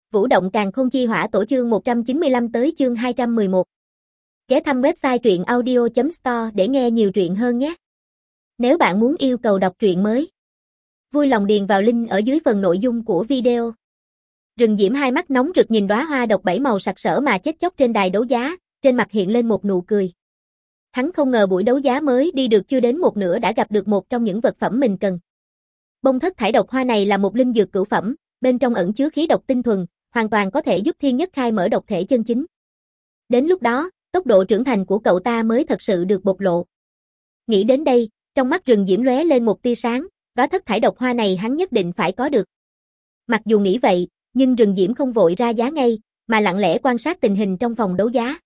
Vũ động càn khôn chi hỏa tổ chương 195 tới chương 211. Ghé thăm website truyện audio.store để nghe nhiều truyện hơn nhé. Nếu bạn muốn yêu cầu đọc truyện mới, vui lòng điền vào link ở dưới phần nội dung của video. Rừng Diễm hai mắt nóng rực nhìn đóa hoa độc 7 màu sặc sỡ mà chết chóc trên đài đấu giá, trên mặt hiện lên một nụ cười. Hắn không ngờ buổi đấu giá mới đi được chưa đến một nửa đã gặp được một trong những vật phẩm mình cần. Bông thất thải độc hoa này là một linh dược cửu phẩm, bên trong ẩn chứa khí độc tinh thuần, hoàn toàn có thể giúp Thiên Nhất khai mở độc thể chân chính. Đến lúc đó, tốc độ trưởng thành của cậu ta mới thật sự được bộc lộ. Nghĩ đến đây, trong mắt Rừng Diễm lóe lên một tia sáng, đóa thất thải độc hoa này hắn nhất định phải có được. Mặc dù nghĩ vậy, nhưng Rừng Diễm không vội ra giá ngay, mà lặng lẽ quan sát tình hình trong phòng đấu giá.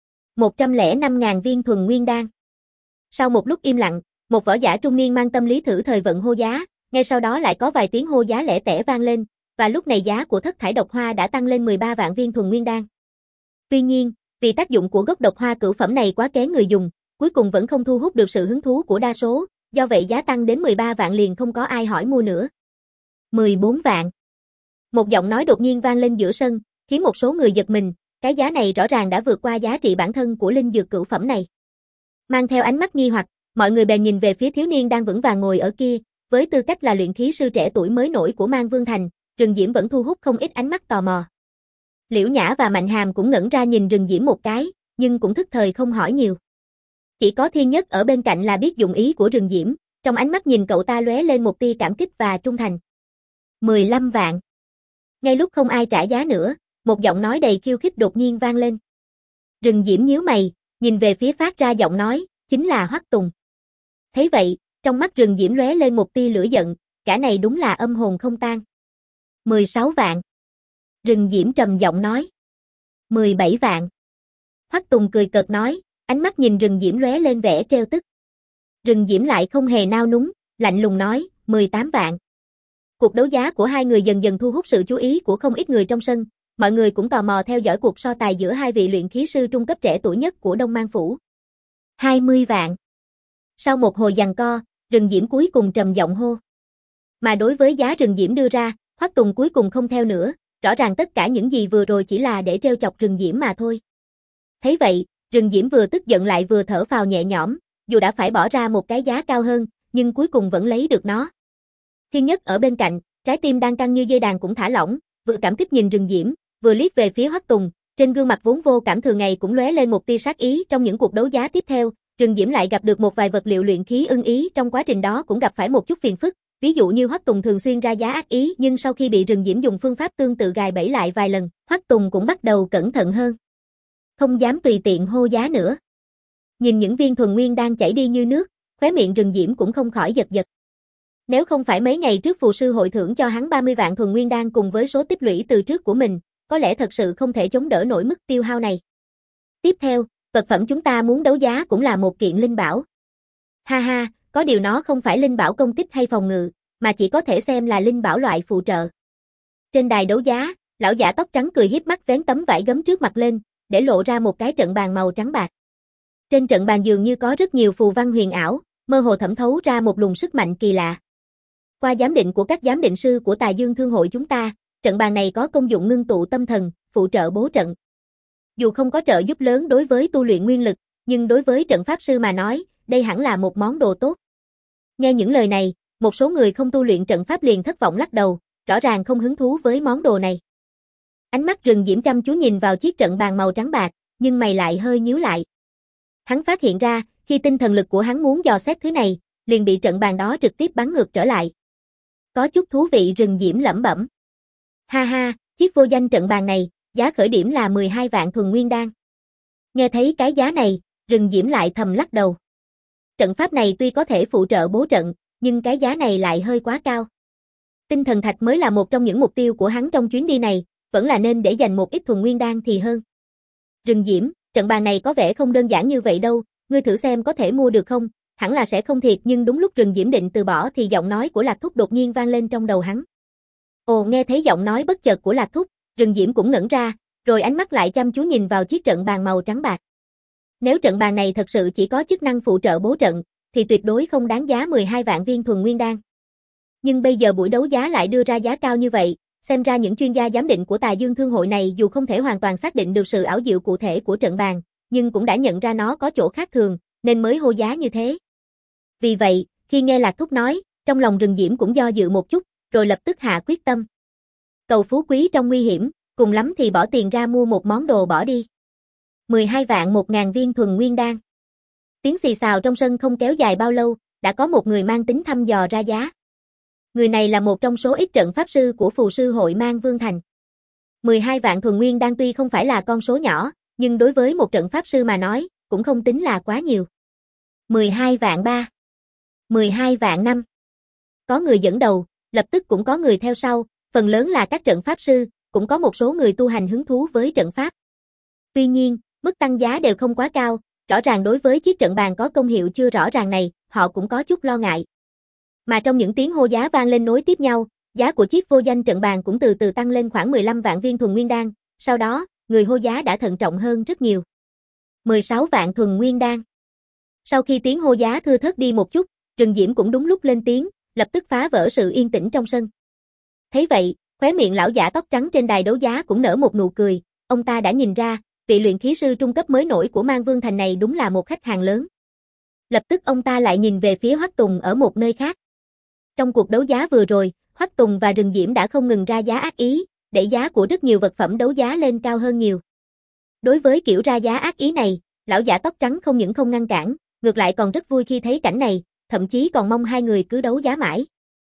105.000 viên thuần nguyên đan. Sau một lúc im lặng, một võ giả trung niên mang tâm lý thử thời vận hô giá, ngay sau đó lại có vài tiếng hô giá lẻ tẻ vang lên, và lúc này giá của thất thải độc hoa đã tăng lên 13 vạn viên thuần nguyên đan. Tuy nhiên, vì tác dụng của gốc độc hoa cửu phẩm này quá kén người dùng, cuối cùng vẫn không thu hút được sự hứng thú của đa số, do vậy giá tăng đến 13 vạn liền không có ai hỏi mua nữa. 14 vạn. Một giọng nói đột nhiên vang lên giữa sân, khiến một số người giật mình, cái giá này rõ ràng đã vượt qua giá trị bản thân của linh dược cửu phẩm này. Mang theo ánh mắt nghi hoặc, mọi người bèn nhìn về phía thiếu niên đang vững vàng ngồi ở kia, với tư cách là luyện khí sư trẻ tuổi mới nổi của Mang Vương Thành, Rừng Diễm vẫn thu hút không ít ánh mắt tò mò. Liễu Nhã và Mạnh Hàm cũng ngẩn ra nhìn Rừng Diễm một cái, nhưng cũng thức thời không hỏi nhiều. Chỉ có Thiên Nhất ở bên cạnh là biết dụng ý của Rừng Diễm, trong ánh mắt nhìn cậu ta lóe lên một tia cảm kích và trung thành. 15 vạn. Ngay lúc không ai trả giá nữa, một giọng nói đầy khiêu khích đột nhiên vang lên. Rừng Diễm nhíu mày, nhìn về phía phát ra giọng nói, chính là Hoắc Tùng. Thấy vậy, trong mắt Rừng Diễm lóe lên một tia lửa giận, cả này đúng là âm hồn không tan. 16 vạn. Rừng Diễm trầm giọng nói. 17 vạn. Hoắc Tùng cười cợt nói, ánh mắt nhìn Rừng Diễm lóe lên vẻ trêu tức. Rừng Diễm lại không hề nao núng, lạnh lùng nói, 18 vạn. Cuộc đấu giá của hai người dần dần thu hút sự chú ý của không ít người trong sân, mọi người cũng tò mò theo dõi cuộc so tài giữa hai vị luyện khí sư trung cấp trẻ tuổi nhất của Đông Mang Phủ. 20 vạn. Sau một hồi giằng co, Rừng Diễm cuối cùng trầm giọng hô. Mà đối với giá Rừng Diễm đưa ra, Hoắc Tùng cuối cùng không theo nữa, rõ ràng tất cả những gì vừa rồi chỉ là để trêu chọc Rừng Diễm mà thôi. Thấy vậy, Rừng Diễm vừa tức giận lại vừa thở phào nhẹ nhõm, dù đã phải bỏ ra một cái giá cao hơn, nhưng cuối cùng vẫn lấy được nó. Thiên Nhất ở bên cạnh, trái tim đang căng như dây đàn cũng thả lỏng, vừa cảm kích nhìn Rừng Diễm, vừa liếc về phía Hoắc Tùng, trên gương mặt vốn vô cảm thường ngày cũng lóe lên một tia sát ý. Trong những cuộc đấu giá tiếp theo, Rừng Diễm lại gặp được một vài vật liệu luyện khí ưng ý, trong quá trình đó cũng gặp phải một chút phiền phức, ví dụ như Hoắc Tùng thường xuyên ra giá ác ý, nhưng sau khi bị Rừng Diễm dùng phương pháp tương tự gài bẫy lại vài lần, Hoắc Tùng cũng bắt đầu cẩn thận hơn, không dám tùy tiện hô giá nữa. Nhìn những viên thuần nguyên đang chảy đi như nước, khóe miệng Rừng Diễm cũng không khỏi giật giật. Nếu không phải mấy ngày trước phù sư hội thưởng cho hắn 30 vạn thuần nguyên đan cùng với số tích lũy từ trước của mình, có lẽ thật sự không thể chống đỡ nổi mức tiêu hao này. Tiếp theo, vật phẩm chúng ta muốn đấu giá cũng là một kiện linh bảo. Ha ha, có điều nó không phải linh bảo công kích hay phòng ngự, mà chỉ có thể xem là linh bảo loại phụ trợ. Trên đài đấu giá, lão giả tóc trắng cười híp mắt vén tấm vải gấm trước mặt lên, để lộ ra một cái trận bàn màu trắng bạc. Trên trận bàn dường như có rất nhiều phù văn huyền ảo, mơ hồ thẩm thấu ra một luồng sức mạnh kỳ lạ. Qua giám định của các giám định sư của Tà Dương Thương hội chúng ta, trận bàn này có công dụng ngưng tụ tâm thần, phụ trợ bố trận. Dù không có trợ giúp lớn đối với tu luyện nguyên lực, nhưng đối với trận pháp sư mà nói, đây hẳn là một món đồ tốt. Nghe những lời này, một số người không tu luyện trận pháp liền thất vọng lắc đầu, rõ ràng không hứng thú với món đồ này. Ánh mắt Rừng Diễm chăm chú nhìn vào chiếc trận bàn màu trắng bạc, nhưng mày lại hơi nhíu lại. Hắn phát hiện ra, khi tinh thần lực của hắn muốn dò xét thứ này, liền bị trận bàn đó trực tiếp bắn ngược trở lại. Có chút thú vị, Rừng Diễm lẩm bẩm. Ha ha, chiếc vô danh trận bàn này, giá khởi điểm là 12 vạn thuần nguyên đan. Nghe thấy cái giá này, Rừng Diễm lại thầm lắc đầu. Trận pháp này tuy có thể phụ trợ bố trận, nhưng cái giá này lại hơi quá cao. Tinh thần thạch mới là một trong những mục tiêu của hắn trong chuyến đi này, vẫn là nên để dành một ít thuần nguyên đan thì hơn. Rừng Diễm, trận bàn này có vẻ không đơn giản như vậy đâu, ngươi thử xem có thể mua được không, hẳn là sẽ không thiệt. Nhưng đúng lúc Rừng Diễm định từ bỏ thì giọng nói của Lạc Thúc đột nhiên vang lên trong đầu hắn. Ồ, nghe thấy giọng nói bất chợt của Lạc Thúc, Rừng Diễm cũng ngẩn ra, rồi ánh mắt lại chăm chú nhìn vào chiếc trận bàn màu trắng bạc. Nếu trận bàn này thật sự chỉ có chức năng phụ trợ bố trận, thì tuyệt đối không đáng giá 12 vạn viên thuần nguyên đan. Nhưng bây giờ buổi đấu giá lại đưa ra giá cao như vậy, Xem ra những chuyên gia giám định của Tà Dương Thương hội này dù không thể hoàn toàn xác định được sự ảo diệu cụ thể của trận bàn, nhưng cũng đã nhận ra nó có chỗ khác thường, nên mới hô giá như thế. Vì vậy, khi nghe Lạc Thúc nói, trong lòng Rừng Diễm cũng do dự một chút, rồi lập tức hạ quyết tâm. Cầu phú quý trong nguy hiểm, cùng lắm thì bỏ tiền ra mua một món đồ bỏ đi. 12 vạn 1.000 viên thuần nguyên đan. Tiếng xì xào trong sân không kéo dài bao lâu, đã có một người mang tính thăm dò ra giá. Người này là một trong số ít trận pháp sư của phù sư hội Mang Vương Thành. 12 vạn thuần nguyên đan tuy không phải là con số nhỏ, nhưng đối với một trận pháp sư mà nói, cũng không tính là quá nhiều. 12 vạn 3. 12 vạn 5. Có người dẫn đầu, lập tức cũng có người theo sau, phần lớn là các trận pháp sư, cũng có một số người tu hành hứng thú với trận pháp. Tuy nhiên, mức tăng giá đều không quá cao, rõ ràng đối với chiếc trận bàn có công hiệu chưa rõ ràng này, họ cũng có chút lo ngại. Mà trong những tiếng hô giá vang lên nối tiếp nhau, giá của chiếc vô danh trận bàn cũng từ từ tăng lên khoảng 15 vạn viên thuần nguyên đan, sau đó, người hô giá đã thận trọng hơn rất nhiều. 16 vạn thuần nguyên đan. Sau khi tiếng hô giá thưa thớt đi một chút, Rừng Diễm cũng đúng lúc lên tiếng, lập tức phá vỡ sự yên tĩnh trong sân. Thấy vậy, khóe miệng lão giả tóc trắng trên đài đấu giá cũng nở một nụ cười, ông ta đã nhìn ra, vị luyện khí sư trung cấp mới nổi của Mang Vương Thành này đúng là một khách hàng lớn. Lập tức ông ta lại nhìn về phía Hoắc Tùng ở một nơi khác. Trong cuộc đấu giá vừa rồi, Hoắc Tùng và Rừng Diễm đã không ngừng ra giá ác ý, đẩy giá của rất nhiều vật phẩm đấu giá lên cao hơn nhiều. Đối với kiểu ra giá ác ý này, lão giả tóc trắng không những không ngăn cản, ngược lại còn rất vui khi thấy cảnh này, thậm chí còn mong hai người cứ đấu giá mãi.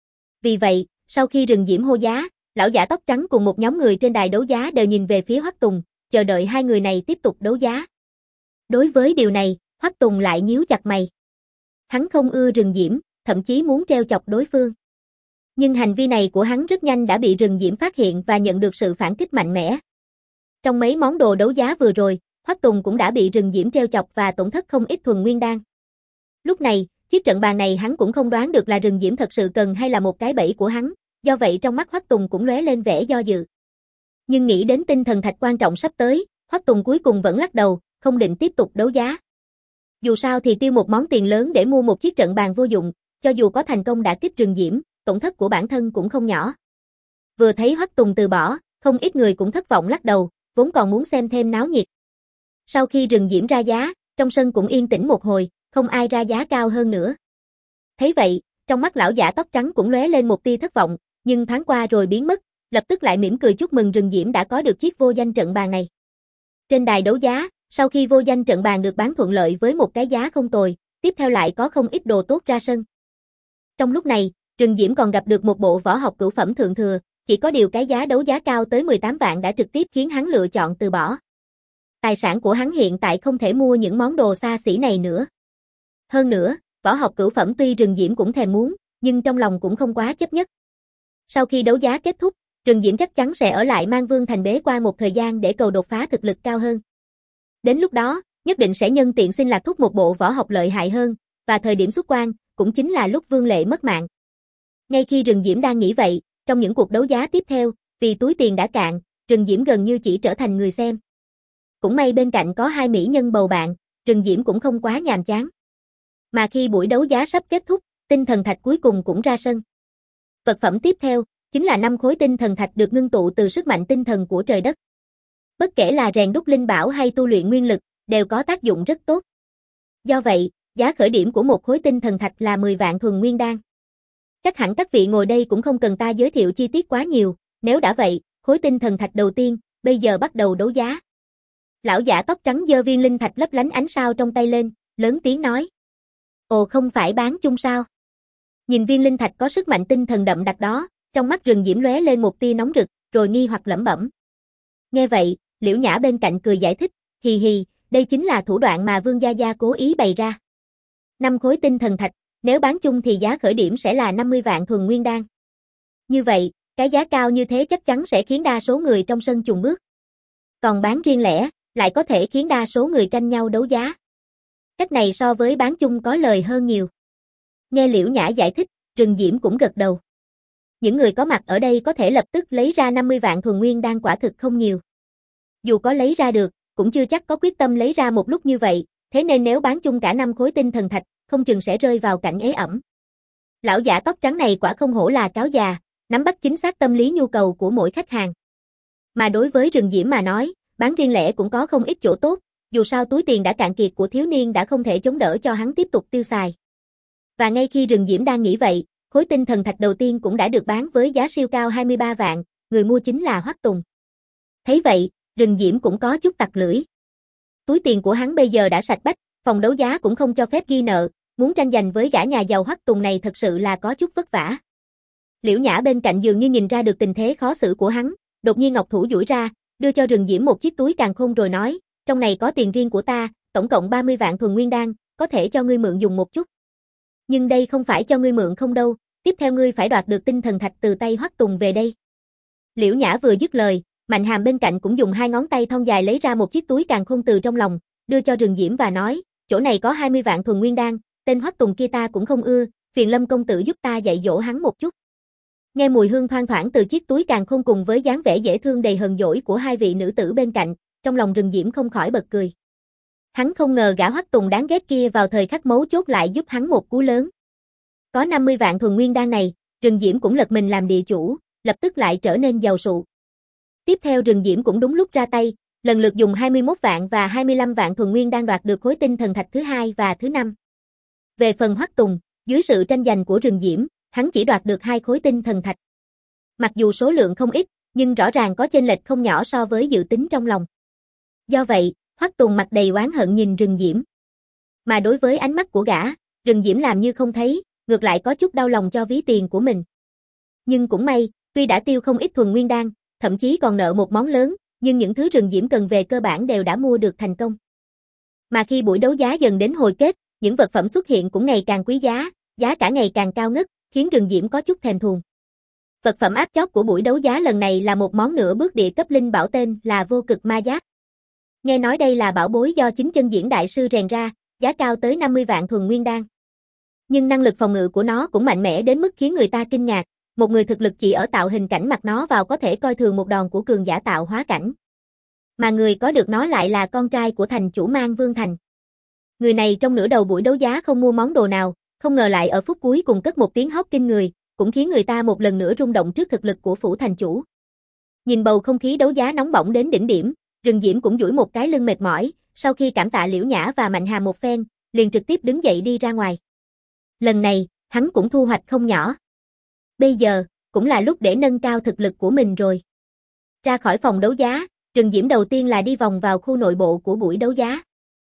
Vì vậy, sau khi Rừng Diễm hô giá, lão giả tóc trắng cùng một nhóm người trên đài đấu giá đều nhìn về phía Hoắc Tùng, chờ đợi hai người này tiếp tục đấu giá. Đối với điều này, Hoắc Tùng lại nhíu chặt mày. Hắn không ưa Rừng Diễm, thậm chí muốn trêu chọc đối phương. Nhưng hành vi này của hắn rất nhanh đã bị Rừng Diễm phát hiện và nhận được sự phản kích mạnh mẽ. Trong mấy món đồ đấu giá vừa rồi, Hoắc Tùng cũng đã bị Rừng Diễm trêu chọc và tổn thất không ít thuần nguyên đan. Lúc này, chiếc trận bàn này hắn cũng không đoán được là Rừng Diễm thật sự cần hay là một cái bẫy của hắn, do vậy trong mắt Hoắc Tùng cũng lóe lên vẻ do dự. Nhưng nghĩ đến tinh thần thạch quan trọng sắp tới, Hoắc Tùng cuối cùng vẫn lắc đầu, không định tiếp tục đấu giá. Dù sao thì tiêu một món tiền lớn để mua một chiếc trận bàn vô dụng, cho dù có thành công đả kích Rừng Diễm, tổn thất của bản thân cũng không nhỏ. Vừa thấy Hoắc Tùng từ bỏ, không ít người cũng thất vọng lắc đầu, vốn còn muốn xem thêm náo nhiệt. Sau khi Rừng Diễm ra giá, trong sân cũng yên tĩnh một hồi, không ai ra giá cao hơn nữa. Thấy vậy, trong mắt lão giả tóc trắng cũng lóe lên một tia thất vọng, nhưng thoáng qua rồi biến mất, lập tức lại mỉm cười chúc mừng Rừng Diễm đã có được chiếc vô danh trận bàn này. Trên đài đấu giá, sau khi vô danh trận bàn được bán thuận lợi với một cái giá không tồi, tiếp theo lại có không ít đồ tốt ra sân. Trong lúc này, Rừng Diễm còn gặp được một bộ võ học cửu phẩm thượng thừa, chỉ có điều cái giá đấu giá cao tới 18 vạn đã trực tiếp khiến hắn lựa chọn từ bỏ. Tài sản của hắn hiện tại không thể mua những món đồ xa xỉ này nữa. Hơn nữa, võ học cửu phẩm tuy Rừng Diễm cũng thèm muốn, nhưng trong lòng cũng không quá chấp nhất. Sau khi đấu giá kết thúc, Rừng Diễm chắc chắn sẽ ở lại Mang Vương Thành bế quan một thời gian để cầu đột phá thực lực cao hơn. Đến lúc đó, nhất định sẽ nhân tiện xin Lạc Thúc một bộ võ học lợi hại hơn, và thời điểm xuất quan, cũng chính là lúc Vương Lệ mất mạng. Ngay khi Rừng Diễm đang nghĩ vậy, trong những cuộc đấu giá tiếp theo, vì túi tiền đã cạn, Rừng Diễm gần như chỉ trở thành người xem. Cũng may bên cạnh có hai mỹ nhân bầu bạn, Rừng Diễm cũng không quá nhàm chán. Mà khi buổi đấu giá sắp kết thúc, tinh thần thạch cuối cùng cũng ra sân. Vật phẩm tiếp theo, chính là 5 khối tinh thần thạch được ngưng tụ từ sức mạnh tinh thần của trời đất. Bất kể là rèn đúc linh bảo hay tu luyện nguyên lực, đều có tác dụng rất tốt. Do vậy, giá khởi điểm của một khối tinh thần thạch là 10 vạn thuần nguyên đan. Chắc hẳn các vị ngồi đây cũng không cần ta giới thiệu chi tiết quá nhiều, nếu đã vậy, khối tinh thần thạch đầu tiên, bây giờ bắt đầu đấu giá. Lão giả tóc trắng giơ viên linh thạch lấp lánh ánh sao trong tay lên, lớn tiếng nói. Ồ, không phải bán chung sao? Nhìn viên linh thạch có sức mạnh tinh thần đậm đặc đó, trong mắt Rừng Diễm lóe lên một tia nóng rực, rồi nghi hoặc lẩm bẩm. Nghe vậy, Liễu Nhã bên cạnh cười giải thích, hì hì, đây chính là thủ đoạn mà Vương Gia Gia cố ý bày ra. 5 khối tinh thần thạch, nếu bán chung thì giá khởi điểm sẽ là 50 vạn thuần nguyên đan. Như vậy, cái giá cao như thế chắc chắn sẽ khiến đa số người trong sân chùn bước. Còn bán riêng lẻ, lại có thể khiến đa số người tranh nhau đấu giá. Cách này so với bán chung có lời hơn nhiều. Nghe Liễu Nhã giải thích, Rừng Diễm cũng gật đầu. Những người có mặt ở đây có thể lập tức lấy ra 50 vạn thuần nguyên đan quả thực không nhiều. Dù có lấy ra được, cũng chưa chắc có quyết tâm lấy ra một lúc như vậy, thế nên nếu bán chung cả 5 khối tinh thần thạch, không chừng sẽ rơi vào cảnh ế ẩm. Lão giả tóc trắng này quả không hổ là cáo già, nắm bắt chính xác tâm lý nhu cầu của mỗi khách hàng. Mà đối với Rừng Diễm mà nói, bán riêng lẻ cũng có không ít chỗ tốt, dù sao túi tiền đã cạn kiệt của thiếu niên đã không thể chống đỡ cho hắn tiếp tục tiêu xài. Và ngay khi Rừng Diễm đang nghĩ vậy, khối tinh thần thạch đầu tiên cũng đã được bán với giá siêu cao 23 vạn, người mua chính là Hoắc Tùng. Thấy vậy, Rừng Diễm cũng có chút tặc lưỡi. Túi tiền của hắn bây giờ đã sạch bách, phòng đấu giá cũng không cho phép ghi nợ, muốn tranh giành với gã nhà giàu Hoắc Tùng này thật sự là có chút vất vả. Liễu Nhã bên cạnh dường như nhìn ra được tình thế khó xử của hắn, đột nhiên ngọc thủ duỗi ra, đưa cho Rừng Diễm một chiếc túi càn khôn rồi nói, trong này có tiền riêng của ta, tổng cộng 30 vạn thuần nguyên đan, có thể cho ngươi mượn dùng một chút. Nhưng đây không phải cho ngươi mượn không đâu, tiếp theo ngươi phải đoạt được tinh thần thạch từ tay Hoắc Tùng về đây. Liễu Nhã vừa dứt lời, Mạnh Hàm bên cạnh cũng dùng hai ngón tay thon dài lấy ra một chiếc túi càn khôn từ trong lòng, đưa cho Rừng Diễm và nói, chỗ này có 20 vạn thuần nguyên đan, tên Hoắc Tùng kia ta cũng không ưa, phiền Lâm công tử giúp ta dạy dỗ hắn một chút. Nghe mùi hương thoang thoảng từ chiếc túi càn khôn cùng với dáng vẻ dễ thương đầy hờn dỗi của hai vị nữ tử bên cạnh, trong lòng Rừng Diễm không khỏi bật cười. Hắn không ngờ gã Hoắc Tùng đáng ghét kia vào thời khắc mấu chốt lại giúp hắn một cú lớn. Có 50 vạn thuần nguyên đan này, Rừng Diễm cũng lật mình làm địa chủ, lập tức lại trở nên giàu sụ. Tiếp theo Rừng Diễm cũng đúng lúc ra tay, lần lượt dùng 21 vạn và 25 vạn thuần nguyên đan đoạt được khối tinh thần thạch thứ 2 và thứ 5. Về phần Hoắc Tùng, dưới sự tranh giành của Rừng Diễm, hắn chỉ đoạt được 2 khối tinh thần thạch. Mặc dù số lượng không ít, nhưng rõ ràng có chênh lệch không nhỏ so với dự tính trong lòng. Do vậy, Hoắc Tùng mặt đầy oán hận nhìn Rừng Diễm. Mà đối với ánh mắt của gã, Rừng Diễm làm như không thấy, ngược lại có chút đau lòng cho ví tiền của mình. Nhưng cũng may, tuy đã tiêu không ít thuần nguyên đan, thậm chí còn nợ một món lớn, nhưng những thứ Rừng Diễm cần về cơ bản đều đã mua được thành công. Mà khi buổi đấu giá dần đến hồi kết, những vật phẩm xuất hiện cũng ngày càng quý giá, giá cả ngày càng cao ngất, khiến Rừng Diễm có chút thèm thuồng. Vật phẩm áp chót của buổi đấu giá lần này là một món nửa bước địa cấp linh bảo tên là Vô Cực Ma Giáp. Nghe nói đây là bảo bối do chính chân diễn đại sư rèn ra, giá cao tới 50 vạn thuần nguyên đan. Nhưng năng lực phòng ngự của nó cũng mạnh mẽ đến mức khiến người ta kinh ngạc, một người thực lực chỉ ở tạo hình cảnh mặc nó vào có thể coi thường một đòn của cường giả tạo hóa cảnh. Mà người có được nó lại là con trai của thành chủ Mang Vương Thành. Người này trong nửa đầu buổi đấu giá không mua món đồ nào, không ngờ lại ở phút cuối cùng cất một tiếng hót kinh người, cũng khiến người ta một lần nữa rung động trước thực lực của phủ thành chủ. Nhìn bầu không khí đấu giá nóng bỏng đến đỉnh điểm, Rừng Diễm cũng duỗi một cái lưng mệt mỏi, sau khi cảm tạ Liễu Nhã và Mạnh Hà một phen, liền trực tiếp đứng dậy đi ra ngoài. Lần này, hắn cũng thu hoạch không nhỏ. Bây giờ, cũng là lúc để nâng cao thực lực của mình rồi. Ra khỏi phòng đấu giá, Rừng Diễm đầu tiên là đi vòng vào khu nội bộ của buổi đấu giá.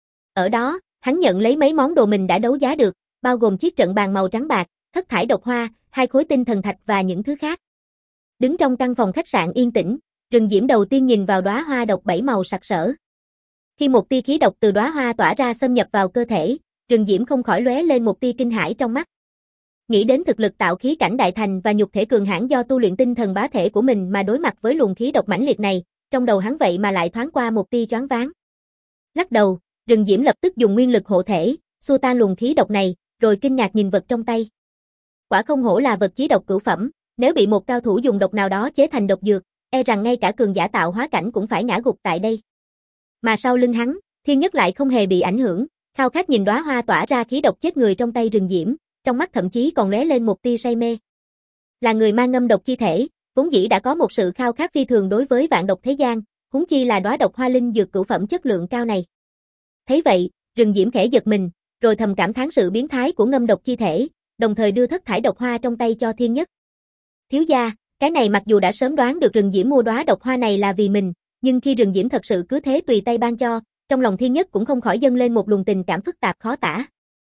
Ở đó, hắn nhận lấy mấy món đồ mình đã đấu giá được, bao gồm chiếc trận bàn màu trắng bạc, thất thải độc hoa, 2 khối tinh thần thạch và những thứ khác. Đứng trong căn phòng khách sạn yên tĩnh, Rừng Diễm đầu tiên nhìn vào đóa hoa độc 7 màu sặc sỡ. Khi một tia khí độc từ đóa hoa tỏa ra xâm nhập vào cơ thể, Rừng Diễm không khỏi lóe lên một tia kinh hãi trong mắt. Nghĩ đến thực lực tạo khí cảnh đại thành và nhục thể cường hãn do tu luyện tinh thần bá thể của mình mà đối mặt với luồng khí độc mãnh liệt này, trong đầu hắn vậy mà lại thoáng qua một tia choáng váng. Lắc đầu, Rừng Diễm lập tức dùng nguyên lực hộ thể, xua tan luồng khí độc này, rồi kinh ngạc nhìn vật trong tay. Quả không hổ là vật chí độc cửu phẩm, nếu bị một cao thủ dùng độc nào đó chế thành độc dược, e rằng ngay cả cường giả tạo hóa cảnh cũng phải ngã gục tại đây. Mà sau lưng hắn, Thiên Nhất lại không hề bị ảnh hưởng, khao khát nhìn đóa hoa tỏa ra khí độc chết người trong tay Rừng Diễm, trong mắt thậm chí còn lóe lên một tia say mê. Là người mang ngâm độc chi thể, vốn dĩ đã có một sự khao khát phi thường đối với vạn độc thế gian, huống chi là đóa độc hoa linh dược cửu phẩm chất lượng cao này. Thấy vậy, Rừng Diễm khẽ giật mình, rồi thầm cảm thán sự biến thái của ngâm độc chi thể, đồng thời đưa thất thải độc hoa trong tay cho Thiên Nhất. Thiếu gia, cái này mặc dù đã sớm đoán được Rừng Diễm mua đóa độc hoa này là vì mình, nhưng khi Rừng Diễm thật sự cứ thế tùy tay ban cho, trong lòng Thiên Nhất cũng không khỏi dâng lên một luồng tình cảm phức tạp khó tả.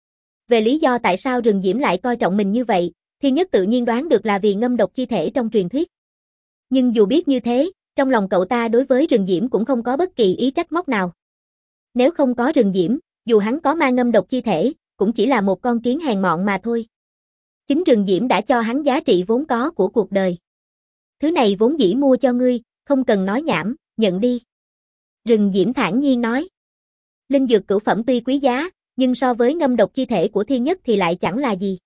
Về lý do tại sao Rừng Diễm lại coi trọng mình như vậy, Thiên Nhất tự nhiên đoán được là vì ngâm độc chi thể trong truyền thuyết. Nhưng dù biết như thế, trong lòng cậu ta đối với Rừng Diễm cũng không có bất kỳ ý trách móc nào. Nếu không có Rừng Diễm, dù hắn có mang ngâm độc chi thể, cũng chỉ là một con kiến hèn mọn mà thôi. Chính Rừng Diễm đã cho hắn giá trị vốn có của cuộc đời. Thứ này vốn dĩ mua cho ngươi, không cần nói nhảm, nhận đi. Rừng Diễm thản nhiên nói. Linh dược cửu phẩm tuy quý giá, nhưng so với ngâm độc chi thể của Thiên Nhất thì lại chẳng là gì.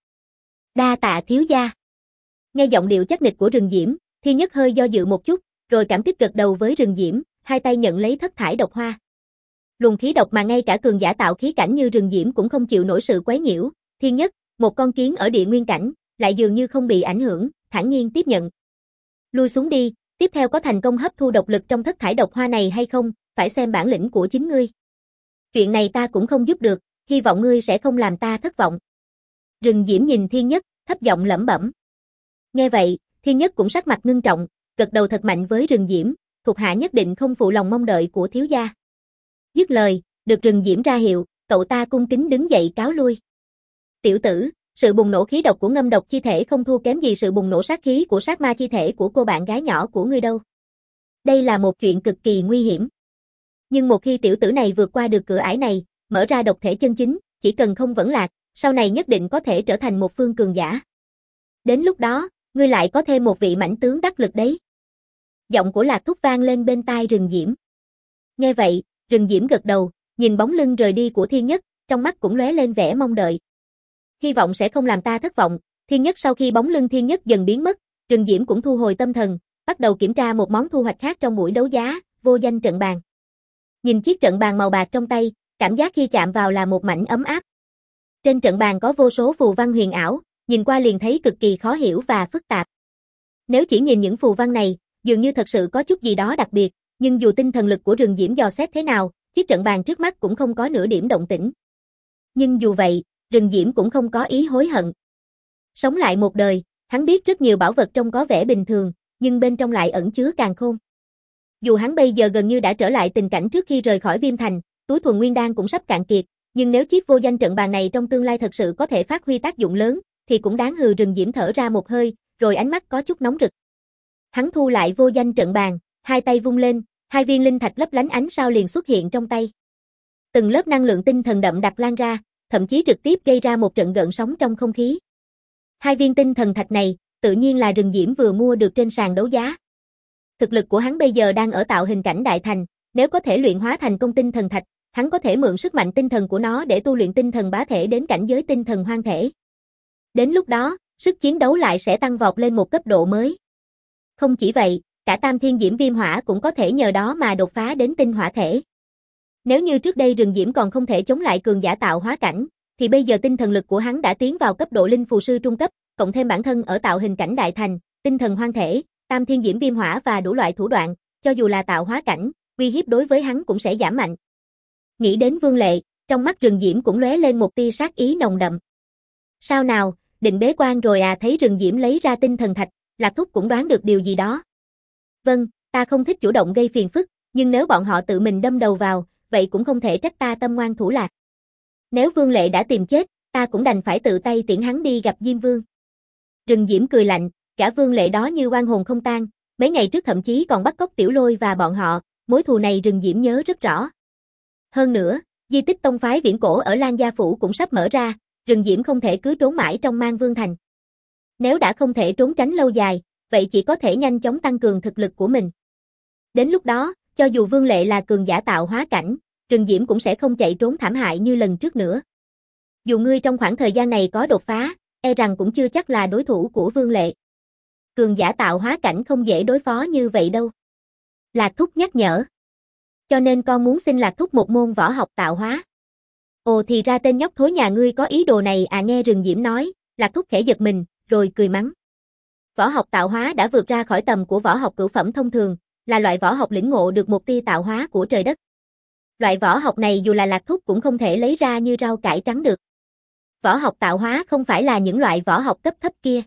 Đa tạ thiếu gia. Nghe giọng điệu chắc nịch của Rừng Diễm, Thiên Nhất hơi do dự một chút, rồi cảm kích gật đầu với Rừng Diễm, hai tay nhận lấy thất thải độc hoa. Luồng khí độc mà ngay cả cường giả tạo khí cảnh như Rừng Diễm cũng không chịu nổi sự quấy nhiễu, Thiên Nhất, một con kiến ở địa nguyên cảnh, lại dường như không bị ảnh hưởng, thản nhiên tiếp nhận. Lui xuống đi, tiếp theo có thành công hấp thu độc lực trong thất thải độc hoa này hay không, phải xem bản lĩnh của chính ngươi. Chuyện này ta cũng không giúp được, hy vọng ngươi sẽ không làm ta thất vọng. Rừng Diễm nhìn Thiên Nhất, thấp giọng lẩm bẩm. Nghe vậy, Thiên Nhất cũng sắc mặt ngưng trọng, gật đầu thật mạnh với Rừng Diễm, thuộc hạ nhất định không phụ lòng mong đợi của thiếu gia. Dứt lời, được Rừng Diễm ra hiệu, cậu ta cung kính đứng dậy cáo lui. Tiểu tử, sự bùng nổ khí độc của ngâm độc chi thể không thua kém gì sự bùng nổ sát khí của sát ma chi thể của cô bạn gái nhỏ của ngươi đâu. Đây là một chuyện cực kỳ nguy hiểm. Nhưng một khi tiểu tử này vượt qua được cửa ải này, mở ra độc thể chân chính, chỉ cần không vẫn lạc, sau này nhất định có thể trở thành một phương cường giả. Đến lúc đó, ngươi lại có thêm một vị mãnh tướng đắc lực đấy. Giọng của Lạc Thúc vang lên bên tai Rừng Diễm. Nghe vậy, Rừng Diễm gật đầu, nhìn bóng lưng rời đi của Thiên Nhất, trong mắt cũng lóe lên vẻ mong đợi. Hy vọng sẽ không làm ta thất vọng. Thiên Nhất sau khi bóng lưng Thiên Nhất dần biến mất, Rừng Diễm cũng thu hồi tâm thần, bắt đầu kiểm tra một món thu hoạch khác trong buổi đấu giá, vô danh trận bàn. Nhìn chiếc trận bàn màu bạc trong tay, cảm giác khi chạm vào là một mảnh ấm áp. Trên trận bàn có vô số phù văn huyền ảo, nhìn qua liền thấy cực kỳ khó hiểu và phức tạp. Nếu chỉ nhìn những phù văn này, dường như thật sự có chút gì đó đặc biệt, nhưng dù tinh thần lực của Rừng Diễm dò xét thế nào, chiếc trận bàn trước mắt cũng không có nửa điểm động tĩnh. Nhưng dù vậy, Rừng Diễm cũng không có ý hối hận. Sống lại một đời, hắn biết rất nhiều bảo vật trông có vẻ bình thường, nhưng bên trong lại ẩn chứa càn khôn. Dù hắn bây giờ gần như đã trở lại tình cảnh trước khi rời khỏi Viêm Thành, túi thuần nguyên đan cũng sắp cạn kiệt, nhưng nếu chiếc vô danh trận bàn này trong tương lai thật sự có thể phát huy tác dụng lớn, thì cũng đáng hừ. Rừng Diễm thở ra một hơi, rồi ánh mắt có chút nóng rực. Hắn thu lại vô danh trận bàn, hai tay vung lên, hai viên linh thạch lấp lánh ánh sao liền xuất hiện trong tay. Từng lớp năng lượng tinh thần đậm đặc lan ra, thậm chí trực tiếp gây ra một trận gợn sóng trong không khí. Hai viên tinh thần thạch này, tự nhiên là Rừng Diễm vừa mua được trên sàn đấu giá. Thực lực của hắn bây giờ đang ở tạo hình cảnh đại thành, nếu có thể luyện hóa thành công tinh thần thạch, hắn có thể mượn sức mạnh tinh thần của nó để tu luyện tinh thần bá thể đến cảnh giới tinh thần hoang thể. Đến lúc đó, sức chiến đấu lại sẽ tăng vọt lên một cấp độ mới. Không chỉ vậy, cả Tam Thiên Diễm Viêm Hỏa cũng có thể nhờ đó mà đột phá đến tinh hỏa thể. Nếu như trước đây Rừng Diễm còn không thể chống lại cường giả tạo hóa cảnh, thì bây giờ tinh thần lực của hắn đã tiến vào cấp độ linh phù sư trung cấp, cộng thêm bản thân ở tạo hình cảnh đại thành, tinh thần hoang thể, Tam Thiên Diễm Viêm Hỏa và đủ loại thủ đoạn, cho dù là tạo hóa cảnh, uy hiếp đối với hắn cũng sẽ giảm mạnh. Nghĩ đến Vương Lệ, trong mắt Rừng Diễm cũng lóe lên một tia sát ý nồng đậm. Sao nào, định bế quan rồi à? Thấy Rừng Diễm lấy ra tinh thần thạch, Lạc Thúc cũng đoán được điều gì đó. Vâng, ta không thích chủ động gây phiền phức, nhưng nếu bọn họ tự mình đâm đầu vào, vậy cũng không thể trách ta tâm ngoan thủ lạt. Nếu Vương Lệ đã tìm chết, ta cũng đành phải tự tay tiễn hắn đi gặp Diêm Vương. Rừng Diễm cười lạnh, cả Vương Lệ đó như oan hồn không tan, mấy ngày trước thậm chí còn bắt cóc Tiểu Lôi và bọn họ, mối thù này Rừng Diễm nhớ rất rõ. Hơn nữa, di tích tông phái viễn cổ ở Lan Gia Phủ cũng sắp mở ra, Rừng Diễm không thể cứ trốn mãi trong Mang Vương Thành. Nếu đã không thể trốn tránh lâu dài, vậy chỉ có thể nhanh chóng tăng cường thực lực của mình. Đến lúc đó, cho dù Vương Lệ là cường giả tạo hóa cảnh, Rừng Diễm cũng sẽ không chạy trốn thảm hại như lần trước nữa. Dù ngươi trong khoảng thời gian này có đột phá, e rằng cũng chưa chắc là đối thủ của Vương Lệ. Cường giả tạo hóa cảnh không dễ đối phó như vậy đâu. Lạc Thúc nhắc nhở. Cho nên con muốn xin Lạc Thúc một môn võ học tạo hóa. Ồ, thì ra tên nhóc thối nhà ngươi có ý đồ này à? Nghe Rừng Diễm nói, Lạc Thúc khẽ giật mình, rồi cười mắng. Võ học tạo hóa đã vượt ra khỏi tầm của võ học cửu phẩm thông thường, là loại võ học lĩnh ngộ được một tia tạo hóa của trời đất. Loại võ học này dù là Lạc Thúc cũng không thể lấy ra như rau cải trắng được. Võ học tạo hóa không phải là những loại võ học cấp thấp kia.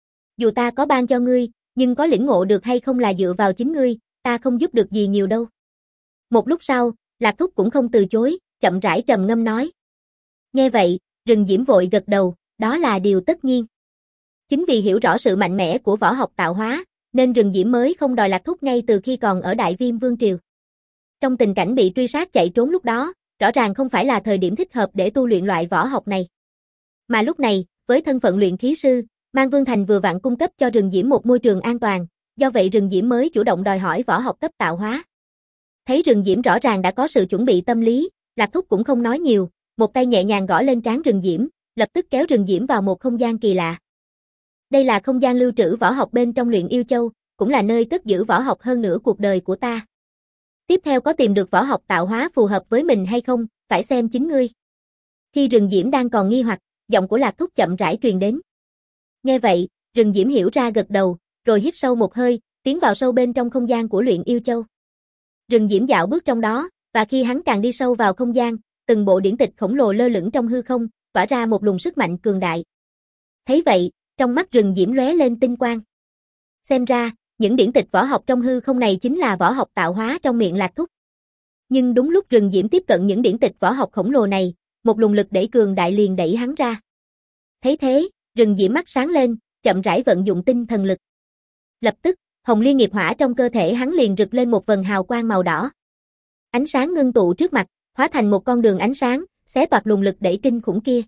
Dù ta có ban cho ngươi, nhưng có lĩnh ngộ được hay không là dựa vào chính ngươi, ta không giúp được gì nhiều đâu. Một lúc sau, Lạc Thúc cũng không từ chối, chậm rãi trầm ngâm nói. Nghe vậy, Rừng Diễm vội gật đầu, đó là điều tất nhiên. Chính vì hiểu rõ sự mạnh mẽ của võ học tạo hóa, nên Rừng Diễm mới không đòi Lạc Thúc ngay từ khi còn ở Đại Viêm Vương Triều. Trong tình cảnh bị truy sát chạy trốn lúc đó, rõ ràng không phải là thời điểm thích hợp để tu luyện loại võ học này. Mà lúc này, với thân phận luyện khí sư, Mang Vương Thành vừa vặn cung cấp cho Rừng Diễm một môi trường an toàn, do vậy Rừng Diễm mới chủ động đòi hỏi võ học cấp tạo hóa. Thấy Rừng Diễm rõ ràng đã có sự chuẩn bị tâm lý, Lạc Thúc cũng không nói nhiều, một tay nhẹ nhàng gõ lên trán Rừng Diễm, lập tức kéo Rừng Diễm vào một không gian kỳ lạ. Đây là không gian lưu trữ võ học bên trong Luyện Yêu Châu, cũng là nơi cất giữ võ học hơn nửa cuộc đời của ta. Tiếp theo có tìm được võ học tạo hóa phù hợp với mình hay không, phải xem chính ngươi. Khi Rừng Diễm đang còn nghi hoặc, giọng của Lạc Thúc chậm rãi truyền đến. Nghe vậy, Rừng Diễm hiểu ra gật đầu, rồi hít sâu một hơi, tiến vào sâu bên trong không gian của Luyện Yêu Châu. Rừng Diễm dạo bước trong đó, và khi hắn càng đi sâu vào không gian, từng bộ điển tịch khổng lồ lơ lửng trong hư không, tỏa ra một luồng sức mạnh cường đại. Thấy vậy, trong mắt Rừng Diễm lóe lên tinh quang. Xem ra, những điển tịch võ học trong hư không này chính là võ học tạo hóa trong miệng Lạc Thúc. Nhưng đúng lúc Rừng Diễm tiếp cận những điển tịch võ học khổng lồ này, một luồng lực đẩy cường đại liền đẩy hắn ra. Thấy thế, Rừng Diễm mắt sáng lên, chậm rãi vận dụng tinh thần lực. Lập tức, hồng liên nghiệp hỏa trong cơ thể hắn liền rực lên một vầng hào quang màu đỏ. Ánh sáng ngưng tụ trước mặt, hóa thành một con đường ánh sáng, xé toạc luồng lực đẩy kinh khủng kia.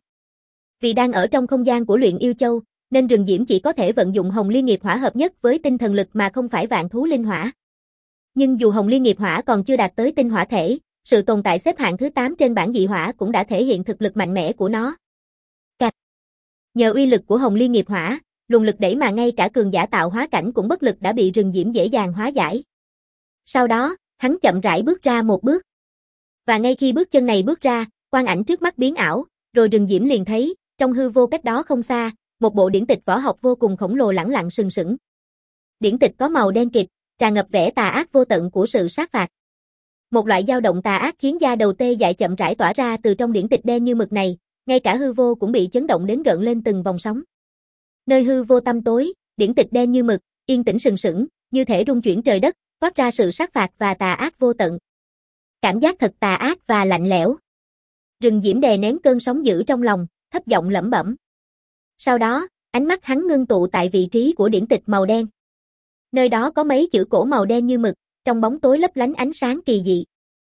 Vì đang ở trong không gian của Luyện Yêu Châu, nên Rừng Diễm chỉ có thể vận dụng hồng liên nghiệp hỏa hợp nhất với tinh thần lực mà không phải vạn thú linh hỏa. Nhưng dù hồng liên nghiệp hỏa còn chưa đạt tới tinh hỏa thể, sự tồn tại xếp hạng thứ 8 trên bảng dị hỏa cũng đã thể hiện thực lực mạnh mẽ của nó. Cạch. Nhờ uy lực của hồng liên nghiệp hỏa, luồng lực đẩy mà ngay cả cường giả tạo hóa cảnh cũng bất lực đã bị Rừng Diễm dễ dàng hóa giải. Sau đó, hắn chậm rãi bước ra một bước. Và ngay khi bước chân này bước ra, quang ảnh trước mắt biến ảo, rồi Rừng Diễm liền thấy, trong hư vô cách đó không xa, một bộ điển tịch võ học vô cùng khổng lồ lẳng lặng sừng sững. Điển tịch có màu đen kịt, tràn ngập vẻ tà ác vô tận của sự sát phạt. Một loại dao động tà ác khiến da đầu tê dại chậm rãi tỏa ra từ trong điển tịch đen như mực này, ngay cả hư vô cũng bị chấn động đến gợn lên từng vòng sóng. Nơi hư vô tăm tối, điển tịch đen như mực, yên tĩnh sừng sững, như thể rung chuyển trời đất, toát ra sự sát phạt và tà ác vô tận. Cảm giác thật tà ác và lạnh lẽo. Rừng Diễm đè nén cơn sóng dữ trong lòng, thấp giọng lẩm bẩm. Sau đó, ánh mắt hắn ngưng tụ tại vị trí của điển tịch màu đen. Nơi đó có mấy chữ cổ màu đen như mực, trong bóng tối lấp lánh ánh sáng kỳ dị.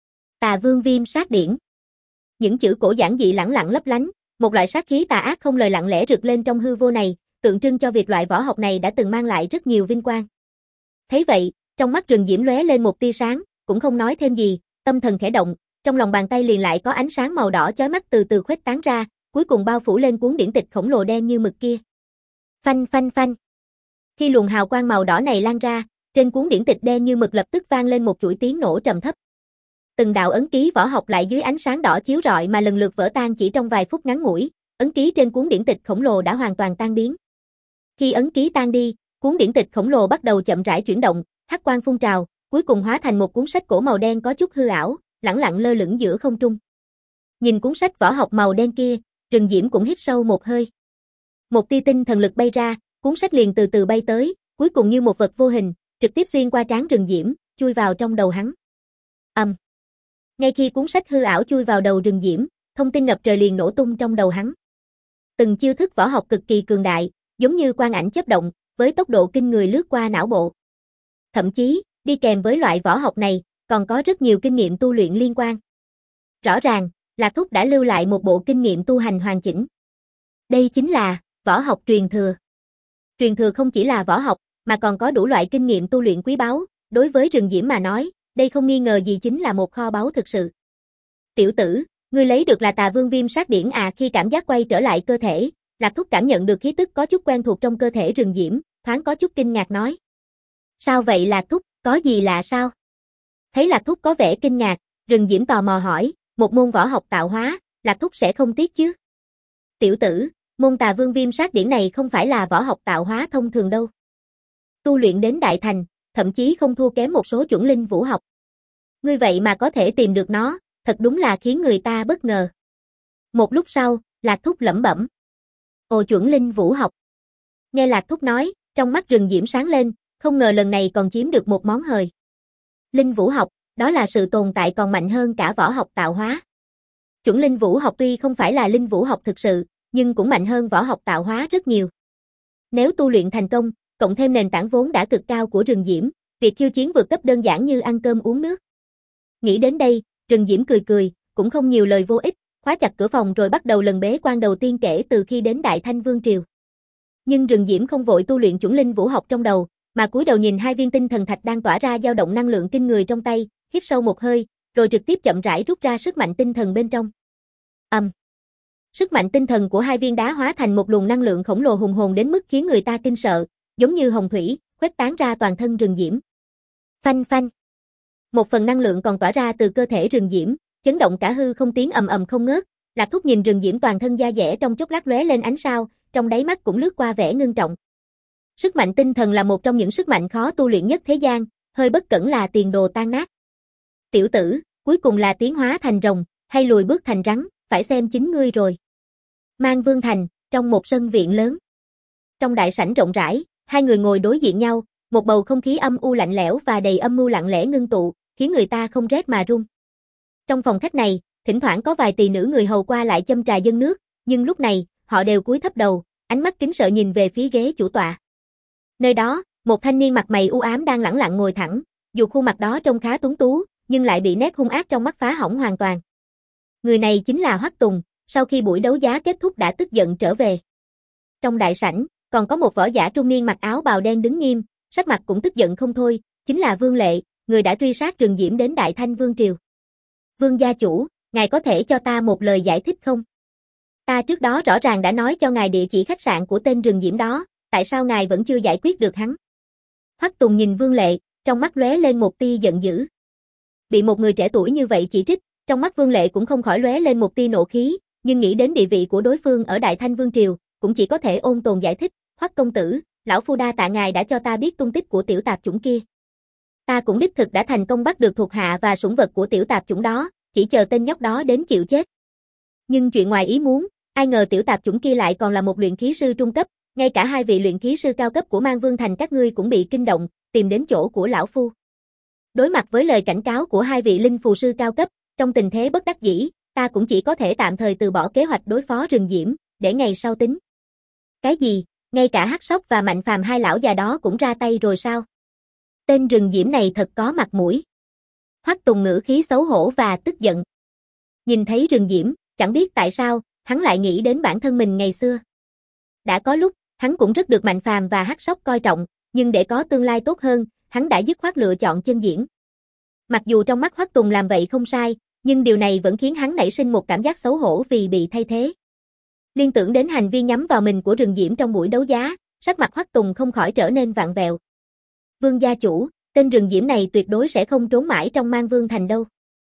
Tà Vương Viêm Sát Điển. Những chữ cổ giản dị lẳng lặng lấp lánh, một loại sát khí tà ác không lời lặng lẽ rực lên trong hư vô này, tượng trưng cho việc loại võ học này đã từng mang lại rất nhiều vinh quang. Thấy vậy, trong mắt Rừng Diễm lóe lên một tia sáng, cũng không nói thêm gì, tâm thần khẽ động, trong lòng bàn tay liền lại có ánh sáng màu đỏ chói mắt từ từ khuếch tán ra, cuối cùng bao phủ lên cuốn điển tịch khổng lồ đen như mực kia. Phanh phanh phanh. Khi luồng hào quang màu đỏ này lan ra, trên cuốn điển tịch đen như mực lập tức vang lên một chuỗi tiếng nổ trầm thấp. Từng đạo ấn ký võ học lại dưới ánh sáng đỏ chiếu rọi mà lần lượt vỡ tan chỉ trong vài phút ngắn ngủi, ấn ký trên cuốn điển tịch khổng lồ đã hoàn toàn tan biến. Khi ấn ký tan đi, cuốn điển tịch khổng lồ bắt đầu chậm rãi chuyển động, hắc quang phun trào, cuối cùng hóa thành một cuốn sách cổ màu đen có chút hư ảo, lẳng lặng lơ lửng giữa không trung. Nhìn cuốn sách võ học màu đen kia, Rừng Diễm cũng hít sâu một hơi. Một tia tinh thần lực bay ra, cuốn sách liền từ từ bay tới, cuối cùng như một vật vô hình, trực tiếp xuyên qua trán Rừng Diễm, chui vào trong đầu hắn. Ngay khi cuốn sách hư ảo chui vào đầu Rừng Diễm, thông tin ngập trời liền nổ tung trong đầu hắn. Từng chiêu thức võ học cực kỳ cường đại, giống như quang ảnh chớp động, với tốc độ kinh người lướt qua não bộ. Thậm chí, đi kèm với loại võ học này, còn có rất nhiều kinh nghiệm tu luyện liên quan. Rõ ràng, Lạc Thúc đã lưu lại một bộ kinh nghiệm tu hành hoàn chỉnh. Đây chính là võ học truyền thừa. Truyền thừa không chỉ là võ học, mà còn có đủ loại kinh nghiệm tu luyện quý báu, đối với Rừng Diễm mà nói, đây không nghi ngờ gì chính là một kho báu thực sự. Tiểu tử, ngươi lấy được là Tà Vương Viêm Sát Điển à? Khi cảm giác quay trở lại cơ thể, Lạc Thúc cảm nhận được khí tức có chút quen thuộc trong cơ thể Rừng Diễm, thoáng có chút kinh ngạc nói. Sao vậy Lạc Thúc, có gì lạ sao? Thấy Lạc Thúc có vẻ kinh ngạc, Rừng Diễm tò mò hỏi, một môn võ học tạo hóa, Lạc Thúc sẽ không tiếc chứ? Tiểu tử, môn Tà Vương Viêm Sát Điển này không phải là võ học tạo hóa thông thường đâu. Tu luyện đến đại thành, thậm chí không thua kém một số chuẩn linh vũ học. Ngươi vậy mà có thể tìm được nó, thật đúng là khiến người ta bất ngờ. Một lúc sau, Lạc Thúc lẩm bẩm. Ồ, chuẩn linh vũ học. Nghe Lạc Thúc nói, trong mắt Rừng Diễm sáng lên, không ngờ lần này còn chiếm được một món hời. Linh vũ học, đó là sự tồn tại còn mạnh hơn cả võ học tạo hóa. Chuẩn linh vũ học tuy không phải là linh vũ học thực sự, nhưng cũng mạnh hơn võ học tạo hóa rất nhiều. Nếu tu luyện thành công, cộng thêm nền tảng vốn đã cực cao của Rừng Diễm, việc khiêu chiến vượt cấp đơn giản như ăn cơm uống nước. Nghĩ đến đây, Rừng Diễm cười cười, cũng không nhiều lời vô ích, khóa chặt cửa phòng rồi bắt đầu lần bế quan đầu tiên kể từ khi đến Đại Thanh Vương Triều. Nhưng Rừng Diễm không vội tu luyện chuẩn linh vũ học trong đầu, mà cúi đầu nhìn hai viên tinh thần thạch đang tỏa ra dao động năng lượng kinh người trong tay, hít sâu một hơi, rồi trực tiếp chậm rãi rút ra sức mạnh tinh thần bên trong. Sức mạnh tinh thần của hai viên đá hóa thành một luồng năng lượng khổng lồ hùng hồn đến mức khiến người ta kinh sợ, giống như hồng thủy, khuếch tán ra toàn thân Rừng Diễm. Phanh phanh. Một phần năng lượng còn tỏa ra từ cơ thể Rừng Diễm, chấn động cả hư không, tiếng ầm ầm không ngớt. Lạc Thúc nhìn Rừng Diễm toàn thân da dẻ trong chốc lát lóe lên ánh sao, trong đáy mắt cũng lướt qua vẻ ngưng trọng. Sức mạnh tinh thần là một trong những sức mạnh khó tu luyện nhất thế gian, hơi bất cẩn là tiền đồ tan nát. Tiểu tử, cuối cùng là tiến hóa thành rồng, hay lùi bước thành rắn, phải xem chính ngươi rồi. Mang Vương Thành, trong một sân viện lớn. Trong đại sảnh rộng rãi, hai người ngồi đối diện nhau, một bầu không khí âm u lạnh lẽo và đầy âm mưu lặng lẽ ngưng tụ, khiến người ta không rét mà run. Trong phòng khách này, thỉnh thoảng có vài tỳ nữ người hầu qua lại châm trà dâng nước, nhưng lúc này, họ đều cúi thấp đầu, ánh mắt kính sợ nhìn về phía ghế chủ tọa. Nơi đó, một thanh niên mặt mày u ám đang lẳng lặng ngồi thẳng, dù khuôn mặt đó trông khá tuấn tú, nhưng lại bị nét hung ác trong mắt phá hỏng hoàn toàn. Người này chính là Hoắc Tùng, sau khi buổi đấu giá kết thúc đã tức giận trở về. Trong đại sảnh, còn có một võ giả trung niên mặc áo bào đen đứng nghiêm, sắc mặt cũng tức giận không thôi, chính là Vương Lệ, người đã truy sát Rừng Diễm đến Đại Thanh Vương triều. Vương gia chủ, ngài có thể cho ta một lời giải thích không? Ta trước đó rõ ràng đã nói cho ngài địa chỉ khách sạn của tên Rừng Diễm đó, tại sao ngài vẫn chưa giải quyết được hắn? Hoắc Tùng nhìn Vương Lệ, trong mắt lóe lên một tia giận dữ. Bị một người trẻ tuổi như vậy chỉ trích, trong mắt Vương Lệ cũng không khỏi lóe lên một tia nộ khí, nhưng nghĩ đến địa vị của đối phương ở Đại Thanh Vương triều, cũng chỉ có thể ôn tồn giải thích, Hoắc công tử, lão phu đa tạ ngài đã cho ta biết tung tích của tiểu tạp chủng kia. Ta cũng đích thực đã thành công bắt được thuộc hạ và sủng vật của tiểu tạp chủng đó, chỉ chờ tên nhóc đó đến chịu chết. Nhưng chuyện ngoài ý muốn, ai ngờ tiểu tạp chủng kia lại còn là một luyện khí sư trung cấp, ngay cả hai vị luyện khí sư cao cấp của Mang Vương Thành các ngươi cũng bị kinh động, tìm đến chỗ của lão phu. Đối mặt với lời cảnh cáo của hai vị linh phù sư cao cấp, trong tình thế bất đắc dĩ, ta cũng chỉ có thể tạm thời từ bỏ kế hoạch đối phó Rừng Diễm, để ngày sau tính. Cái gì? Ngay cả Hắc Sóc và Mạnh Phàm hai lão già đó cũng ra tay rồi sao? Tên Rừng Diễm này thật có mặt mũi. Hoắc Tùng ngữ khí xấu hổ và tức giận. Nhìn thấy Rừng Diễm, chẳng biết tại sao, hắn lại nghĩ đến bản thân mình ngày xưa. Đã có lúc, hắn cũng rất được Mạnh Phàm và Hắc Sóc coi trọng, nhưng để có tương lai tốt hơn, hắn đã dứt khoát lựa chọn chân diễn. Mặc dù trong mắt Hoắc Tùng làm vậy không sai, nhưng điều này vẫn khiến hắn nảy sinh một cảm giác xấu hổ vì bị thay thế. Liên tưởng đến hành vi nhắm vào mình của Rừng Diễm trong buổi đấu giá, sắc mặt Hoắc Tùng không khỏi trở nên vặn vẹo. Vương gia chủ, tên Rừng Diễm này tuyệt đối sẽ không trốn mãi trong Mang Vương Thành đâu.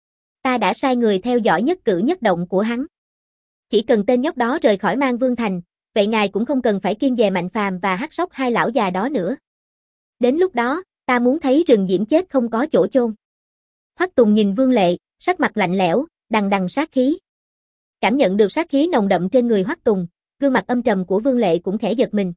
Ta đã sai người theo dõi nhất cử nhất động của hắn. Chỉ cần tên nhóc đó rời khỏi Mang Vương Thành, vậy ngài cũng không cần phải kiêng dè Mạnh Phàm và Hắc Sóc hai lão già đó nữa. Đến lúc đó, ta muốn thấy Rừng Diễm chết không có chỗ chôn. Hoắc Tùng nhìn Vương Lệ, sắc mặt lạnh lẽo, đằng đằng sát khí. Cảm nhận được sát khí nồng đậm trên người Hoắc Tùng, gương mặt âm trầm của Vương Lệ cũng khẽ giật mình.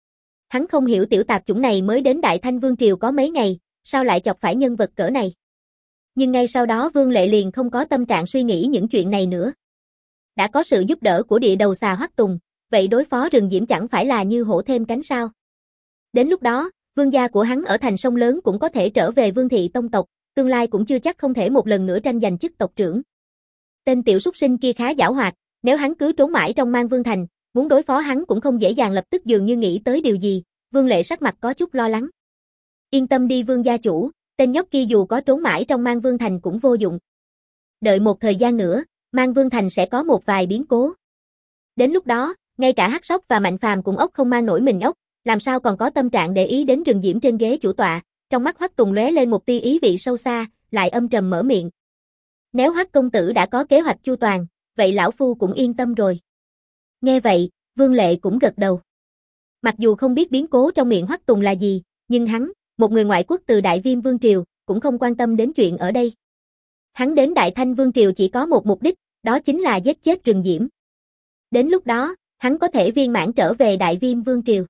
Hắn không hiểu tiểu tạp chủng này mới đến Đại Thanh Vương triều có mấy ngày, sao lại chọc phải nhân vật cỡ này. Nhưng ngay sau đó Vương Lệ liền không có tâm trạng suy nghĩ những chuyện này nữa. Đã có sự giúp đỡ của địa đầu xà Hoắc Tùng, vậy đối phó Rừng Diễm chẳng phải là như hổ thêm cánh sao. Đến lúc đó, vương gia của hắn ở thành sông lớn cũng có thể trở về Vương thị tông tộc, tương lai cũng chưa chắc không thể một lần nữa tranh giành chức tộc trưởng. Tên tiểu súc sinh kia khá giảo hoạt, nếu hắn cứ trốn mãi trong Mang Vương Thành, muốn đối phó hắn cũng không dễ dàng, lập tức dường như nghĩ tới điều gì, Vương Lệ sắc mặt có chút lo lắng. Yên tâm đi Vương gia chủ, tên nhóc kia dù có trốn mãi trong Mang Vương Thành cũng vô dụng. Đợi một thời gian nữa, Mang Vương Thành sẽ có một vài biến cố. Đến lúc đó, ngay cả Hắc Sóc và Mạnh Phàm cũng ốc không mang nổi mình ốc, làm sao còn có tâm trạng để ý đến Rừng Diễm trên ghế chủ tọa. Trong mắt Hoắc Tùng lóe lên một tia ý vị sâu xa, lại âm trầm mở miệng. Nếu Hoắc công tử đã có kế hoạch chu toàn, vậy lão phu cũng yên tâm rồi. Nghe vậy, Vương Lệ cũng gật đầu. Mặc dù không biết biến cố trong miệng Hoắc Tùng là gì, nhưng hắn, một người ngoại quốc từ Đại Viêm Vương triều, cũng không quan tâm đến chuyện ở đây. Hắn đến Đại Thanh Vương triều chỉ có một mục đích, đó chính là giết chết Rừng Diễm. Đến lúc đó, hắn có thể viên mãn trở về Đại Viêm Vương triều.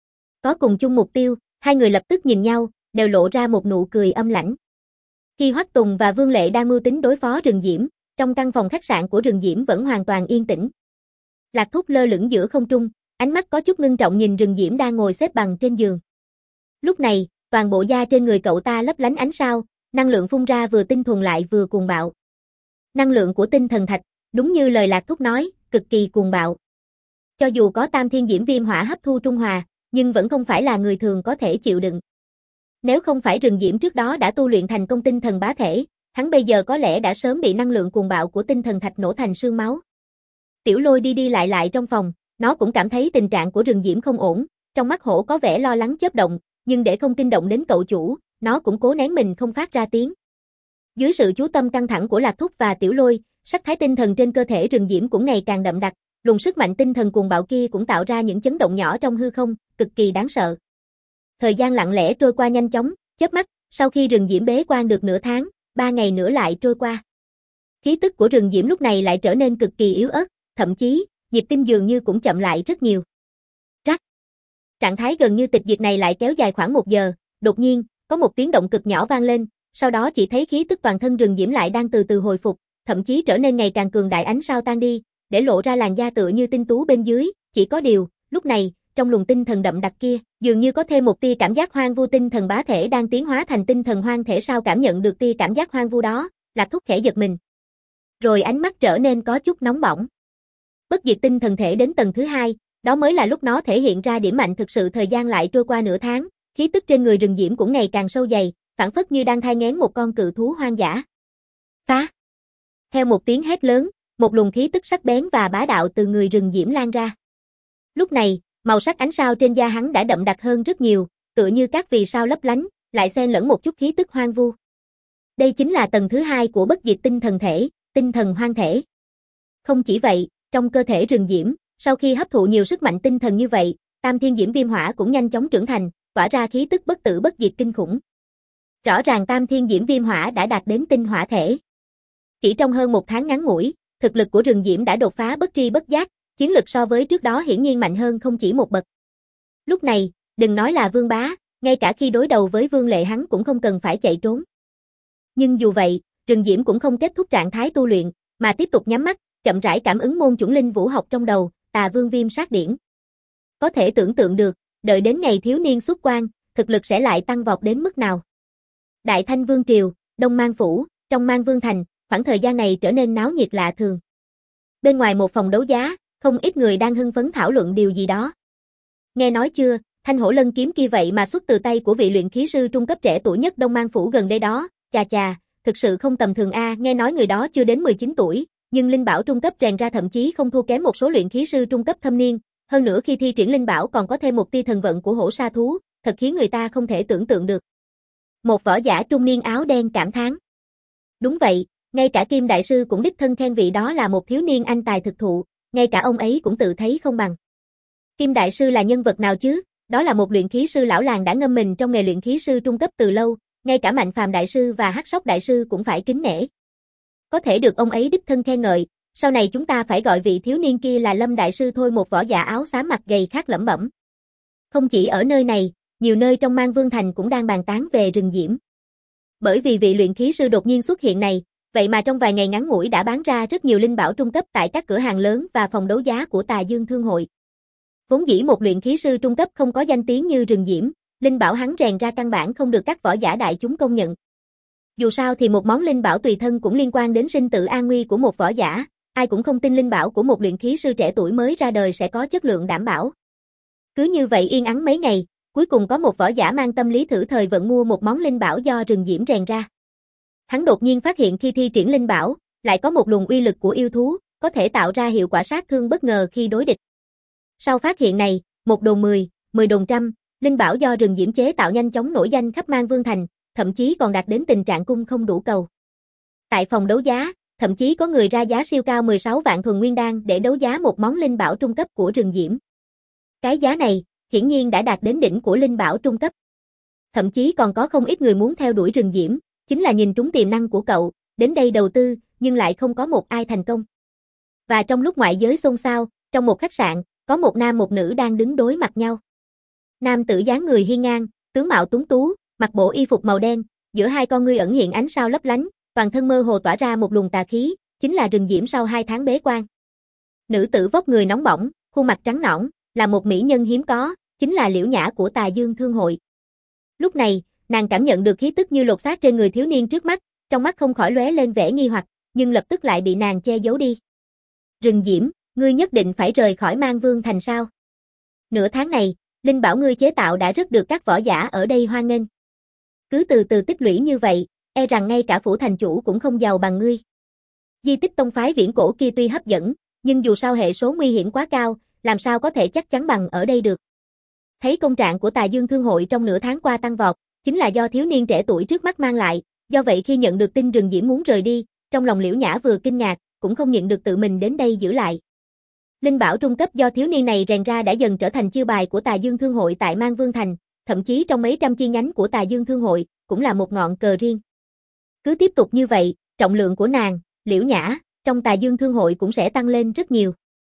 Có cùng chung mục tiêu, hai người lập tức nhìn nhau, đều lộ ra một nụ cười âm lãnh. Khi Hoắc Tùng và Vương Lệ đang mưu tính đối phó Rừng Diễm, trong căn phòng khách sạn của Rừng Diễm vẫn hoàn toàn yên tĩnh. Lạc Thúc lơ lửng giữa không trung, ánh mắt có chút ngưng trọng nhìn Rừng Diễm đang ngồi xếp bằng trên giường. Lúc này, toàn bộ da trên người cậu ta lấp lánh ánh sao, năng lượng phun ra vừa tinh thuần lại vừa cuồng bạo. Năng lượng của tinh thần thạch, đúng như lời Lạc Thúc nói, cực kỳ cuồng bạo. Cho dù có Tam Thiên Diễm Viêm Hỏa hấp thu trung hòa, nhưng vẫn không phải là người thường có thể chịu đựng. Nếu không phải Rừng Diễm trước đó đã tu luyện thành công tinh thần bá thể, hắn bây giờ có lẽ đã sớm bị năng lượng cuồng bạo của tinh thần thạch nổ thành xương máu. Tiểu Lôi đi đi lại trong phòng, nó cũng cảm thấy tình trạng của Rừng Diễm không ổn, trong mắt hổ có vẻ lo lắng chớp động, nhưng để không kinh động đến cậu chủ, nó cũng cố nén mình không phát ra tiếng. Dưới sự chú tâm căng thẳng của Lạc Thúc và Tiểu Lôi, sắc thái tinh thần trên cơ thể Rừng Diễm cũng ngày càng đậm đặc, luồng sức mạnh tinh thần cuồng bạo kia cũng tạo ra những chấn động nhỏ trong hư không, cực kỳ đáng sợ. Thời gian lặng lẽ trôi qua nhanh chóng, chớp mắt, sau khi rừng diễm bế quan được nửa tháng, 3 ngày nữa lại trôi qua. Khí tức của rừng diễm lúc này lại trở nên cực kỳ yếu ớt, thậm chí, nhịp tim dường như cũng chậm lại rất nhiều. Rắc. Trạng thái gần như tịch diệt này lại kéo dài khoảng 1 giờ, đột nhiên, có một tiếng động cực nhỏ vang lên, sau đó chỉ thấy khí tức toàn thân rừng diễm lại đang từ từ hồi phục, thậm chí trở nên ngày càng cường đại, ánh sao tan đi, để lộ ra làn da tựa như tinh tú bên dưới, chỉ có điều, lúc này, trong luồng tinh thần đậm đặc kia, dường như có thêm một tia cảm giác hoang vu, tinh thần bá thể đang tiến hóa thành tinh thần hoang thể. Sao cảm nhận được tia cảm giác hoang vu đó, Lạc Thúc khẽ giật mình. Rồi ánh mắt trở nên có chút nóng bỏng. Bất diệt tinh thần thể đến tầng thứ 2, đó mới là lúc nó thể hiện ra điểm mạnh thực sự. Thời gian lại trôi qua nửa tháng, khí tức trên người rừng diễm cũng ngày càng sâu dày, phảng phất như đang thai nghén một con cự thú hoang dã. Phá! Theo một tiếng hét lớn, một luồng khí tức sắc bén và bá đạo từ người rừng diễm lan ra. Lúc này, màu sắc ánh sao trên da hắn đã đậm đặc hơn rất nhiều, tựa như các vì sao lấp lánh, lại xen lẫn một chút khí tức hoang vu. Đây chính là tầng thứ 2 của bất diệt tinh thần thể, tinh thần hoang thể. Không chỉ vậy, trong cơ thể rừng diễm, sau khi hấp thụ nhiều sức mạnh tinh thần như vậy, Tam Thiên Diễm Viêm Hỏa cũng nhanh chóng trưởng thành, tỏa ra khí tức bất tử bất diệt kinh khủng. Rõ ràng Tam Thiên Diễm Viêm Hỏa đã đạt đến tinh hỏa thể. Chỉ trong hơn 1 tháng ngắn ngủi, thực lực của rừng diễm đã đột phá bất tri bất giác, chiến lực so với trước đó hiển nhiên mạnh hơn không chỉ một bậc. Lúc này, đừng nói là Vương Bá, ngay cả khi đối đầu với Vương Lệ hắn cũng không cần phải chạy trốn. Nhưng dù vậy, rừng diễm cũng không kết thúc trạng thái tu luyện, mà tiếp tục nhắm mắt, chậm rãi cảm ứng môn chủng linh vũ học trong đầu, Tà Vương Viêm Sát Điển. Có thể tưởng tượng được, đợi đến ngày thiếu niên xuất quan, thực lực sẽ lại tăng vọt đến mức nào. Đại Thanh Vương Triều, Đông Mang Phủ, trong Mang Vương Thành, khoảng thời gian này trở nên náo nhiệt lạ thường. Bên ngoài một phòng đấu giá, không ít người đang hưng phấn thảo luận điều gì đó. Nghe nói chưa, Thanh Hổ Lân kiếm kia vậy mà xuất từ tay của vị luyện khí sư trung cấp trẻ tuổi nhất Đông Mang Phủ gần đây đó, chà chà, thực sự không tầm thường a. Nghe nói người đó chưa đến 19 tuổi, nhưng linh bảo trung cấp rèn ra thậm chí không thua kém một số luyện khí sư trung cấp thâm niên, hơn nữa khi thi triển linh bảo còn có thêm một tia thần vận của hổ sa thú, thật khiến người ta không thể tưởng tượng được. Một võ giả trung niên áo đen cảm thán. Đúng vậy, ngay cả Kim Đại Sư cũng đích thân khen vị đó là một thiếu niên anh tài thực thụ, ngay cả ông ấy cũng tự thấy không bằng. Kim Đại Sư là nhân vật nào chứ? Đó là một luyện khí sư lão làng đã ngâm mình trong nghề luyện khí sư trung cấp từ lâu, ngay cả Mạnh Phàm Đại Sư và Hắc Sóc Đại Sư cũng phải kính nể. Có thể được ông ấy đích thân khen ngợi, sau này chúng ta phải gọi vị thiếu niên kia là Lâm Đại Sư thôi. Một võ giả áo xám mặt gầy khác lẩm bẩm. Không chỉ ở nơi này, nhiều nơi trong Mang Vương Thành cũng đang bàn tán về rừng diễm. Bởi vì vị luyện khí sư đột nhiên xuất hiện này, vậy mà trong vài ngày ngắn ngủi đã bán ra rất nhiều linh bảo trung cấp tại các cửa hàng lớn và phòng đấu giá của Tà Dương Thương hội. Vốn dĩ một luyện khí sư trung cấp không có danh tiếng như rừng diễm, linh bảo hắn rèn ra căn bản không được các võ giả đại chúng công nhận. Dù sao thì một món linh bảo tùy thân cũng liên quan đến sinh tử an nguy của một võ giả, ai cũng không tin linh bảo của một luyện khí sư trẻ tuổi mới ra đời sẽ có chất lượng đảm bảo. Cứ như vậy yên ắng mấy ngày, cuối cùng có một võ giả mang tâm lý thử thời vận mua một món linh bảo do rừng diễm rèn ra. Hắn đột nhiên phát hiện khi thi triển linh bảo, lại có một luồng uy lực của yêu thú, có thể tạo ra hiệu quả sát thương bất ngờ khi đối địch. Sau phát hiện này, một đồn 10, 10 đồn trăm, linh bảo do rừng diễm chế tạo nhanh chóng nổi danh khắp Mang Vương Thành, thậm chí còn đạt đến tình trạng cung không đủ cầu. Tại phòng đấu giá, thậm chí có người ra giá siêu cao 16 vạn thuần nguyên đan để đấu giá một món linh bảo trung cấp của rừng diễm. Cái giá này, hiển nhiên đã đạt đến đỉnh của linh bảo trung cấp. Thậm chí còn có không ít người muốn theo đuổi rừng diễm, chính là nhìn trúng tiềm năng của cậu, đến đây đầu tư, nhưng lại không có một ai thành công. Và trong lúc ngoại giới xôn xao, trong một khách sạn, có một nam một nữ đang đứng đối mặt nhau. Nam tử dáng người hiên ngang, tướng mạo tuấn tú, mặc bộ y phục màu đen, giữa hai con ngươi ẩn hiện ánh sao lấp lánh, toàn thân mơ hồ tỏa ra một luồng tà khí, chính là rừng diễm sau 2 tháng bế quan. Nữ tử vóc người nóng bỏng, khuôn mặt trắng nõn, là một mỹ nhân hiếm có, chính là Liễu Nhã của Tà Dương Thương hội. Lúc này, nàng cảm nhận được khí tức như lột xác trên người thiếu niên trước mắt, trong mắt không khỏi lóe lên vẻ nghi hoặc, nhưng lập tức lại bị nàng che giấu đi. Rừng diễm, ngươi nhất định phải rời khỏi Mang Vương Thành sao? Nửa tháng này, linh bảo ngươi chế tạo đã rất được các võ giả ở đây hoan nghênh. Cứ từ từ tích lũy như vậy, e rằng ngay cả phủ thành chủ cũng không giàu bằng ngươi. Di tích tông phái viễn cổ kia tuy hấp dẫn, nhưng dù sao hệ số nguy hiểm quá cao, làm sao có thể chắc chắn bằng ở đây được. Thấy công trạng của Tà Dương Thương hội trong nửa tháng qua tăng vọt, chính là do thiếu niên trẻ tuổi trước mắt mang lại, do vậy khi nhận được tin rừng diễm muốn rời đi, trong lòng Liễu Nhã vừa kinh ngạc, cũng không nhịn được tự mình đến đây giữ lại. Linh bảo trung cấp do thiếu niên này rèn ra đã dần trở thành chiêu bài của Tà Dương Thương hội tại Mang Vương Thành, thậm chí trong mấy trăm chi nhánh của Tà Dương Thương hội, cũng là một ngọn cờ riêng. Cứ tiếp tục như vậy, trọng lượng của nàng, Liễu Nhã, trong Tà Dương Thương hội cũng sẽ tăng lên rất nhiều.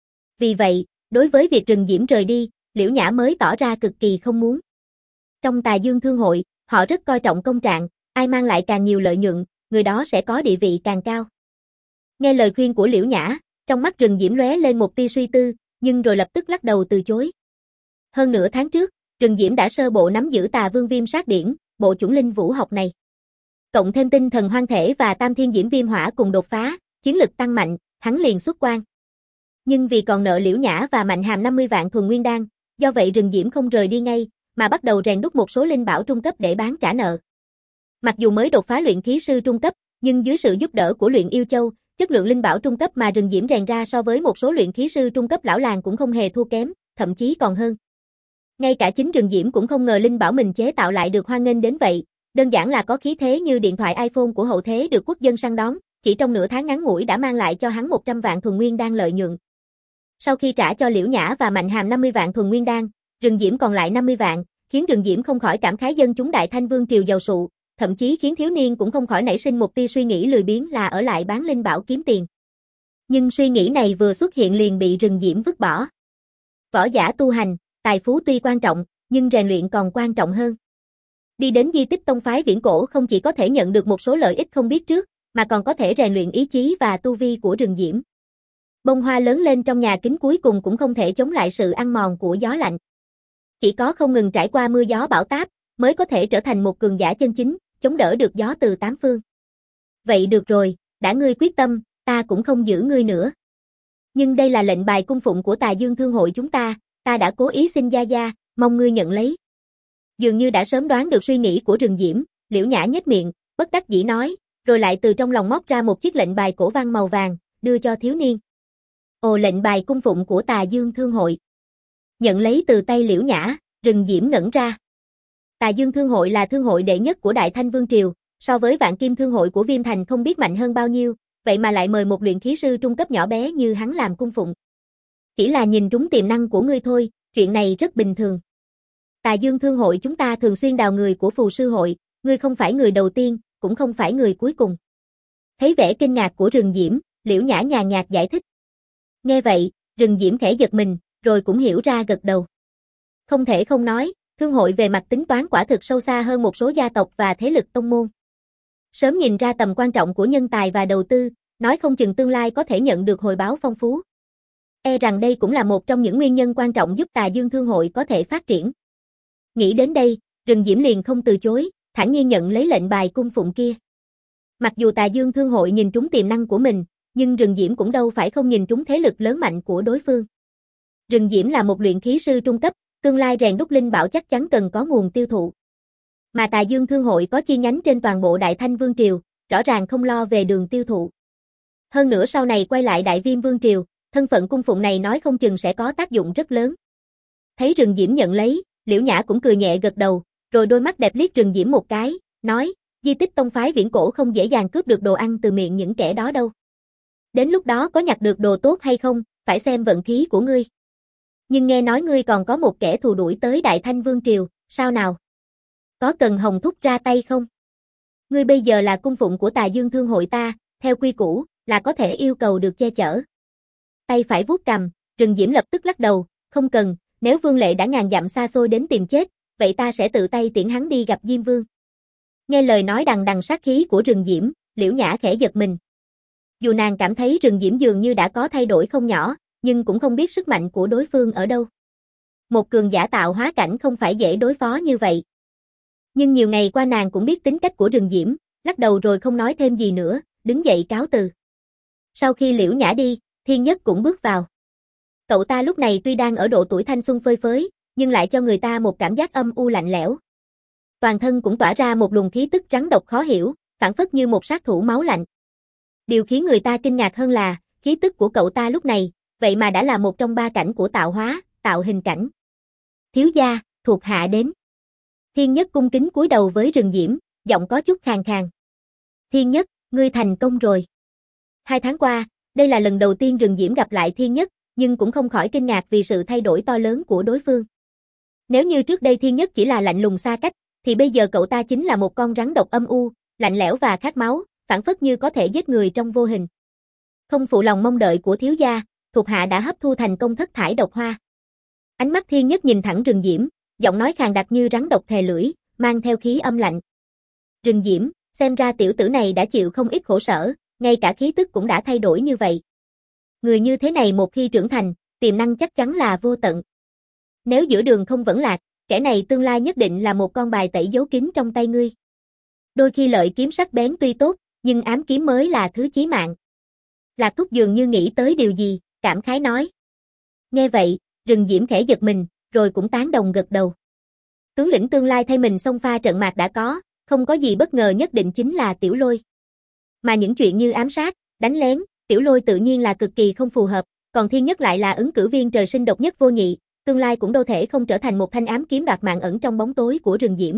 Vì vậy, đối với việc Rừng Diễm rời đi, Liễu Nhã mới tỏ ra cực kỳ không muốn. Trong Tà Dương Thương hội, họ rất coi trọng công trạng, ai mang lại càng nhiều lợi nhuận, người đó sẽ có địa vị càng cao. Nghe lời khuyên của Liễu Nhã, trong mắt Rừng Diễm lóe lên một tia suy tư, nhưng rồi lập tức lắc đầu từ chối. Hơn nửa tháng trước, Rừng Diễm đã sơ bộ nắm giữ Tà Vương Viêm Sát Điển, bộ chủng linh vũ học này. Cộng thêm tinh thần hoang thể và Tam Thiên Diễm Viêm Hỏa cùng đột phá, chiến lực tăng mạnh, hắn liền xuất quan. Nhưng vì còn nợ Liễu Nhã và Mạnh Hàm 50 vạn thuần nguyên đan, do vậy Rừng Diễm không rời đi ngay, mà bắt đầu rèn đúc một số linh bảo trung cấp để bán trả nợ. Mặc dù mới đột phá luyện khí sư trung cấp, nhưng dưới sự giúp đỡ của Luyện Yêu Châu, chất lượng linh bảo trung cấp mà Rừng Diễm rèn ra so với một số luyện khí sư trung cấp lão làng cũng không hề thua kém, thậm chí còn hơn. Ngay cả chính Rừng Diễm cũng không ngờ linh bảo mình chế tạo lại được hoan nghênh đến vậy, đơn giản là có khí thế như điện thoại iPhone của hậu thế được quốc dân săn đón, chỉ trong nửa tháng ngắn ngủi đã mang lại cho hắn 100 vạn thuần nguyên đan lợi nhuận. Sau khi trả cho Liễu Nhã và Mạnh Hàm 50 vạn thuần nguyên đan, Rừng Diễm còn lại 50 vạn, khiến Rừng Diễm không khỏi cảm khái dân chúng Đại Thanh Vương triều giàu sụ, thậm chí khiến thiếu niên cũng không khỏi nảy sinh một tia suy nghĩ lười biếng là ở lại bán linh bảo kiếm tiền. Nhưng suy nghĩ này vừa xuất hiện liền bị Rừng Diễm vứt bỏ. Võ giả tu hành, tài phú tuy quan trọng, nhưng rèn luyện còn quan trọng hơn. Đi đến di tích tông phái viễn cổ không chỉ có thể nhận được một số lợi ích không biết trước, mà còn có thể rèn luyện ý chí và tu vi của Rừng Diễm. Bông hoa lớn lên trong nhà kính cuối cùng cũng không thể chống lại sự ăn mòn của gió lạnh. Chỉ có không ngừng trải qua mưa gió bão táp, mới có thể trở thành một cường giả chân chính, chống đỡ được gió từ tám phương. Vậy được rồi, đã ngươi quyết tâm, ta cũng không giữ ngươi nữa. Nhưng đây là lệnh bài cung phụng của Tà Dương Thương hội chúng ta đã cố ý xin gia gia, mong ngươi nhận lấy. Dường như đã sớm đoán được suy nghĩ của Rừng Diễm, Liễu Nhã nhếch miệng, bất đắc dĩ nói, rồi lại từ trong lòng móc ra một chiếc lệnh bài cổ văn màu vàng, đưa cho thiếu niên. Ồ, lệnh bài cung phụng của Tà Dương Thương hội. Nhận lấy từ tay Liễu Nhã, Rừng Diễm ngẩn ra. Tà Dương Thương hội là thương hội đệ nhất của Đại Thanh Vương triều, so với Vạn Kim Thương hội của Viêm Thành không biết mạnh hơn bao nhiêu, vậy mà lại mời một luyện khí sư trung cấp nhỏ bé như hắn làm cung phụng. Chỉ là nhìn trúng tiềm năng của ngươi thôi, chuyện này rất bình thường. Tà Dương Thương hội chúng ta thường xuyên đào người của Phù Sư hội, ngươi không phải người đầu tiên, cũng không phải người cuối cùng. Thấy vẻ kinh ngạc của Rừng Diễm, Liễu Nhã nhàn nhạt giải thích. Nghe vậy, Rừng Diễm khẽ giật mình, rồi cũng hiểu ra gật đầu. Không thể không nói, thương hội về mặt tính toán quả thực sâu xa hơn một số gia tộc và thế lực tông môn. Sớm nhìn ra tầm quan trọng của nhân tài và đầu tư, nói không chừng tương lai có thể nhận được hồi báo phong phú. E rằng đây cũng là một trong những nguyên nhân quan trọng giúp Tà Dương Thương hội có thể phát triển. Nghĩ đến đây, Rừng Diễm liền không từ chối, thản nhiên nhận lấy lệnh bài cung phụng kia. Mặc dù Tà Dương Thương hội nhìn trúng tiềm năng của mình, nhưng Rừng Diễm cũng đâu phải không nhìn trúng thế lực lớn mạnh của đối phương. Rừng Diễm là một luyện khí sư trung cấp, tương lai rèn đúc linh bảo chắc chắn cần có nguồn tiêu thụ. Mà Tà Dương Thương hội có chi nhánh trên toàn bộ Đại Thanh Vương triều, rõ ràng không lo về đường tiêu thụ. Hơn nữa sau này quay lại Đại Viêm Vương triều, thân phận cung phụng này nói không chừng sẽ có tác dụng rất lớn. Thấy Rừng Diễm nhận lấy, Liễu Nhã cũng cười nhẹ gật đầu, rồi đôi mắt đẹp liếc Rừng Diễm một cái, nói, di tích tông phái viễn cổ không dễ dàng cướp được đồ ăn từ miệng những kẻ đó đâu. Đến lúc đó có nhặt được đồ tốt hay không, phải xem vận khí của ngươi. Nhưng nghe nói ngươi còn có một kẻ thù đuổi tới Đại Thanh Vương triều, sao nào? Có cần Hồng Thúc ra tay không? Ngươi bây giờ là cung phụng của Tà Dương Thương hội ta, theo quy củ, là có thể yêu cầu được che chở. Tay phải vuốt cằm, Rừng Diễm lập tức lắc đầu, không cần, nếu Vương Lệ đã ngàn dặm xa xôi đến tìm chết, vậy ta sẽ tự tay tiễn hắn đi gặp Diêm Vương. Nghe lời nói đằng đằng sát khí của Rừng Diễm, Liễu Nhã khẽ giật mình. Dù nàng cảm thấy Rừng Diễm dường như đã có thay đổi không nhỏ, nhưng cũng không biết sức mạnh của đối phương ở đâu. Một cường giả tạo hóa cảnh không phải dễ đối phó như vậy. Nhưng nhiều ngày qua nàng cũng biết tính cách của Rừng Diễm, lắc đầu rồi không nói thêm gì nữa, đứng dậy cáo từ. Sau khi Liễu Nhã đi, Thiên Nhất cũng bước vào. Cậu ta lúc này tuy đang ở độ tuổi thanh xuân phơi phới, nhưng lại cho người ta một cảm giác âm u lạnh lẽo. Toàn thân cũng tỏa ra một luồng khí tức rắn độc khó hiểu, phảng phất như một sát thủ máu lạnh. Điều khiến người ta kinh ngạc hơn là, khí tức của cậu ta lúc này, vậy mà đã là một trong ba cảnh của tạo hóa, tạo hình cảnh. Thiếu gia, thuộc hạ đến. Thiên Nhất cung kính cúi đầu với Rừng Diễm, giọng có chút khàn khàn. Thiên Nhất, ngươi thành công rồi. 2 tháng qua, đây là lần đầu tiên Rừng Diễm gặp lại Thiên Nhất, nhưng cũng không khỏi kinh ngạc vì sự thay đổi to lớn của đối phương. Nếu như trước đây Thiên Nhất chỉ là lạnh lùng xa cách, thì bây giờ cậu ta chính là một con rắn độc âm u, lạnh lẽo và khát máu, phảng phất như có thể giết người trong vô hình. Không phụ lòng mong đợi của thiếu gia, thuộc hạ đã hấp thu thành công thất thải độc hoa. Ánh mắt Thiên Nhất nhìn thẳng Rừng Diễm, giọng nói khàn đặc như rắn độc thè lưỡi, mang theo khí âm lạnh. Rừng Diễm, xem ra tiểu tử này đã chịu không ít khổ sở, ngay cả khí tức cũng đã thay đổi như vậy. Người như thế này một khi trưởng thành, tiềm năng chắc chắn là vô tận. Nếu giữa đường không vẫn lạc, kẻ này tương lai nhất định là một con bài tẩy giấu kín trong tay ngươi. Đôi khi lợi kiếm sắc bén tuy tốt, nhưng ám kiếm mới là thứ chí mạng. Lạc Thúc dường như nghĩ tới điều gì, cảm khái nói. Nghe vậy, Rừng Diễm khẽ giật mình, rồi cũng tán đồng gật đầu. Tướng lĩnh tương lai thay mình xông pha trận mạc đã có, không có gì bất ngờ nhất định chính là Tiểu Lôi. Mà những chuyện như ám sát, đánh lén, Tiểu Lôi tự nhiên là cực kỳ không phù hợp, còn Thiên Nhất lại là ứng cử viên trời sinh độc nhất vô nhị, tương lai cũng đâu thể không trở thành một thanh ám kiếm đoạt mạng ẩn trong bóng tối của Rừng Diễm.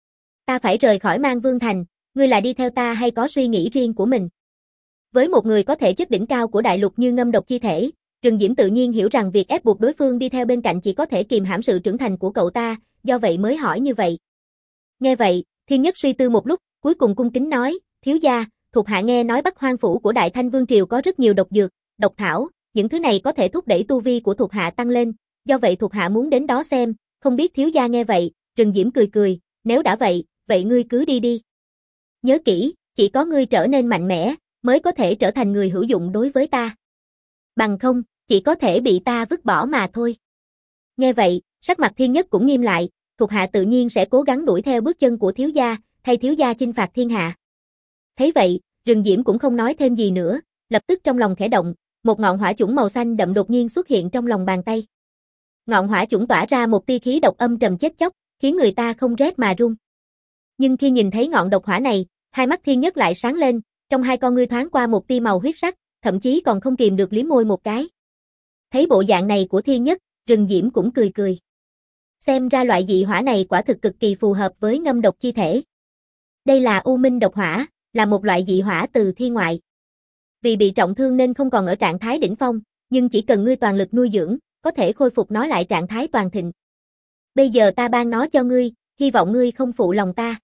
Ta phải rời khỏi Mang Vương Thành, ngươi là đi theo ta hay có suy nghĩ riêng của mình? Với một người có thể chất đỉnh cao của đại lục như ngâm độc chi thể, Rừng Diễm tự nhiên hiểu rằng việc ép buộc đối phương đi theo bên cạnh chỉ có thể kìm hãm sự trưởng thành của cậu ta, do vậy mới hỏi như vậy. Nghe vậy, Thiên Nhất suy tư một lúc, cuối cùng cung kính nói, thiếu gia, thuộc hạ nghe nói Bắc Hoang phủ của Đại Thanh Vương Triều có rất nhiều độc dược, độc thảo, những thứ này có thể thúc đẩy tu vi của thuộc hạ tăng lên, do vậy thuộc hạ muốn đến đó xem, không biết thiếu gia nghe vậy, Rừng Diễm cười cười, nếu đã vậy, vậy ngươi cứ đi đi. Nhớ kỹ, chỉ có ngươi trở nên mạnh mẽ, mới có thể trở thành người hữu dụng đối với ta. Bằng không, chỉ có thể bị ta vứt bỏ mà thôi. Nghe vậy, sắc mặt Thiên Nhất cũng nghiêm lại, thuộc hạ tự nhiên sẽ cố gắng đuổi theo bước chân của thiếu gia, thay thiếu gia chinh phạt thiên hạ. Thấy vậy, Rừng Diễm cũng không nói thêm gì nữa, lập tức trong lòng khẽ động, một ngọn hỏa chủng màu xanh đậm đột nhiên xuất hiện trong lòng bàn tay. Ngọn hỏa chủng tỏa ra một tia khí độc âm trầm chết chóc, khiến người ta không rét mà run. Nhưng khi nhìn thấy ngọn độc hỏa này, hai mắt Thiên Nhất lại sáng lên, trong hai con ngươi thoáng qua một tia màu huyết sắc, thậm chí còn không kìm được liếm môi một cái. Thấy bộ dạng này của Thiên Nhất, Rừng Diễm cũng cười cười. Xem ra loại dị hỏa này quả thực cực kỳ phù hợp với ngâm độc chi thể. Đây là U Minh độc hỏa, là một loại dị hỏa từ thiên ngoại. Vì bị trọng thương nên không còn ở trạng thái đỉnh phong, nhưng chỉ cần ngươi toàn lực nuôi dưỡng, có thể khôi phục nó lại trạng thái toàn thịnh. Bây giờ ta ban nó cho ngươi, hy vọng ngươi không phụ lòng ta.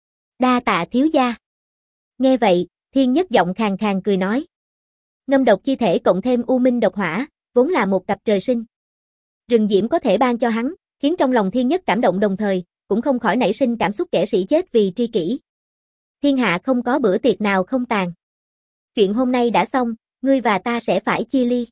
Đa tạ thiếu gia. Nghe vậy, Thiên Nhất giọng khàn khàn cười nói. Ngâm độc chi thể cộng thêm U Minh độc hỏa, vốn là một cặp trời sinh. Rừng Diễm có thể ban cho hắn, khiến trong lòng Thiên Nhất cảm động đồng thời, cũng không khỏi nảy sinh cảm xúc kẻ sĩ chết vì tri kỷ. Thiên hạ không có bữa tiệc nào không tàn. Chuyện hôm nay đã xong, ngươi và ta sẽ phải chia ly.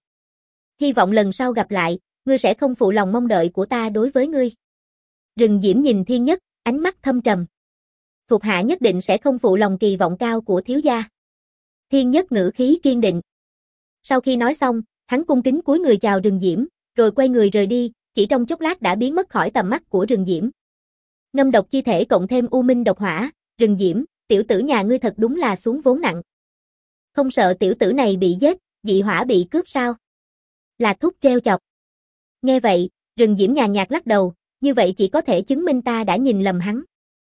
Hy vọng lần sau gặp lại, ngươi sẽ không phụ lòng mong đợi của ta đối với ngươi. Rừng Diễm nhìn Thiên Nhất, ánh mắt thâm trầm. Thuộc hạ nhất định sẽ không phụ lòng kỳ vọng cao của thiếu gia. Thiên Nhất ngữ khí kiên định. Sau khi nói xong, hắn cung kính cúi người chào Rừng Diễm, rồi quay người rời đi, chỉ trong chốc lát đã biến mất khỏi tầm mắt của Rừng Diễm. Ngâm độc chi thể cộng thêm U Minh độc hỏa, Rừng Diễm, tiểu tử nhà ngươi thật đúng là xuống vốn nặng. Không sợ tiểu tử này bị giết, dị hỏa bị cướp sao? Lạc Thúc treo chọc. Nghe vậy, Rừng Diễm nhàn nhạt lắc đầu, như vậy chỉ có thể chứng minh ta đã nhìn lầm hắn.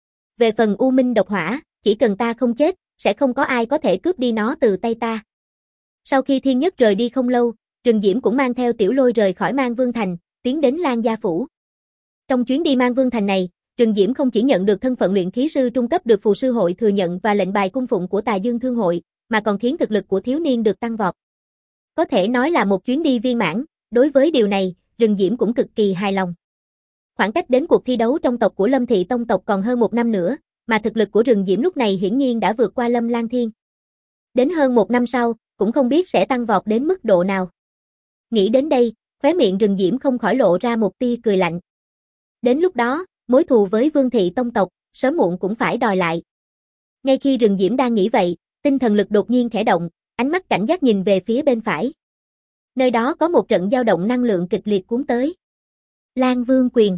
Về phần U Minh độc hỏa, chỉ cần ta không chết, sẽ không có ai có thể cướp đi nó từ tay ta. Sau khi Thiên Nhất rời đi không lâu, Rừng Diễm cũng mang theo Tiểu Lôi rời khỏi Mang Vương Thành, tiến đến Lan Gia Phủ. Trong chuyến đi Mang Vương Thành này, Rừng Diễm không chỉ nhận được thân phận luyện khí sư trung cấp được phù sư hội thừa nhận và lệnh bài cung phụng của Tà Dương Thương hội, mà còn khiến thực lực của thiếu niên được tăng vọt. Có thể nói là một chuyến đi viên mãn, đối với điều này, Rừng Diễm cũng cực kỳ hài lòng. Khoảng cách đến cuộc thi đấu trong tộc của Lâm Thị Tông tộc còn hơn một năm nữa, mà thực lực của Rừng Diễm lúc này hiển nhiên đã vượt qua Lâm Lan Thiên. Đến hơn một năm sau, cũng không biết sẽ tăng vọt đến mức độ nào. Nghĩ đến đây, khóe miệng Rừng Diễm không khỏi lộ ra một tia cười lạnh. Đến lúc đó, mối thù với Vương Thị Tông tộc, sớm muộn cũng phải đòi lại. Ngay khi Rừng Diễm đang nghĩ vậy, tinh thần lực đột nhiên khẽ động, ánh mắt cảnh giác nhìn về phía bên phải. Nơi đó có một trận dao động năng lượng kịch liệt cuốn tới. Lan Vương quyền.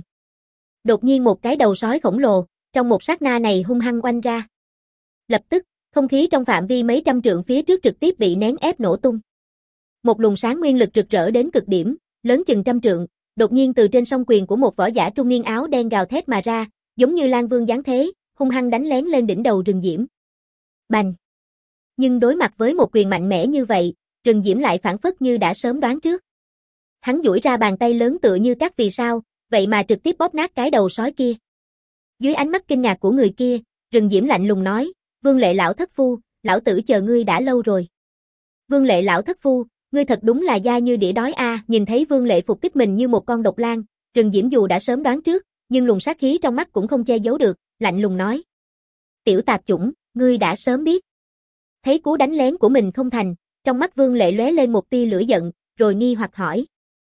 Đột nhiên một cái đầu sói khổng lồ, trong một sát na này hung hăng oanh ra. Lập tức, không khí trong phạm vi mấy trăm trượng phía trước trực tiếp bị nén ép nổ tung. Một luồng sáng nguyên lực rực rỡ đến cực điểm, lớn chừng trăm trượng, đột nhiên từ trên song quyền của một võ giả trung niên áo đen gào thét mà ra, giống như Lan Vương giáng thế, hung hăng đánh lén lên đỉnh đầu Rừng Diễm. Bành! Nhưng đối mặt với một quyền mạnh mẽ như vậy, Rừng Diễm lại phảng phất như đã sớm đoán trước. Hắn duỗi ra bàn tay lớn tựa như các vì sao, vậy mà trực tiếp bóp nát cái đầu sói kia. Dưới ánh mắt kinh ngạc của người kia, Rừng Diễm lạnh lùng nói, Vương Lệ lão thất phu, lão tử chờ ngươi đã lâu rồi. Vương Lệ lão thất phu, ngươi thật đúng là da như đĩa đói a. Nhìn thấy Vương Lệ phục kích mình như một con độc lang, Rừng Diễm dù đã sớm đoán trước, nhưng luồng sát khí trong mắt cũng không che giấu được, lạnh lùng nói. Tiểu tạp chủng, ngươi đã sớm biết. Thấy cú đánh lén của mình không thành, trong mắt Vương Lệ lóe lên một tia lửa giận, rồi nghi hoặc hỏi.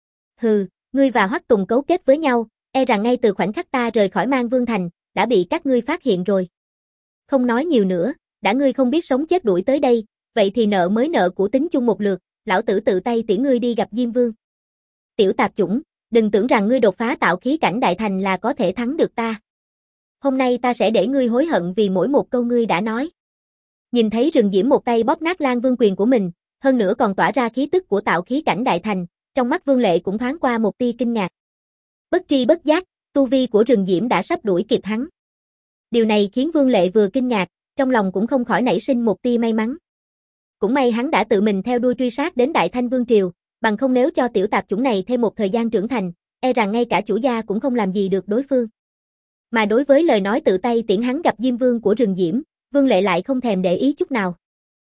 Hừ, ngươi và Hoắc Tùng cấu kết với nhau, e rằng ngay từ khoảnh khắc ta rời khỏi Mang Vương Thành, đã bị các ngươi phát hiện rồi. Không nói nhiều nữa, đã ngươi không biết sống chết đuổi tới đây, vậy thì nợ mới nợ cũ tính chung một lượt, lão tử tự tay tiễn ngươi đi gặp Diêm Vương. Tiểu tạp chủng, đừng tưởng rằng ngươi đột phá tạo khí cảnh đại thành là có thể thắng được ta. Hôm nay ta sẽ để ngươi hối hận vì mỗi một câu ngươi đã nói. Nhìn thấy Rừng Diễm một tay bóp nát Lan Vương quyền của mình, hơn nữa còn tỏa ra khí tức của tạo khí cảnh đại thành, trong mắt Vương Lệ cũng thoáng qua một tia kinh ngạc. Bất tri bất giác, tu vi của Rừng Diễm đã sắp đuổi kịp hắn. Điều này khiến Vương Lệ vừa kinh ngạc, trong lòng cũng không khỏi nảy sinh một tia may mắn. Cũng may hắn đã tự mình theo đuôi truy sát đến Đại Thanh Vương Triều, bằng không nếu cho tiểu tạp chủng này thêm một thời gian trưởng thành, e rằng ngay cả chủ gia cũng không làm gì được đối phương. Mà đối với lời nói tự tay tiễn hắn gặp Diêm Vương của Rừng Diễm, Vương Lệ lại không thèm để ý chút nào.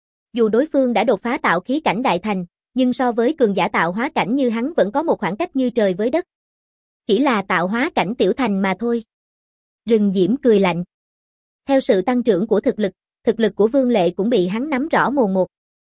Dù đối phương đã đột phá tạo khí cảnh đại thành, nhưng so với cường giả tạo hóa cảnh như hắn vẫn có một khoảng cách như trời với đất. Chỉ là tạo hóa cảnh tiểu thành mà thôi. Rừng Diễm cười lạnh. Theo sự tăng trưởng của thực lực của Vương Lệ cũng bị hắn nắm rõ mồn một.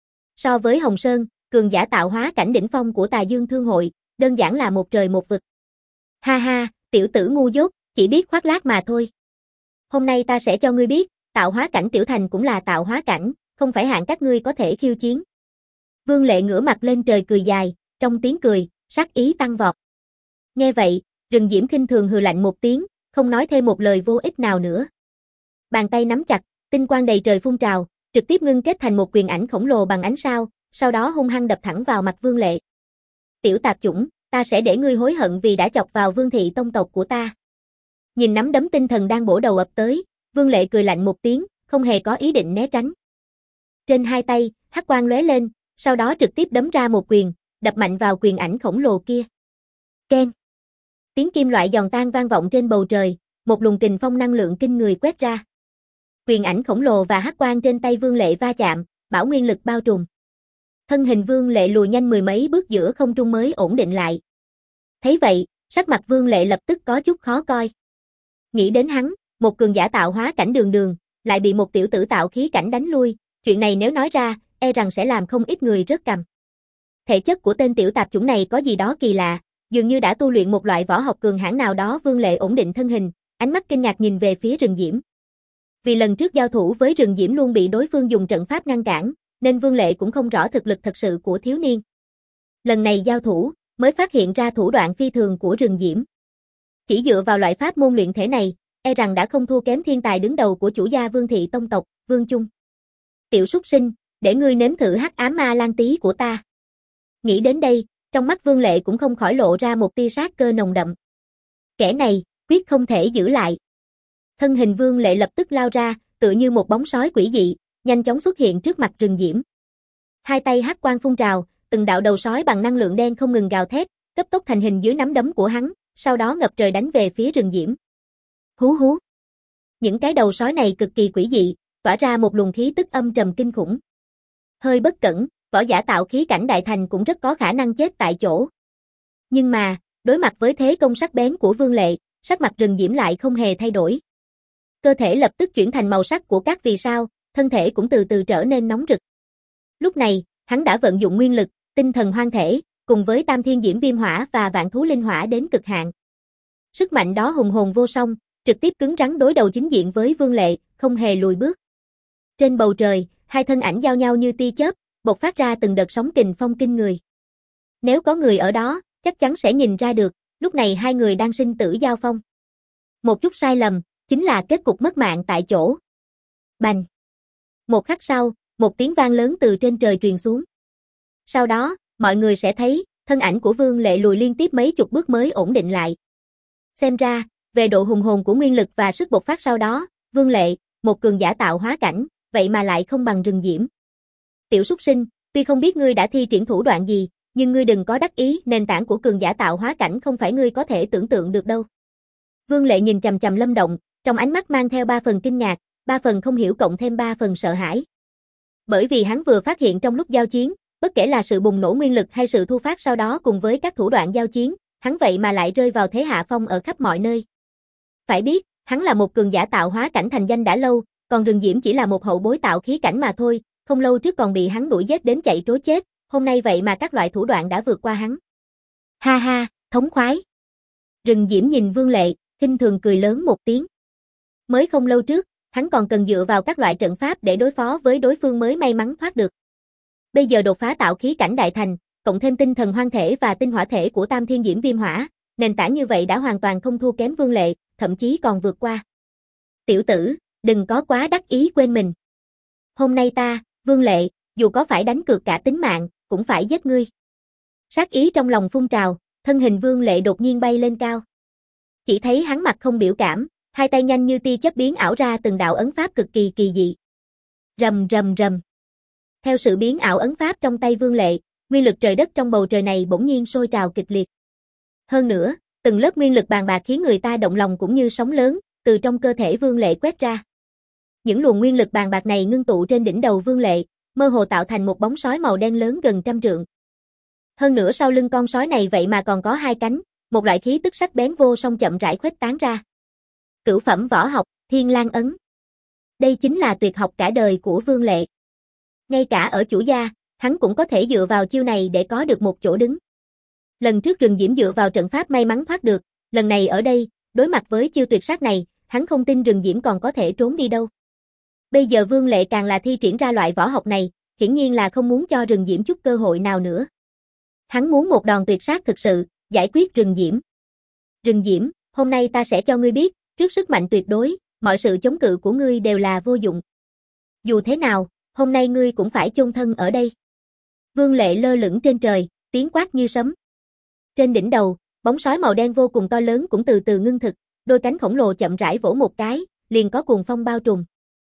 So với Hồng Sơn, cường giả tạo hóa cảnh đỉnh phong của Tà Dương Thương Hội, đơn giản là một trời một vực. Ha ha, tiểu tử ngu dốt, chỉ biết khoác lác mà thôi. Hôm nay ta sẽ cho ngươi biết, tạo hóa cảnh tiểu thành cũng là tạo hóa cảnh, không phải hạng các ngươi có thể khiêu chiến. Vương Lệ ngửa mặt lên trời cười dài, trong tiếng cười, sát ý tăng vọt. Nghe vậy, Rừng Diễm khinh thường hừ lạnh một tiếng, không nói thêm một lời vô ích nào nữa. Bàn tay nắm chặt, tinh quang đầy trời phun trào, trực tiếp ngưng kết thành một quyền ảnh khổng lồ bằng ánh sao, sau đó hung hăng đập thẳng vào mặt Vương Lệ. Tiểu tạp chủng, ta sẽ để ngươi hối hận vì đã chọc vào Vương thị tông tộc của ta. Nhìn nắm đấm tinh thần đang bổ đầu ập tới, Vương Lệ cười lạnh một tiếng, không hề có ý định né tránh. Trên hai tay, hắc quang lóe lên, sau đó trực tiếp đấm ra một quyền, đập mạnh vào quyền ảnh khổng lồ kia. Keng. Tiếng kim loại giòn tan vang vọng trên bầu trời, một luồng kình phong năng lượng kinh người quét ra. Quyền ảnh khổng lồ và hắc quang trên tay Vương Lệ va chạm, bảo nguyên lực bao trùm. Thân hình Vương Lệ lùi nhanh mười mấy bước giữa không trung mới ổn định lại. Thấy vậy, sắc mặt Vương Lệ lập tức có chút khó coi. Nghĩ đến hắn, một cường giả tạo hóa cảnh đường đường, lại bị một tiểu tử tạo khí cảnh đánh lui, chuyện này nếu nói ra, e rằng sẽ làm không ít người rớt cằm. Thể chất của tên tiểu tạp chủng này có gì đó kỳ lạ, dường như đã tu luyện một loại võ học cường hãn nào đó. Vương Lệ ổn định thân hình, ánh mắt kinh ngạc nhìn về phía Rừng Diễm. Vì lần trước giao thủ với Rừng Diễm luôn bị đối phương dùng trận pháp ngăn cản, nên Vương Lệ cũng không rõ thực lực thật sự của thiếu niên. Lần này giao thủ, mới phát hiện ra thủ đoạn phi thường của Rừng Diễm. Chỉ dựa vào loại pháp môn luyện thể này, e rằng đã không thua kém thiên tài đứng đầu của chủ gia Vương thị tông tộc, Vương Chung. Tiểu súc sinh, để ngươi nếm thử hắc ám ma lan tí của ta. Nghĩ đến đây, trong mắt Vương Lệ cũng không khỏi lộ ra một tia sát cơ nồng đậm. Kẻ này, quyết không thể giữ lại. Thân hình Vương Lệ lập tức lao ra, tựa như một bóng sói quỷ dị, nhanh chóng xuất hiện trước mặt Rừng Diễm. Hai tay hắc quang phun trào, từng đạo đầu sói bằng năng lượng đen không ngừng gào thét, cấp tốc thành hình dưới nắm đấm của hắn, sau đó ngập trời đánh về phía Rừng Diễm. Hú hú. Những cái đầu sói này cực kỳ quỷ dị, tỏa ra một luồng khí tức âm trầm kinh khủng. Hơi bất cẩn, võ giả tạo khí cảnh đại thành cũng rất có khả năng chết tại chỗ. Nhưng mà, đối mặt với thế công sắc bén của Vương Lệ, sắc mặt Rừng Diễm lại không hề thay đổi. Cơ thể lập tức chuyển thành màu sắc của các vì sao, thân thể cũng từ từ trở nên nóng rực. Lúc này, hắn đã vận dụng nguyên lực, tinh thần hoang thể, cùng với Tam Thiên Diễm Viêm Hỏa và Vạn Thú Linh Hỏa đến cực hạn. Sức mạnh đó hùng hồn vô song, trực tiếp cứng rắn đối đầu chính diện với Vương Lệ, không hề lùi bước. Trên bầu trời, hai thân ảnh giao nhau như tia chớp, bộc phát ra từng đợt sóng kình phong kinh người. Nếu có người ở đó, chắc chắn sẽ nhìn ra được, lúc này hai người đang sinh tử giao phong. Một chút sai lầm, chính là kết cục mất mạng tại chỗ. Bành! Một khắc sau, một tiếng vang lớn từ trên trời truyền xuống. Sau đó, mọi người sẽ thấy, thân ảnh của Vương Lệ lùi liên tiếp mấy chục bước mới ổn định lại. Xem ra, về độ hùng hồn của nguyên lực và sức bộc phát sau đó, Vương Lệ, một cường giả tạo hóa cảnh, vậy mà lại không bằng Rừng Diễm. Tiểu súc sinh, tuy không biết ngươi đã thi triển thủ đoạn gì, nhưng ngươi đừng có đắc ý, nền tảng của cường giả tạo hóa cảnh không phải ngươi có thể tưởng tượng được đâu. Vương Lệ nhìn chằm chằm Lâm Động, trong ánh mắt mang theo 3 phần kinh ngạc, 3 phần không hiểu cộng thêm 3 phần sợ hãi. Bởi vì hắn vừa phát hiện trong lúc giao chiến, bất kể là sự bùng nổ nguyên lực hay sự thu phát sau đó cùng với các thủ đoạn giao chiến, hắn vậy mà lại rơi vào thế hạ phong ở khắp mọi nơi. Phải biết, hắn là một cường giả tạo hóa cảnh thành danh đã lâu, còn Rừng Diễm chỉ là một hậu bối tạo khí cảnh mà thôi, không lâu trước còn bị hắn đuổi giết đến chạy trối chết, hôm nay vậy mà các loại thủ đoạn đã vượt qua hắn. Ha ha, thống khoái. Rừng Diễm nhìn Vương Lệ, khinh thường cười lớn một tiếng. Mới không lâu trước, hắn còn cần dựa vào các loại trận pháp để đối phó với đối phương mới may mắn thoát được. Bây giờ đột phá tạo khí cảnh đại thành, cộng thêm tinh thần hoang thể và tinh hỏa thể của Tam Thiên Diễm Viêm Hỏa, nền tảng như vậy đã hoàn toàn không thua kém Vương Lệ, thậm chí còn vượt qua. Tiểu tử, đừng có quá đắc ý quên mình. Hôm nay ta, Vương Lệ, dù có phải đánh cược cả tính mạng, cũng phải giết ngươi. Sát ý trong lòng phun trào, thân hình Vương Lệ đột nhiên bay lên cao. Chỉ thấy hắn mặt không biểu cảm, hai tay nhanh như tia chớp biến ảo ra từng đạo ấn pháp cực kỳ kỳ dị. Rầm rầm rầm. Theo sự biến ảo ấn pháp trong tay Vương Lệ, nguyên lực trời đất trong bầu trời này bỗng nhiên sôi trào kịch liệt. Hơn nữa, từng lớp nguyên lực bàn bạc khiến người ta động lòng cũng như sóng lớn, từ trong cơ thể Vương Lệ quét ra. Những luồng nguyên lực bàn bạc này ngưng tụ trên đỉnh đầu Vương Lệ, mơ hồ tạo thành một bóng sói màu đen lớn gần 100 trượng. Hơn nữa sau lưng con sói này vậy mà còn có 2 cánh, một loại khí tức sắc bén vô song chậm rãi khuếch tán ra. Cửu phẩm võ học, Thiên Lang ấn. Đây chính là tuyệt học cả đời của Vương Lệ. Ngay cả ở chủ gia, hắn cũng có thể dựa vào chiêu này để có được một chỗ đứng. Lần trước Rừng Diễm dựa vào trận pháp may mắn thoát được, lần này ở đây, đối mặt với chiêu tuyệt sát này, hắn không tin Rừng Diễm còn có thể trốn đi đâu. Bây giờ Vương Lệ càng là thi triển ra loại võ học này, hiển nhiên là không muốn cho Rừng Diễm chút cơ hội nào nữa. Hắn muốn một đòn tuyệt sát thực sự, giải quyết Rừng Diễm. Rừng Diễm, hôm nay ta sẽ cho ngươi biết, trước sức mạnh tuyệt đối, mọi sự chống cự của ngươi đều là vô dụng. Dù thế nào, hôm nay ngươi cũng phải chôn thân ở đây. Vương Lệ lơ lửng trên trời, tiếng quát như sấm. Trên đỉnh đầu, bóng sói màu đen vô cùng to lớn cũng từ từ ngưng thực, đôi cánh khổng lồ chậm rãi vỗ một cái, liền có cuồng phong bao trùm.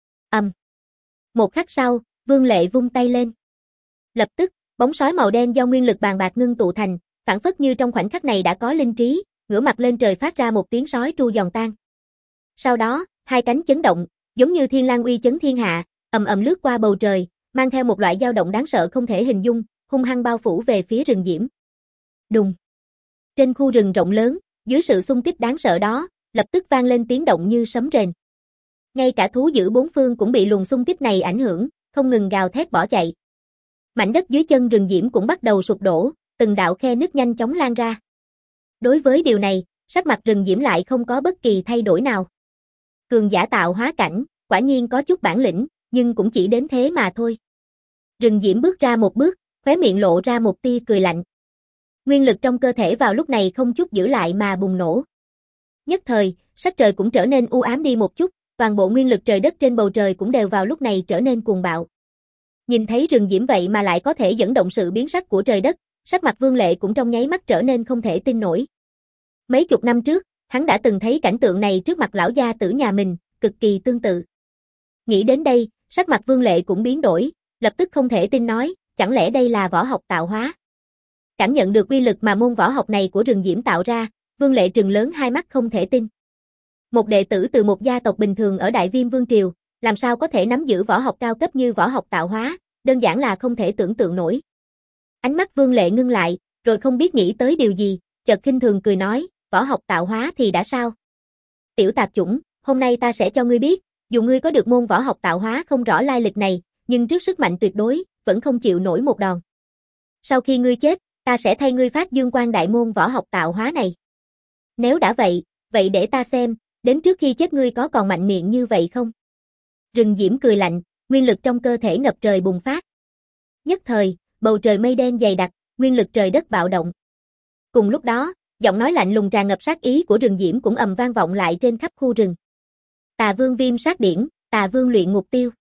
Một khắc sau, Vương Lệ vung tay lên. Lập tức, bóng sói màu đen do nguyên lực bàn bạc ngưng tụ thành, phản phất như trong khoảnh khắc này đã có linh trí, ngửa mặt lên trời phát ra một tiếng sói tru giòn tan. Sau đó, 2 cánh chấn động, giống như thiên lang uy chấn thiên hạ, ầm ầm lướt qua bầu trời, mang theo một loại dao động đáng sợ không thể hình dung, hung hăng bao phủ về phía Rừng Diễm. Đùng. Trên khu rừng rộng lớn, dưới sự xung kích đáng sợ đó, lập tức vang lên tiếng động như sấm rền. Ngay cả thú dữ bốn phương cũng bị luồng xung kích này ảnh hưởng, không ngừng gào thét bỏ chạy. Mảnh đất dưới chân Rừng Diễm cũng bắt đầu sụp đổ, từng đạo khe nứt nhanh chóng lan ra. Đối với điều này, sắc mặt Rừng Diễm lại không có bất kỳ thay đổi nào. Cường giả tạo hóa cảnh, quả nhiên có chút bản lĩnh, nhưng cũng chỉ đến thế mà thôi. Rừng Diễm bước ra một bước, khóe miệng lộ ra một tia cười lạnh. Nguyên lực trong cơ thể vào lúc này không chút giữ lại mà bùng nổ. Nhất thời, sắc trời cũng trở nên u ám đi một chút, toàn bộ nguyên lực trời đất trên bầu trời cũng đều vào lúc này trở nên cuồng bạo. Nhìn thấy Rừng Diễm vậy mà lại có thể dẫn động sự biến sắc của trời đất, sắc mặt Vương Lệ cũng trong nháy mắt trở nên không thể tin nổi. Mấy chục năm trước, hắn đã từng thấy cảnh tượng này trước mặt lão gia tử nhà mình, cực kỳ tương tự. Nghĩ đến đây, sắc mặt Vương Lệ cũng biến đổi, lập tức không thể tin nói, chẳng lẽ đây là võ học tạo hóa? Cảm nhận được uy lực mà môn võ học này của Rừng Diễm tạo ra, Vương Lệ trừng lớn hai mắt không thể tin. Một đệ tử từ một gia tộc bình thường ở Đại Viêm Vương Triều, làm sao có thể nắm giữ võ học cao cấp như võ học tạo hóa, đơn giản là không thể tưởng tượng nổi. Ánh mắt Vương Lệ ngưng lại, rồi không biết nghĩ tới điều gì, chợt khinh thường cười nói, võ học tạo hóa thì đã sao? Tiểu tạp chủng, hôm nay ta sẽ cho ngươi biết, dù ngươi có được môn võ học tạo hóa không rõ lai lịch này, nhưng trước sức mạnh tuyệt đối, vẫn không chịu nổi một đòn. Sau khi ngươi chết, ta sẽ thay ngươi phát dương quang đại môn võ học tạo hóa này. Nếu đã vậy, vậy để ta xem, đến trước khi chết ngươi có còn mạnh miệng như vậy không? Rừng Diễm cười lạnh, nguyên lực trong cơ thể ngập trời bùng phát. Nhất thời, bầu trời mây đen dày đặc, nguyên lực trời đất bạo động. Cùng lúc đó, giọng nói lạnh lùng tràn ngập sát ý của Rừng Diễm cũng ầm vang vọng lại trên khắp khu rừng. Tà Vương Viêm Sát Điển, Tà Vương luyện ngục tiêu.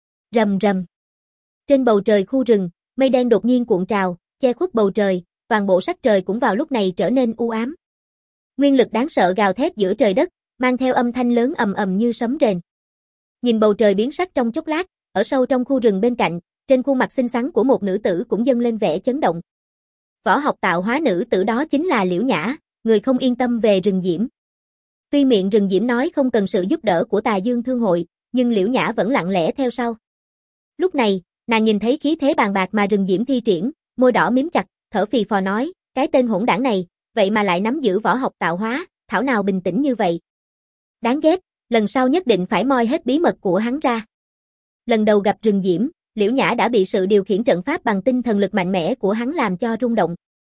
Rầm rầm. Trên bầu trời khu rừng, mây đen đột nhiên cuộn trào, che khuất bầu trời, toàn bộ sắc trời cũng vào lúc này trở nên u ám. Nguyên lực đáng sợ gào thét giữa trời đất, mang theo âm thanh lớn ầm ầm như sấm rền. Nhìn bầu trời biến sắc trong chốc lát, ở sâu trong khu rừng bên cạnh, trên khuôn mặt xinh xắn của một nữ tử cũng dâng lên vẻ chấn động. Võ học tạo hóa nữ tử đó chính là Liễu Nhã, người không yên tâm về rừng diễm. Tuy miệng rừng diễm nói không cần sự giúp đỡ của Tà Dương Thương hội, nhưng Liễu Nhã vẫn lặng lẽ theo sau. Lúc này, nàng nhìn thấy khí thế bàn bạc mà rừng diễm thi triển, môi đỏ mím chặt, thở phì phò nói, cái tên hỗn đảng này, vậy mà lại nắm giữ võ học tạo hóa, thảo nào bình tĩnh như vậy. Đáng ghét, lần sau nhất định phải moi hết bí mật của hắn ra. Lần đầu gặp rừng diễm, Liễu Nhã đã bị sự điều khiển trận pháp bằng tinh thần lực mạnh mẽ của hắn làm cho rung động.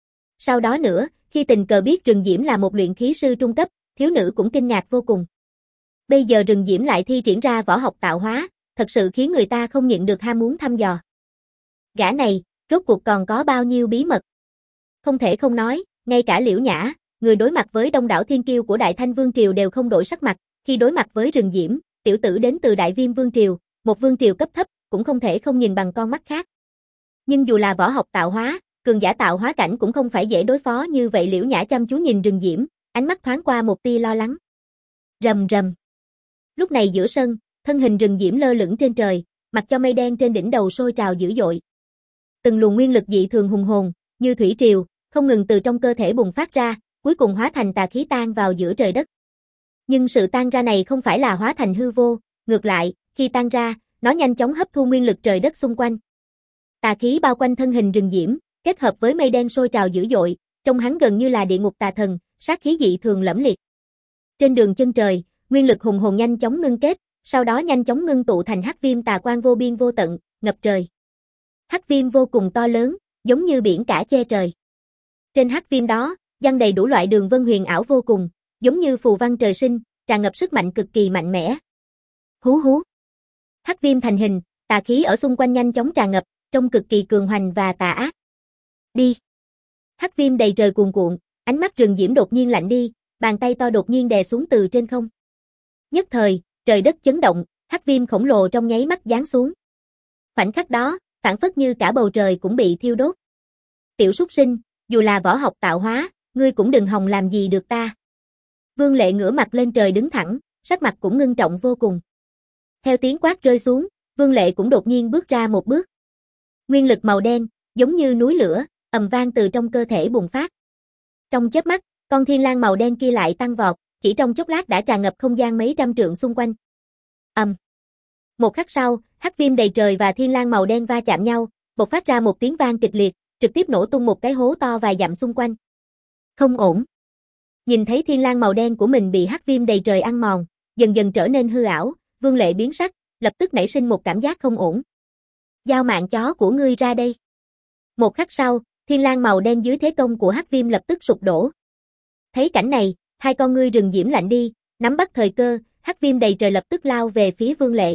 Sau đó nữa, khi tình cờ biết rừng diễm là một luyện khí sư trung cấp, thiếu nữ cũng kinh ngạc vô cùng. Bây giờ rừng diễm lại thi triển ra võ học tạo hóa, thật sự khiến người ta không nhịn được ham muốn thăm dò. Gã này, rốt cuộc còn có bao nhiêu bí mật? Không thể không nói, ngay cả Liễu Nhã, người đối mặt với đông đảo thiên kiêu của Đại Thanh Vương Triều đều không đổi sắc mặt, khi đối mặt với rừng diễm, tiểu tử đến từ Đại Viêm Vương Triều, một vương triều cấp thấp, cũng không thể không nhìn bằng con mắt khác. Nhưng dù là võ học tạo hóa, cường giả tạo hóa cảnh cũng không phải dễ đối phó như vậy. Liễu Nhã chăm chú nhìn rừng diễm, ánh mắt thoáng qua một tia lo lắng. Rầm rầm. Lúc này giữa sân, thân hình rừng diễm lơ lửng trên trời, mặc cho mây đen trên đỉnh đầu sôi trào dữ dội. Từng luồng nguyên lực dị thường hùng hồn, như thủy triều, không ngừng từ trong cơ thể bùng phát ra, cuối cùng hóa thành tà khí tan vào giữa trời đất. Nhưng sự tan ra này không phải là hóa thành hư vô, ngược lại, khi tan ra, nó nhanh chóng hấp thu nguyên lực trời đất xung quanh. Tà khí bao quanh thân hình rừng diễm, kết hợp với mây đen sôi trào dữ dội, trông hắn gần như là địa ngục tà thần, sát khí dị thường lẫm liệt. Trên đường chân trời, nguyên lực hùng hồn nhanh chóng ngưng kết, sau đó nhanh chóng ngưng tụ thành hắc viêm tà quang vô biên vô tận, ngập trời. Hắc viêm vô cùng to lớn, giống như biển cả che trời. Trên hắc viêm đó, giăng đầy đủ loại đường vân huyền ảo vô cùng, giống như phù văn trời sinh, tràn ngập sức mạnh cực kỳ mạnh mẽ. Hú hú. Hắc viêm thành hình, tà khí ở xung quanh nhanh chóng tràn ngập, trông cực kỳ cường hoành và tà ác. Đi. Hắc viêm đầy trời cuồn cuộn, ánh mắt rừng diễm đột nhiên lạnh đi, bàn tay to đột nhiên đè xuống từ trên không. Nhất thời, trời đất chấn động, hắc viêm khổng lồ trong nháy mắt giáng xuống. Khoảnh khắc đó, phảng phất như cả bầu trời cũng bị thiêu đốt. Tiểu súc sinh, dù là võ học tạo hóa, ngươi cũng đừng hòng làm gì được ta. Vương Lệ ngửa mặt lên trời đứng thẳng, sắc mặt cũng ngưng trọng vô cùng. Theo tiếng quát rơi xuống, Vương Lệ cũng đột nhiên bước ra một bước. Nguyên lực màu đen, giống như núi lửa, ầm vang từ trong cơ thể bùng phát. Trong chớp mắt, con thiên lang màu đen kia lại tăng vọt, chỉ trong chốc lát đã tràn ngập không gian mấy trăm trượng xung quanh. Một khắc sau, hắc viêm đầy trời và thiên lang màu đen va chạm nhau, bộc phát ra một tiếng vang kịch liệt, trực tiếp nổ tung một cái hố to vài dặm xung quanh. Không ổn. Nhìn thấy thiên lang màu đen của mình bị hắc viêm đầy trời ăn mòn, dần dần trở nên hư ảo, Vương Lệ biến sắc, lập tức nảy sinh một cảm giác không ổn. Giao mạng chó của ngươi ra đây. Một khắc sau, thiên lang màu đen dưới thế công của hắc viêm lập tức sụp đổ. Thấy cảnh này, hai con ngươi rừng diễm lạnh đi, nắm bắt thời cơ, hắc viêm đầy trời lập tức lao về phía Vương Lệ.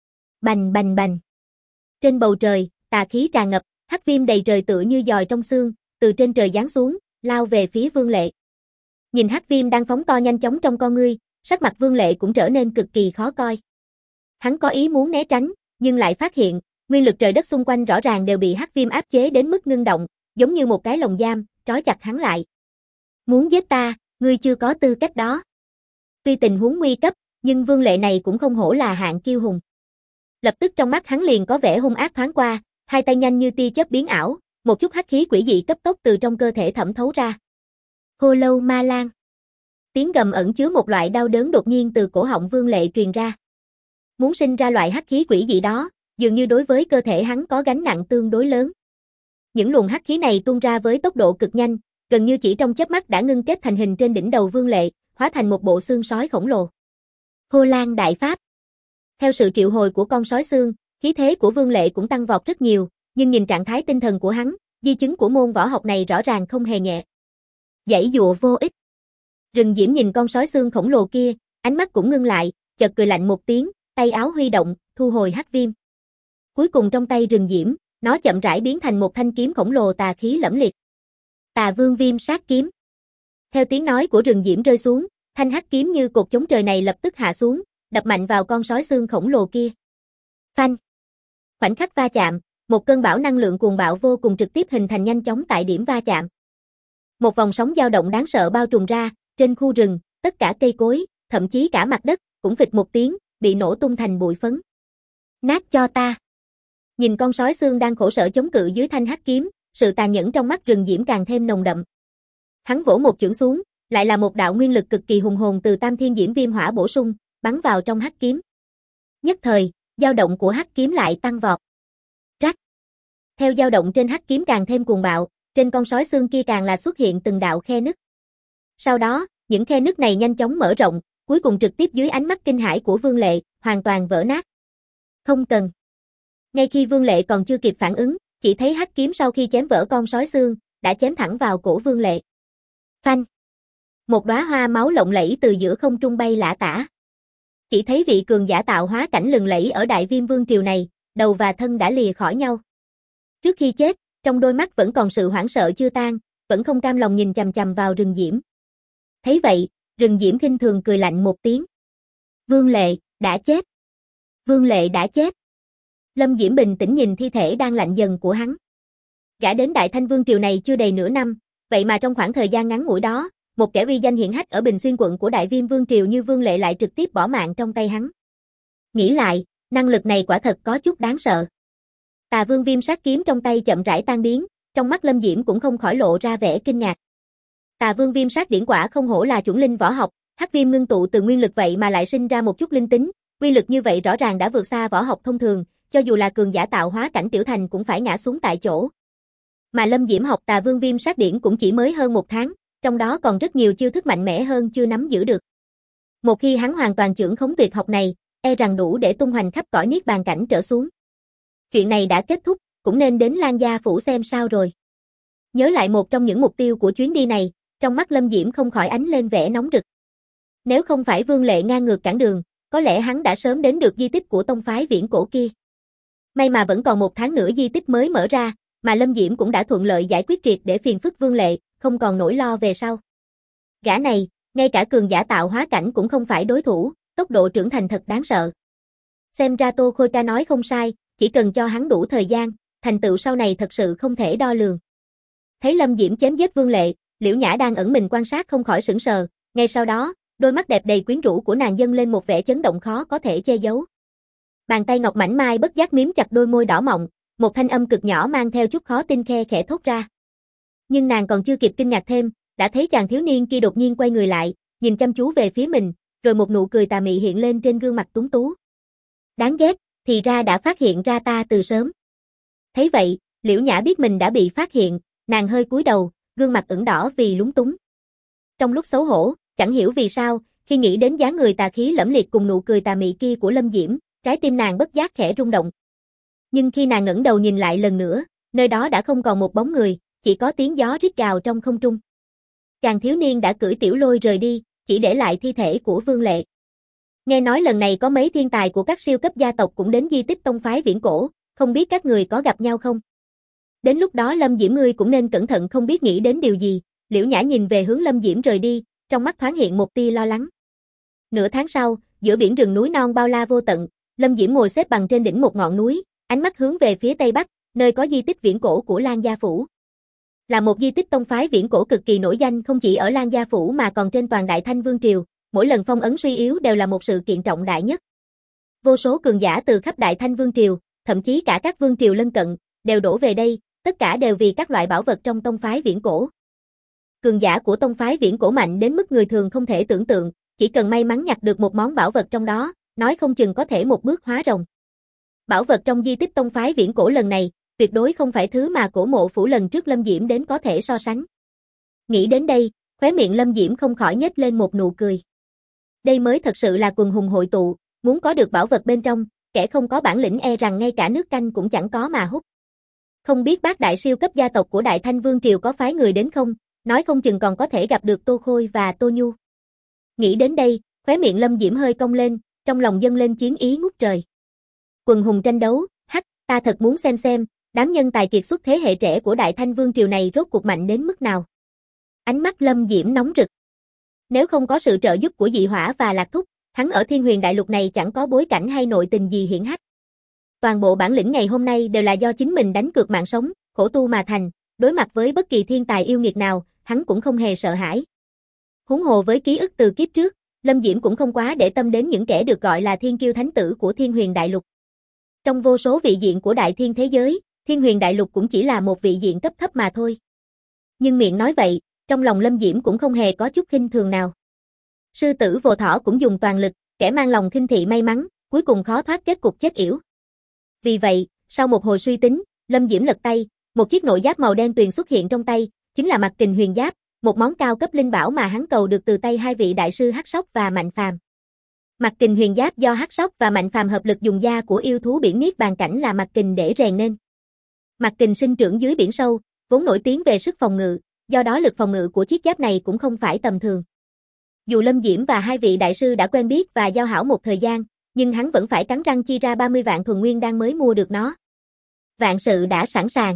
Bành bành bành. Trên bầu trời, tà khí tràn ngập, hắc viêm đầy trời tựa như giòi trong xương, từ trên trời giáng xuống, lao về phía Vương Lệ. Nhìn hắc viêm đang phóng to nhanh chóng trong con ngươi, sắc mặt Vương Lệ cũng trở nên cực kỳ khó coi. Hắn có ý muốn né tránh, nhưng lại phát hiện, nguyên lực trời đất xung quanh rõ ràng đều bị hắc viêm áp chế đến mức ngưng động, giống như một cái lồng giam, trói chặt hắn lại. Muốn giết ta, ngươi chưa có tư cách đó. Tuy tình huống nguy cấp, nhưng Vương Lệ này cũng không hổ là hạng kiêu hùng. Lập tức trong mắt hắn liền có vẻ hung ác thoáng qua, hai tay nhanh như tia chớp biến ảo, một chút hắc khí quỷ dị cấp tốc từ trong cơ thể thẩm thấu ra. Khô lâu ma lang. Tiếng gầm ẩn chứa một loại đau đớn đột nhiên từ cổ họng Vương Lệ truyền ra. Muốn sinh ra loại hắc khí quỷ dị đó, dường như đối với cơ thể hắn có gánh nặng tương đối lớn. Những luồng hắc khí này tuôn ra với tốc độ cực nhanh, gần như chỉ trong chớp mắt đã ngưng kết thành hình trên đỉnh đầu Vương Lệ, hóa thành một bộ xương sói khổng lồ. Hô Lan đại pháp. Theo sự triệu hồi của con sói xương, khí thế của Vương Lệ cũng tăng vọt rất nhiều, nhưng nhìn trạng thái tinh thần của hắn, di chứng của môn võ học này rõ ràng không hề nhẹ. Giãy dụa vô ích. Rừng diễm nhìn con sói xương khổng lồ kia, ánh mắt cũng ngưng lại, chợt cười lạnh một tiếng, tay áo huy động, thu hồi hắc viêm. Cuối cùng trong tay rừng diễm, nó chậm rãi biến thành một thanh kiếm khổng lồ tà khí lẫm liệt. Tà Vương Viêm Sát Kiếm. Theo tiếng nói của rừng diễm rơi xuống, thanh hắc kiếm như cột chống trời này lập tức hạ xuống, đập mạnh vào con sói xương khổng lồ kia. Phanh. Khoảnh khắc va chạm, một cơn bão năng lượng cuồng bạo vô cùng trực tiếp hình thành nhanh chóng tại điểm va chạm. Một vòng sóng dao động đáng sợ bao trùm ra, trên khu rừng, tất cả cây cối, thậm chí cả mặt đất, cũng phịch một tiếng, bị nổ tung thành bụi phấn. Nát cho ta. Nhìn con sói xương đang khổ sở chống cự dưới thanh hắc kiếm, sự tàn nhẫn trong mắt Rừng Diễm càng thêm nồng đậm. Hắn vỗ một chưởng xuống, lại là một đạo nguyên lực cực kỳ hùng hồn từ Tam Thiên Diễm Viêm Hỏa bổ sung, bắn vào trong hắc kiếm. Nhất thời, dao động của hắc kiếm lại tăng vọt. Rắc. Theo dao động trên hắc kiếm càng thêm cuồng bạo, trên con sói xương kia càng là xuất hiện từng đạo khe nứt. Sau đó, những khe nứt này nhanh chóng mở rộng, cuối cùng trực tiếp dưới ánh mắt kinh hãi của Vương Lệ, hoàn toàn vỡ nát. Không cần. Ngay khi Vương Lệ còn chưa kịp phản ứng, chỉ thấy hắc kiếm sau khi chém vỡ con sói xương, đã chém thẳng vào cổ Vương Lệ. Phanh. Một đóa hoa máu lộng lẫy từ giữa không trung bay lả tả. Chỉ thấy vị cường giả tạo hóa cảnh lừng lẫy ở Đại Viêm Vương triều này, đầu và thân đã lìa khỏi nhau. Trước khi chết, trong đôi mắt vẫn còn sự hoảng sợ chưa tan, vẫn không cam lòng nhìn chằm chằm vào Rừng Diễm. Thấy vậy, Rừng Diễm khinh thường cười lạnh một tiếng. Vương Lệ, đã chết. Vương Lệ đã chết. Lâm Diễm bình tĩnh nhìn thi thể đang lạnh dần của hắn. Gã đến Đại Thanh Vương triều này chưa đầy nửa năm, vậy mà trong khoảng thời gian ngắn ngủi đó, một kẻ uy danh hiển hách ở Bình Xuyên quận của Đại Viêm Vương triều như Vương Lệ lại trực tiếp bỏ mạng trong tay hắn. Nghĩ lại, năng lực này quả thật có chút đáng sợ. Tà Vương Viêm sát kiếm trong tay chậm rãi tan biến, trong mắt Lâm Diễm cũng không khỏi lộ ra vẻ kinh ngạc. Tà Vương Viêm sát điển quả không hổ là chủng linh võ học, hắc viêm ngưng tụ từ nguyên lực vậy mà lại sinh ra một chút linh tính, uy lực như vậy rõ ràng đã vượt xa võ học thông thường, cho dù là cường giả tạo hóa cảnh tiểu thành cũng phải ngã xuống tại chỗ. Mà Lâm Diễm học Tà Vương Viêm sát điển cũng chỉ mới hơn một tháng, trong đó còn rất nhiều chiêu thức mạnh mẽ hơn chưa nắm giữ được. Một khi hắn hoàn toàn chưởng khống tuyệt học này, e rằng đủ để tung hoành khắp cõi niết bàn cảnh trở xuống. Chuyện này đã kết thúc, cũng nên đến Lan Gia phủ xem sao rồi. Nhớ lại một trong những mục tiêu của chuyến đi này, trong mắt Lâm Diễm không khỏi ánh lên vẻ nóng rực. Nếu không phải Vương Lệ ngang ngược cản đường, có lẽ hắn đã sớm đến được di tích của tông phái viễn cổ kia. May mà vẫn còn một tháng nữa di tích mới mở ra, mà Lâm Diễm cũng đã thuận lợi giải quyết triệt để phiền phức Vương Lệ, không còn nỗi lo về sau. Gã này, ngay cả cường giả tạo hóa cảnh cũng không phải đối thủ, tốc độ trưởng thành thật đáng sợ. Xem ra Tô Khôi ca nói không sai, chỉ cần cho hắn đủ thời gian, thành tựu sau này thật sự không thể đo lường. Thấy Lâm Diễm chém giết Vương Lệ, Liễu Nhã đang ẩn mình quan sát không khỏi sững sờ, ngay sau đó, đôi mắt đẹp đầy quyến rũ của nàng dâng lên một vẻ chấn động khó có thể che giấu. Bàn tay ngọc mảnh mai bất giác miếm chặt đôi môi đỏ mọng, một thanh âm cực nhỏ mang theo chút khó tin khe khẽ thốt ra. Nhưng nàng còn chưa kịp kinh ngạc thêm, đã thấy chàng thiếu niên kia đột nhiên quay người lại, nhìn chăm chú về phía mình, rồi một nụ cười tà mị hiện lên trên gương mặt tuấn tú. Đáng ghét, thì ra đã phát hiện ra ta từ sớm. Thấy vậy, Liễu Nhã biết mình đã bị phát hiện, nàng hơi cúi đầu, gương mặt ửng đỏ vì lúng túng. Trong lúc xấu hổ, chẳng hiểu vì sao, khi nghĩ đến dáng người tà khí lẫm liệt cùng nụ cười tà mị kia của Lâm Diễm, trái tim nàng bất giác khẽ rung động. Nhưng khi nàng ngẩng đầu nhìn lại lần nữa, nơi đó đã không còn một bóng người, chỉ có tiếng gió rít gào trong không trung. Chàng thiếu niên đã cưỡi tiểu lôi rời đi, chỉ để lại thi thể của Vương Lệ. Nghe nói lần này có mấy thiên tài của các siêu cấp gia tộc cũng đến di tích tông phái viễn cổ, không biết các người có gặp nhau không? Đến lúc đó Lâm Diễm ngươi cũng nên cẩn thận không biết nghĩ đến điều gì. Liễu Nhã nhìn về hướng Lâm Diễm rời đi, trong mắt thoáng hiện một tia lo lắng. Nửa tháng sau, giữa biển rừng núi non bao la vô tận, Lâm Diễm ngồi xếp bằng trên đỉnh một ngọn núi, ánh mắt hướng về phía tây bắc, nơi có di tích viễn cổ của Lan Gia phủ. Là một di tích tông phái viễn cổ cực kỳ nổi danh không chỉ ở Lan Gia phủ mà còn trên toàn Đại Thanh Vương triều, mỗi lần phong ấn suy yếu đều là một sự kiện trọng đại nhất. Vô số cường giả từ khắp Đại Thanh Vương triều, thậm chí cả các vương triều lân cận, đều đổ về đây, tất cả đều vì các loại bảo vật trong tông phái viễn cổ. Cường giả của tông phái viễn cổ mạnh đến mức người thường không thể tưởng tượng, chỉ cần may mắn nhặt được một món bảo vật trong đó, nói không chừng có thể một bước hóa rồng. Bảo vật trong di tích tông phái viễn cổ lần này, tuyệt đối không phải thứ mà Cổ Mộ phủ lần trước Lâm Diễm đến có thể so sánh. Nghĩ đến đây, khóe miệng Lâm Diễm không khỏi nhếch lên một nụ cười. Đây mới thật sự là quần hùng hội tụ, muốn có được bảo vật bên trong, kẻ không có bản lĩnh e rằng ngay cả nước canh cũng chẳng có mà hút. Không biết bác đại siêu cấp gia tộc của Đại Thanh Vương triều có phái người đến không, nói không chừng còn có thể gặp được Tô Khôi và Tô Nhu. Nghĩ đến đây, khóe miệng Lâm Diễm hơi cong lên, trong lòng dâng lên chiến ý ngút trời. Quần hùng tranh đấu, ta thật muốn xem, đám nhân tài kiệt xuất thế hệ trẻ của Đại Thanh Vương triều này rốt cuộc mạnh đến mức nào. Ánh mắt Lâm Diễm nóng rực. Nếu không có sự trợ giúp của Dị Hỏa và Lạc Thúc, hắn ở Thiên Huyền Đại Lục này chẳng có bối cảnh hay nội tình gì hiển hách. Toàn bộ bản lĩnh ngày hôm nay đều là do chính mình đánh cược mạng sống, khổ tu mà thành, đối mặt với bất kỳ thiên tài yêu nghiệt nào, hắn cũng không hề sợ hãi. Huống hồ với ký ức từ kiếp trước, Lâm Diễm cũng không quá để tâm đến những kẻ được gọi là thiên kiêu thánh tử của Thiên Huyền Đại Lục. Trong vô số vị diện của đại thiên thế giới, Thiên Huyền Đại Lục cũng chỉ là một vị diện cấp thấp mà thôi. Nhưng miệng nói vậy, trong lòng Lâm Diễm cũng không hề có chút khinh thường nào. Sư tử Vô Thỏ cũng dùng toàn lực, kẻ mang lòng khinh thị may mắn, cuối cùng khó thoát kết cục chết yểu. Vì vậy, sau một hồi suy tính, Lâm Diễm lật tay, một chiếc nội giáp màu đen tuyền xuất hiện trong tay, chính là Mạc Kình Huyền Giáp, một món cao cấp linh bảo mà hắn cầu được từ tay hai vị đại sư Hắc Sóc và Mạnh Phàm. Mạc Kình Huyền Giáp do Hắc Sóc và Mạnh Phàm hợp lực dùng da của yêu thú biển Niết Bàn Cảnh là Mạc Kình để rèn nên. Mạc Kình sinh trưởng dưới biển sâu, vốn nổi tiếng về sức phòng ngự, do đó lực phòng ngự của chiếc giáp này cũng không phải tầm thường. Dù Lâm Diễm và hai vị đại sư đã quen biết và giao hảo một thời gian, nhưng hắn vẫn phải cắn răng chi ra 30 vạn thuần nguyên đan mới mua được nó. Vạn sự đã sẵn sàng.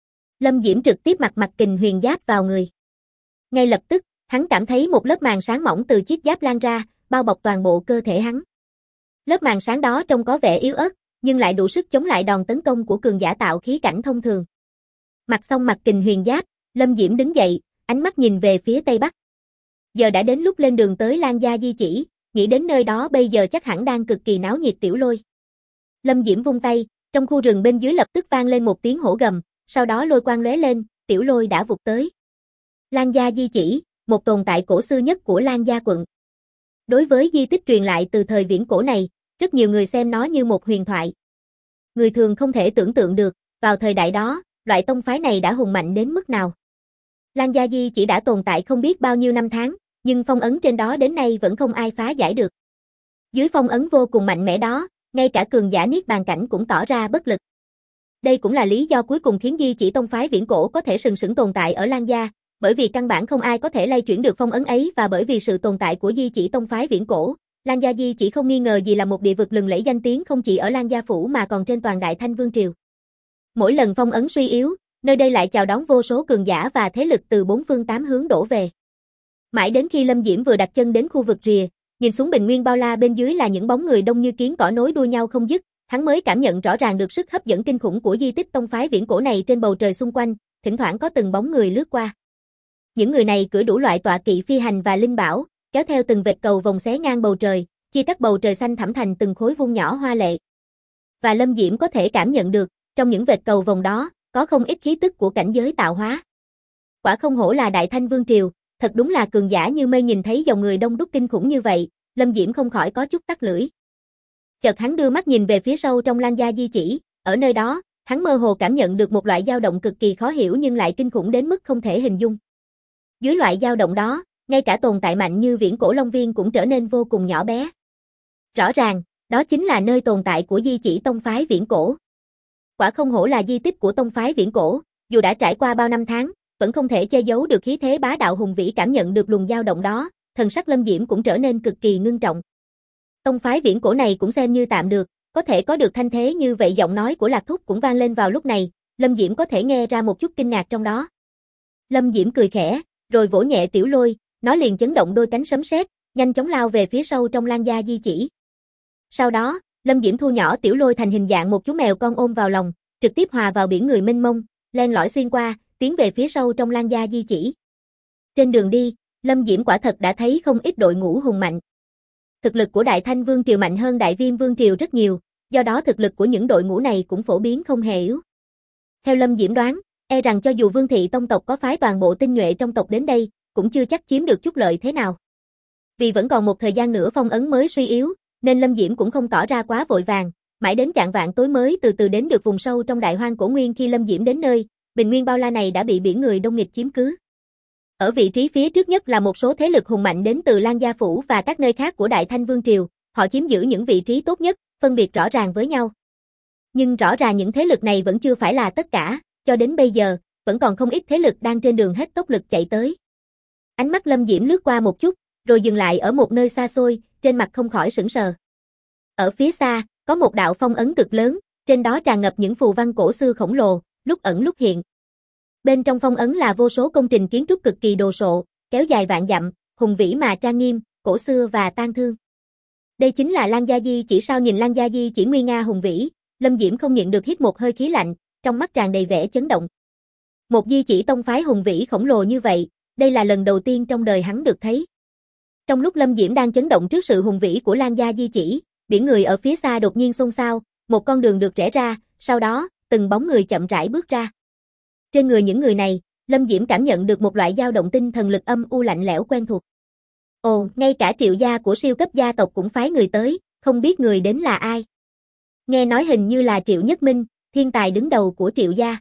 Lâm Diễm trực tiếp mặc Mạc Kình Huyền Giáp vào người. Ngay lập tức, hắn cảm thấy một lớp màn sáng mỏng từ chiếc giáp lan ra, bao bọc toàn bộ cơ thể hắn. Lớp màn sáng đó trông có vẻ yếu ớt, nhưng lại đủ sức chống lại đòn tấn công của cường giả tạo khí cảnh thông thường. Mặc xong Mạc Kình Huyền Giáp, Lâm Diễm đứng dậy, ánh mắt nhìn về phía tây bắc. Giờ đã đến lúc lên đường tới Lan Gia Di Chỉ, nghĩ đến nơi đó bây giờ chắc hẳn đang cực kỳ náo nhiệt tiểu lôi. Lâm Diễm vung tay, trong khu rừng bên dưới lập tức vang lên một tiếng hổ gầm, sau đó lôi quang lóe lên, tiểu lôi đã vụt tới. Lan Gia Di Chỉ, một tồn tại cổ xưa nhất của Lan Gia quận. Đối với di tích truyền lại từ thời viễn cổ này, rất nhiều người xem nó như một huyền thoại. Người thường không thể tưởng tượng được, vào thời đại đó, loại tông phái này đã hùng mạnh đến mức nào. Lan Gia Di Chỉ đã tồn tại không biết bao nhiêu năm tháng, nhưng phong ấn trên đó đến nay vẫn không ai phá giải được. Dưới phong ấn vô cùng mạnh mẽ đó, ngay cả cường giả Niết Bàn Cảnh cũng tỏ ra bất lực. Đây cũng là lý do cuối cùng khiến Di Chỉ tông phái viễn cổ có thể sừng sững tồn tại ở Lan Gia, bởi vì căn bản không ai có thể lay chuyển được phong ấn ấy và bởi vì sự tồn tại của Di Chỉ tông phái viễn cổ, Lan Gia Di Chỉ không nghi ngờ gì là một địa vực lừng lẫy danh tiếng không chỉ ở Lan Gia phủ mà còn trên toàn Đại Thanh Vương triều. Mỗi lần phong ấn suy yếu, nơi đây lại chào đón vô số cường giả và thế lực từ bốn phương tám hướng đổ về. Mãi đến khi Lâm Diễm vừa đặt chân đến khu vực rìa, nhìn xuống bình nguyên bao la bên dưới là những bóng người đông như kiến cỏ nối đuôi nhau không dứt, hắn mới cảm nhận rõ ràng được sức hấp dẫn kinh khủng của di tích tông phái viễn cổ này trên bầu trời xung quanh, thỉnh thoảng có từng bóng người lướt qua. Những người này cưỡi đủ loại tọa kỵ phi hành và linh bảo, kéo theo từng vệt cầu vồng xé ngang bầu trời, chia cắt bầu trời xanh thẳm thành từng khối vuông nhỏ hoa lệ. Và Lâm Diễm có thể cảm nhận được, trong những vệt cầu vồng đó, có không ít khí tức của cảnh giới tạo hóa. Quả không hổ là Đại Thanh Vương triều, thật đúng là cường giả như mây. Nhìn thấy dòng người đông đúc kinh khủng như vậy, Lâm Diễm không khỏi có chút tắc lưỡi. Chợt hắn đưa mắt nhìn về phía sâu trong Lan Gia Di Chỉ, ở nơi đó, hắn mơ hồ cảm nhận được một loại dao động cực kỳ khó hiểu nhưng lại kinh khủng đến mức không thể hình dung. Dưới loại dao động đó, ngay cả tồn tại mạnh như Viễn Cổ Long Viên cũng trở nên vô cùng nhỏ bé. Rõ ràng, đó chính là nơi tồn tại của Di Chỉ tông phái Viễn Cổ. Quả không hổ là di tích của tông phái Viễn Cổ, dù đã trải qua bao năm tháng, vẫn không thể che giấu được khí thế bá đạo hùng vĩ. Cảm nhận được luồng dao động đó, thần sắc Lâm Diễm cũng trở nên cực kỳ ngưng trọng. Tông phái Viễn Cổ này cũng xem như tạm được, có thể có được thanh thế như vậy. Giọng nói của Lạc Thúc cũng vang lên vào lúc này, Lâm Diễm có thể nghe ra một chút kinh ngạc trong đó. Lâm Diễm cười khẽ, rồi vỗ nhẹ tiểu lôi, nó liền chấn động đôi cánh sấm sét, nhanh chóng lao về phía sâu trong Lan Gia Di Chỉ. Sau đó, Lâm Diễm thu nhỏ tiểu lôi thành hình dạng một chú mèo con ôm vào lòng, trực tiếp hòa vào biển người mênh mông, len lỏi xuyên qua, tiến về phía sâu trong Lan Gia Di Chỉ. Trên đường đi, Lâm Diễm quả thật đã thấy không ít đội ngũ hùng mạnh. Thực lực của Đại Thanh Vương triều mạnh hơn Đại Viêm Vương triều rất nhiều, do đó thực lực của những đội ngũ này cũng phổ biến không hề yếu. Theo Lâm Diễm đoán, e rằng cho dù Vương thị tông tộc có phái toàn bộ tinh nhuệ trong tộc đến đây, cũng chưa chắc chiếm được chút lợi thế nào. Vì vẫn còn một thời gian nữa phong ấn mới suy yếu, nên Lâm Diễm cũng không tỏ ra quá vội vàng, mãi đến chạng vạng tối mới từ từ đến được vùng sâu trong Đại Hoang Cổ Nguyên. Khi Lâm Diễm đến nơi, bình nguyên bao la này đã bị biển người đông nghịt chiếm cứ. Ở vị trí phía trước nhất là một số thế lực hùng mạnh đến từ Lan Gia phủ và các nơi khác của Đại Thanh Vương triều, họ chiếm giữ những vị trí tốt nhất, phân biệt rõ ràng với nhau. Nhưng rõ ràng những thế lực này vẫn chưa phải là tất cả, cho đến bây giờ, vẫn còn không ít thế lực đang trên đường hết tốc lực chạy tới. Ánh mắt Lâm Diễm lướt qua một chút, rồi dừng lại ở một nơi xa xôi, trên mặt không khỏi sững sờ. Ở phía xa, có một đạo phong ấn cực lớn, trên đó tràn ngập những phù văn cổ xưa khổng lồ, lúc ẩn lúc hiện. Bên trong phong ấn là vô số công trình kiến trúc cực kỳ đồ sộ, kéo dài vạn dặm, hùng vĩ mà trang nghiêm, cổ xưa và tang thương. Đây chính là Lan Gia Di Chỉ sao? Nhìn Lan Gia Di Chỉ nguy nga hùng vĩ, Lâm Diễm không nhịn được hít một hơi khí lạnh, trong mắt tràn đầy vẻ chấn động. Một di chỉ tông phái hùng vĩ khổng lồ như vậy, đây là lần đầu tiên trong đời hắn được thấy. Trong lúc Lâm Diễm đang chấn động trước sự hùng vĩ của Lan Gia Di Chỉ, biển người ở phía xa đột nhiên xôn xao, một con đường được rẽ ra, sau đó, từng bóng người chậm rãi bước ra. Trên người những người này, Lâm Diễm cảm nhận được một loại dao động tinh thần lực âm u lạnh lẽo quen thuộc. Ồ, ngay cả Triệu gia của siêu cấp gia tộc cũng phái người tới, không biết người đến là ai. Nghe nói hình như là Triệu Nhất Minh, thiên tài đứng đầu của Triệu gia.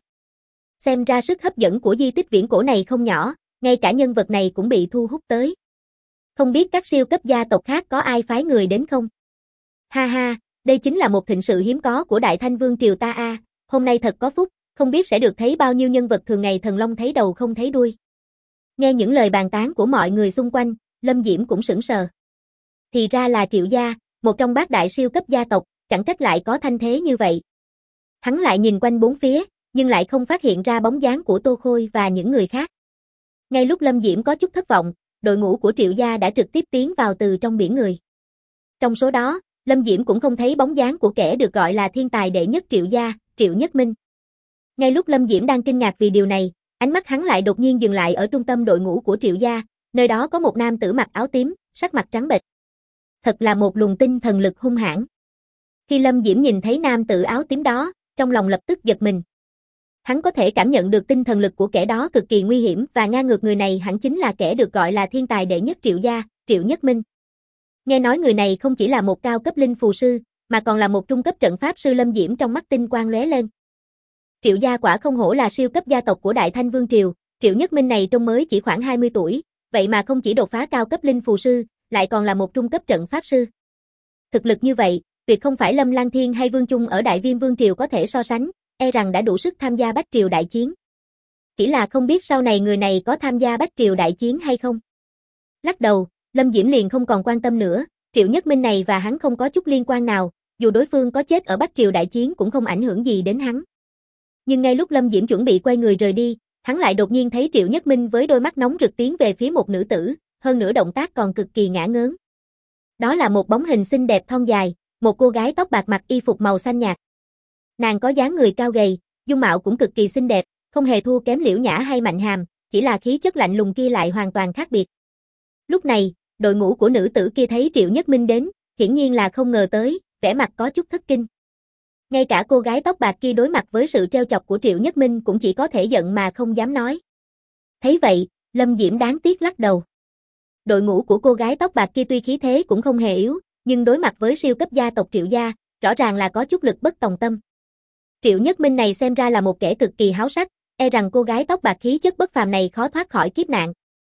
Xem ra sức hấp dẫn của di tích viễn cổ này không nhỏ, ngay cả nhân vật này cũng bị thu hút tới. Không biết các siêu cấp gia tộc khác có ai phái người đến không? Ha ha, đây chính là một thịnh sự hiếm có của Đại Thanh Vương Triều ta a, hôm nay thật có phúc, không biết sẽ được thấy bao nhiêu nhân vật thường ngày thần long thấy đầu không thấy đuôi. Nghe những lời bàn tán của mọi người xung quanh, Lâm Diễm cũng sững sờ. Thì ra là Triệu gia, một trong bát đại siêu cấp gia tộc, chẳng trách lại có thanh thế như vậy. Hắn lại nhìn quanh bốn phía, nhưng lại không phát hiện ra bóng dáng của Tô Khôi và những người khác. Ngay lúc Lâm Diễm có chút thất vọng, đội ngũ của Triệu gia đã trực tiếp tiến vào từ trong biển người. Trong số đó, Lâm Diễm cũng không thấy bóng dáng của kẻ được gọi là thiên tài đệ nhất Triệu gia, Triệu Nhất Minh. Ngay lúc Lâm Diễm đang kinh ngạc vì điều này, ánh mắt hắn lại đột nhiên dừng lại ở trung tâm đội ngũ của Triệu gia, nơi đó có một nam tử mặc áo tím, sắc mặt trắng bệch. Thật là một luồng tinh thần lực hung hãn. Khi Lâm Diễm nhìn thấy nam tử áo tím đó, trong lòng lập tức giật mình. Hắn có thể cảm nhận được tinh thần lực của kẻ đó cực kỳ nguy hiểm và ngang ngược, người này hẳn chính là kẻ được gọi là thiên tài đệ nhất Triệu gia, Triệu Nhất Minh. Nghe nói người này không chỉ là một cao cấp linh phù sư, mà còn là một trung cấp trận pháp sư. Lâm Diễm trong mắt tinh quang lóe lên. Triệu gia quả không hổ là siêu cấp gia tộc của Đại Thanh Vương Triều, Triệu Nhất Minh này trông mới chỉ khoảng 20 tuổi, vậy mà không chỉ đột phá cao cấp linh phù sư, lại còn là một trung cấp trận pháp sư. Thực lực như vậy, tuyệt không phải Lâm Lang Thiên hay Vương Chung ở Đại Viêm Vương Triều có thể so sánh, e rằng đã đủ sức tham gia Bách Triều đại chiến. Chỉ là không biết sau này người này có tham gia Bách Triều đại chiến hay không. Lắc đầu, Lâm Diễm liền không còn quan tâm nữa, Triệu Nhất Minh này và hắn không có chút liên quan nào, dù đối phương có chết ở Bách Triều đại chiến cũng không ảnh hưởng gì đến hắn. Nhưng ngay lúc Lâm Diễm chuẩn bị quay người rời đi, hắn lại đột nhiên thấy Triệu Nhất Minh với đôi mắt nóng rực tiến về phía một nữ tử, hơn nữa động tác còn cực kỳ ngả ngớn. Đó là một bóng hình xinh đẹp thon dài, một cô gái tóc bạc mặc y phục màu xanh nhạt. Nàng có dáng người cao gầy, dung mạo cũng cực kỳ xinh đẹp, không hề thua kém Liễu Nhã hay Mạnh Hàm, chỉ là khí chất lạnh lùng kia lại hoàn toàn khác biệt. Lúc này, đội ngũ của nữ tử kia thấy Triệu Nhất Minh đến, hiển nhiên là không ngờ tới, vẻ mặt có chút thất kinh. Ngay cả cô gái tóc bạc kia đối mặt với sự trêu chọc của Triệu Nhất Minh cũng chỉ có thể giận mà không dám nói. Thấy vậy, Lâm Diễm đáng tiếc lắc đầu. Đội ngũ của cô gái tóc bạc kia tuy khí thế cũng không hề yếu, nhưng đối mặt với siêu cấp gia tộc Triệu gia, rõ ràng là có chút lực bất tòng tâm. Triệu Nhất Minh này xem ra là một kẻ cực kỳ háo sắc, e rằng cô gái tóc bạc khí chất bất phàm này khó thoát khỏi kiếp nạn.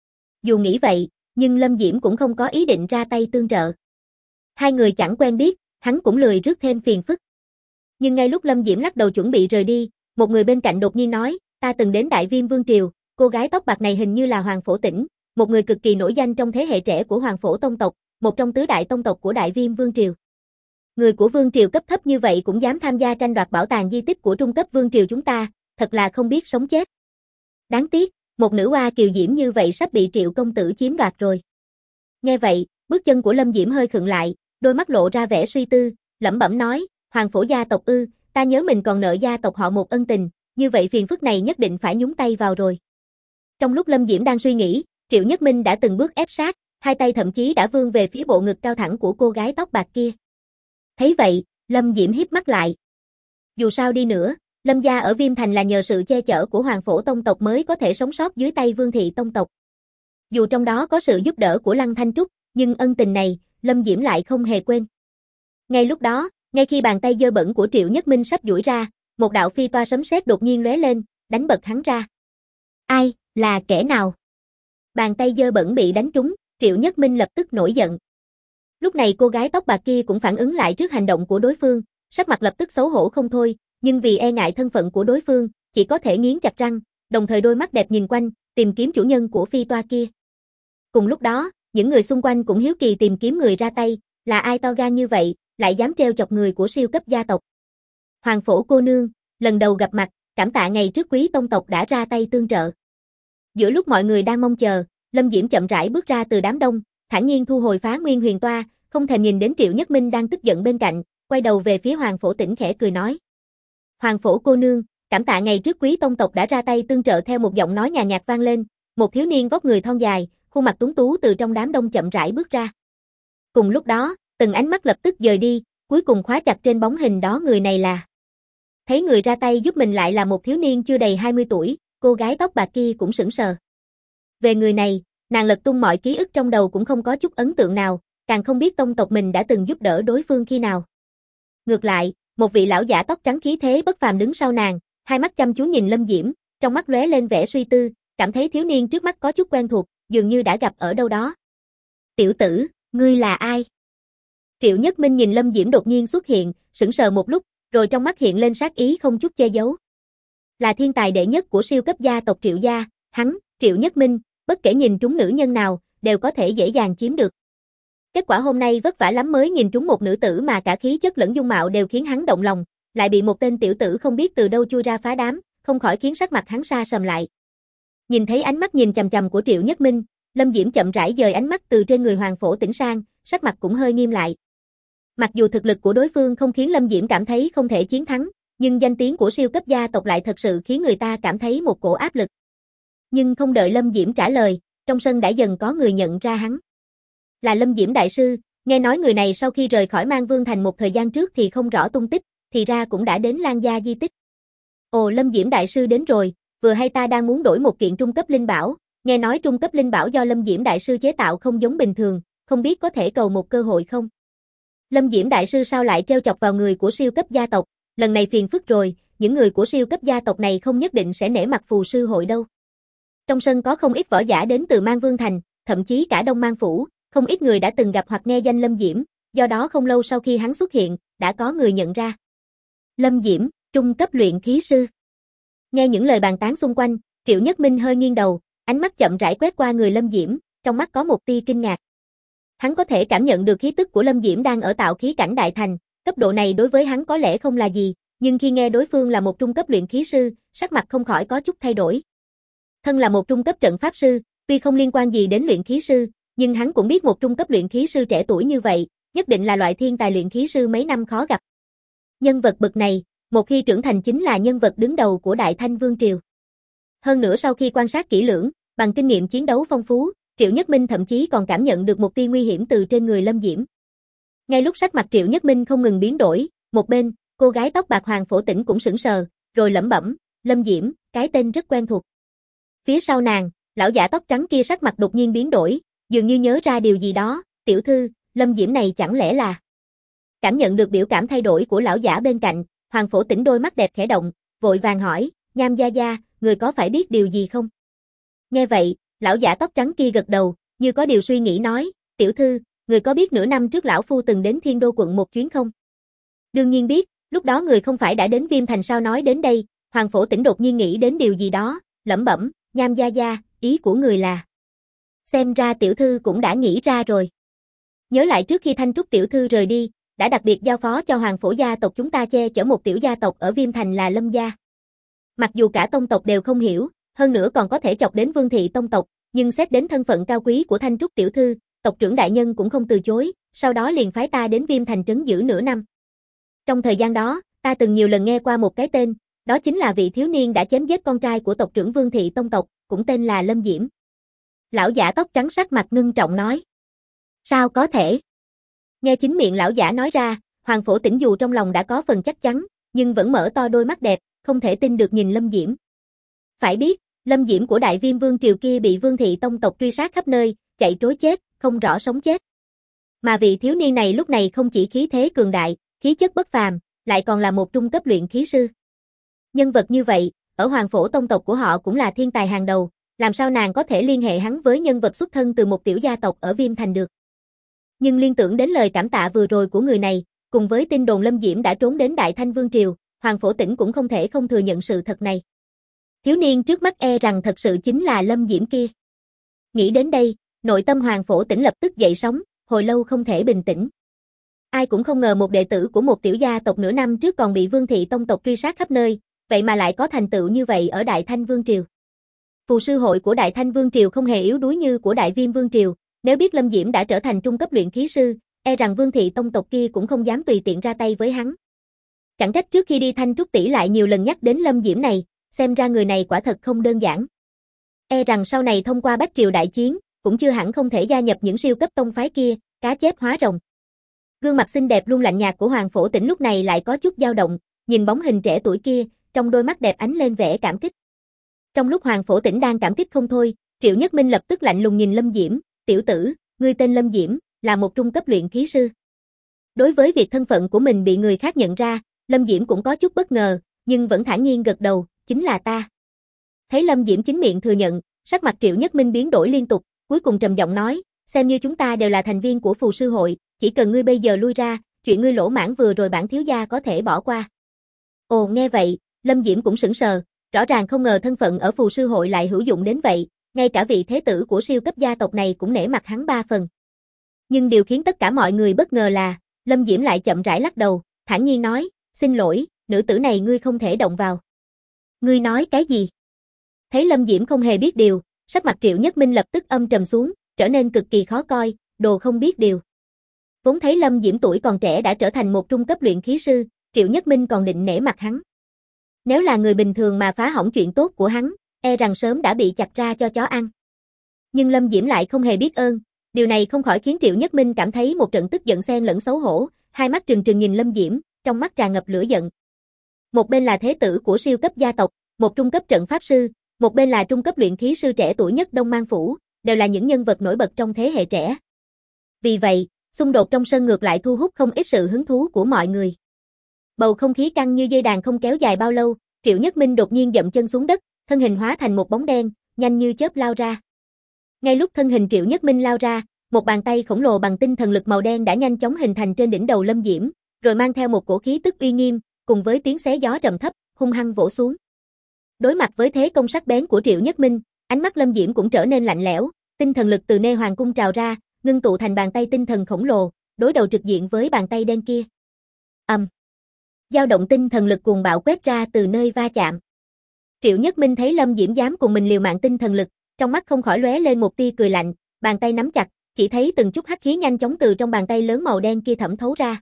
Dù nghĩ vậy, nhưng Lâm Diễm cũng không có ý định ra tay tương trợ. Hai người chẳng quen biết, hắn cũng lười rước thêm phiền phức. Nhưng ngay lúc Lâm Diễm lắc đầu chuẩn bị rời đi, một người bên cạnh đột nhiên nói, ta từng đến Đại Viêm Vương Triều, cô gái tóc bạc này hình như là Hoàng Phổ Tĩnh, một người cực kỳ nổi danh trong thế hệ trẻ của Hoàng Phổ tông tộc, một trong tứ đại tông tộc của Đại Viêm Vương Triều. Người của Vương Triều cấp thấp như vậy cũng dám tham gia tranh đoạt bảo tàng di tích của trung cấp Vương Triều chúng ta, thật là không biết sống chết. Đáng tiếc, một nữ oa kiều diễm như vậy sắp bị Triệu công tử chiếm đoạt rồi. Nghe vậy, bước chân của Lâm Diễm hơi khựng lại, đôi mắt lộ ra vẻ suy tư, lẩm bẩm nói, Hoàng Phổ gia tộc ư, ta nhớ mình còn nợ gia tộc họ một ân tình, như vậy phiền phức này nhất định phải nhúng tay vào rồi. Trong lúc Lâm Diễm đang suy nghĩ, Triệu Nhất Minh đã từng bước ép sát, hai tay thậm chí đã vươn về phía bộ ngực cao thẳng của cô gái tóc bạc kia. Thấy vậy, Lâm Diễm híp mắt lại. Dù sao đi nữa, Lâm gia ở Viêm Thành là nhờ sự che chở của Hoàng Phổ tông tộc mới có thể sống sót dưới tay Vương thị tông tộc. Dù trong đó có sự giúp đỡ của Lăng Thanh Trúc, nhưng ân tình này, Lâm Diễm lại không hề quên. Ngay lúc đó, ngay khi bàn tay dơ bẩn của Triệu Nhất Minh sắp duỗi ra, một đạo phi toa sấm sét đột nhiên lóe lên, đánh bật hắn ra. Ai, là kẻ nào? Bàn tay dơ bẩn bị đánh trúng, Triệu Nhất Minh lập tức nổi giận. Lúc này cô gái tóc bạc kia cũng phản ứng lại trước hành động của đối phương, sắc mặt lập tức xấu hổ không thôi, nhưng vì e ngại thân phận của đối phương, chỉ có thể nghiến chặt răng, đồng thời đôi mắt đẹp nhìn quanh, tìm kiếm chủ nhân của phi toa kia. Cùng lúc đó, những người xung quanh cũng hiếu kỳ tìm kiếm người ra tay, là ai to gan như vậy, lại dám trêu chọc người của siêu cấp gia tộc. Hoàng Phổ cô nương, lần đầu gặp mặt, cảm tạ ngày trước quý tông tộc đã ra tay tương trợ. Giữa lúc mọi người đang mong chờ, Lâm Diễm chậm rãi bước ra từ đám đông, thản nhiên thu hồi Phá Nguyên Huyền Toa, không thèm nhìn đến Triệu Nhất Minh đang tức giận bên cạnh, quay đầu về phía Hoàng Phổ Tĩnh khẽ cười nói. Hoàng Phổ cô nương, cảm tạ ngày trước quý tông tộc đã ra tay tương trợ. Theo một giọng nói nhàn nhạt vang lên, một thiếu niên vóc người thon dài, khuôn mặt tuấn tú từ trong đám đông chậm rãi bước ra. Cùng lúc đó, từng ánh mắt lập tức dời đi, cuối cùng khóa chặt trên bóng hình đó, người này là Thấy người ra tay giúp mình lại là một thiếu niên chưa đầy 20 tuổi, cô gái tóc bạc kia cũng sững sờ. Về người này, nàng lật tung mọi ký ức trong đầu cũng không có chút ấn tượng nào, càng không biết tông tộc mình đã từng giúp đỡ đối phương khi nào. Ngược lại, một vị lão giả tóc trắng khí thế bất phàm đứng sau nàng, hai mắt chăm chú nhìn Lâm Diễm, trong mắt lóe lên vẻ suy tư, cảm thấy thiếu niên trước mắt có chút quen thuộc, dường như đã gặp ở đâu đó. Tiểu tử, ngươi là ai? Triệu Nhất Minh nhìn Lâm Diễm đột nhiên xuất hiện, sững sờ một lúc, rồi trong mắt hiện lên sát ý không chút che giấu. Là thiên tài đệ nhất của siêu cấp gia tộc Triệu gia, hắn, Triệu Nhất Minh, bất kể nhìn trúng nữ nhân nào, đều có thể dễ dàng chiếm được. Kết quả hôm nay vất vả lắm mới nhìn trúng một nữ tử mà cả khí chất lẫn dung mạo đều khiến hắn động lòng, lại bị một tên tiểu tử không biết từ đâu chui ra phá đám, không khỏi khiến sắc mặt hắn sa sầm lại. Nhìn thấy ánh mắt nhìn chằm chằm của Triệu Nhất Minh, Lâm Diễm chậm rãi dời ánh mắt từ trên người Hoàng Phổ Tĩnh sang, sắc mặt cũng hơi nghiêm lại. Mặc dù thực lực của đối phương không khiến Lâm Diễm cảm thấy không thể chiến thắng, nhưng danh tiếng của siêu cấp gia tộc lại thật sự khiến người ta cảm thấy một cổ áp lực. Nhưng không đợi Lâm Diễm trả lời, trong sân đã dần có người nhận ra hắn. Là Lâm Diễm đại sư, nghe nói người này sau khi rời khỏi Mang Vương Thành một thời gian trước thì không rõ tung tích, thì ra cũng đã đến Lan gia di tích. Ồ, Lâm Diễm đại sư đến rồi, vừa hay ta đang muốn đổi một kiện trung cấp linh bảo, nghe nói trung cấp linh bảo do Lâm Diễm đại sư chế tạo không giống bình thường, không biết có thể cầu một cơ hội không? Lâm Diễm đại sư sao lại trêu chọc vào người của siêu cấp gia tộc, lần này phiền phức rồi, những người của siêu cấp gia tộc này không nhất định sẽ nể mặt phù sư hội đâu. Trong sân có không ít võ giả đến từ Mang Vương Thành, thậm chí cả Đông Mang Phủ, không ít người đã từng gặp hoặc nghe danh Lâm Diễm, do đó không lâu sau khi hắn xuất hiện, đã có người nhận ra. Lâm Diễm, trung cấp luyện khí sư. Nghe những lời bàn tán xung quanh, Triệu Nhất Minh hơi nghiêng đầu, ánh mắt chậm rãi quét qua người Lâm Diễm, trong mắt có một tia kinh ngạc. Hắn có thể cảm nhận được khí tức của Lâm Diễm đang ở tạo khí cảnh đại thành, cấp độ này đối với hắn có lẽ không là gì, nhưng khi nghe đối phương là một trung cấp luyện khí sư, sắc mặt không khỏi có chút thay đổi. Thân là một trung cấp trận pháp sư, tuy không liên quan gì đến luyện khí sư, nhưng hắn cũng biết một trung cấp luyện khí sư trẻ tuổi như vậy, nhất định là loại thiên tài luyện khí sư mấy năm khó gặp. Nhân vật bậc này, một khi trưởng thành chính là nhân vật đứng đầu của Đại Thanh Vương Triều. Hơn nữa sau khi quan sát kỹ lưỡng, bằng kinh nghiệm chiến đấu phong phú, Triệu Nhất Minh thậm chí còn cảm nhận được một tia nguy hiểm từ trên người Lâm Diễm. Ngay lúc sắc mặt Triệu Nhất Minh không ngừng biến đổi, một bên, cô gái tóc bạc Hoàng Phổ Tĩnh cũng sững sờ, rồi lẩm bẩm, Lâm Diễm, cái tên rất quen thuộc. Phía sau nàng, lão giả tóc trắng kia sắc mặt đột nhiên biến đổi, dường như nhớ ra điều gì đó, tiểu thư, Lâm Diễm này chẳng lẽ là... Cảm nhận được biểu cảm thay đổi của lão giả bên cạnh, Hoàng Phổ Tĩnh đôi mắt đẹp khẽ động, vội vàng hỏi, Nham gia gia, người có phải biết điều gì không? Nghe vậy, lão giả tóc trắng kia gật đầu, như có điều suy nghĩ nói, tiểu thư, người có biết nửa năm trước lão phu từng đến Thiên Đô quận một chuyến không? Đương nhiên biết, lúc đó người không phải đã đến Viêm Thành sao nói đến đây, Hoàng Phổ Tĩnh đột nhiên nghĩ đến điều gì đó, lẩm bẩm, Nham gia gia, ý của người là... Xem ra tiểu thư cũng đã nghĩ ra rồi. Nhớ lại trước khi Thanh Trúc tiểu thư rời đi, đã đặc biệt giao phó cho Hoàng Phổ gia tộc chúng ta che chở một tiểu gia tộc ở Viêm Thành là Lâm gia. Mặc dù cả tông tộc đều không hiểu, hơn nữa còn có thể chọc đến Vương thị tông tộc, nhưng xét đến thân phận cao quý của Thanh Trúc tiểu thư, tộc trưởng đại nhân cũng không từ chối, sau đó liền phái ta đến Viêm Thành trấn giữ nửa năm. Trong thời gian đó, ta từng nhiều lần nghe qua một cái tên, đó chính là vị thiếu niên đã chém giết con trai của tộc trưởng Vương thị tông tộc, cũng tên là Lâm Diễm. Lão giả tóc trắng sắc mặt ngưng trọng nói. Sao có thể? Nghe chính miệng lão giả nói ra, Hoàng Phổ Tĩnh dù trong lòng đã có phần chắc chắn, nhưng vẫn mở to đôi mắt đẹp, không thể tin được nhìn Lâm Diễm. Phải biết, Lâm Diễm của Đại Viêm Vương triều kia bị Vương thị tông tộc truy sát khắp nơi, chạy trối chết, không rõ sống chết. Mà vị thiếu niên này lúc này không chỉ khí thế cường đại, khí chất bất phàm, lại còn là một trung cấp luyện khí sư. Nhân vật như vậy, ở Hoàng Phổ tông tộc của họ cũng là thiên tài hàng đầu, làm sao nàng có thể liên hệ hắn với nhân vật xuất thân từ một tiểu gia tộc ở Viêm Thành được. Nhưng liên tưởng đến lời cảm tạ vừa rồi của người này, cùng với tin đồn Lâm Diễm đã trốn đến Đại Thanh Vương triều, Hoàng Phổ Tĩnh cũng không thể không thừa nhận sự thật này. Thiếu niên trước mắt e rằng thật sự chính là Lâm Diễm kia. Nghĩ đến đây, nội tâm Hoàng Phổ Tĩnh lập tức dậy sóng, hồi lâu không thể bình tĩnh. Ai cũng không ngờ một đệ tử của một tiểu gia tộc nửa năm trước còn bị Vương thị tông tộc truy sát khắp nơi, vậy mà lại có thành tựu như vậy ở Đại Thanh Vương triều. Phù sư hội của Đại Thanh Vương triều không hề yếu đuối như của Đại Viêm Vương triều, nếu biết Lâm Diễm đã trở thành trung cấp luyện khí sư, e rằng Vương thị tông tộc kia cũng không dám tùy tiện ra tay với hắn. Chẳng trách trước khi đi Thanh Trúc tỷ lại nhiều lần nhắc đến Lâm Diễm này, xem ra người này quả thật không đơn giản. E rằng sau này thông qua Bách Triều đại chiến, cũng chưa hẳn không thể gia nhập những siêu cấp tông phái kia, cá chép hóa rồng. Gương mặt xinh đẹp luôn lạnh nhạt của Hoàng Phổ Tĩnh lúc này lại có chút dao động, nhìn bóng hình trẻ tuổi kia, trong đôi mắt đẹp ánh lên vẻ cảm kích. Trong lúc Hoàng Phổ Tĩnh đang cảm kích không thôi, Triệu Nhất Minh lập tức lạnh lùng nhìn Lâm Diễm, "Tiểu tử, ngươi tên Lâm Diễm, là một trung cấp luyện khí sư." Đối với việc thân phận của mình bị người khác nhận ra, Lâm Diễm cũng có chút bất ngờ, nhưng vẫn thản nhiên gật đầu, "Chính là ta." Thấy Lâm Diễm chính miệng thừa nhận, sắc mặt Triệu Nhất Minh biến đổi liên tục, cuối cùng trầm giọng nói, "Xem như chúng ta đều là thành viên của phù sư hội, chỉ cần ngươi bây giờ lui ra, chuyện ngươi lỗ mãng vừa rồi bản thiếu gia có thể bỏ qua." Ồ, nghe vậy, Lâm Diễm cũng sững sờ, rõ ràng không ngờ thân phận ở phù sư hội lại hữu dụng đến vậy, ngay cả vị thế tử của siêu cấp gia tộc này cũng nể mặt hắn 3 phần. Nhưng điều khiến tất cả mọi người bất ngờ là, Lâm Diễm lại chậm rãi lắc đầu, thản nhiên nói, "Xin lỗi, nữ tử này ngươi không thể động vào." "Ngươi nói cái gì?" Thấy Lâm Diễm không hề biết điều, sắc mặt Triệu Nhất Minh lập tức âm trầm xuống, trở nên cực kỳ khó coi, đồ không biết điều. Vốn thấy Lâm Diễm tuổi còn trẻ đã trở thành một trung cấp luyện khí sư, Triệu Nhất Minh còn định nể mặt hắn. Nếu là người bình thường mà phá hỏng chuyện tốt của hắn, e rằng sớm đã bị chặt ra cho chó ăn. Nhưng Lâm Diễm lại không hề biết ơn, điều này không khỏi khiến Triệu Nhất Minh cảm thấy một trận tức giận xen lẫn xấu hổ, hai mắt trừng trừng nhìn Lâm Diễm, trong mắt tràn ngập lửa giận. Một bên là thế tử của siêu cấp gia tộc, một trung cấp trận pháp sư, một bên là trung cấp luyện khí sư trẻ tuổi nhất Đông Mang Phủ, đều là những nhân vật nổi bật trong thế hệ trẻ. Vì vậy, xung đột trong sân ngược lại thu hút không ít sự hứng thú của mọi người. Bầu không khí căng như dây đàn không kéo dài bao lâu, Triệu Nhất Minh đột nhiên dậm chân xuống đất, thân hình hóa thành một bóng đen, nhanh như chớp lao ra. Ngay lúc thân hình Triệu Nhất Minh lao ra, một bàn tay khổng lồ bằng tinh thần lực màu đen đã nhanh chóng hình thành trên đỉnh đầu Lâm Diễm, rồi mang theo một cổ khí tức uy nghiêm, cùng với tiếng xé gió trầm thấp, hung hăng vỗ xuống. Đối mặt với thế công sắc bén của Triệu Nhất Minh, ánh mắt Lâm Diễm cũng trở nên lạnh lẽo, tinh thần lực từ Nê Hoàng cung trào ra, ngưng tụ thành bàn tay tinh thần khổng lồ, đối đầu trực diện với bàn tay đen kia. Dao động tinh thần lực cuồng bạo quét ra từ nơi va chạm. Triệu Nhất Minh thấy Lâm Diễm dám cùng mình liều mạng tinh thần lực, trong mắt không khỏi lóe lên một tia cười lạnh, bàn tay nắm chặt, chỉ thấy từng chút hắc khí nhanh chóng từ trong bàn tay lớn màu đen kia thẩm thấu ra.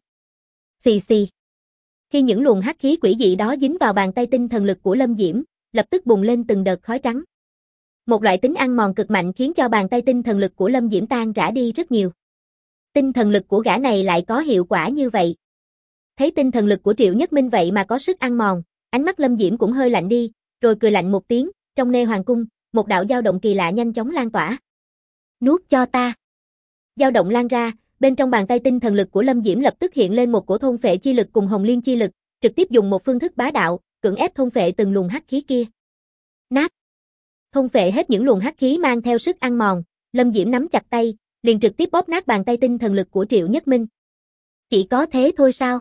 Xì xì. Khi những luồng hắc khí quỷ dị đó dính vào bàn tay tinh thần lực của Lâm Diễm, lập tức bùng lên từng đợt khói trắng. Một loại tính ăn mòn cực mạnh khiến cho bàn tay tinh thần lực của Lâm Diễm tan rã đi rất nhiều. Tinh thần lực của gã này lại có hiệu quả như vậy. Thấy tinh thần lực của Triệu Nhất Minh vậy mà có sức ăn mòn, ánh mắt Lâm Diễm cũng hơi lạnh đi, rồi cười lạnh một tiếng, trong Nê Hoàng cung, một đạo dao động kỳ lạ nhanh chóng lan tỏa. "Nuốt cho ta." Dao động lan ra, bên trong bàn tay tinh thần lực của Lâm Diễm lập tức hiện lên một cổ thôn phệ chi lực cùng hồng liên chi lực, trực tiếp dùng một phương thức bá đạo, cưỡng ép thôn phệ từng luồng hắc khí kia. Nát. Thôn phệ hết những luồng hắc khí mang theo sức ăn mòn, Lâm Diễm nắm chặt tay, liền trực tiếp bóp nát bàn tay tinh thần lực của Triệu Nhất Minh. Chỉ có thế thôi sao?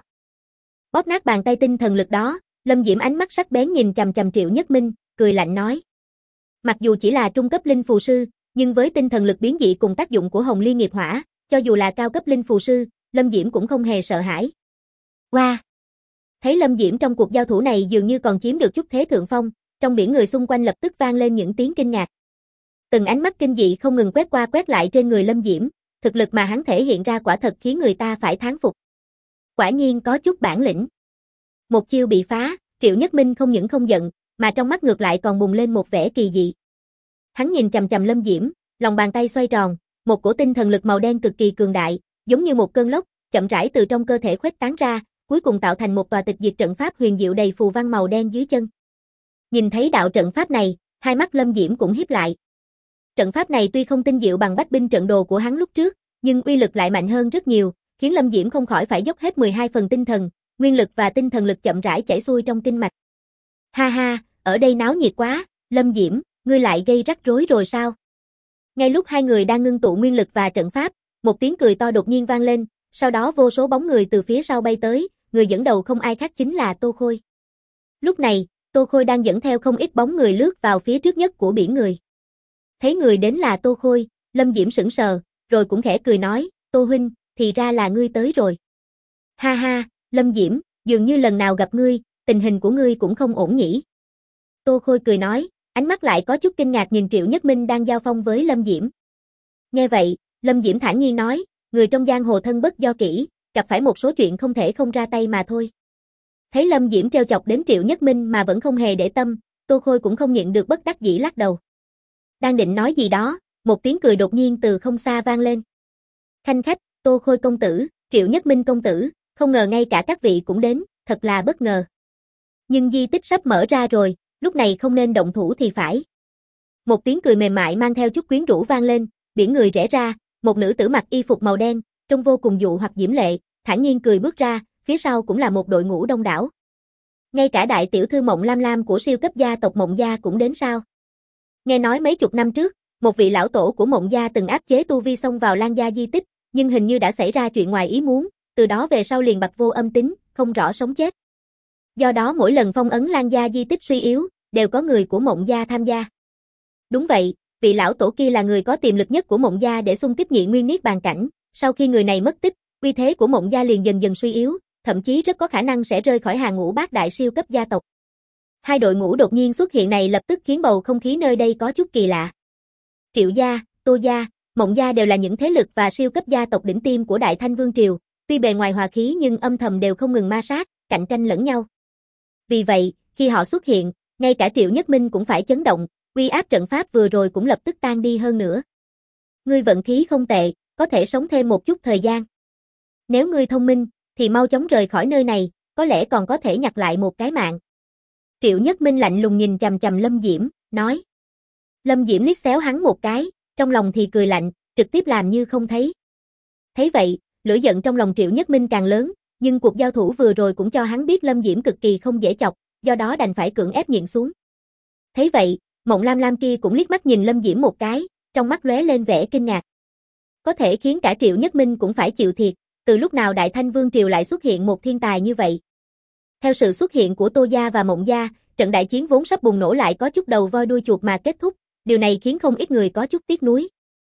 Bóp nát bàn tay tinh thần lực đó, Lâm Diễm ánh mắt sắc bén nhìn chằm chằm Triệu Nhất Minh, cười lạnh nói. Mặc dù chỉ là trung cấp linh phù sư, nhưng với tinh thần lực biến dị cùng tác dụng của Hồng Liên nghiệp hỏa, cho dù là cao cấp linh phù sư, Lâm Diễm cũng không hề sợ hãi. Wow! Thấy Lâm Diễm trong cuộc giao thủ này dường như còn chiếm được chút thế thượng phong, trong biển người xung quanh lập tức vang lên những tiếng kinh ngạc. Từng ánh mắt kinh dị không ngừng quét qua quét lại trên người Lâm Diễm, thực lực mà hắn thể hiện ra quả thật khiến người ta phải thán phục. Quả nhiên có chút bản lĩnh. Một chiêu bị phá, Triệu Nhất Minh không những không giận, mà trong mắt ngược lại còn bùng lên một vẻ kỳ dị. Hắn nhìn chằm chằm Lâm Diễm, lòng bàn tay xoay tròn, một cổ tinh thần lực màu đen cực kỳ cường đại, giống như một cơn lốc, chậm rãi từ trong cơ thể khuếch tán ra, cuối cùng tạo thành một tòa tịch diệt trận pháp huyền diệu đầy phù văn màu đen dưới chân. Nhìn thấy đạo trận pháp này, hai mắt Lâm Diễm cũng híp lại. Trận pháp này tuy không tinh diệu bằng bách binh trận đồ của hắn lúc trước, nhưng uy lực lại mạnh hơn rất nhiều, khiến Lâm Diễm không khỏi phải dốc hết 12 phần tinh thần, nguyên lực và tinh thần lực chậm rãi chảy xuôi trong kinh mạch. Ha ha, ở đây náo nhiệt quá, Lâm Diễm, ngươi lại gây rắc rối rồi sao? Ngay lúc hai người đang ngưng tụ nguyên lực và trận pháp, một tiếng cười to đột nhiên vang lên, sau đó vô số bóng người từ phía sau bay tới, người dẫn đầu không ai khác chính là Tô Khôi. Lúc này, Tô Khôi đang dẫn theo không ít bóng người lướt vào phía trước nhất của biển người. Thấy người đến là Tô Khôi, Lâm Diễm sững sờ, rồi cũng khẽ cười nói, Tô huynh, thì ra là ngươi tới rồi. Ha ha, Lâm Diễm, dường như lần nào gặp ngươi, tình hình của ngươi cũng không ổn nhỉ. Tô Khôi cười nói, ánh mắt lại có chút kinh ngạc nhìn Triệu Nhất Minh đang giao phong với Lâm Diễm. Nghe vậy, Lâm Diễm thản nhiên nói, người trong giang hồ thân bất do kỹ, gặp phải một số chuyện không thể không ra tay mà thôi. Thấy Lâm Diễm trêu chọc đến Triệu Nhất Minh mà vẫn không hề để tâm, Tô Khôi cũng không nhịn được bất đắc dĩ lắc đầu. Đang định nói gì đó, một tiếng cười đột nhiên từ không xa vang lên. Khanh khách, Tô Khôi công tử, Triệu Nhất Minh công tử, không ngờ ngay cả các vị cũng đến, thật là bất ngờ. Nhưng di tích sắp mở ra rồi, lúc này không nên động thủ thì phải. Một tiếng cười mềm mại mang theo chút quyến rũ vang lên, biển người rẽ ra, một nữ tử mặc y phục màu đen, trông vô cùng dụ hoặc diễm lệ, thản nhiên cười bước ra, phía sau cũng là một đội ngũ đông đảo. Ngay cả đại tiểu thư Mộng Lam Lam của siêu cấp gia tộc Mộng gia cũng đến sao? Nghe nói mấy chục năm trước, một vị lão tổ của Mộng gia từng áp chế tu vi xông vào Lan gia di tích, nhưng hình như đã xảy ra chuyện ngoài ý muốn, từ đó về sau liền bặt vô âm tính, không rõ sống chết. Do đó mỗi lần phong ấn Lan gia di tích suy yếu, đều có người của Mộng gia tham gia. Đúng vậy, vị lão tổ kia là người có tiềm lực nhất của Mộng gia để xung kích nhị nguyên niết bàn cảnh, sau khi người này mất tích, uy thế của Mộng gia liền dần dần suy yếu, thậm chí rất có khả năng sẽ rơi khỏi hàng ngũ bát đại siêu cấp gia tộc. Hai đội ngũ đột nhiên xuất hiện này lập tức khiến bầu không khí nơi đây có chút kỳ lạ. Triệu gia, Tô gia, Mộng gia đều là những thế lực và siêu cấp gia tộc đỉnh tiêm của Đại Thanh Vương triều, tuy bề ngoài hòa khí nhưng âm thầm đều không ngừng ma sát, cạnh tranh lẫn nhau. Vì vậy, khi họ xuất hiện, ngay cả Triệu Nhất Minh cũng phải chấn động, uy áp trận pháp vừa rồi cũng lập tức tan đi hơn nữa. Ngươi vận khí không tệ, có thể sống thêm một chút thời gian. Nếu ngươi thông minh, thì mau chóng rời khỏi nơi này, có lẽ còn có thể nhặt lại một cái mạng. Triệu Nhất Minh lạnh lùng nhìn chằm chằm Lâm Diễm, nói. Lâm Diễm liếc xéo hắn một cái, trong lòng thì cười lạnh, trực tiếp làm như không thấy. Thấy vậy, lửa giận trong lòng Triệu Nhất Minh càng lớn, nhưng cuộc giao thủ vừa rồi cũng cho hắn biết Lâm Diễm cực kỳ không dễ chọc, do đó đành phải cưỡng ép nhịn xuống. Thấy vậy, Mộng Lam Lam kia cũng liếc mắt nhìn Lâm Diễm một cái, trong mắt lóe lên vẻ kinh ngạc. Có thể khiến cả Triệu Nhất Minh cũng phải chịu thiệt, từ lúc nào Đại Thanh Vương triều lại xuất hiện một thiên tài như vậy. Theo sự xuất hiện của Tô gia và Mộng gia, trận đại chiến vốn sắp bùng nổ lại có chút đầu voi đuôi chuột mà kết thúc, điều này khiến không ít người có chút tiếc nuối.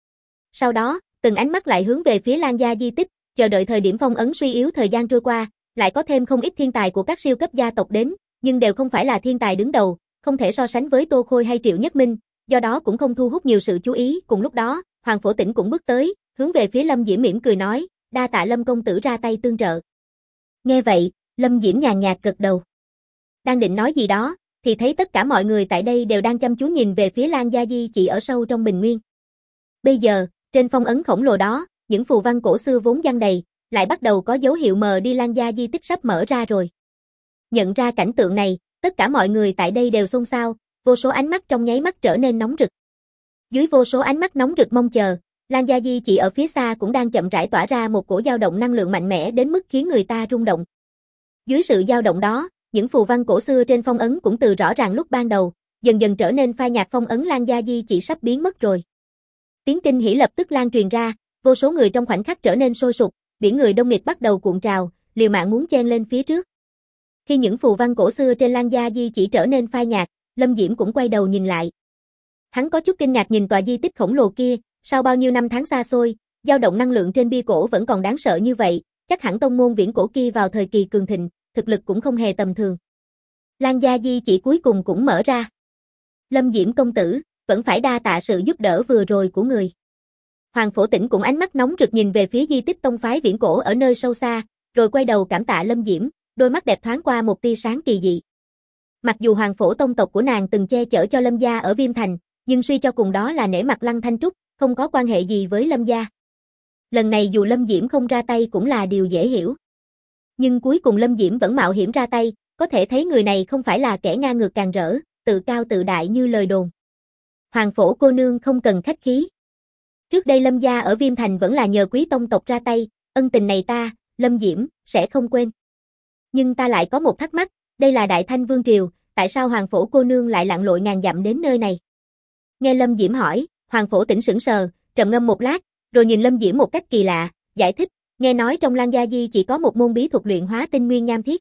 Sau đó, từng ánh mắt lại hướng về phía Lan gia di tích, chờ đợi thời điểm phong ấn suy yếu thời gian trôi qua, lại có thêm không ít thiên tài của các siêu cấp gia tộc đến, nhưng đều không phải là thiên tài đứng đầu, không thể so sánh với Tô Khôi hay Triệu Nhất Minh, do đó cũng không thu hút nhiều sự chú ý. Cùng lúc đó, Hoàng Phổ Tĩnh cũng bước tới, hướng về phía Lâm Diễm mỉm cười nói, đa tạ Lâm công tử ra tay tương trợ. Nghe vậy, Lâm Diễm nhàn nhạt gật đầu. Đang định nói gì đó, thì thấy tất cả mọi người tại đây đều đang chăm chú nhìn về phía Lan gia di chỉ ở sâu trong bình nguyên. Bây giờ, trên phong ấn khổng lồ đó, những phù văn cổ xưa vốn giăng đầy, lại bắt đầu có dấu hiệu mờ đi. Lan gia di tích sắp mở ra rồi. Nhận ra cảnh tượng này, tất cả mọi người tại đây đều xôn xao, vô số ánh mắt trong nháy mắt trở nên nóng rực. Dưới vô số ánh mắt nóng rực mong chờ, Lan gia di chỉ ở phía xa cũng đang chậm rãi tỏa ra một cổ dao động năng lượng mạnh mẽ đến mức khiến người ta rung động. Dưới sự dao động đó, những phù văn cổ xưa trên phong ấn cũng từ rõ ràng lúc ban đầu, dần dần trở nên phai nhạt. Phong ấn Lan gia di chỉ sắp biến mất rồi. Tiếng kinh hỉ lập tức lan truyền ra, vô số người trong khoảnh khắc trở nên sôi sục, biển người đông nghịt bắt đầu cuộn trào, liều mạng muốn chen lên phía trước. Khi những phù văn cổ xưa trên Lan gia di chỉ trở nên phai nhạt, Lâm Diễm cũng quay đầu nhìn lại. Hắn có chút kinh ngạc nhìn tòa di tích khổng lồ kia, sau bao nhiêu năm tháng xa xôi, dao động năng lượng trên bia cổ vẫn còn đáng sợ như vậy, chắc hẳn tông môn viễn cổ kia vào thời kỳ cường thịnh, thực lực cũng không hề tầm thường. Lan gia di chỉ cuối cùng cũng mở ra. Lâm Diễm công tử, vẫn phải đa tạ sự giúp đỡ vừa rồi của người. Hoàng Phổ Tĩnh cũng ánh mắt nóng rực nhìn về phía di tích tông phái viễn cổ ở nơi sâu xa, rồi quay đầu cảm tạ Lâm Diễm, đôi mắt đẹp thoáng qua một tia sáng kỳ dị. Mặc dù Hoàng Phổ tông tộc của nàng từng che chở cho Lâm gia ở Viêm Thành, nhưng suy cho cùng đó là nể mặt Lăng Thanh Trúc, không có quan hệ gì với Lâm gia. Lần này dù Lâm Diễm không ra tay cũng là điều dễ hiểu. Nhưng cuối cùng Lâm Diễm vẫn mạo hiểm ra tay, có thể thấy người này không phải là kẻ ngang ngược càng rỡ, tự cao tự đại như lời đồn. Hoàng Phổ cô nương không cần khách khí. Trước đây Lâm gia ở Viêm Thành vẫn là nhờ quý tông tộc ra tay, ân tình này ta, Lâm Diễm, sẽ không quên. Nhưng ta lại có một thắc mắc, đây là Đại Thanh Vương triều, tại sao Hoàng Phổ cô nương lại lặn lội ngàn dặm đến nơi này? Nghe Lâm Diễm hỏi, Hoàng Phổ Tĩnh sững sờ, trầm ngâm một lát, rồi nhìn Lâm Diễm một cách kỳ lạ, giải thích, nghe nói trong Lan gia di chỉ có một môn bí thuật luyện hóa tinh nguyên nham thiết.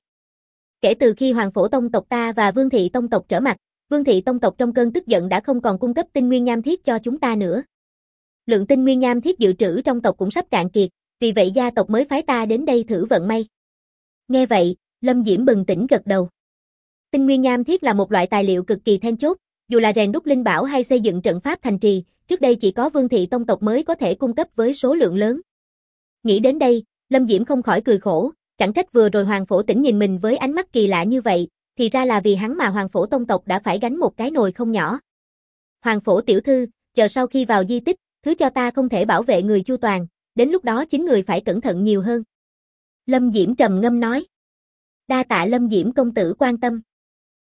Kể từ khi Hoàng Phổ tông tộc ta và Vương thị tông tộc trở mặt, Vương thị tông tộc trong cơn tức giận đã không còn cung cấp tinh nguyên nham thiết cho chúng ta nữa. Lượng tinh nguyên nham thiết dự trữ trong tộc cũng sắp cạn kiệt, vì vậy gia tộc mới phái ta đến đây thử vận may. Nghe vậy, Lâm Diễm bừng tỉnh gật đầu. Tinh nguyên nham thiết là một loại tài liệu cực kỳ then chốt, dù là rèn đúc linh bảo hay xây dựng trận pháp thành trì, trước đây chỉ có Vương thị tông tộc mới có thể cung cấp với số lượng lớn. Nghĩ đến đây, Lâm Diễm không khỏi cười khổ, chẳng trách vừa rồi Hoàng Phổ Tĩnh nhìn mình với ánh mắt kỳ lạ như vậy, thì ra là vì hắn mà Hoàng Phổ tông tộc đã phải gánh một cái nồi không nhỏ. Hoàng Phổ tiểu thư, chờ sau khi vào di tích, thứ cho ta không thể bảo vệ người chu toàn, đến lúc đó chính người phải cẩn thận nhiều hơn. Lâm Diễm trầm ngâm nói. Đa tạ Lâm Diễm công tử quan tâm.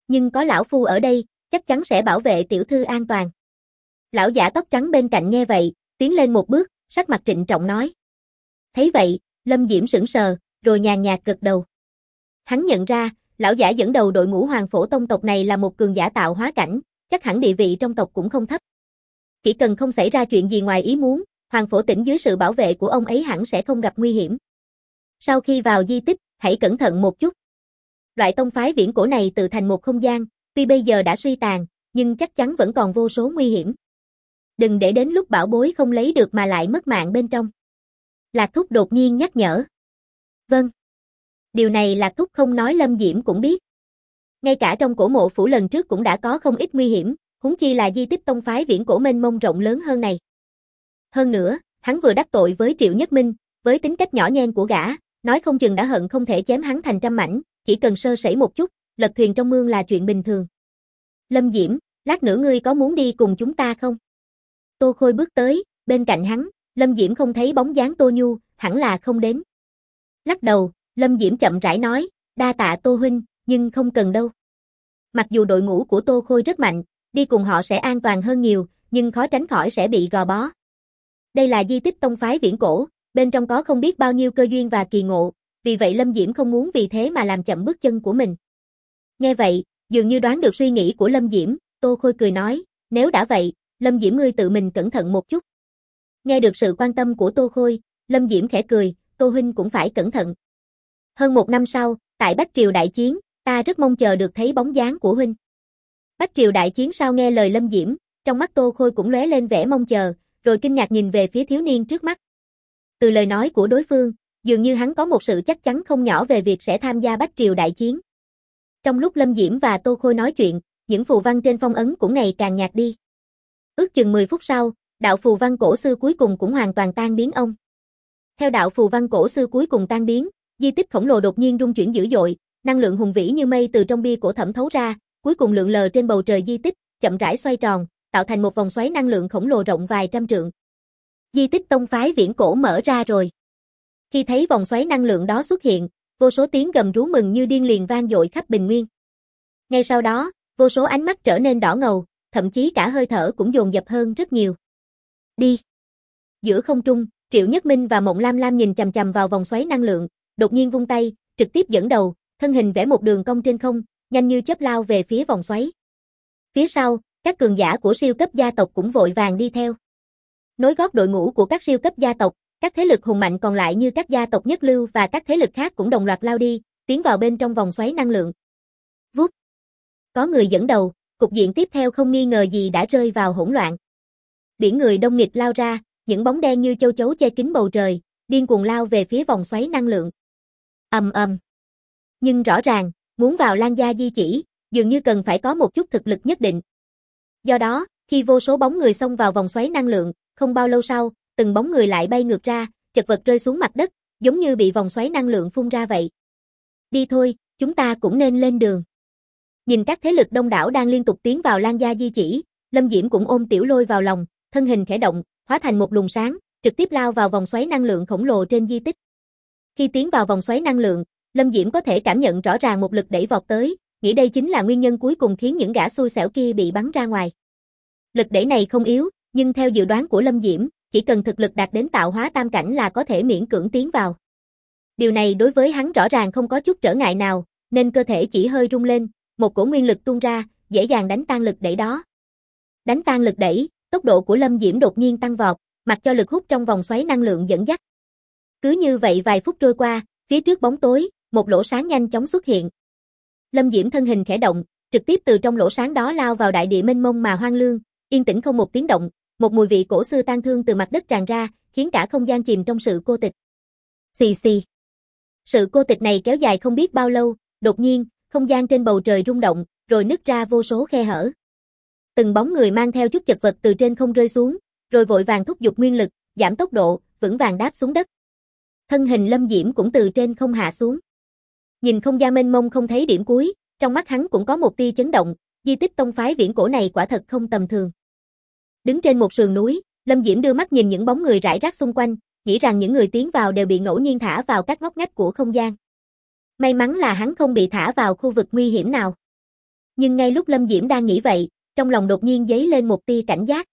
Nhưng có lão phu ở đây, chắc chắn sẽ bảo vệ tiểu thư an toàn. Lão giả tóc trắng bên cạnh nghe vậy, tiến lên một bước, sắc mặt trịnh trọng nói. Thấy vậy, Lâm Diễm sững sờ, rồi nhàn nhạt gật đầu. Hắn nhận ra, lão giả dẫn đầu đội ngũ Hoàng Phổ Tông tộc này là một cường giả tạo hóa cảnh, chắc hẳn địa vị trong tộc cũng không thấp. Chỉ cần không xảy ra chuyện gì ngoài ý muốn, Hoàng Phổ Tỉnh dưới sự bảo vệ của ông ấy hẳn sẽ không gặp nguy hiểm. Sau khi vào di tích, hãy cẩn thận một chút. Loại tông phái viễn cổ này tự thành một không gian, tuy bây giờ đã suy tàn, nhưng chắc chắn vẫn còn vô số nguy hiểm. Đừng để đến lúc bảo bối không lấy được mà lại mất mạng bên trong. Lạc Thúc đột nhiên nhắc nhở. Vâng. Điều này Lạc Thúc không nói Lâm Diễm cũng biết. Ngay cả trong cổ mộ phủ lần trước cũng đã có không ít nguy hiểm, huống chi là di tích tông phái viễn cổ mênh mông rộng lớn hơn này. Hơn nữa, hắn vừa đắc tội với Triệu Nhất Minh, với tính cách nhỏ nhen của gã, nói không chừng đã hận không thể chém hắn thành trăm mảnh, chỉ cần sơ sẩy một chút, lật thuyền trong mương là chuyện bình thường. Lâm Diễm, lát nữa ngươi có muốn đi cùng chúng ta không? Tô Khôi bước tới, bên cạnh hắn, Lâm Diễm không thấy bóng dáng Tô Nhu, hẳn là không đến. Lắc đầu, Lâm Diễm chậm rãi nói, đa tạ Tô huynh, nhưng không cần đâu. Mặc dù đội ngũ của Tô Khôi rất mạnh, đi cùng họ sẽ an toàn hơn nhiều, nhưng khó tránh khỏi sẽ bị gò bó. Đây là di tích tông phái viễn cổ, bên trong có không biết bao nhiêu cơ duyên và kỳ ngộ, vì vậy Lâm Diễm không muốn vì thế mà làm chậm bước chân của mình. Nghe vậy, dường như đoán được suy nghĩ của Lâm Diễm, Tô Khôi cười nói, nếu đã vậy, Lâm Diễm ngươi tự mình cẩn thận một chút. Nghe được sự quan tâm của Tô Khôi, Lâm Diễm khẽ cười, Tô huynh cũng phải cẩn thận. Hơn một năm sau, tại Bách Triều đại chiến, ta rất mong chờ được thấy bóng dáng của huynh. Bách Triều đại chiến sau nghe lời Lâm Diễm, trong mắt Tô Khôi cũng lóe lên vẻ mong chờ, rồi kinh ngạc nhìn về phía thiếu niên trước mắt. Từ lời nói của đối phương, dường như hắn có một sự chắc chắn không nhỏ về việc sẽ tham gia Bách Triều đại chiến. Trong lúc Lâm Diễm và Tô Khôi nói chuyện, những phù văn trên phong ấn cũng ngày càng nhạt đi. Ước chừng 10 phút sau, đạo phù văn cổ xưa cuối cùng cũng hoàn toàn tan biến ông. Theo đạo phù văn cổ xưa cuối cùng tan biến, di tích khổng lồ đột nhiên rung chuyển dữ dội, năng lượng hùng vĩ như mây từ trong bia cổ thẩm thấu ra, cuối cùng lượn lờ trên bầu trời di tích, chậm rãi xoay tròn, tạo thành một vòng xoáy năng lượng khổng lồ rộng vài trăm trượng. Di tích tông phái viễn cổ mở ra rồi. Khi thấy vòng xoáy năng lượng đó xuất hiện, vô số tiếng gầm rú mừng như điên liền vang dội khắp bình nguyên. Ngay sau đó, vô số ánh mắt trở nên đỏ ngầu, thậm chí cả hơi thở cũng dồn dập hơn rất nhiều. Đi. Giữa không trung, Triệu Nhất Minh và Mộng Lam Lam nhìn chằm chằm vào vòng xoáy năng lượng, đột nhiên vung tay, trực tiếp dẫn đầu, thân hình vẽ một đường cong trên không, nhanh như chớp lao về phía vòng xoáy. Phía sau, các cường giả của siêu cấp gia tộc cũng vội vàng đi theo. Nối gót đội ngũ của các siêu cấp gia tộc, các thế lực hùng mạnh còn lại như các gia tộc nhất lưu và các thế lực khác cũng đồng loạt lao đi, tiến vào bên trong vòng xoáy năng lượng. Vút. Có người dẫn đầu, cục diện tiếp theo không nghi ngờ gì đã rơi vào hỗn loạn. Biển người đông nghịt lao ra, những bóng đen như châu chấu che kín bầu trời, điên cuồng lao về phía vòng xoáy năng lượng. Ầm ầm. Nhưng rõ ràng, muốn vào Lan Gia di chỉ, dường như cần phải có một chút thực lực nhất định. Do đó, khi vô số bóng người xông vào vòng xoáy năng lượng, không bao lâu sau, từng bóng người lại bay ngược ra, chật vật rơi xuống mặt đất, giống như bị vòng xoáy năng lượng phun ra vậy. Đi thôi, chúng ta cũng nên lên đường. Nhìn các thế lực đông đảo đang liên tục tiến vào Lan Gia di chỉ, Lâm Diễm cũng ôm Tiểu Lôi vào lòng, thân hình khẽ động, hóa thành một luồng sáng, trực tiếp lao vào vòng xoáy năng lượng khổng lồ trên di tích. Khi tiến vào vòng xoáy năng lượng, Lâm Diễm có thể cảm nhận rõ ràng một lực đẩy vọt tới, nghĩ đây chính là nguyên nhân cuối cùng khiến những gã xui xẻo kia bị bắn ra ngoài. Lực đẩy này không yếu, nhưng theo dự đoán của Lâm Diễm, chỉ cần thực lực đạt đến tạo hóa tam cảnh là có thể miễn cưỡng tiến vào. Điều này đối với hắn rõ ràng không có chút trở ngại nào, nên cơ thể chỉ hơi rung lên, một cổ nguyên lực tuôn ra, dễ dàng đánh tan lực đẩy đó. Đánh tan lực đẩy, tốc độ của Lâm Diễm đột nhiên tăng vọt, mặc cho lực hút trong vòng xoáy năng lượng dẫn dắt. Cứ như vậy vài phút trôi qua, phía trước bóng tối, một lỗ sáng nhanh chóng xuất hiện. Lâm Diễm thân hình khẽ động, trực tiếp từ trong lỗ sáng đó lao vào đại địa mênh mông mà hoang lương, yên tĩnh không một tiếng động, một mùi vị cổ xưa tang thương từ mặt đất tràn ra, khiến cả không gian chìm trong sự cô tịch. Xì xì. Sự cô tịch này kéo dài không biết bao lâu, đột nhiên, không gian trên bầu trời rung động, rồi nứt ra vô số khe hở. Từng bóng người mang theo chút chật vật từ trên không rơi xuống, rồi vội vàng thúc giục nguyên lực, giảm tốc độ, vững vàng đáp xuống đất. Thân hình Lâm Diễm cũng từ trên không hạ xuống. Nhìn không gian mênh mông không thấy điểm cuối, trong mắt hắn cũng có một tia chấn động, di tích tông phái viễn cổ này quả thật không tầm thường. Đứng trên một sườn núi, Lâm Diễm đưa mắt nhìn những bóng người rải rác xung quanh, nghĩ rằng những người tiến vào đều bị ngẫu nhiên thả vào các ngóc ngách của không gian. May mắn là hắn không bị thả vào khu vực nguy hiểm nào. Nhưng ngay lúc Lâm Diễm đang nghĩ vậy, trong lòng đột nhiên dấy lên một tia cảnh giác.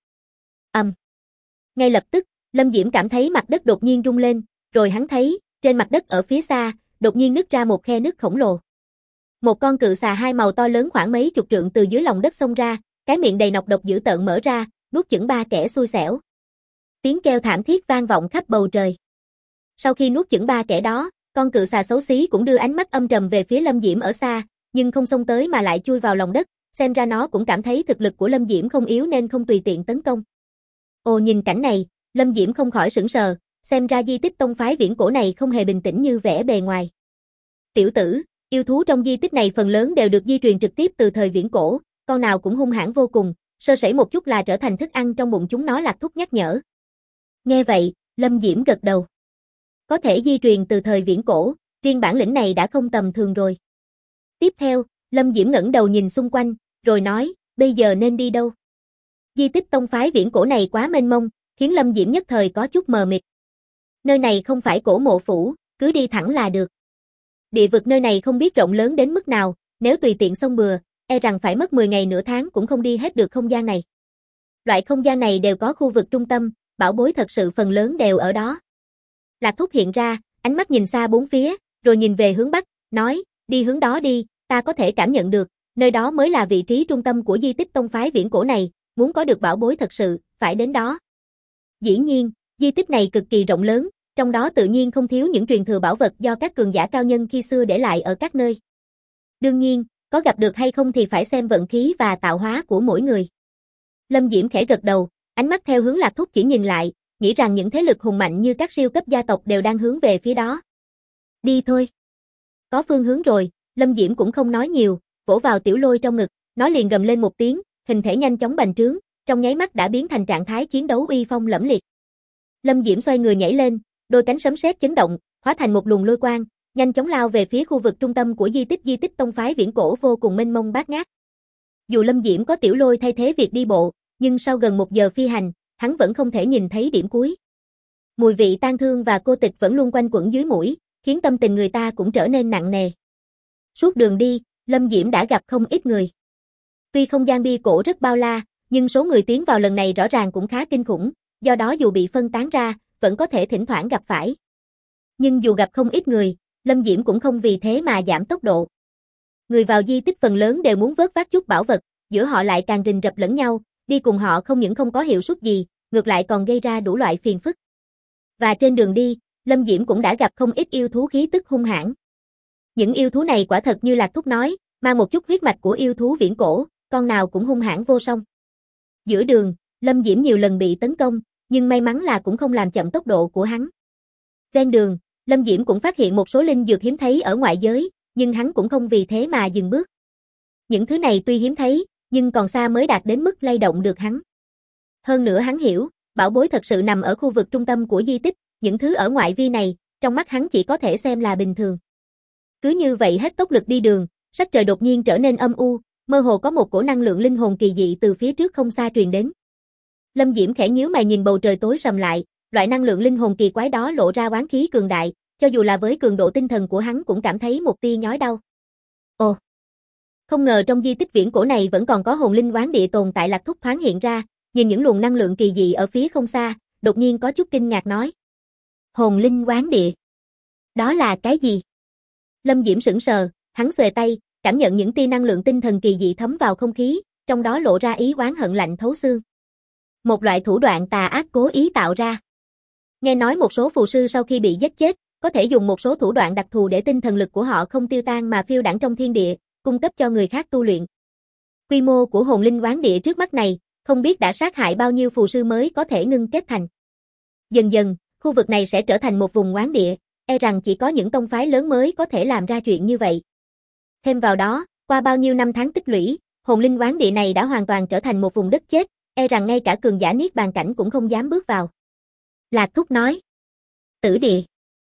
Ngay lập tức, Lâm Diễm cảm thấy mặt đất đột nhiên rung lên, rồi hắn thấy, trên mặt đất ở phía xa, đột nhiên nứt ra một khe nứt khổng lồ. Một con cự xà hai màu to lớn khoảng mấy chục trượng từ dưới lòng đất xông ra, cái miệng đầy nọc độc dữ tợn mở ra, nuốt chửng ba kẻ xui xẻo. Tiếng kêu thảm thiết vang vọng khắp bầu trời. Sau khi nuốt chửng ba kẻ đó, con cự xà xấu xí cũng đưa ánh mắt âm trầm về phía Lâm Diễm ở xa, nhưng không xông tới mà lại chui vào lòng đất, xem ra nó cũng cảm thấy thực lực của Lâm Diễm không yếu nên không tùy tiện tấn công. Ồ, nhìn cảnh này, Lâm Diễm không khỏi sửng sờ, xem ra di tích tông phái viễn cổ này không hề bình tĩnh như vẻ bề ngoài. Tiểu tử, yêu thú trong di tích này phần lớn đều được di truyền trực tiếp từ thời viễn cổ, con nào cũng hung hãn vô cùng, sơ sẩy một chút là trở thành thức ăn trong bụng chúng nó, Lạc Thúc nhắc nhở. Nghe vậy, Lâm Diễm gật đầu. Có thể di truyền từ thời viễn cổ, riêng bản lĩnh này đã không tầm thường rồi. Tiếp theo, Lâm Diễm ngẩng đầu nhìn xung quanh, rồi nói, bây giờ nên đi đâu? Di tích tông phái viễn cổ này quá mênh mông, khiến Lâm Diễm nhất thời có chút mờ mịt. Nơi này không phải cổ mộ phủ, cứ đi thẳng là được. Địa vực nơi này không biết rộng lớn đến mức nào, nếu tùy tiện xông bừa, e rằng phải mất 10 ngày nửa tháng cũng không đi hết được không gian này. Loại không gian này đều có khu vực trung tâm, bảo bối thật sự phần lớn đều ở đó. Lạc Thúc hiện ra, ánh mắt nhìn xa bốn phía, rồi nhìn về hướng bắc, nói, đi hướng đó đi, ta có thể cảm nhận được, nơi đó mới là vị trí trung tâm của di tích tông phái viễn cổ này, muốn có được bảo bối thật sự, phải đến đó. Dĩ nhiên, di tích này cực kỳ rộng lớn, trong đó tự nhiên không thiếu những truyền thừa bảo vật do các cường giả cao nhân khi xưa để lại ở các nơi. Đương nhiên, có gặp được hay không thì phải xem vận khí và tạo hóa của mỗi người. Lâm Diễm khẽ gật đầu, ánh mắt theo hướng Lạc Thúc chỉ nhìn lại, nghĩ rằng những thế lực hùng mạnh như các siêu cấp gia tộc đều đang hướng về phía đó. Đi thôi. Có phương hướng rồi, Lâm Diễm cũng không nói nhiều, vỗ vào tiểu lôi trong ngực, nó liền gầm lên một tiếng, hình thể nhanh chóng bành trướng, trong nháy mắt đã biến thành trạng thái chiến đấu uy phong lẫm liệt. Lâm Diễm xoay người nhảy lên, đôi cánh sấm sét chấn động, hóa thành một luồng lôi quang, nhanh chóng lao về phía khu vực trung tâm của di tích tông phái viễn cổ vô cùng mênh mông bát ngát. Dù Lâm Diễm có tiểu lôi thay thế việc đi bộ, nhưng sau gần 1 giờ phi hành, hắn vẫn không thể nhìn thấy điểm cuối. Mùi vị tang thương và cô tịch vẫn luôn quanh quẩn dưới mũi, khiến tâm tình người ta cũng trở nên nặng nề. Suốt đường đi, Lâm Diễm đã gặp không ít người. Tuy không gian bia cổ rất bao la, nhưng số người tiến vào lần này rõ ràng cũng khá kinh khủng, do đó dù bị phân tán ra, vẫn có thể thỉnh thoảng gặp phải. Nhưng dù gặp không ít người, Lâm Diễm cũng không vì thế mà giảm tốc độ. Người vào di tích phần lớn đều muốn vớt vát chút bảo vật, giữa họ lại càng rình rập lẫn nhau, đi cùng họ không những không có hiệu suất gì, ngược lại còn gây ra đủ loại phiền phức. Và trên đường đi, Lâm Diễm cũng đã gặp không ít yêu thú khí tức hung hãn. Những yêu thú này quả thật như Lạc Thúc nói, mang một chút huyết mạch của yêu thú viễn cổ, con nào cũng hung hãn vô song. Giữa đường, Lâm Diễm nhiều lần bị tấn công, nhưng may mắn là cũng không làm chậm tốc độ của hắn. Ven đường, Lâm Diễm cũng phát hiện một số linh dược hiếm thấy ở ngoại giới, nhưng hắn cũng không vì thế mà dừng bước. Những thứ này tuy hiếm thấy, nhưng còn xa mới đạt đến mức lay động được hắn. Hơn nữa hắn hiểu, bảo bối thật sự nằm ở khu vực trung tâm của di tích, những thứ ở ngoại vi này, trong mắt hắn chỉ có thể xem là bình thường. Cứ như vậy hết tốc lực đi đường, sắc trời đột nhiên trở nên âm u, mơ hồ có một cổ năng lượng linh hồn kỳ dị từ phía trước không xa truyền đến. Lâm Diễm khẽ nhíu mày nhìn bầu trời tối sầm lại, loại năng lượng linh hồn kỳ quái đó lộ ra oán khí cường đại, cho dù là với cường độ tinh thần của hắn cũng cảm thấy một tia nhói đau. Ồ! Không ngờ trong di tích viễn cổ này vẫn còn có hồn linh oán địa tồn tại. Lạc Thúc thoáng hiện ra, nhìn những luồng năng lượng kỳ dị ở phía không xa, đột nhiên có chút kinh ngạc nói. Hồn linh oán địa? Đó là cái gì? Lâm Diễm sững sờ, hắn xuề tay, cảm nhận những tia năng lượng tinh thần kỳ dị thấm vào không khí, trong đó lộ ra ý oán hận lạnh thấu xương. Một loại thủ đoạn tà ác cố ý tạo ra. Nghe nói một số phù sư sau khi bị giết chết, có thể dùng một số thủ đoạn đặc thù để tinh thần lực của họ không tiêu tan mà phiêu đãng trong thiên địa, cung cấp cho người khác tu luyện. Quy mô của hồn linh oán địa trước mắt này, không biết đã sát hại bao nhiêu phù sư mới có thể ngưng kết thành. Dần dần, khu vực này sẽ trở thành một vùng oán địa, e rằng chỉ có những tông phái lớn mới có thể làm ra chuyện như vậy. Thêm vào đó, qua bao nhiêu năm tháng tích lũy, hồn linh oán địa này đã hoàn toàn trở thành một vùng đất chết, e rằng ngay cả cường giả niết bàn cảnh cũng không dám bước vào. Lạc Thúc nói. Tử địa.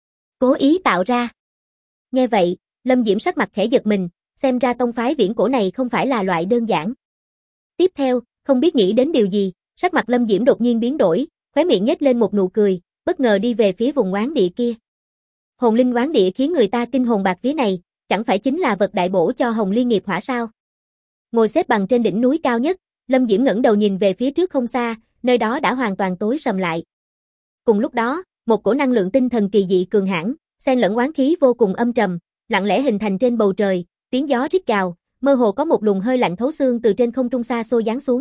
Cố ý tạo ra. Nghe vậy, Lâm Diễm sắc mặt khẽ giật mình, xem ra tông phái viễn cổ này không phải là loại đơn giản. Tiếp theo, không biết nghĩ đến điều gì, sắc mặt Lâm Diễm đột nhiên biến đổi, khóe miệng nhếch lên một nụ cười, bất ngờ đi về phía vùng oán địa kia. Hồn linh oán địa khiến người ta kinh hồn bạt vía này, chẳng phải chính là vật đại bổ cho Hồng Liên nghiệp hỏa sao? Ngồi xếp bằng trên đỉnh núi cao nhất, Lâm Diễm ngẩng đầu nhìn về phía trước không xa, nơi đó đã hoàn toàn tối sầm lại. Cùng lúc đó, một cổ năng lượng tinh thần kỳ dị cường hãn, xen lẫn oán khí vô cùng âm trầm, lặng lẽ hình thành trên bầu trời, tiếng gió rít gào, mơ hồ có một luồng hơi lạnh thấu xương từ trên không trung xa xôi giáng xuống.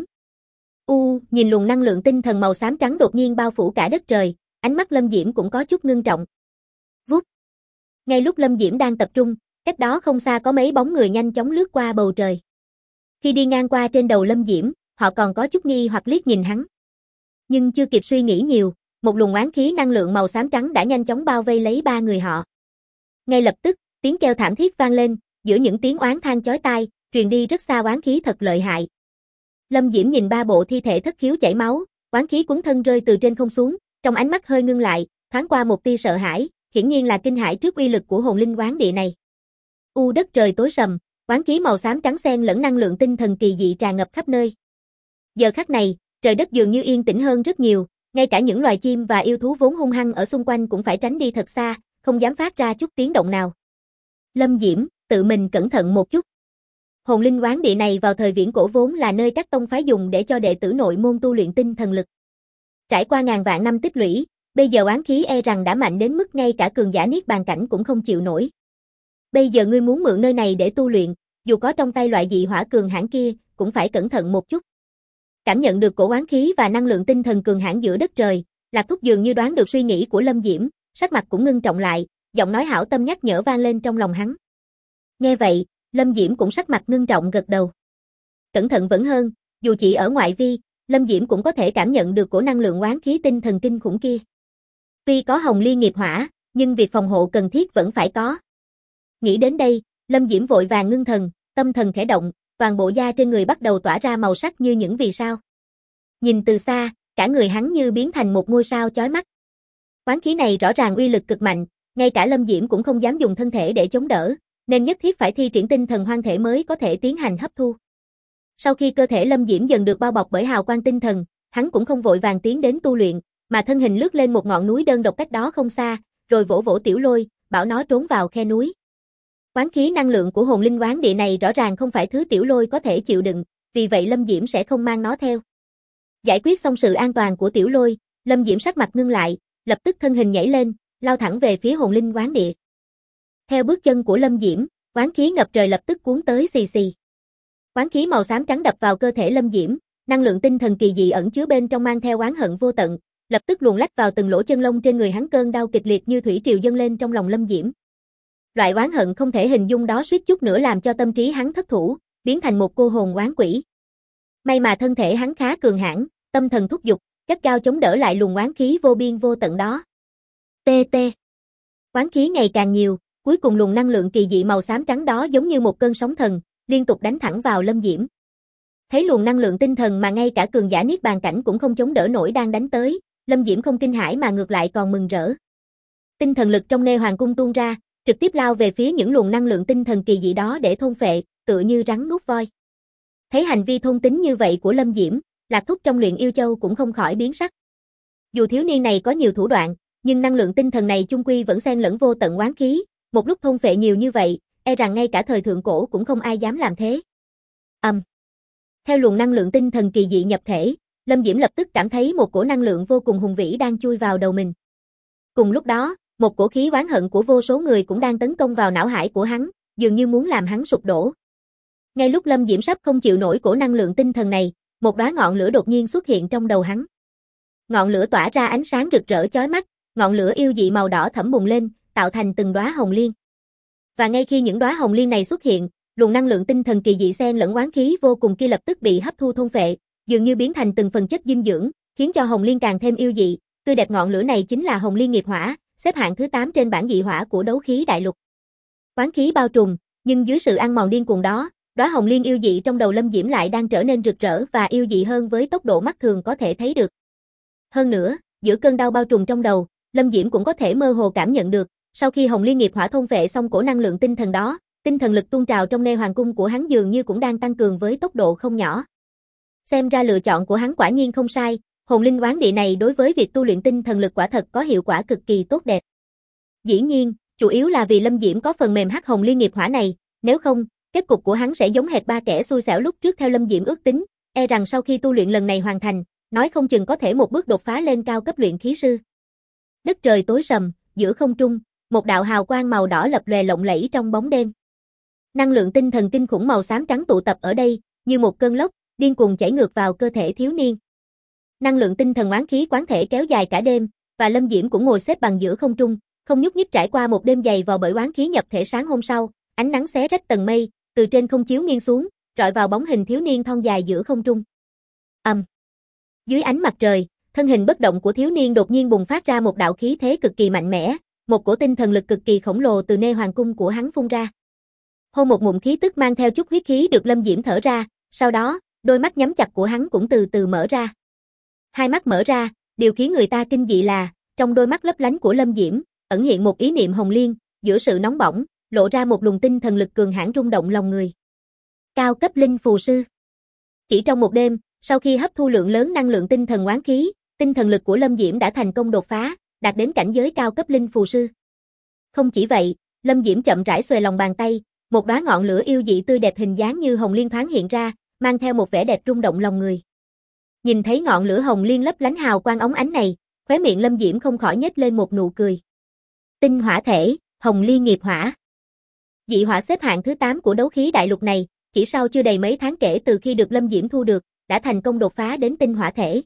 Nhìn luồng năng lượng tinh thần màu xám trắng đột nhiên bao phủ cả đất trời, ánh mắt Lâm Diễm cũng có chút ngưng trọng. Vút. Ngay lúc Lâm Diễm đang tập trung, cách đó không xa có mấy bóng người nhanh chóng lướt qua bầu trời. Khi đi ngang qua trên đầu Lâm Diễm, họ còn có chút nghi hoặc liếc nhìn hắn. Nhưng chưa kịp suy nghĩ nhiều, một luồng oán khí năng lượng màu xám trắng đã nhanh chóng bao vây lấy ba người họ. Ngay lập tức, tiếng kêu thảm thiết vang lên, giữa những tiếng oán than chói tai, truyền đi rất xa oán khí thật lợi hại. Lâm Diễm nhìn ba bộ thi thể thất khiếu chảy máu, oán khí cuốn thân rơi từ trên không xuống, trong ánh mắt hơi ngưng lại, thoáng qua một tia sợ hãi, hiển nhiên là kinh hãi trước uy lực của hồn linh oán địa này. Đất trời tối sầm, oán khí màu xám trắng xen lẫn năng lượng tinh thần kỳ dị tràn ngập khắp nơi. Giờ khắc này, trời đất dường như yên tĩnh hơn rất nhiều, ngay cả những loài chim và yêu thú vốn hung hăng ở xung quanh cũng phải tránh đi thật xa, không dám phát ra chút tiếng động nào. Lâm Diễm, tự mình cẩn thận một chút. Hồn linh oán địa này vào thời viễn cổ vốn là nơi các tông phái dùng để cho đệ tử nội môn tu luyện tinh thần lực. Trải qua ngàn vạn năm tích lũy, bây giờ oán khí e rằng đã mạnh đến mức ngay cả cường giả niết bàn cảnh cũng không chịu nổi. Bây giờ ngươi muốn mượn nơi này để tu luyện, dù có trong tay loại dị hỏa cường hãn kia, cũng phải cẩn thận một chút. Cảm nhận được cổ oán khí và năng lượng tinh thần cường hãn giữa đất trời, Lạc Thúc dường như đoán được suy nghĩ của Lâm Diễm, sắc mặt cũng ngưng trọng lại, giọng nói hảo tâm nhắc nhở vang lên trong lòng hắn. Nghe vậy, Lâm Diễm cũng sắc mặt ngưng trọng gật đầu. Cẩn thận vẫn hơn, dù chỉ ở ngoại vi, Lâm Diễm cũng có thể cảm nhận được cổ năng lượng oán khí tinh thần kinh khủng kia. Tuy có hồng liên nghiệp hỏa, nhưng việc phòng hộ cần thiết vẫn phải có. Nghĩ đến đây, Lâm Diễm vội vàng ngưng thần, tâm thần khẽ động, toàn bộ da trên người bắt đầu tỏa ra màu sắc như những vì sao. Nhìn từ xa, cả người hắn như biến thành một ngôi sao chói mắt. Oán khí này rõ ràng uy lực cực mạnh, ngay cả Lâm Diễm cũng không dám dùng thân thể để chống đỡ, nên nhất thiết phải thi triển tinh thần hoang thể mới có thể tiến hành hấp thu. Sau khi cơ thể Lâm Diễm dần được bao bọc bởi hào quang tinh thần, hắn cũng không vội vàng tiến đến tu luyện, mà thân hình lướt lên một ngọn núi đơn độc cách đó không xa, rồi vỗ vỗ tiểu lôi, bảo nó trốn vào khe núi. Oán khí năng lượng của hồn linh oán địa này rõ ràng không phải thứ tiểu lôi có thể chịu đựng, vì vậy Lâm Diễm sẽ không mang nó theo. Giải quyết xong sự an toàn của tiểu lôi, Lâm Diễm sắc mặt ngưng lại, lập tức thân hình nhảy lên, lao thẳng về phía hồn linh oán địa. Theo bước chân của Lâm Diễm, oán khí ngập trời lập tức cuốn tới xì xì. Oán khí màu xám trắng đập vào cơ thể Lâm Diễm, năng lượng tinh thần kỳ dị ẩn chứa bên trong mang theo oán hận vô tận, lập tức luồn lách vào từng lỗ chân lông trên người hắn, cơn đau kịch liệt như thủy triều dâng lên trong lòng Lâm Diễm. Loại oán hận không thể hình dung đó suýt chút nữa làm cho tâm trí hắn thất thủ, biến thành một cô hồn oán quỷ. May mà thân thể hắn khá cường hãn, tâm thần thúc giục, gắt gao chống đỡ lại luồng oán khí vô biên vô tận đó. TT. Oán khí ngày càng nhiều, cuối cùng luồng năng lượng kỳ dị màu xám trắng đó giống như một cơn sóng thần, liên tục đánh thẳng vào Lâm Diễm. Thấy luồng năng lượng tinh thần mà ngay cả cường giả niết bàn cảnh cũng không chống đỡ nổi đang đánh tới, Lâm Diễm không kinh hãi mà ngược lại còn mừng rỡ. Tinh thần lực trong Nê Hoàng cung tuôn ra, trực tiếp lao về phía những luồng năng lượng tinh thần kỳ dị đó để thôn phệ, tựa như rắn nuốt voi. Thấy hành vi thôn tính như vậy của Lâm Diễm, Lạc Thúc trong Luyện Yêu Châu cũng không khỏi biến sắc. Dù thiếu niên này có nhiều thủ đoạn, nhưng năng lượng tinh thần này chung quy vẫn xen lẫn vô tận oán khí, một lúc thôn phệ nhiều như vậy, e rằng ngay cả thời thượng cổ cũng không ai dám làm thế. Theo luồng năng lượng tinh thần kỳ dị nhập thể, Lâm Diễm lập tức cảm thấy một cổ năng lượng vô cùng hùng vĩ đang chui vào đầu mình. Cùng lúc đó, một cổ khí oán hận của vô số người cũng đang tấn công vào não hải của hắn, dường như muốn làm hắn sụp đổ. Ngay lúc Lâm Diễm sắp không chịu nổi cổ năng lượng tinh thần này, một đóa ngọn lửa đột nhiên xuất hiện trong đầu hắn. Ngọn lửa tỏa ra ánh sáng rực rỡ chói mắt, ngọn lửa yêu dị màu đỏ thẫm bùng lên, tạo thành từng đóa hồng liên. Và ngay khi những đóa hồng liên này xuất hiện, luồng năng lượng tinh thần kỳ dị xen lẫn oán khí vô cùng kia lập tức bị hấp thu thôn phệ, dường như biến thành từng phần chất dinh dưỡng, khiến cho hồng liên càng thêm yêu dị. Tươi đẹp ngọn lửa này chính là hồng liên nghiệp hỏa, xếp hạng thứ 8 trên bảng dị hỏa của đấu khí đại lục. Oán khí bao trùm, nhưng dưới sự ăn mòn điên cuồng đó, đóa hồng liên yêu dị trong đầu Lâm Diễm lại đang trở nên rực rỡ và yêu dị hơn với tốc độ mắt thường có thể thấy được. Hơn nữa, giữa cơn đau bao trùm trong đầu, Lâm Diễm cũng có thể mơ hồ cảm nhận được, sau khi hồng liên nghiệp hỏa thôn phệ xong cổ năng lượng tinh thần đó, tinh thần lực tuôn trào trong Nê Hoàng cung của hắn dường như cũng đang tăng cường với tốc độ không nhỏ. Xem ra lựa chọn của hắn quả nhiên không sai, hồn linh oán địa này đối với việc tu luyện tinh thần lực quả thật có hiệu quả cực kỳ tốt đẹp. Dĩ nhiên, chủ yếu là vì Lâm Diễm có phần mềm hắc hồng liên nghiệp hỏa này, nếu không, Kết cục của hắn sẽ giống hệt ba kẻ xui xẻo lúc trước theo Lâm Diễm ước tính, e rằng sau khi tu luyện lần này hoàn thành, nói không chừng có thể một bước đột phá lên cao cấp luyện khí sư. Đất trời tối sầm, giữa không trung, một đạo hào quang màu đỏ lập lòe lộng lẫy trong bóng đêm. Năng lượng tinh thần kinh khủng màu xám trắng tụ tập ở đây, như một cơn lốc, điên cuồng chảy ngược vào cơ thể thiếu niên. Năng lượng tinh thần oán khí quán thể kéo dài cả đêm, và Lâm Diễm cũng ngồi xếp bằng giữa không trung, không nhúc nhích trải qua một đêm dày vò bởi oán khí nhập thể. Sáng hôm sau, ánh nắng xé rách tầng mây, từ trên không chiếu nghiêng xuống, rọi vào bóng hình thiếu niên thon dài giữa không trung. Dưới ánh mặt trời, thân hình bất động của thiếu niên đột nhiên bùng phát ra một đạo khí thế cực kỳ mạnh mẽ, một cổ tinh thần lực cực kỳ khổng lồ từ nơi hoàng cung của hắn phun ra. Hôn một ngụm khí tức mang theo chút huyết khí được Lâm Diễm thở ra, sau đó, đôi mắt nhắm chặt của hắn cũng từ từ mở ra. Hai mắt mở ra, điều khiến người ta kinh dị là, trong đôi mắt lấp lánh của Lâm Diễm, ẩn hiện một ý niệm hồng liên, giữa sự nóng bỏng, lộ ra một luồng tinh thần lực cường hãn rung động lòng người. Cao cấp linh phù sư. Chỉ trong một đêm, sau khi hấp thu lượng lớn năng lượng tinh thần oán khí, tinh thần lực của Lâm Diễm đã thành công đột phá, đạt đến cảnh giới cao cấp linh phù sư. Không chỉ vậy, Lâm Diễm chậm rãi xuề lòng bàn tay, một đóa ngọn lửa yêu dị tươi đẹp hình dáng như hồng liên thoáng hiện ra, mang theo một vẻ đẹp rung động lòng người. Nhìn thấy ngọn lửa hồng liên lấp lánh hào quang óng ánh này, khóe miệng Lâm Diễm không khỏi nhếch lên một nụ cười. Tinh hỏa thể, hồng liên nghiệp hỏa. Dị hỏa xếp hạng thứ 8 của đấu khí đại lục này, chỉ sau chưa đầy mấy tháng kể từ khi được Lâm Diễm thu được, đã thành công đột phá đến tinh hỏa thể.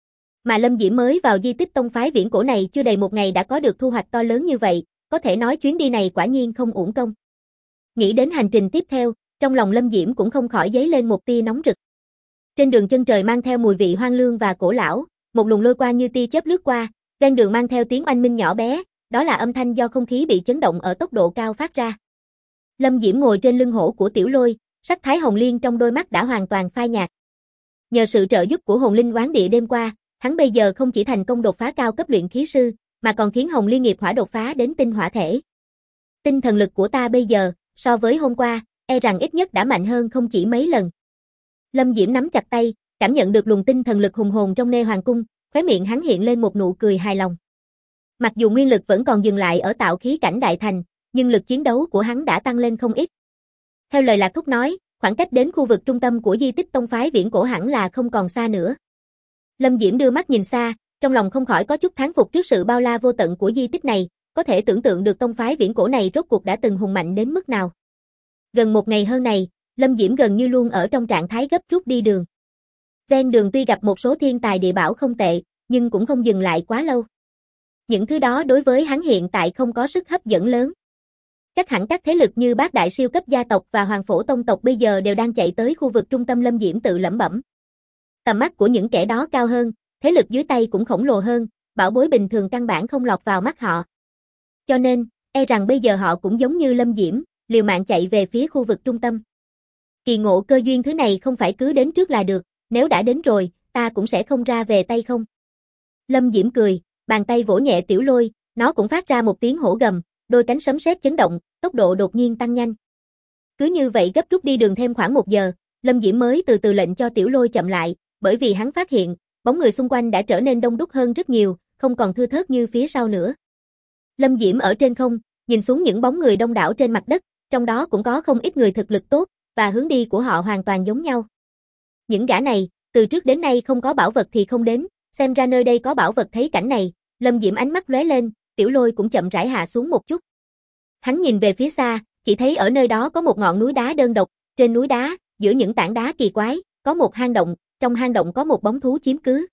Mà Lâm Diễm mới vào di tích tông phái viễn cổ này chưa đầy một ngày đã có được thu hoạch to lớn như vậy, có thể nói chuyến đi này quả nhiên không uổng công. Nghĩ đến hành trình tiếp theo, trong lòng Lâm Diễm cũng không khỏi dấy lên một tia nóng rực. Trên đường chân trời mang theo mùi vị hoang lương và cổ lão, một luồng lôi quang như tia chớp lướt qua, ven đường mang theo tiếng oanh minh nhỏ bé, đó là âm thanh do không khí bị chấn động ở tốc độ cao phát ra. Lâm Diễm ngồi trên lưng hổ của Tiểu Lôi, sắc thái hồng liên trong đôi mắt đã hoàn toàn phai nhạt. Nhờ sự trợ giúp của hồn linh oán địa đêm qua, hắn bây giờ không chỉ thành công đột phá cao cấp luyện khí sư, mà còn khiến hồng liên nghiệp hỏa đột phá đến tinh hỏa thể. Tinh thần lực của ta bây giờ, so với hôm qua, e rằng ít nhất đã mạnh hơn không chỉ mấy lần. Lâm Diễm nắm chặt tay, cảm nhận được luồng tinh thần lực hùng hồn trong nê hoàng cung, khóe miệng hắn hiện lên một nụ cười hài lòng. Mặc dù nguyên lực vẫn còn dừng lại ở tạo khí cảnh đại thành, nhưng lực chiến đấu của hắn đã tăng lên không ít. Theo lời Lạc Thúc nói, khoảng cách đến khu vực trung tâm của di tích tông phái viễn cổ hẳn là không còn xa nữa. Lâm Diễm đưa mắt nhìn xa, trong lòng không khỏi có chút thán phục trước sự bao la vô tận của di tích này, có thể tưởng tượng được tông phái viễn cổ này rốt cuộc đã từng hùng mạnh đến mức nào. Gần một ngày hơn này, Lâm Diễm gần như luôn ở trong trạng thái gấp rút đi đường. Ven đường tuy gặp một số thiên tài địa bảo không tệ, nhưng cũng không dừng lại quá lâu. Những thứ đó đối với hắn hiện tại không có sức hấp dẫn lớn. Chắc hẳn các thế lực như bát đại siêu cấp gia tộc và hoàng phổ tông tộc bây giờ đều đang chạy tới khu vực trung tâm. Lâm Diễm tự lẩm bẩm. Tầm mắt của những kẻ đó cao hơn, thế lực dưới tay cũng khổng lồ hơn, bảo bối bình thường căn bản không lọt vào mắt họ. Cho nên, e rằng bây giờ họ cũng giống như Lâm Diễm, liều mạng chạy về phía khu vực trung tâm. Kỳ ngộ cơ duyên thứ này không phải cứ đến trước là được, nếu đã đến rồi, ta cũng sẽ không ra về tay không. Lâm Diễm cười, bàn tay vỗ nhẹ Tiểu Lôi, nó cũng phát ra một tiếng hổ gầm, đôi cánh sấm sét chấn động, tốc độ đột nhiên tăng nhanh. Cứ như vậy gấp rút đi đường thêm khoảng 1 giờ, Lâm Diễm mới từ từ lệnh cho Tiểu Lôi chậm lại, bởi vì hắn phát hiện, bóng người xung quanh đã trở nên đông đúc hơn rất nhiều, không còn thưa thớt như phía sau nữa. Lâm Diễm ở trên không, nhìn xuống những bóng người đông đảo trên mặt đất, trong đó cũng có không ít người thực lực tốt, và hướng đi của họ hoàn toàn giống nhau. Những gã này, từ trước đến nay không có bảo vật thì không đến, xem ra nơi đây có bảo vật. Thấy cảnh này, Lâm Diễm ánh mắt lóe lên, Tiểu Lôi cũng chậm rãi hạ xuống một chút. Hắn nhìn về phía xa, chỉ thấy ở nơi đó có một ngọn núi đá đơn độc, trên núi đá, giữa những tảng đá kỳ quái, có một hang động, trong hang động có một bóng thú chiếm cứ.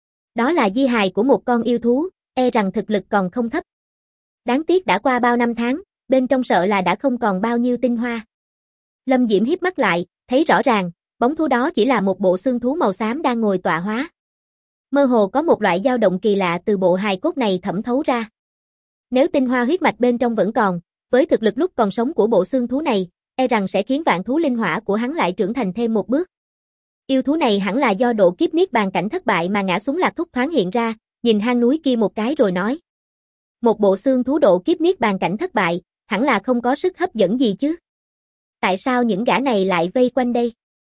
Đó là di hài của một con yêu thú, e rằng thực lực còn không thấp. Đáng tiếc đã qua bao năm tháng, bên trong sợ là đã không còn bao nhiêu tinh hoa. Lâm Diễm híp mắt lại, thấy rõ ràng, bóng thú đó chỉ là một bộ xương thú màu xám đang ngồi tọa hóa. Mơ hồ có một loại dao động kỳ lạ từ bộ hài cốt này thẩm thấu ra. Nếu tinh hoa huyết mạch bên trong vẫn còn, với thực lực lúc còn sống của bộ xương thú này, e rằng sẽ khiến vạn thú linh hỏa của hắn lại trưởng thành thêm một bước. Yêu thú này hẳn là do độ kiếp niết bàn cảnh thất bại mà ngã xuống. Lạc Thúc thoáng hiện ra, nhìn hang núi kia một cái rồi nói. Một bộ xương thú độ kiếp niết bàn cảnh thất bại, hẳn là không có sức hấp dẫn gì chứ. Tại sao những gã này lại vây quanh đây?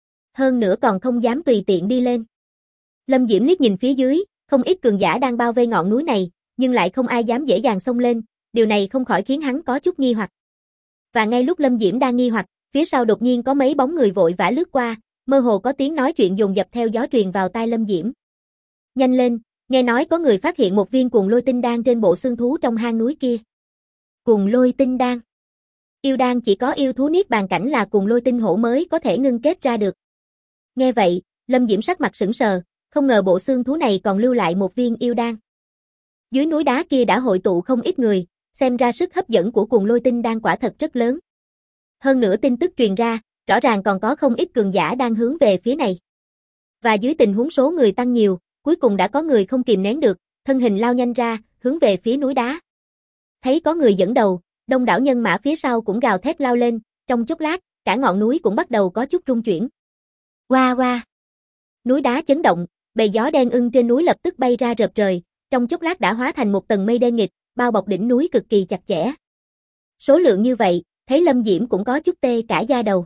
Hơn nữa còn không dám tùy tiện đi lên. Lâm Diễm liếc nhìn phía dưới, không ít cường giả đang bao vây ngọn núi này, nhưng lại không ai dám dễ dàng xông lên, điều này không khỏi khiến hắn có chút nghi hoặc. Và ngay lúc Lâm Diễm đang nghi hoặc, phía sau đột nhiên có mấy bóng người vội vã lướt qua, mơ hồ có tiếng nói chuyện dồn dập theo gió truyền vào tai Lâm Diễm. Nhanh lên, nghe nói có người phát hiện một viên cuồng lôi tinh đan trên bộ xương thú trong hang núi kia. Cuồng lôi tinh đan. Yêu đan chỉ có yêu thú niết bàn cảnh là cuồng lôi tinh hổ mới có thể ngưng kết ra được. Nghe vậy, Lâm Diễm sắc mặt sững sờ, không ngờ bộ xương thú này còn lưu lại một viên yêu đan. Dưới núi đá kia đã hội tụ không ít người, xem ra sức hấp dẫn của cuồng lôi tinh đan quả thật rất lớn. Hơn nữa tin tức truyền ra, rõ ràng còn có không ít cường giả đang hướng về phía này. Và dưới tình huống số người tăng nhiều, cuối cùng đã có người không kìm nén được, thân hình lao nhanh ra, hướng về phía núi đá. Thấy có người dẫn đầu, đông đảo nhân mã phía sau cũng gào thét lao lên, trong chốc lát, cả ngọn núi cũng bắt đầu có chút rung chuyển. Oa oa. Núi đá chấn động, bầy gió đen ưng trên núi lập tức bay ra rợp trời, trong chốc lát đã hóa thành một tầng mây đen nghịt, bao bọc đỉnh núi cực kỳ chặt chẽ. Số lượng như vậy, thấy Lâm Diễm cũng có chút tê cả da đầu.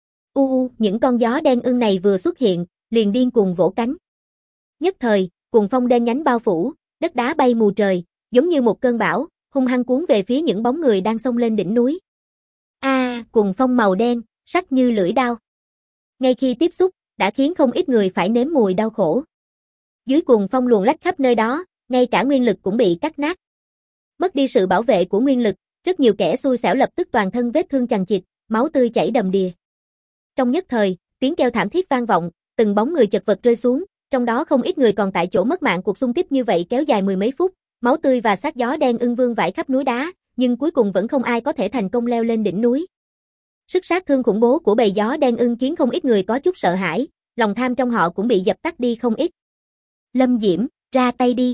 Những con gió đen ưng này vừa xuất hiện, liền điên cuồng vỗ cánh. Nhất thời, cuồng phong đen nhánh bao phủ, đất đá bay mù trời, giống như một cơn bão, hung hăng cuốn về phía những bóng người đang xông lên đỉnh núi. Cuồng phong màu đen, sắc như lưỡi dao. Ngay khi tiếp xúc, đã khiến không ít người phải nếm mùi đau khổ. Dưới cuồng phong luồn lách khắp nơi đó, ngay cả nguyên lực cũng bị cắt nát. Mất đi sự bảo vệ của nguyên lực, rất nhiều kẻ xui xẻo lập tức toàn thân vết thương chằng chịt, máu tươi chảy đầm đìa. Trong nhất thời, tiếng kêu thảm thiết vang vọng, từng bóng người chật vật rơi xuống, trong đó không ít người còn tại chỗ mất mạng. Cuộc xung kích như vậy kéo dài mười mấy phút, máu tươi và xác gió đen ưng vương vãi khắp núi đá, nhưng cuối cùng vẫn không ai có thể thành công leo lên đỉnh núi. Sức sát thương khủng bố của bầy gió đen ưng khiến không ít người có chút sợ hãi, lòng tham trong họ cũng bị dập tắt đi không ít. Lâm Diễm, ra tay đi.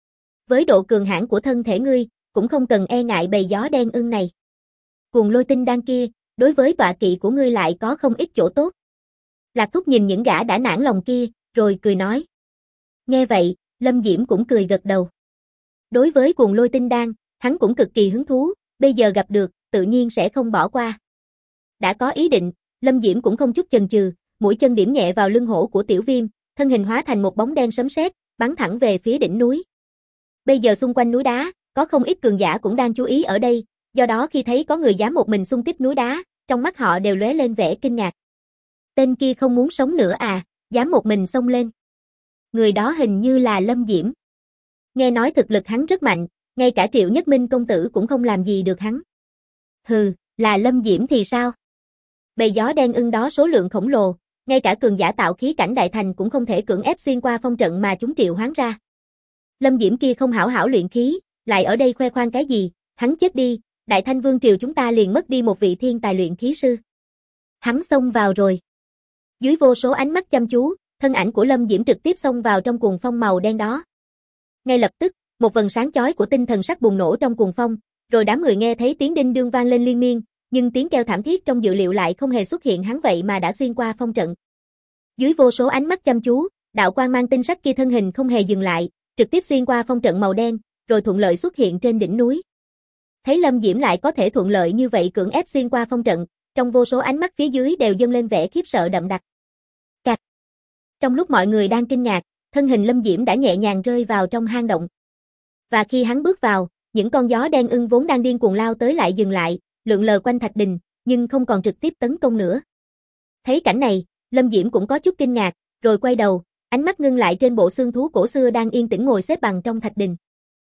Với độ cường hãn của thân thể ngươi, cũng không cần e ngại bầy gió đen ưng này. Cuồng lôi tinh đan kia, đối với tọa kỵ của ngươi lại có không ít chỗ tốt. Lạc Thúc nhìn những gã đã nản lòng kia, rồi cười nói. Nghe vậy, Lâm Diễm cũng cười gật đầu. Đối với cuồng lôi tinh đan, hắn cũng cực kỳ hứng thú, bây giờ gặp được, tự nhiên sẽ không bỏ qua. Đã có ý định, Lâm Diễm cũng không chút chần chừ, mũi chân điểm nhẹ vào lưng hổ của Tiểu Viêm, thân hình hóa thành một bóng đen sấm sét, bắn thẳng về phía đỉnh núi. Bây giờ xung quanh núi đá, có không ít cường giả cũng đang chú ý ở đây, do đó khi thấy có người dám một mình xung kích núi đá, trong mắt họ đều lóe lên vẻ kinh ngạc. Tên kia không muốn sống nữa à, dám một mình xông lên. Người đó hình như là Lâm Diễm. Nghe nói thực lực hắn rất mạnh, ngay cả Triệu Nhất Minh công tử cũng không làm gì được hắn. Hừ, là Lâm Diễm thì sao? Bầy gió đen ưng đó số lượng khổng lồ, ngay cả cường giả tạo khí cảnh đại thành cũng không thể cưỡng ép xuyên qua phong trận mà chúng triệu hoán ra. Lâm Diễm kia không hảo hảo luyện khí, lại ở đây khoe khoang cái gì, hắn chết đi, Đại Thanh Vương triều chúng ta liền mất đi một vị thiên tài luyện khí sư. Hắn xông vào rồi. Dưới vô số ánh mắt chăm chú, thân ảnh của Lâm Diễm trực tiếp xông vào trong cuồng phong màu đen đó. Ngay lập tức, một vầng sáng chói của tinh thần sắc bùng nổ trong cuồng phong, rồi đám người nghe thấy tiếng đinh đương vang lên liên miên, nhưng tiếng kêu thảm thiết trong dự liệu lại không hề xuất hiện, hắn vậy mà đã xuyên qua phong trận. Dưới vô số ánh mắt chăm chú, đạo quang mang tinh sắc kia thân hình không hề dừng lại, trực tiếp xuyên qua phong trận màu đen, rồi thuận lợi xuất hiện trên đỉnh núi. Thấy Lâm Diễm lại có thể thuận lợi như vậy cưỡng ép xuyên qua phong trận, trong vô số ánh mắt phía dưới đều dâng lên vẻ khiếp sợ đậm đặc. Cạch. Trong lúc mọi người đang kinh ngạc, thân hình Lâm Diễm đã nhẹ nhàng rơi vào trong hang động. Và khi hắn bước vào, những con gió đen ưng vốn đang điên cuồng lao tới lại dừng lại, lượn lờ quanh thạch đình, nhưng không còn trực tiếp tấn công nữa. Thấy cảnh này, Lâm Diễm cũng có chút kinh ngạc, rồi quay đầu, ánh mắt ngưng lại trên bộ xương thú cổ xưa đang yên tĩnh ngồi xếp bằng trong thạch đình.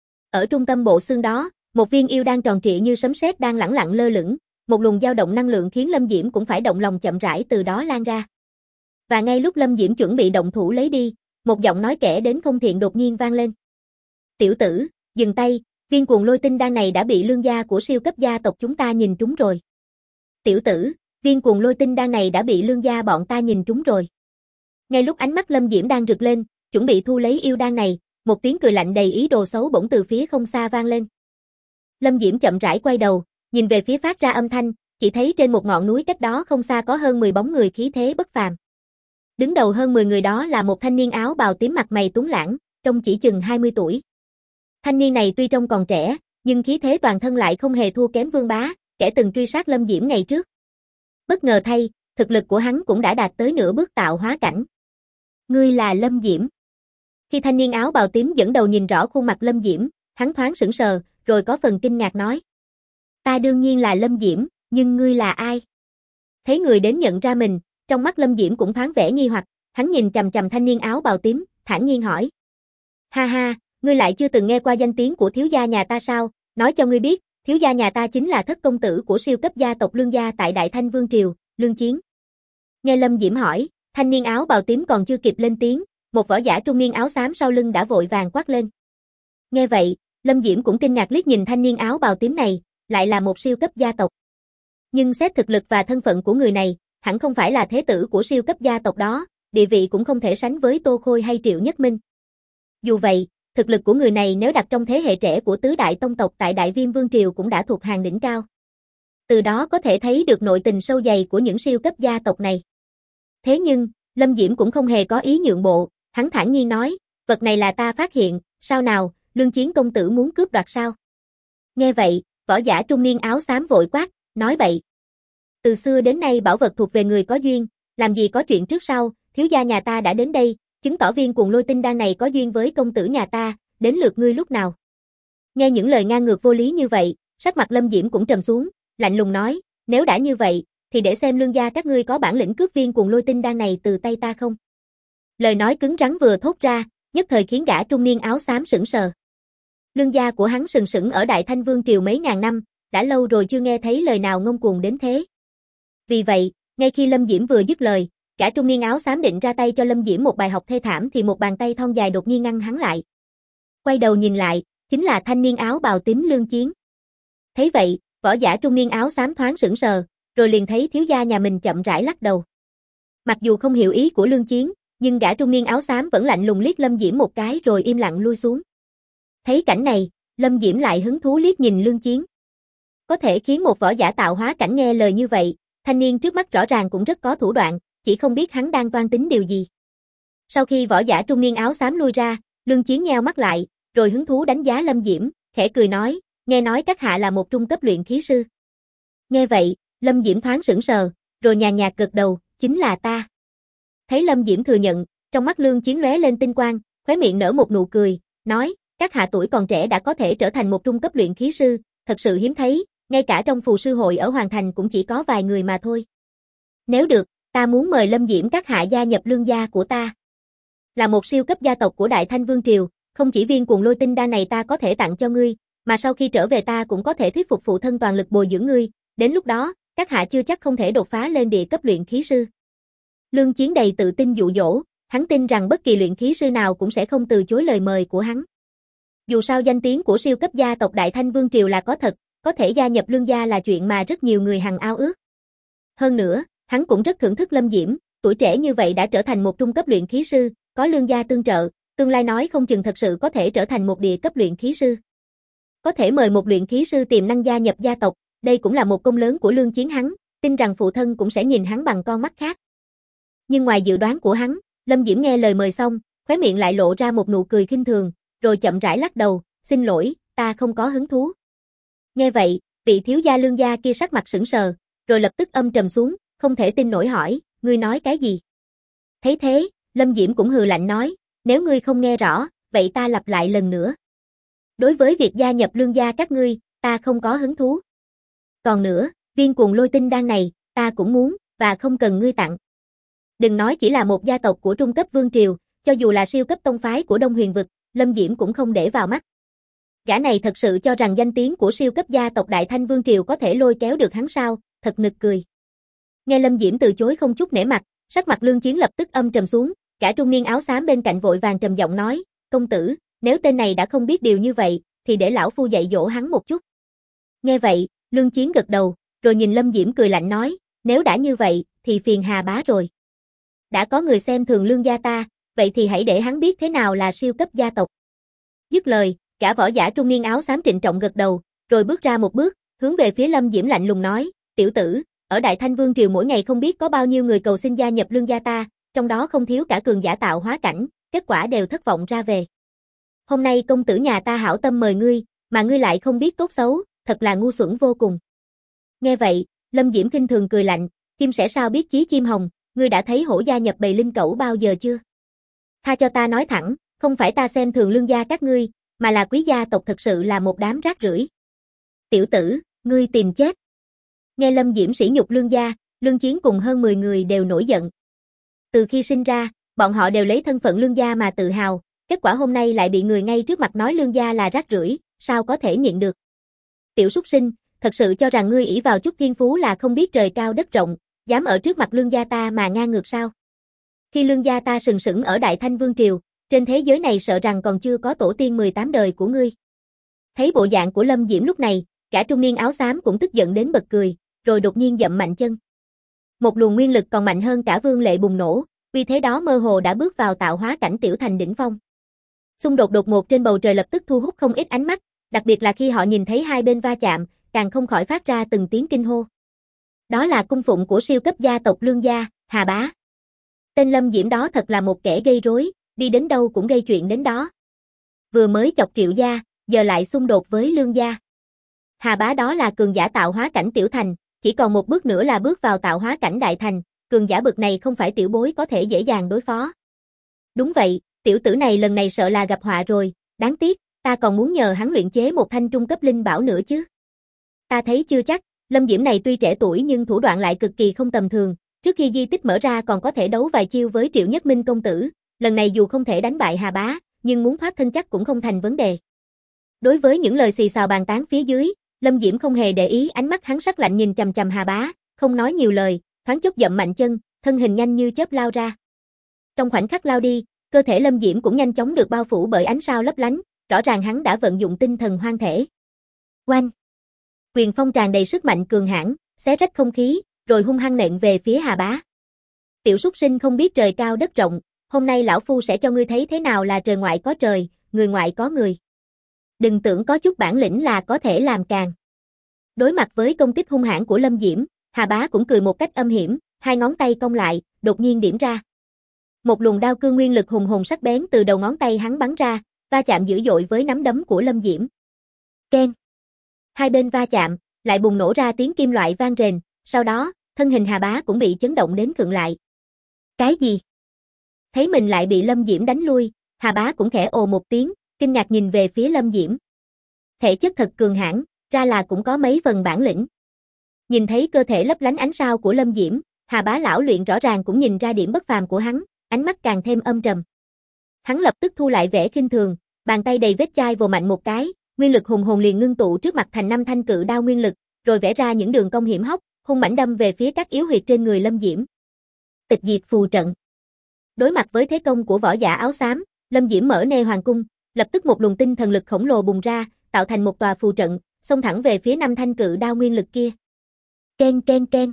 Ở trung tâm bộ xương đó, một viên yêu đan tròn trịa như sấm sét đang lẳng lặng lơ lửng, một luồng dao động năng lượng khiến Lâm Diễm cũng phải động lòng chậm rãi từ đó lan ra. Và ngay lúc Lâm Diễm chuẩn bị động thủ lấy đi, một giọng nói kẻ đến không thiện đột nhiên vang lên. Tiểu tử, dừng tay, viên cuồng lôi tinh đan này đã bị lương gia của siêu cấp gia tộc chúng ta nhìn trúng rồi. Tiểu tử, viên cuồng lôi tinh đan này đã bị lương gia bọn ta nhìn trúng rồi. Ngay lúc ánh mắt Lâm Diễm đang rực lên, chuẩn bị thu lấy yêu đan này, một tiếng cười lạnh đầy ý đồ xấu bỗng từ phía không xa vang lên. Lâm Diễm chậm rãi quay đầu, nhìn về phía phát ra âm thanh, chỉ thấy trên một ngọn núi cách đó không xa có hơn 10 bóng người khí thế bất phàm. Đứng đầu hơn 10 người đó là một thanh niên áo bào tím mặt mày tuấn lãng, trông chỉ chừng 20 tuổi. Thanh niên này tuy trông còn trẻ, nhưng khí thế toàn thân lại không hề thua kém Vương Bá, kẻ từng truy sát Lâm Diễm ngày trước. Bất ngờ thay, thực lực của hắn cũng đã đạt tới nửa bước tạo hóa cảnh. Ngươi là Lâm Diễm. Khi thanh niên áo bào tím dẫn đầu nhìn rõ khuôn mặt Lâm Diễm, hắn thoáng sững sờ, rồi có phần kinh ngạc nói. Ta đương nhiên là Lâm Diễm, nhưng ngươi là ai? Thấy người đến nhận ra mình, trong mắt Lâm Diễm cũng thoáng vẻ nghi hoặc, hắn nhìn chằm chằm thanh niên áo bào tím, thản nhiên hỏi. Ha ha, ngươi lại chưa từng nghe qua danh tiếng của thiếu gia nhà ta sao, nói cho ngươi biết, thiếu gia nhà ta chính là thất công tử của siêu cấp gia tộc Lương gia tại Đại Thanh Vương Triều, Lương Chiến. Nghe Lâm Diễm hỏi, thanh niên áo bào tím còn chưa kịp lên tiếng, một võ giả trung niên áo xám sau lưng đã vội vàng quát lên. Nghe vậy, Lâm Diễm cũng kinh ngạc liếc nhìn thanh niên áo bào tím này, lại là một siêu cấp gia tộc. Nhưng xét thực lực và thân phận của người này, hẳn không phải là thế tử của siêu cấp gia tộc đó, địa vị cũng không thể sánh với Tô Khôi hay Triệu Nhất Minh. Dù vậy, thực lực của người này nếu đặt trong thế hệ trẻ của tứ đại tông tộc tại Đại Viêm Vương Triều cũng đã thuộc hàng đỉnh cao. Từ đó có thể thấy được nội tình sâu dày của những siêu cấp gia tộc này. Thế nhưng, Lâm Diễm cũng không hề có ý nhượng bộ, hắn thản nhiên nói, vật này là ta phát hiện, sao nào, Lương Chiến công tử muốn cướp đoạt sao? Nghe vậy, võ giả trung niên áo xám vội quát, nói bậy. Từ xưa đến nay bảo vật thuộc về người có duyên, làm gì có chuyện trước sau, thiếu gia nhà ta đã đến đây, chứng tỏ viên cuồng lôi tinh đan này có duyên với công tử nhà ta, đến lượt ngươi lúc nào. Nghe những lời ngang ngược vô lý như vậy, sắc mặt Lâm Diễm cũng trầm xuống, lạnh lùng nói, nếu đã như vậy, thì để xem Lương gia các ngươi có bản lĩnh cướp viên cuồng lôi tinh đan này từ tay ta không. Lời nói cứng rắn vừa thốt ra, nhất thời khiến gã trung niên áo xám sững sờ. Lương gia của hắn sừng sững ở Đại Thanh Vương Triều mấy ngàn năm, đã lâu rồi chưa nghe thấy lời nào ngông cuồng đến thế. Vì vậy, ngay khi Lâm Diễm vừa dứt lời, gã trung niên áo xám định ra tay cho Lâm Diễm một bài học thê thảm thì một bàn tay thon dài đột nhiên ngăn hắn lại. Quay đầu nhìn lại, chính là thanh niên áo bào tím Lương Chiến. Thấy vậy, võ giả trung niên áo xám thoáng sững sờ, rồi liền thấy thiếu gia nhà mình chậm rãi lắc đầu. Mặc dù không hiểu ý của Lương Chiến, nhưng gã trung niên áo xám vẫn lạnh lùng liếc Lâm Diễm một cái rồi im lặng lui xuống. Thấy cảnh này, Lâm Diễm lại hứng thú liếc nhìn Lương Chiến. Có thể khiến một võ giả tạo hóa cảnh nghe lời như vậy, thanh niên trước mắt rõ ràng cũng rất có thủ đoạn, chỉ không biết hắn đang toan tính điều gì. Sau khi võ giả trung niên áo xám lui ra, Lương Chiến nheo mắt lại, rồi hứng thú đánh giá Lâm Diễm, khẽ cười nói, nghe nói các hạ là một trung cấp luyện khí sư. Nghe vậy, Lâm Diễm thoáng sững sờ, rồi nhàn nhạt gật đầu, chính là ta. Thấy Lâm Diễm thừa nhận, trong mắt Lương Chiến lóe lên tinh quang, khóe miệng nở một nụ cười, nói, các hạ tuổi còn trẻ đã có thể trở thành một trung cấp luyện khí sư, thật sự hiếm thấy, ngay cả trong phù sư hội ở Hoàng Thành cũng chỉ có vài người mà thôi. Nếu được, ta muốn mời Lâm Diễm các hạ gia nhập Lương gia của ta. Là một siêu cấp gia tộc của Đại Thanh Vương Triều, không chỉ viên cuồng lôi tinh đan này ta có thể tặng cho ngươi, mà sau khi trở về ta cũng có thể thuyết phục phụ thân toàn lực bồi dưỡng ngươi, đến lúc đó, các hạ chưa chắc không thể đột phá lên địa cấp luyện khí sư. Lương Chiến đầy tự tin dụ dỗ, hắn tin rằng bất kỳ luyện khí sư nào cũng sẽ không từ chối lời mời của hắn. Dù sao danh tiếng của siêu cấp gia tộc Đại Thanh Vương Triều là có thật, có thể gia nhập Lương gia là chuyện mà rất nhiều người hằng ao ước. Hơn nữa, hắn cũng rất thưởng thức Lâm Diễm, tuổi trẻ như vậy đã trở thành một trung cấp luyện khí sư, có Lương gia tương trợ, tương lai nói không chừng thật sự có thể trở thành một địa cấp luyện khí sư. Có thể mời một luyện khí sư tiềm năng gia nhập gia tộc, đây cũng là một công lớn của Lương Chiến hắn, tin rằng phụ thân cũng sẽ nhìn hắn bằng con mắt khác. Nhưng ngoài dự đoán của hắn, Lâm Diễm nghe lời mời xong, khóe miệng lại lộ ra một nụ cười khinh thường, rồi chậm rãi lắc đầu, xin lỗi, ta không có hứng thú. Nghe vậy, vị thiếu gia Lương gia kia sắc mặt sững sờ, rồi lập tức âm trầm xuống, không thể tin nổi hỏi, ngươi nói cái gì? Thấy thế, Lâm Diễm cũng hừ lạnh nói, nếu ngươi không nghe rõ, vậy ta lặp lại lần nữa. Đối với việc gia nhập Lương gia các ngươi, ta không có hứng thú. Còn nữa, viên cuồng lôi tinh đan này, ta cũng muốn, và không cần ngươi tặng. Đừng nói chỉ là một gia tộc của trung cấp vương triều, cho dù là siêu cấp tông phái của Đông Huyền vực, Lâm Diễm cũng không để vào mắt. Gã này thật sự cho rằng danh tiếng của siêu cấp gia tộc Đại Thanh Vương triều có thể lôi kéo được hắn sao, thật nực cười. Nghe Lâm Diễm từ chối không chút nể mặt, sắc mặt Lương Chiến lập tức âm trầm xuống, cả trung niên áo xám bên cạnh vội vàng trầm giọng nói, công tử, nếu tên này đã không biết điều như vậy, thì để lão phu dạy dỗ hắn một chút. Nghe vậy, Lương Chiến gật đầu, rồi nhìn Lâm Diễm cười lạnh nói, nếu đã như vậy, thì phiền hà bá rồi. Đã có người xem thường Lương gia ta, vậy thì hãy để hắn biết thế nào là siêu cấp gia tộc. Dứt lời, cả võ giả trung niên áo xám trịnh trọng gật đầu, rồi bước ra một bước, hướng về phía Lâm Diễm lạnh lùng nói, tiểu tử, ở Đại Thanh Vương triều mỗi ngày không biết có bao nhiêu người cầu xin gia nhập Lương gia ta, trong đó không thiếu cả cường giả tạo hóa cảnh, kết quả đều thất vọng ra về. Hôm nay công tử nhà ta hảo tâm mời ngươi, mà ngươi lại không biết tốt xấu, thật là ngu xuẩn vô cùng. Nghe vậy, Lâm Diễm khinh thường cười lạnh, chim sẻ sao biết chí chim hồng, ngươi đã thấy hổ gia nhập bầy linh cẩu bao giờ chưa? Tha cho ta nói thẳng, không phải ta xem thường Lương gia các ngươi, mà là quý gia tộc thật sự là một đám rác rưởi. Tiểu tử, ngươi tìm chết. Nghe Lâm Diễm sỉ nhục Lương gia, Lương Chiến cùng hơn 10 người đều nổi giận. Từ khi sinh ra, bọn họ đều lấy thân phận Lương gia mà tự hào, kết quả hôm nay lại bị người ngay trước mặt nói Lương gia là rác rưởi, sao có thể nhịn được. Tiểu súc sinh, thật sự cho rằng ngươi ỷ vào chút thiên phú là không biết trời cao đất rộng, dám ở trước mặt Lương gia ta mà ngang ngược sao? Khi Lương gia ta sừng sững ở Đại Thanh Vương Triều, trên thế giới này sợ rằng còn chưa có tổ tiên 18 đời của ngươi. Thấy bộ dạng của Lâm Diễm lúc này, cả trung niên áo xám cũng tức giận đến bật cười, rồi đột nhiên dậm mạnh chân. Một luồng nguyên lực còn mạnh hơn cả Vương Lệ bùng nổ, vì thế đó mơ hồ đã bước vào tạo hóa cảnh tiểu thành đỉnh phong. Xung đột đột ngột trên bầu trời lập tức thu hút không ít ánh mắt, đặc biệt là khi họ nhìn thấy hai bên va chạm, càng không khỏi phát ra từng tiếng kinh hô. Đó là cung phụng của siêu cấp gia tộc Lương gia, Hà Bá. Tên Lâm Diễm đó thật là một kẻ gây rối, đi đến đâu cũng gây chuyện đến đó. Vừa mới chọc Triệu gia, giờ lại xung đột với Lương gia. Hà Bá đó là cường giả tạo hóa cảnh tiểu thành, chỉ còn một bước nữa là bước vào tạo hóa cảnh đại thành, cường giả bậc này không phải tiểu bối có thể dễ dàng đối phó. Đúng vậy, tiểu tử này lần này sợ là gặp họa rồi, đáng tiếc, ta còn muốn nhờ hắn luyện chế một thanh trung cấp linh bảo nữa chứ. Ta thấy chưa chắc, Lâm Diễm này tuy trẻ tuổi nhưng thủ đoạn lại cực kỳ không tầm thường, trước khi di tích mở ra còn có thể đấu vài chiêu với Triệu Nhất Minh công tử, lần này dù không thể đánh bại Hà Bá, nhưng muốn thoát thân chắc cũng không thành vấn đề. Đối với những lời xì xào bàn tán phía dưới, Lâm Diễm không hề để ý, ánh mắt hắn sắc lạnh nhìn chằm chằm Hà Bá, không nói nhiều lời, thoáng chốc dậm mạnh chân, thân hình nhanh như chớp lao ra. Trong khoảnh khắc lao đi, cơ thể Lâm Diễm cũng nhanh chóng được bao phủ bởi ánh sao lấp lánh, rõ ràng hắn đã vận dụng tinh thần hoang thể. Oanh! Quyền phong tràn đầy sức mạnh cường hãn, xé rách không khí, rồi hung hăng nện về phía Hà Bá. Tiểu súc sinh không biết trời cao đất rộng, hôm nay lão phu sẽ cho ngươi thấy thế nào là trời ngoại có trời, người ngoại có người. Đừng tưởng có chút bản lĩnh là có thể làm càn. Đối mặt với công kích hung hãn của Lâm Diễm, Hà Bá cũng cười một cách âm hiểm, hai ngón tay cong lại, đột nhiên điểm ra. Một luồng đao cương nguyên lực hùng hồn sắc bén từ đầu ngón tay hắn bắn ra, va chạm dữ dội với nắm đấm của Lâm Diễm. Keng! Hai bên va chạm, lại bùng nổ ra tiếng kim loại vang rền, sau đó, thân hình Hà Bá cũng bị chấn động đến khựng lại. Cái gì? Thấy mình lại bị Lâm Diễm đánh lui, Hà Bá cũng khẽ ồ một tiếng, kinh ngạc nhìn về phía Lâm Diễm. Thể chất thật cường hãn, ra là cũng có mấy phần bản lĩnh. Nhìn thấy cơ thể lấp lánh ánh sao của Lâm Diễm, Hà Bá lão luyện rõ ràng cũng nhìn ra điểm bất phàm của hắn, ánh mắt càng thêm âm trầm. Hắn lập tức thu lại vẻ khinh thường, bàn tay đầy vết chai vồ mạnh một cái, nguyên lực hùng hồn liền ngưng tụ trước mặt thành 5 thanh cự đao nguyên lực, rồi vẽ ra những đường cong hiểm hóc, hung mãnh đâm về phía các yếu huyệt trên người Lâm Diễm. Tịch diệt phù trận. Đối mặt với thế công của võ giả áo xám, Lâm Diễm mở nê hoàng cung, lập tức một luồng tinh thần lực khổng lồ bùng ra, tạo thành một tòa phù trận, xông thẳng về phía 5 thanh cự đao nguyên lực kia. Ken ken ken.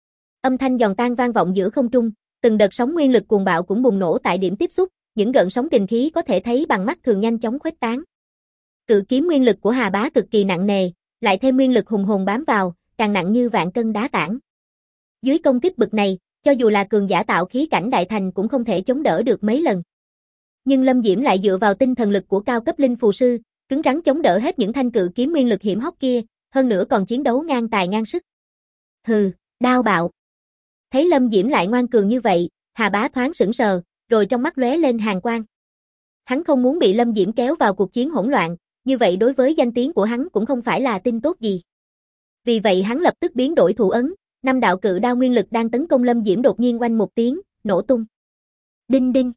Âm thanh giòn tan vang vọng giữa không trung, từng đợt sóng nguyên lực cuồng bạo cũng bùng nổ tại điểm tiếp xúc, những gợn sóng kình khí có thể thấy bằng mắt thường nhanh chóng khuếch tán. Cự kiếm nguyên lực của Hà Bá cực kỳ nặng nề, lại thêm nguyên lực hùng hồn bám vào, càng nặng như vạn cân đá tảng. Dưới công kích bực này, cho dù là cường giả tạo khí cảnh đại thành cũng không thể chống đỡ được mấy lần. Nhưng Lâm Diễm lại dựa vào tinh thần lực của cao cấp linh phù sư, cứng rắn chống đỡ hết những thanh cự kiếm nguyên lực hiểm hóc kia, hơn nữa còn chiến đấu ngang tài ngang sức. Hừ, đao bạo. Thấy Lâm Diễm lại ngoan cường như vậy, Hà Bá thoáng sững sờ, rồi trong mắt lóe lên hàn quang. Hắn không muốn bị Lâm Diễm kéo vào cuộc chiến hỗn loạn, như vậy đối với danh tiếng của hắn cũng không phải là tin tốt gì. Vì vậy hắn lập tức biến đổi thủ ấn, 5 đạo cự đao nguyên lực đang tấn công Lâm Diễm đột nhiên oanh một tiếng, nổ tung. Đinh đinh.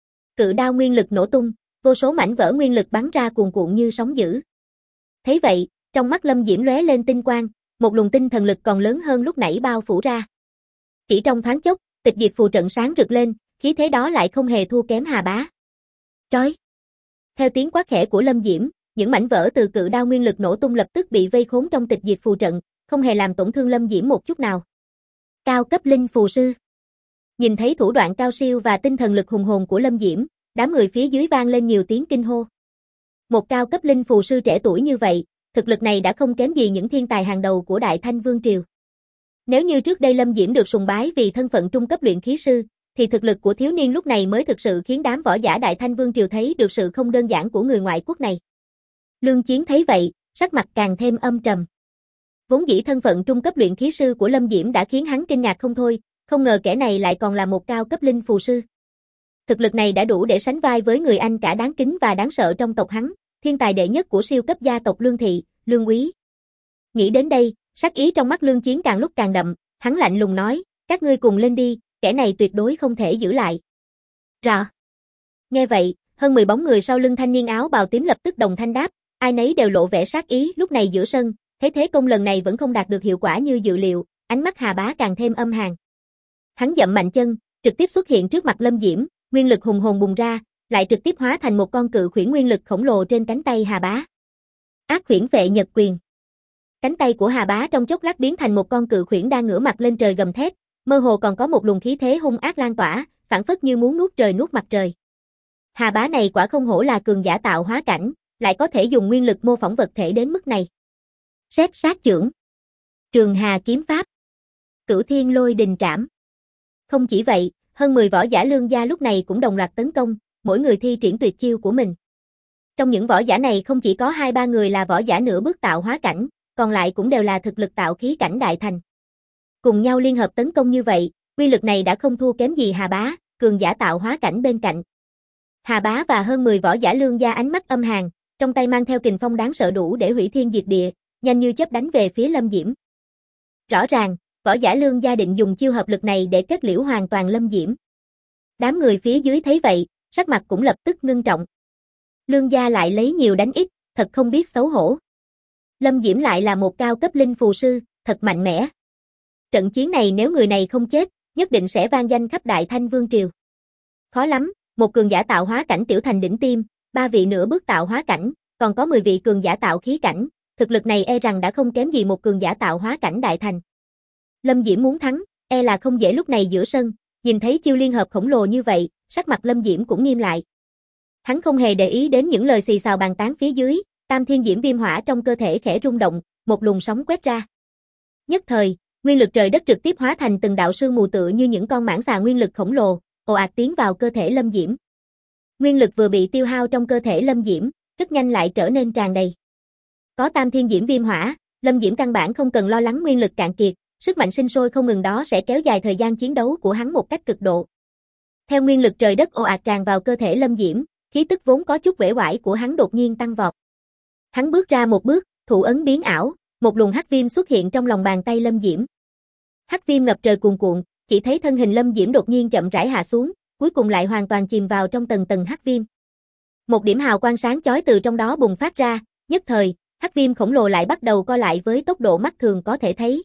Cự đao nguyên lực nổ tung, vô số mảnh vỡ nguyên lực bắn ra cuồn cuộn như sóng dữ. Thấy vậy, trong mắt Lâm Diễm lóe lên tinh quang, một luồng tinh thần lực còn lớn hơn lúc nãy bao phủ ra. Chỉ trong thoáng chốc, tịch diệt phù trận sáng rực lên, khí thế đó lại không hề thua kém Hà Bá. Trói! Theo tiếng quát khẽ của Lâm Diễm, những mảnh vỡ từ cự đao nguyên lực nổ tung lập tức bị vây khốn trong tịch diệt phù trận, không hề làm tổn thương Lâm Diễm một chút nào. Cao cấp linh phù sư. Nhìn thấy thủ đoạn cao siêu và tinh thần lực hùng hồn của Lâm Diễm, đám người phía dưới vang lên nhiều tiếng kinh hô. Một cao cấp linh phù sư trẻ tuổi như vậy, thực lực này đã không kém gì những thiên tài hàng đầu của Đại Thanh Vương Triều. Nếu như trước đây Lâm Diễm được sùng bái vì thân phận trung cấp luyện khí sư, thì thực lực của thiếu niên lúc này mới thực sự khiến đám võ giả Đại Thanh Vương Triều thấy được sự không đơn giản của người ngoại quốc này. Lương Chiến thấy vậy, sắc mặt càng thêm âm trầm. Vốn dĩ thân phận trung cấp luyện khí sư của Lâm Diễm đã khiến hắn kinh ngạc không thôi, không ngờ kẻ này lại còn là một cao cấp linh phù sư. Thực lực này đã đủ để sánh vai với người anh cả đáng kính và đáng sợ trong tộc hắn, thiên tài đệ nhất của siêu cấp gia tộc Lương Thị, Lương Quý. Nghĩ đến đây, sắc ý trong mắt Lương Chiến càng lúc càng đậm, Hắn lạnh lùng nói, các ngươi cùng lên đi, kẻ này tuyệt đối không thể giữ lại. Rọ. Nghe vậy, hơn 10 bóng người sau lưng thanh niên áo bào tím lập tức đồng thanh đáp, ai nấy đều lộ vẻ sát ý. Lúc này giữa sân, thấy thế công lần này vẫn không đạt được hiệu quả như dự liệu, ánh mắt Hà Bá càng thêm âm hàn. Hắn dậm mạnh chân, trực tiếp xuất hiện trước mặt Lâm Diễm, nguyên lực hùng hồn bùng ra, lại trực tiếp hóa thành một con cự khuyển nguyên lực khổng lồ trên cánh tay Hà Bá. Ác khuyển vệ nhật quyền. Cánh tay của Hà Bá trong chốc lát biến thành một con cự khuyển đang ngửa mặt lên trời gầm thét, mơ hồ còn có một luồng khí thế hung ác lan tỏa, phảng phất như muốn nuốt trời nuốt mặt trời. Hà Bá này quả không hổ là cường giả tạo hóa cảnh, lại có thể dùng nguyên lực mô phỏng vật thể đến mức này. Sét sát chưởng, Trường Hà kiếm pháp, Cửu Thiên Lôi Đình trảm. Không chỉ vậy, hơn 10 võ giả Lương gia lúc này cũng đồng loạt tấn công, mỗi người thi triển tuyệt chiêu của mình. Trong những võ giả này không chỉ có 2-3 người là võ giả nửa bước tạo hóa cảnh, còn lại cũng đều là thực lực tạo khí cảnh đại thành. Cùng nhau liên hợp tấn công như vậy, uy lực này đã không thua kém gì Hà Bá, cường giả tạo hóa cảnh bên cạnh. Hà Bá và hơn 10 võ giả Lương gia ánh mắt âm hàn, trong tay mang theo kình phong đáng sợ đủ để hủy thiên diệt địa, nhanh như chớp đánh về phía Lâm Diễm. Rõ ràng, võ giả Lương gia định dùng chiêu hợp lực này để kết liễu hoàn toàn Lâm Diễm. Đám người phía dưới thấy vậy, sắc mặt cũng lập tức ngưng trọng. Lương gia lại lấy nhiều đánh ít, thật không biết xấu hổ. Lâm Diễm lại là một cao cấp linh phù sư, thật mạnh mẽ. Trận chiến này nếu người này không chết, nhất định sẽ vang danh khắp Đại Thanh Vương triều. Khó lắm, một cường giả tạo hóa cảnh tiểu thành đỉnh tiêm, 3 vị nửa bước tạo hóa cảnh, còn có 10 vị cường giả tạo khí cảnh, thực lực này e rằng đã không kém gì một cường giả tạo hóa cảnh đại thành. Lâm Diễm muốn thắng, e là không dễ. Lúc này giữa sân, nhìn thấy chiêu liên hợp khổng lồ như vậy, sắc mặt Lâm Diễm cũng nghiêm lại. Hắn không hề để ý đến những lời xì xào bàn tán phía dưới, Tam Thiên Diễm Viêm Hỏa trong cơ thể khẽ rung động, một luồng sóng quét ra. Nhất thời, nguyên lực trời đất trực tiếp hóa thành từng đạo sương mù tựa như những con mãng xà nguyên lực khổng lồ, ồ ạt tiến vào cơ thể Lâm Diễm. Nguyên lực vừa bị tiêu hao trong cơ thể Lâm Diễm, rất nhanh lại trở nên tràn đầy. Có Tam Thiên Diễm Viêm Hỏa, Lâm Diễm căn bản không cần lo lắng nguyên lực cạn kiệt, sức mạnh sinh sôi không ngừng đó sẽ kéo dài thời gian chiến đấu của hắn một cách cực độ. Theo nguyên lực trời đất ồ ạt tràn vào cơ thể Lâm Diễm, khí tức vốn có chút uể oải của hắn đột nhiên tăng vọt. Hắn bước ra một bước, thủ ấn biến ảo, một luồng hắc viêm xuất hiện trong lòng bàn tay Lâm Diễm. Hắc viêm ngập trời cuồn cuộn, chỉ thấy thân hình Lâm Diễm đột nhiên chậm rãi hạ xuống, cuối cùng lại hoàn toàn chìm vào trong tầng tầng hắc viêm. Một điểm hào quang sáng chói từ trong đó bùng phát ra, nhất thời, hắc viêm khổng lồ lại bắt đầu co lại với tốc độ mắt thường có thể thấy.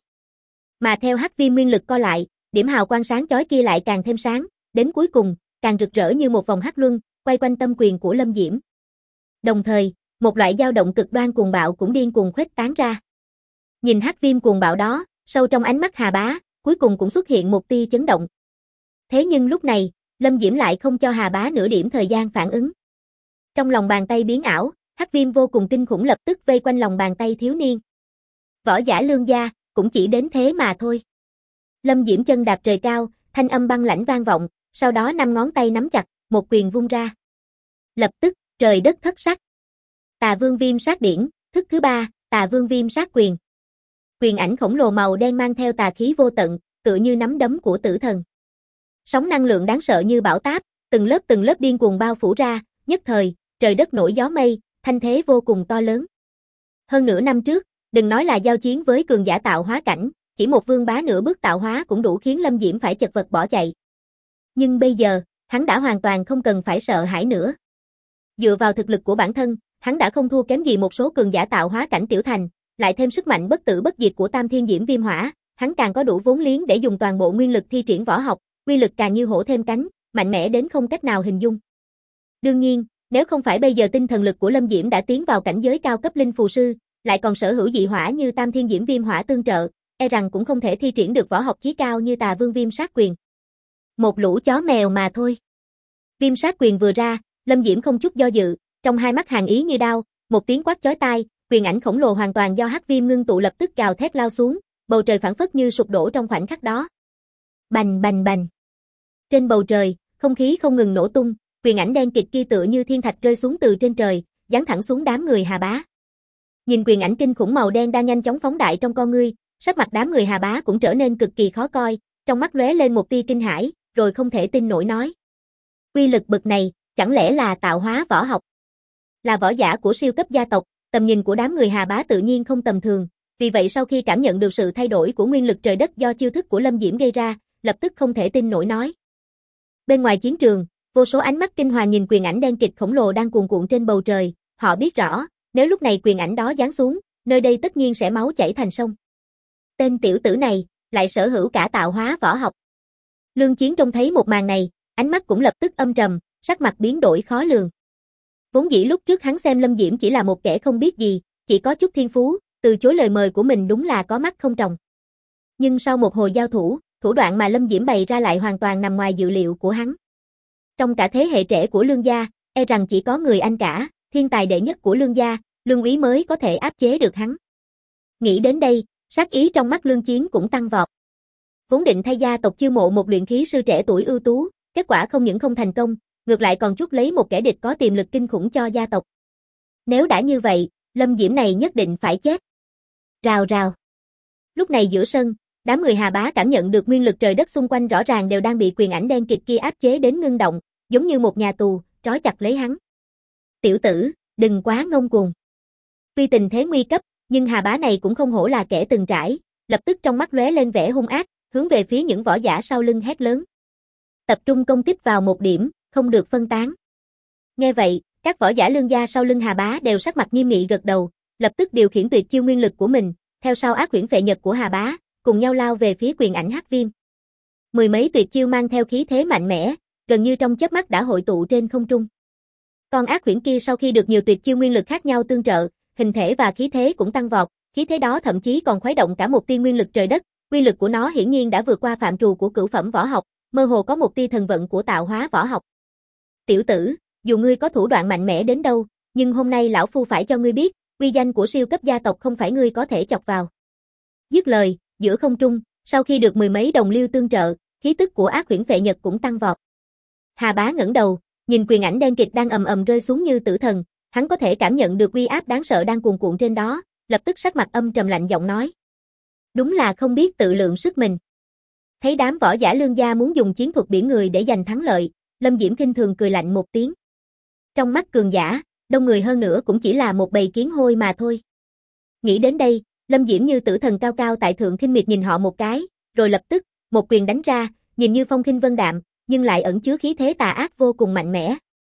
Mà theo hắc viêm nguyên lực co lại, điểm hào quang sáng chói kia lại càng thêm sáng, đến cuối cùng, càng rực rỡ như một vòng hắc luân, quay quanh tâm quyền của Lâm Diễm. Đồng thời, một loại dao động cực đoan cuồng bạo cũng điên cuồng khuếch tán ra. Nhìn hắc viêm cuồng bạo đó, sâu trong ánh mắt Hà Bá, cuối cùng cũng xuất hiện một tia chấn động. Thế nhưng lúc này, Lâm Diễm lại không cho Hà Bá nửa điểm thời gian phản ứng. Trong lòng bàn tay biến ảo, hắc viêm vô cùng kinh khủng lập tức vây quanh lòng bàn tay thiếu niên. Võ giả Lương gia, cũng chỉ đến thế mà thôi. Lâm Diễm chân đạp trời cao, thanh âm băng lãnh vang vọng, sau đó 5 ngón tay nắm chặt, một quyền vung ra. Lập tức, trời đất thất sắc. Tà Vương Viêm Sát Điển, thức thứ 3, Tà Vương Viêm Sát Quyền. Quyền ảnh khổng lồ màu đen mang theo tà khí vô tận, tựa như nắm đấm của tử thần. Sóng năng lượng đáng sợ như bão táp, từng lớp điên cuồng bao phủ ra, nhất thời, trời đất nổi gió mây, thanh thế vô cùng to lớn. Hơn nửa năm trước, đừng nói là giao chiến với cường giả tạo hóa cảnh, chỉ một vương bá nửa bước tạo hóa cũng đủ khiến Lâm Diễm phải chật vật bỏ chạy. Nhưng bây giờ, hắn đã hoàn toàn không cần phải sợ hãi nữa. Dựa vào thực lực của bản thân, hắn đã không thua kém gì một số cường giả tạo hóa cảnh tiểu thành, lại thêm sức mạnh bất tử bất diệt của Tam Thiên Diễm Viêm Hỏa, hắn càng có đủ vốn liếng để dùng toàn bộ nguyên lực thi triển võ học, uy lực càng như hổ thêm cánh, mạnh mẽ đến không cách nào hình dung. Đương nhiên, nếu không phải bây giờ tinh thần lực của Lâm Diễm đã tiến vào cảnh giới cao cấp linh phù sư, lại còn sở hữu dị hỏa như Tam Thiên Diễm Viêm Hỏa tương trợ, e rằng cũng không thể thi triển được võ học chí cao như Tà Vương Viêm Sát Quyền. Một lũ chó mèo mà thôi. Viêm Sát Quyền vừa ra, Lâm Diễm không chút do dự, trong hai mắt hàn ý như đao, một tiếng quát chói tai, quyền ảnh khổng lồ hoàn toàn do hắc viêm ngưng tụ lập tức gào thét lao xuống, bầu trời phảng phất như sụp đổ trong khoảnh khắc đó. Bành bành bành. Trên bầu trời, không khí không ngừng nổ tung, quyền ảnh đen kịt kia tựa như thiên thạch rơi xuống từ trên trời, giáng thẳng xuống đám người Hà Bá. Nhìn quyền ảnh kinh khủng màu đen đang nhanh chóng phóng đại trong con ngươi, sắc mặt đám người Hà Bá cũng trở nên cực kỳ khó coi, trong mắt lóe lên một tia kinh hãi, rồi không thể tin nổi nói: uy lực bực này, chẳng lẽ là tạo hóa võ học? Là võ giả của siêu cấp gia tộc, tầm nhìn của đám người Hà Bá tự nhiên không tầm thường, Vì vậy sau khi cảm nhận được sự thay đổi của nguyên lực trời đất do chiêu thức của Lâm Diễm gây ra, lập tức không thể tin nổi nói. Bên ngoài chiến trường, vô số ánh mắt kinh hoàng nhìn quyền ảnh đen kịt khổng lồ đang cuồn cuộn trên bầu trời, họ biết rõ, nếu lúc này quyền ảnh đó giáng xuống, nơi đây tất nhiên sẽ máu chảy thành sông. Tên tiểu tử này, lại sở hữu cả tạo hóa võ học. Lương Chiến trông thấy một màn này, ánh mắt cũng lập tức âm trầm, sắc mặt biến đổi khó lường. Vốn dĩ lúc trước hắn xem Lâm Diễm chỉ là một kẻ không biết gì, chỉ có chút thiên phú, từ chối lời mời của mình đúng là có mắt không tròng. Nhưng sau một hồi giao thủ, thủ đoạn mà Lâm Diễm bày ra lại hoàn toàn nằm ngoài dự liệu của hắn. Trong cả thế hệ trẻ của Lương gia, e rằng chỉ có người anh cả, thiên tài đệ nhất của Lương gia, Lương Úy mới có thể áp chế được hắn. Nghĩ đến đây, sát ý trong mắt Lương Chiến cũng tăng vọt. Vốn định thay gia tộc chiêu mộ một luyện khí sư trẻ tuổi ưu tú, kết quả không những không thành công, ngược lại còn chuốc lấy một kẻ địch có tiềm lực kinh khủng cho gia tộc. Nếu đã như vậy, Lâm Diễm này nhất định phải chết. Rào rào. Lúc này giữa sân, đám người Hà Bá cảm nhận được nguyên lực trời đất xung quanh rõ ràng đều đang bị quyền ảnh đen kịt kia áp chế đến ngưng động, giống như một nhà tù, trói chặt lấy hắn. Tiểu tử, đừng quá ngông cuồng. Tuy tình thế nguy cấp, nhưng Hà Bá này cũng không hổ là kẻ từng trải, lập tức trong mắt lóe lên vẻ hung ác, hướng về phía những võ giả sau lưng hét lớn. Tập trung công kích vào một điểm, không được phân tán. Nghe vậy, các võ giả Lương gia sau lưng Hà Bá đều sắc mặt nghiêm nghị gật đầu, lập tức điều khiển tuyệt chiêu nguyên lực của mình, theo sau ác huyễn phệ nhật của Hà Bá, cùng nhau lao về phía quyền ảnh hắc viêm. Mười mấy tuyệt chiêu mang theo khí thế mạnh mẽ, gần như trong chớp mắt đã hội tụ trên không trung. Con ác huyễn kia sau khi được nhiều tuyệt chiêu nguyên lực khác nhau tương trợ, hình thể và khí thế cũng tăng vọt, khí thế đó thậm chí còn khuấy động cả một tia nguyên lực trời đất, nguyên lực của nó hiển nhiên đã vượt qua phạm trù của cửu phẩm võ học, mơ hồ có một tia thần vận của tạo hóa võ học. Tiểu tử, dù ngươi có thủ đoạn mạnh mẽ đến đâu, nhưng hôm nay lão phu phải cho ngươi biết, uy danh của siêu cấp gia tộc không phải ngươi có thể chọc vào. Dứt lời, giữa không trung, sau khi được mười mấy đồng liêu tương trợ, khí tức của ác huyễn phệ nhật cũng tăng vọt. Hà Bá ngẩng đầu, nhìn quyền ảnh đen kịt đang ầm ầm rơi xuống như tử thần, hắn có thể cảm nhận được uy áp đáng sợ đang cuồn cuộn trên đó, lập tức sắc mặt âm trầm lạnh giọng nói. Đúng là không biết tự lượng sức mình. Thấy đám võ giả Lương gia muốn dùng chiến thuật biển người để giành thắng lợi, Lâm Diễm khinh thường cười lạnh một tiếng. Trong mắt cường giả, đông người hơn nữa cũng chỉ là một bầy kiến hôi mà thôi. Nghĩ đến đây, Lâm Diễm như tử thần cao cao tại thượng khinh miệt nhìn họ một cái, rồi lập tức, một quyền đánh ra, nhìn như phong khinh vân đạm, nhưng lại ẩn chứa khí thế tà ác vô cùng mạnh mẽ.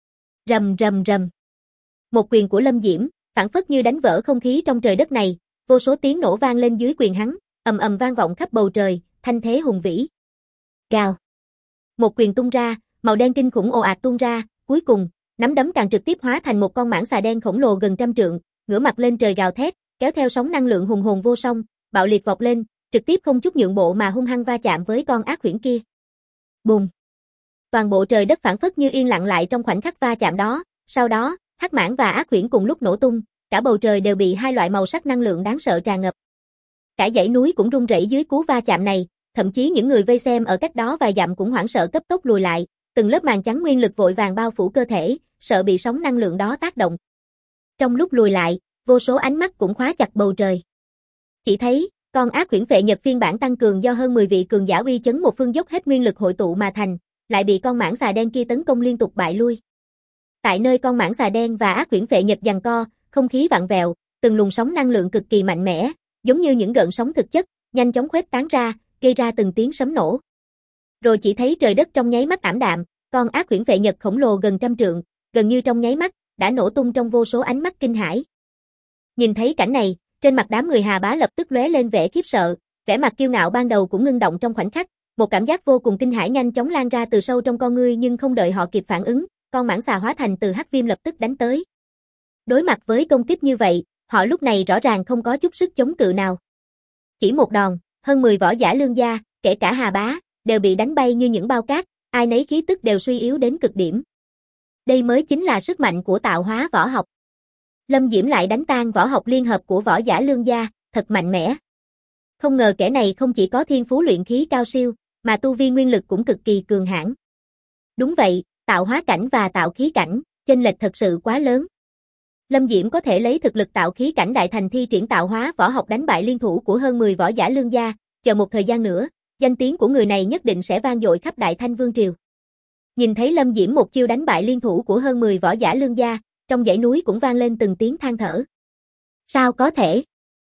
Rầm rầm rầm. Một quyền của Lâm Diễm, phảng phất như đánh vỡ không khí trong trời đất này, vô số tiếng nổ vang lên dưới quyền hắn, ầm ầm vang vọng khắp bầu trời, thanh thế hùng vĩ. Gào. Một quyền tung ra, màu đen kinh khủng ồ ạt tuôn ra, cuối cùng, nắm đấm càng trực tiếp hóa thành một con mãng xà đen khổng lồ gần trăm trượng, ngửa mặt lên trời gào thét, kéo theo sóng năng lượng hùng hồn vô song, bạo liệt vọt lên, trực tiếp không chút nhượng bộ mà hung hăng va chạm với con ác huyễn kia. Bùng. Toàn bộ trời đất phảng phất như yên lặng lại trong khoảnh khắc va chạm đó, sau đó, hắc mãng và ác huyễn cùng lúc nổ tung, cả bầu trời đều bị hai loại màu sắc năng lượng đáng sợ tràn ngập. Cả dãy núi cũng rung rẩy dưới cú va chạm này, thậm chí những người vây xem ở cách đó vài dặm cũng hoảng sợ cấp tốc lùi lại, từng lớp màn trắng nguyên lực vội vàng bao phủ cơ thể, sợ bị sóng năng lượng đó tác động. Trong lúc lùi lại, vô số ánh mắt cũng khóa chặt bầu trời. Chỉ thấy, con ác huyễn phệ nhật phiên bản tăng cường do hơn 10 vị cường giả uy chấn một phương dốc hết nguyên lực hội tụ mà thành, lại bị con mãng xà đen kia tấn công liên tục bại lui. Tại nơi con mãng xà đen và ác huyễn phệ nhật giằng co, không khí vặn vẹo, từng luồng sóng năng lượng cực kỳ mạnh mẽ, giống như những gợn sóng thực chất, nhanh chóng khuếch tán ra, gây ra từng tiếng sấm nổ. Rồi chỉ thấy trời đất trong nháy mắt ảm đạm, con ác huyễn phệ nhật khổng lồ gần trăm trượng, gần như trong nháy mắt, đã nổ tung trong vô số ánh mắt kinh hãi. Nhìn thấy cảnh này, trên mặt đám người Hà Bá lập tức lóe lên vẻ khiếp sợ, vẻ mặt kiêu ngạo ban đầu cũng ngưng động trong khoảnh khắc, một cảm giác vô cùng kinh hãi nhanh chóng lan ra từ sâu trong con ngươi nhưng không đợi họ kịp phản ứng, con mãng xà hóa thành từ hắc viêm lập tức đánh tới. Đối mặt với công kích như vậy, họ lúc này rõ ràng không có chút sức chống cự nào. Chỉ một đòn, hơn 10 võ giả Lương gia, kể cả Hà Bá, đều bị đánh bay như những bao cát, ai nấy khí tức đều suy yếu đến cực điểm. Đây mới chính là sức mạnh của tạo hóa võ học. Lâm Diễm lại đánh tan võ học liên hợp của võ giả Lương gia, thật mạnh mẽ. Không ngờ kẻ này không chỉ có thiên phú luyện khí cao siêu, mà tu vi nguyên lực cũng cực kỳ cường hãn. Đúng vậy, tạo hóa cảnh và tạo khí cảnh, chênh lệch thật sự quá lớn. Lâm Diễm có thể lấy thực lực tạo khí cảnh đại thành thi triển tạo hóa võ học đánh bại liên thủ của hơn 10 võ giả Lương gia, chờ một thời gian nữa, danh tiếng của người này nhất định sẽ vang dội khắp Đại Thanh Vương triều. Nhìn thấy Lâm Diễm một chiêu đánh bại liên thủ của hơn 10 võ giả Lương gia, trong dãy núi cũng vang lên từng tiếng than thở. Sao có thể?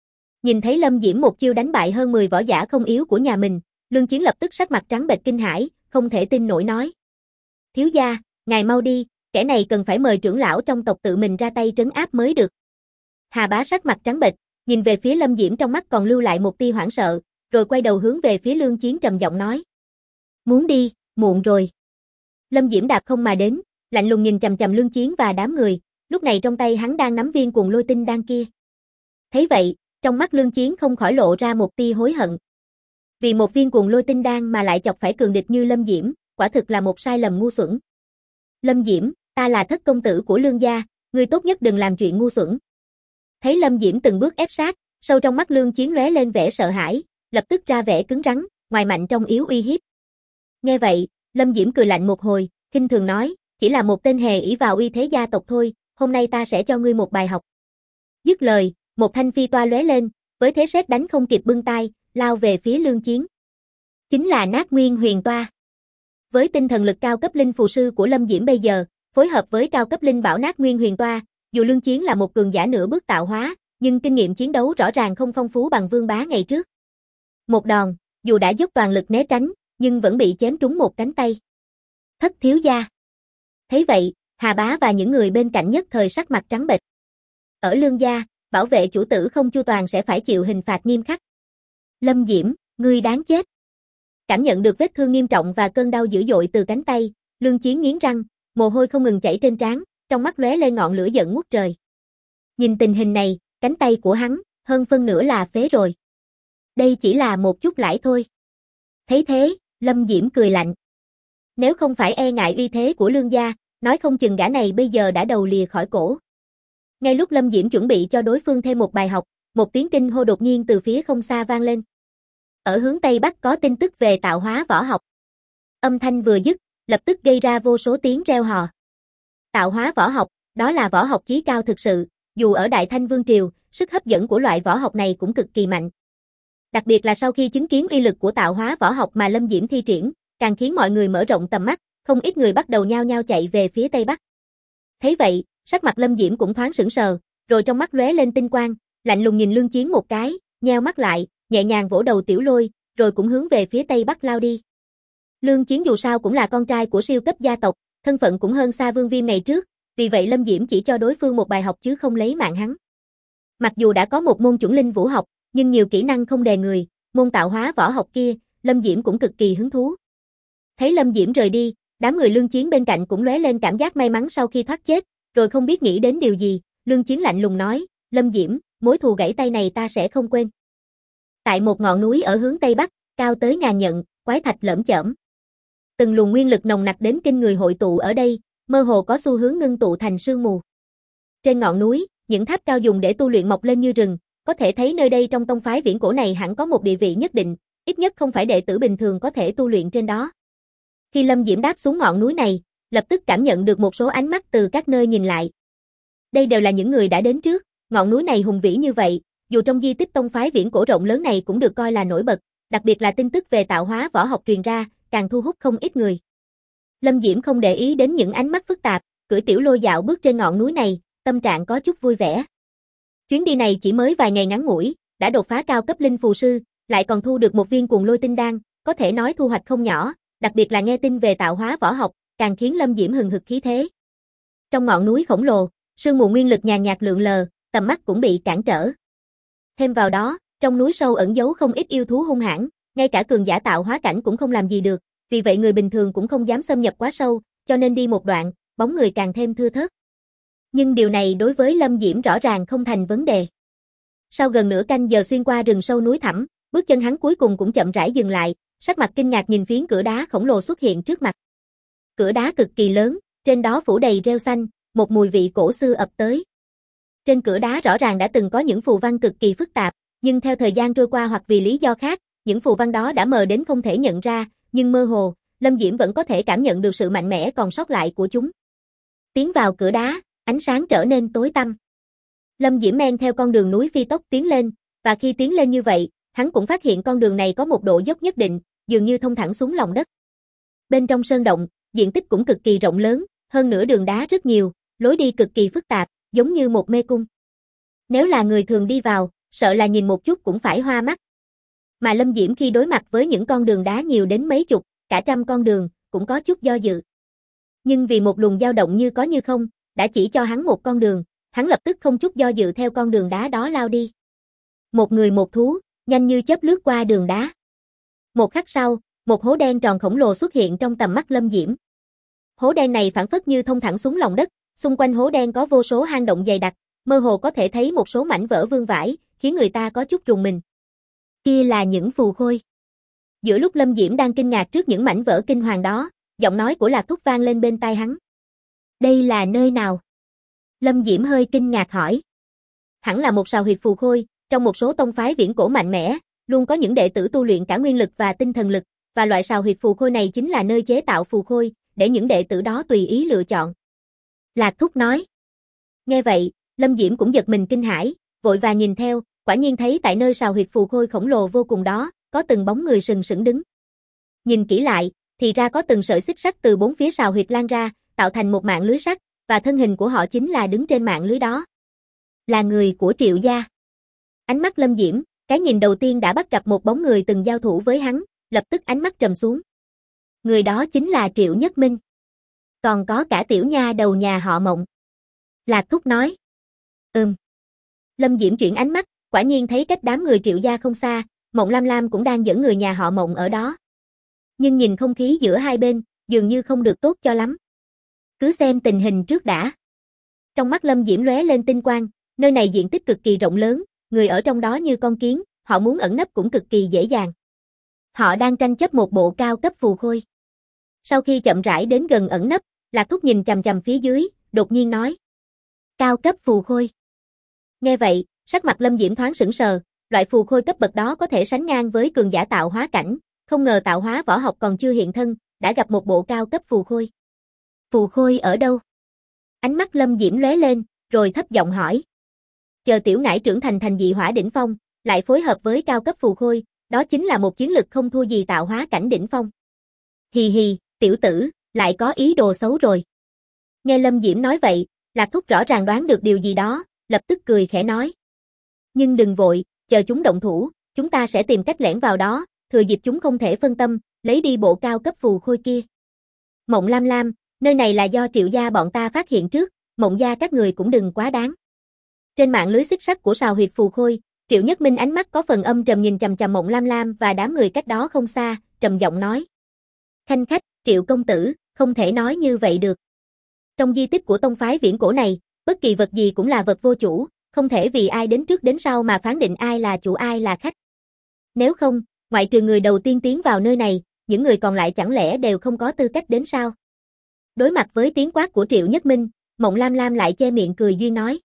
Nhìn thấy Lâm Diễm một chiêu đánh bại hơn 10 võ giả không yếu của nhà mình, Lương Chiến lập tức sắc mặt trắng bệch kinh hãi, không thể tin nổi nói. Thiếu gia, ngài mau đi, kẻ này cần phải mời trưởng lão trong tộc tự mình ra tay trấn áp mới được. Hà Bá sắc mặt trắng bệch, nhìn về phía Lâm Diễm trong mắt còn lưu lại một tia hoảng sợ, rồi quay đầu hướng về phía Lương Chiến trầm giọng nói. Muốn đi, muộn rồi. Lâm Diễm đạp không mà đến, lạnh lùng nhìn chằm chằm Lương Chiến và đám người, lúc này trong tay hắn đang nắm viên cuồng lôi tinh đan kia. Thấy vậy, trong mắt Lương Chiến không khỏi lộ ra một tia hối hận. Vì một viên cuồng lôi tinh đan mà lại chọc phải cường địch như Lâm Diễm, quả thực là một sai lầm ngu xuẩn. Lâm Diễm, ta là thất công tử của Lương gia, ngươi tốt nhất đừng làm chuyện ngu xuẩn. Thấy Lâm Diễm từng bước ép sát, sâu trong mắt Lương Chiến lóe lên vẻ sợ hãi, lập tức ra vẻ cứng rắn, ngoài mạnh trong yếu uy hiếp. Nghe vậy, Lâm Diễm cười lạnh một hồi, khinh thường nói, chỉ là một tên hề ỷ vào uy thế gia tộc thôi, hôm nay ta sẽ cho ngươi một bài học. Dứt lời, một thanh phi toa lóe lên, với thế sét đánh không kịp bưng tay, lao về phía Lương Chiến. Chính là Nát Nguyên Huyền Toa. Với tinh thần lực cao cấp linh phù sư của Lâm Diễm bây giờ, phối hợp với cao cấp linh bảo Nát Nguyên Huyền Toa, dù Lương Chiến là một cường giả nửa bước tạo hóa, nhưng kinh nghiệm chiến đấu rõ ràng không phong phú bằng Vương Bá ngày trước. Một đòn, dù đã dốc toàn lực né tránh, nhưng vẫn bị chém trúng một cánh tay. Thất thiếu gia. Thấy vậy, Hà Bá và những người bên cạnh nhất thời sắc mặt trắng bệch. Ở Lương gia, bảo vệ chủ tử không chu toàn sẽ phải chịu hình phạt nghiêm khắc. Lâm Diễm, ngươi đáng chết. Cảm nhận được vết thương nghiêm trọng và cơn đau dữ dội từ cánh tay, Lương Chiến nghiến răng, mồ hôi không ngừng chảy trên trán, trong mắt lóe lên ngọn lửa giận ngút trời. Nhìn tình hình này, cánh tay của hắn, hơn phân nửa là phế rồi. Đây chỉ là một chút lãi thôi. Thấy thế, Lâm Diễm cười lạnh. Nếu không phải e ngại uy thế của Lương gia, nói không chừng gã này bây giờ đã đầu lìa khỏi cổ. Ngay lúc Lâm Diễm chuẩn bị cho đối phương thêm một bài học, một tiếng kinh hô đột nhiên từ phía không xa vang lên. Ở hướng Tây Bắc có tin tức về tạo hóa võ học. Âm thanh vừa dứt, lập tức gây ra vô số tiếng reo hò. Tạo hóa võ học, đó là võ học chí cao thực sự, dù ở Đại Thanh Vương Triều, sức hấp dẫn của loại võ học này cũng cực kỳ mạnh. Đặc biệt là sau khi chứng kiến uy lực của tạo hóa võ học mà Lâm Diễm thi triển, càng khiến mọi người mở rộng tầm mắt, không ít người bắt đầu nhao nhao chạy về phía Tây Bắc. Thấy vậy, sắc mặt Lâm Diễm cũng thoáng sững sờ, rồi trong mắt lóe lên tinh quang, lạnh lùng nhìn Lương Chiến một cái, nheo mắt lại, nhẹ nhàng vỗ đầu Tiểu Lôi, rồi cũng hướng về phía Tây Bắc lao đi. Lương Chiến dù sao cũng là con trai của siêu cấp gia tộc, thân phận cũng hơn xa Vương Viêm ngày trước, vì vậy Lâm Diễm chỉ cho đối phương một bài học chứ không lấy mạng hắn. Mặc dù đã có một môn chuẩn linh vũ học, nhưng nhiều kỹ năng không đè người, môn tạo hóa võ học kia, Lâm Diễm cũng cực kỳ hứng thú. Thấy Lâm Diễm rời đi, đám người Lương Chiến bên cạnh cũng lóe lên cảm giác may mắn sau khi thoát chết, rồi không biết nghĩ đến điều gì, Lương Chiến lạnh lùng nói, Lâm Diễm, mối thù gãy tay này ta sẽ không quên. Tại một ngọn núi ở hướng Tây Bắc, cao tới ngàn nhận, quái thạch lởm chởm. Từng luồng nguyên lực nồng nặc đến kinh người hội tụ ở đây, mơ hồ có xu hướng ngưng tụ thành sương mù. Trên ngọn núi, những tháp cao dùng để tu luyện mọc lên như rừng, có thể thấy nơi đây trong tông phái viễn cổ này hẳn có một địa vị nhất định, ít nhất không phải đệ tử bình thường có thể tu luyện trên đó. Khi Lâm Diễm đáp xuống ngọn núi này, lập tức cảm nhận được một số ánh mắt từ các nơi nhìn lại. Đây đều là những người đã đến trước, ngọn núi này hùng vĩ như vậy, dù trong di tích tông phái viễn cổ rộng lớn này cũng được coi là nổi bật, đặc biệt là tin tức về tạo hóa võ học truyền ra, càng thu hút không ít người. Lâm Diễm không để ý đến những ánh mắt phức tạp, cưỡi Tiểu Lôi dạo bước trên ngọn núi này, tâm trạng có chút vui vẻ. Chuyến đi này chỉ mới vài ngày ngắn ngủi, đã đột phá cao cấp linh phù sư, lại còn thu được một viên cuồng lôi tinh đan, có thể nói thu hoạch không nhỏ, đặc biệt là nghe tin về tạo hóa võ học, càng khiến Lâm Diễm hừng hực khí thế. Trong ngọn núi khổng lồ, sương mù nguyên lực nhàn nhạt lượn lờ, tầm mắt cũng bị cản trở. Thêm vào đó, trong núi sâu ẩn giấu không ít yêu thú hung hãn, ngay cả cường giả tạo hóa cảnh cũng không làm gì được, vì vậy người bình thường cũng không dám xâm nhập quá sâu, cho nên đi một đoạn, bóng người càng thêm thưa thớt. Nhưng điều này đối với Lâm Diễm rõ ràng không thành vấn đề. Sau gần nửa canh giờ xuyên qua rừng sâu núi thẳm, bước chân hắn cuối cùng cũng chậm rãi dừng lại, sắc mặt kinh ngạc nhìn phiến cửa đá khổng lồ xuất hiện trước mặt. Cửa đá cực kỳ lớn, trên đó phủ đầy rêu xanh, một mùi vị cổ xưa ập tới. Trên cửa đá rõ ràng đã từng có những phù văn cực kỳ phức tạp, nhưng theo thời gian trôi qua hoặc vì lý do khác, những phù văn đó đã mờ đến không thể nhận ra, nhưng mơ hồ, Lâm Diễm vẫn có thể cảm nhận được sự mạnh mẽ còn sót lại của chúng. Tiến vào cửa đá, ánh sáng trở nên tối tăm. Lâm Diễm men theo con đường núi phi tốc tiến lên, và khi tiến lên như vậy, hắn cũng phát hiện con đường này có một độ dốc nhất định, dường như thông thẳng xuống lòng đất. Bên trong sơn động, diện tích cũng cực kỳ rộng lớn, hơn nữa đường đá rất nhiều, lối đi cực kỳ phức tạp, giống như một mê cung. Nếu là người thường đi vào, sợ là nhìn một chút cũng phải hoa mắt. Mà Lâm Diễm khi đối mặt với những con đường đá nhiều đến mấy chục, cả trăm con đường, cũng có chút do dự. Nhưng vì một luồng dao động như có như không, đã chỉ cho hắn một con đường, hắn lập tức không chút do dự theo con đường đá đó lao đi. Một người một thú, nhanh như chớp lướt qua đường đá. Một khắc sau, một hố đen tròn khổng lồ xuất hiện trong tầm mắt Lâm Diễm. Hố đen này phảng phất như thông thẳng xuống lòng đất, xung quanh hố đen có vô số hang động dày đặc, mơ hồ có thể thấy một số mảnh vỡ vương vãi, khiến người ta có chút rùng mình. Kia là những phù khôi. Giữa lúc Lâm Diễm đang kinh ngạc trước những mảnh vỡ kinh hoàng đó, giọng nói của Lạc Thúc vang lên bên tai hắn. Đây là nơi nào? Lâm Diễm hơi kinh ngạc hỏi. Hẳn là một sào huyệt phù khôi, trong một số tông phái viễn cổ mạnh mẽ, luôn có những đệ tử tu luyện cả nguyên lực và tinh thần lực, và loại sào huyệt phù khôi này chính là nơi chế tạo phù khôi, để những đệ tử đó tùy ý lựa chọn. Lạc Thúc nói. Nghe vậy, Lâm Diễm cũng giật mình kinh hãi, vội vàng nhìn theo, quả nhiên thấy tại nơi sào huyệt phù khôi khổng lồ vô cùng đó, có từng bóng người sừng sững đứng. Nhìn kỹ lại, thì ra có từng sợi xích sắt từ bốn phía sào huyệt lan ra, tạo thành một mạng lưới sắt, và thân hình của họ chính là đứng trên mạng lưới đó. Là người của Triệu gia. Ánh mắt Lâm Diễm, cái nhìn đầu tiên đã bắt gặp một bóng người từng giao thủ với hắn, lập tức ánh mắt trầm xuống. Người đó chính là Triệu Nhất Minh. Còn có cả tiểu nha đầu nhà họ Mộng. Lạc Thúc nói. Lâm Diễm chuyển ánh mắt, quả nhiên thấy cách đám người Triệu gia không xa, Mộng Lam Lam cũng đang dẫn người nhà họ Mộng ở đó. Nhưng nhìn không khí giữa hai bên, dường như không được tốt cho lắm. Cứ xem tình hình trước đã. Trong mắt Lâm Diễm lóe lên tinh quang, nơi này diện tích cực kỳ rộng lớn, người ở trong đó như con kiến, họ muốn ẩn nấp cũng cực kỳ dễ dàng. Họ đang tranh chấp một bộ cao cấp phù khôi. Sau khi chậm rãi đến gần ẩn nấp, Lạc Thúc nhìn chằm chằm phía dưới, đột nhiên nói. Cao cấp phù khôi. Nghe vậy, sắc mặt Lâm Diễm thoáng sững sờ, loại phù khôi cấp bậc đó có thể sánh ngang với cường giả tạo hóa cảnh, không ngờ tạo hóa võ học còn chưa hiện thân, đã gặp một bộ cao cấp phù khôi. Phù khôi ở đâu? Ánh mắt Lâm Diễm lóe lên, rồi thấp giọng hỏi. Chờ tiểu ngải trưởng thành dị hỏa đỉnh phong, lại phối hợp với cao cấp phù khôi, đó chính là một chiến lực không thua gì tạo hóa cảnh đỉnh phong. Hì hì, tiểu tử, lại có ý đồ xấu rồi. Nghe Lâm Diễm nói vậy, Lạc Thúc rõ ràng đoán được điều gì đó, lập tức cười khẽ nói. Nhưng đừng vội, chờ chúng động thủ, chúng ta sẽ tìm cách lẻn vào đó, thừa dịp chúng không thể phân tâm, lấy đi bộ cao cấp phù khôi kia. Mộng Lam Lam, nơi này là do Triệu gia bọn ta phát hiện trước, Mộng gia các người cũng đừng quá đáng. Trên mạng lưới xích sắt của sào huyệt phù khôi, Triệu Nhất Minh ánh mắt có phần âm trầm nhìn chằm chằm Mộng Lam Lam và đám người cách đó không xa, trầm giọng nói. Khanh khách, Triệu công tử, không thể nói như vậy được. Trong di tích của tông phái viễn cổ này, bất kỳ vật gì cũng là vật vô chủ, không thể vì ai đến trước đến sau mà phán định ai là chủ ai là khách. Nếu không, ngoại trừ người đầu tiên tiến vào nơi này, những người còn lại chẳng lẽ đều không có tư cách đến sao? Đối mặt với tiếng quát của Triệu Nhất Minh, Mộng Lam Lam lại che miệng cười duyên nói.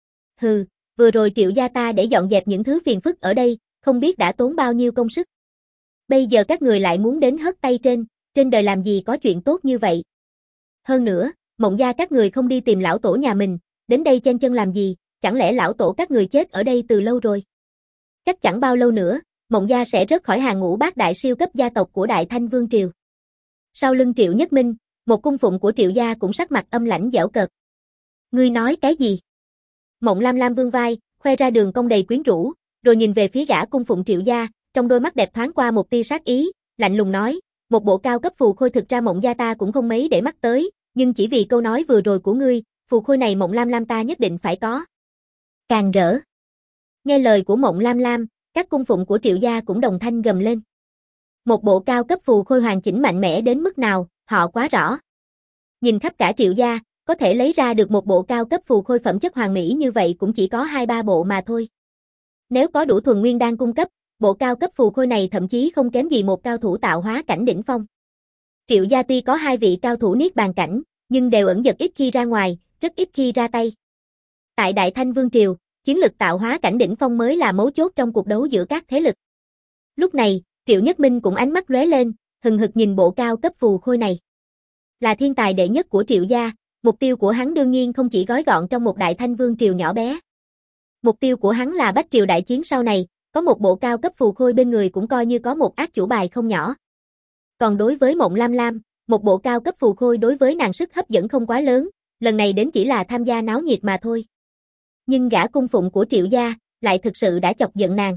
Hừ, vừa rồi Triệu gia ta để dọn dẹp những thứ phiền phức ở đây, không biết đã tốn bao nhiêu công sức. Bây giờ các người lại muốn đến hất tay trên đời làm gì có chuyện tốt như vậy. Hơn nữa, Mộng gia các người không đi tìm lão tổ nhà mình, đến đây chen chân làm gì, chẳng lẽ lão tổ các người chết ở đây từ lâu rồi? Chắc chẳng bao lâu nữa, Mộng gia sẽ rớt khỏi hàng ngũ bát đại siêu cấp gia tộc của Đại Thanh Vương Triều. Sau lưng Triệu Nhất Minh, một cung phụng của Triệu gia cũng sắc mặt âm lãnh giễu cợt. Ngươi nói cái gì? Mộng Lam Lam vươn vai, khoe ra đường cong đầy quyến rũ, rồi nhìn về phía gã cung phụng Triệu gia, trong đôi mắt đẹp thoáng qua một tia sát ý, lạnh lùng nói, một bộ cao cấp phù khôi thực ra Mộng gia ta cũng không mấy để mắt tới, nhưng chỉ vì câu nói vừa rồi của ngươi, phù khôi này Mộng Lam Lam ta nhất định phải có. Càng rỡ. Nghe lời của Mộng Lam Lam, các cung phụng của Triệu gia cũng đồng thanh gầm lên. Một bộ cao cấp phù khôi hoàn chỉnh mạnh mẽ đến mức nào, họ quá rõ. Nhìn khắp cả Triệu gia, có thể lấy ra được một bộ cao cấp phù khôi phẩm chất hoàn mỹ như vậy cũng chỉ có 2-3 bộ mà thôi. Nếu có đủ thuần nguyên đan cung cấp, bộ cao cấp phù khôi này thậm chí không kém gì một cao thủ tạo hóa cảnh đỉnh phong. Triệu gia tuy có 2 vị cao thủ niết bàn cảnh, nhưng đều ẩn dật ít khi ra ngoài, rất ít khi ra tay. Tại Đại Thanh Vương Triều, chiến lực tạo hóa cảnh đỉnh phong mới là mấu chốt trong cuộc đấu giữa các thế lực. Lúc này, Triệu Nhất Minh cũng ánh mắt lóe lên, hừng hực nhìn bộ cao cấp phù khôi này. Là thiên tài đệ nhất của Triệu gia, mục tiêu của hắn đương nhiên không chỉ gói gọn trong một Đại Thanh Vương Triều nhỏ bé. Mục tiêu của hắn là Bách Triều đại chiến sau này, có một bộ cao cấp phù khôi bên người cũng coi như có một át chủ bài không nhỏ. Còn đối với Mộng Lam Lam, một bộ cao cấp phù khôi đối với nàng sức hấp dẫn không quá lớn, lần này đến chỉ là tham gia náo nhiệt mà thôi. Nhưng gã cung phụng của Triệu gia, lại thực sự đã chọc giận nàng.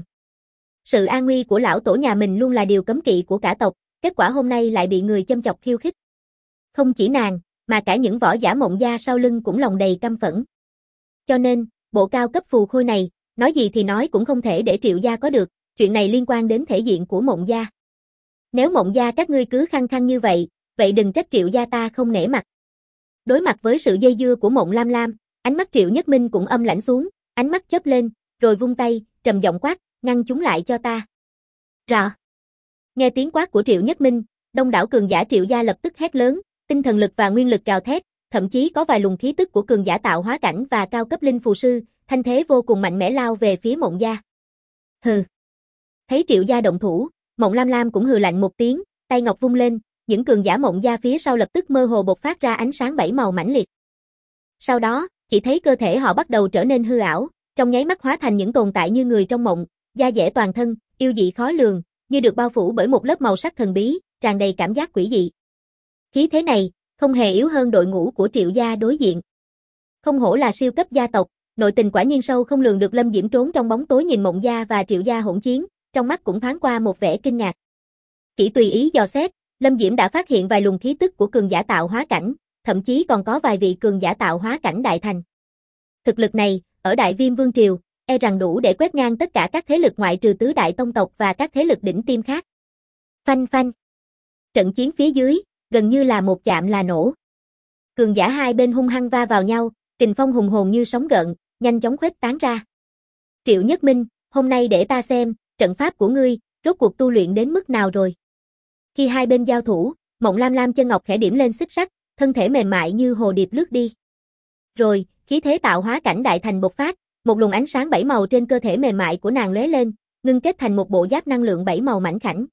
Sự an nguy của lão tổ nhà mình luôn là điều cấm kỵ của cả tộc, kết quả hôm nay lại bị người châm chọc khiêu khích. Không chỉ nàng, mà cả những võ giả Mộng gia sau lưng cũng lòng đầy căm phẫn. Cho nên, bộ cao cấp phù khôi này, nói gì thì nói cũng không thể để Triệu gia có được, chuyện này liên quan đến thể diện của Mộng gia. Nếu Mộng gia các ngươi cứ khăng khăng như vậy, vậy đừng trách Triệu gia ta không nể mặt. Đối mặt với sự dây dưa của Mộng Lam Lam, ánh mắt Triệu Nhất Minh cũng âm lãnh xuống, ánh mắt chớp lên, rồi vung tay, trầm giọng quát, ngăn chúng lại cho ta. Rọ. Nghe tiếng quát của Triệu Nhất Minh, đông đảo cường giả Triệu gia lập tức hét lớn, tinh thần lực và nguyên lực gào thét, thậm chí có vài luồng khí tức của cường giả tạo hóa cảnh và cao cấp linh phù sư, thanh thế vô cùng mạnh mẽ lao về phía Mộng gia. Hừ. Thấy Triệu gia động thủ, Mộng Lam Lam cũng hừ lạnh một tiếng, tay ngọc vung lên, những cường giả Mộng gia phía sau lập tức mơ hồ bộc phát ra ánh sáng bảy màu mãnh liệt. Sau đó, chỉ thấy cơ thể họ bắt đầu trở nên hư ảo, trong nháy mắt hóa thành những tồn tại như người trong mộng, da dẻ toàn thân, yêu dị khó lường, như được bao phủ bởi một lớp màu sắc thần bí, tràn đầy cảm giác quỷ dị. Khí thế này, không hề yếu hơn đội ngũ của Triệu gia đối diện. Không hổ là siêu cấp gia tộc, nội tình quả nhiên sâu không lường được. Lâm Diễm trốn trong bóng tối nhìn Mộng gia và Triệu gia hỗn chiến, trong mắt cũng thoáng qua một vẻ kinh ngạc. Chỉ tùy ý dò xét, Lâm Diễm đã phát hiện vài luồng khí tức của cường giả tạo hóa cảnh, thậm chí còn có vài vị cường giả tạo hóa cảnh đại thành. Thực lực này, ở Đại Viêm Vương triều, e rằng đủ để quét ngang tất cả các thế lực ngoại trừ tứ đại tông tộc và các thế lực đỉnh tiêm khác. Phanh phanh. Trận chiến phía dưới, gần như là một chạm là nổ. Cường giả hai bên hung hăng va vào nhau, kình phong hùng hồn như sóng gợn, nhanh chóng khuếch tán ra. Triệu Nhất Minh, hôm nay để ta xem, trận pháp của ngươi, rốt cuộc tu luyện đến mức nào rồi. Khi hai bên giao thủ, Mộng Lam Lam chân ngọc khẽ điểm lên xích sắt, thân thể mềm mại như hồ điệp lướt đi. Rồi, khí thế tạo hóa cảnh đại thành bộc phát, một luồng ánh sáng bảy màu trên cơ thể mềm mại của nàng lóe lên, ngưng kết thành một bộ giáp năng lượng bảy màu mảnh khảnh.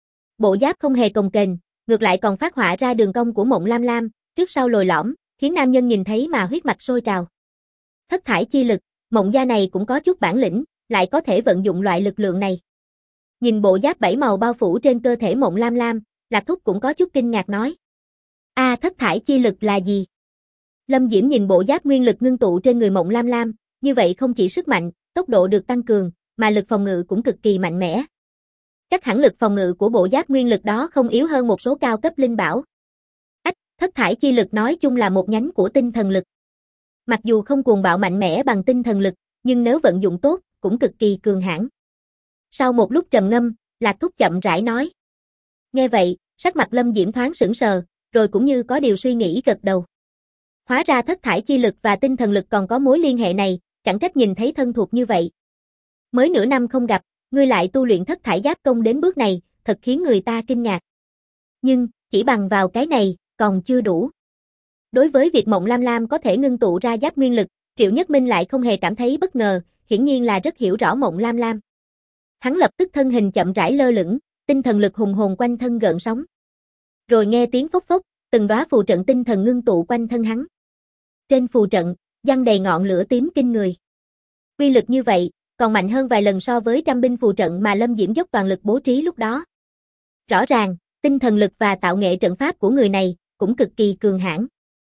Bộ giáp không hề cồng kềnh, ngược lại còn phát họa ra đường cong của Mộng Lam Lam, trước sau lồi lõm, khiến nam nhân nhìn thấy mà huyết mạch sôi trào. Thất thải chi lực, Mộng gia này cũng có chút bản lĩnh, lại có thể vận dụng loại lực lượng này. Nhìn bộ giáp bảy màu bao phủ trên cơ thể Mộng Lam Lam, Lạc Thúc cũng có chút kinh ngạc nói. Thất thải chi lực là gì? Lâm Diễm nhìn bộ giáp nguyên lực ngưng tụ trên người Mộng Lam Lam, như vậy không chỉ sức mạnh, tốc độ được tăng cường, mà lực phòng ngự cũng cực kỳ mạnh mẽ. Chắc hẳn lực phòng ngự của bộ giáp nguyên lực đó không yếu hơn một số cao cấp linh bảo. Thất thải chi lực nói chung là một nhánh của tinh thần lực. Mặc dù không cuồng bạo mạnh mẽ bằng tinh thần lực, nhưng nếu vận dụng tốt, cũng cực kỳ cường hãn. Sau một lúc trầm ngâm, Lạc Thúc chậm rãi nói. Nghe vậy, sắc mặt Lâm Diễm thoáng sững sờ, rồi cũng như có điều suy nghĩ gật đầu. Hóa ra thất thải chi lực và tinh thần lực còn có mối liên hệ này, chẳng trách nhìn thấy thân thuộc như vậy. Mới nửa năm không gặp, ngươi lại tu luyện thất thải giáp công đến bước này, thật khiến người ta kinh ngạc. Nhưng, chỉ bằng vào cái này, còn chưa đủ. Đối với việc Mộng Lam Lam có thể ngưng tụ ra giáp nguyên lực, Triệu Nhất Minh lại không hề cảm thấy bất ngờ, hiển nhiên là rất hiểu rõ Mộng Lam Lam. Hắn lập tức thân hình chậm rãi lơ lửng, tinh thần lực hùng hồn quanh thân gợn sóng. Rồi nghe tiếng phốc phốc, từng đóa phù trận tinh thần ngưng tụ quanh thân hắn. Trên phù trận, giăng đầy ngọn lửa tím kinh người. Uy lực như vậy, còn mạnh hơn vài lần so với trăm binh phù trận mà Lâm Diễm dốc toàn lực bố trí lúc đó. Rõ ràng, tinh thần lực và tạo nghệ trận pháp của người này cũng cực kỳ cường hãn.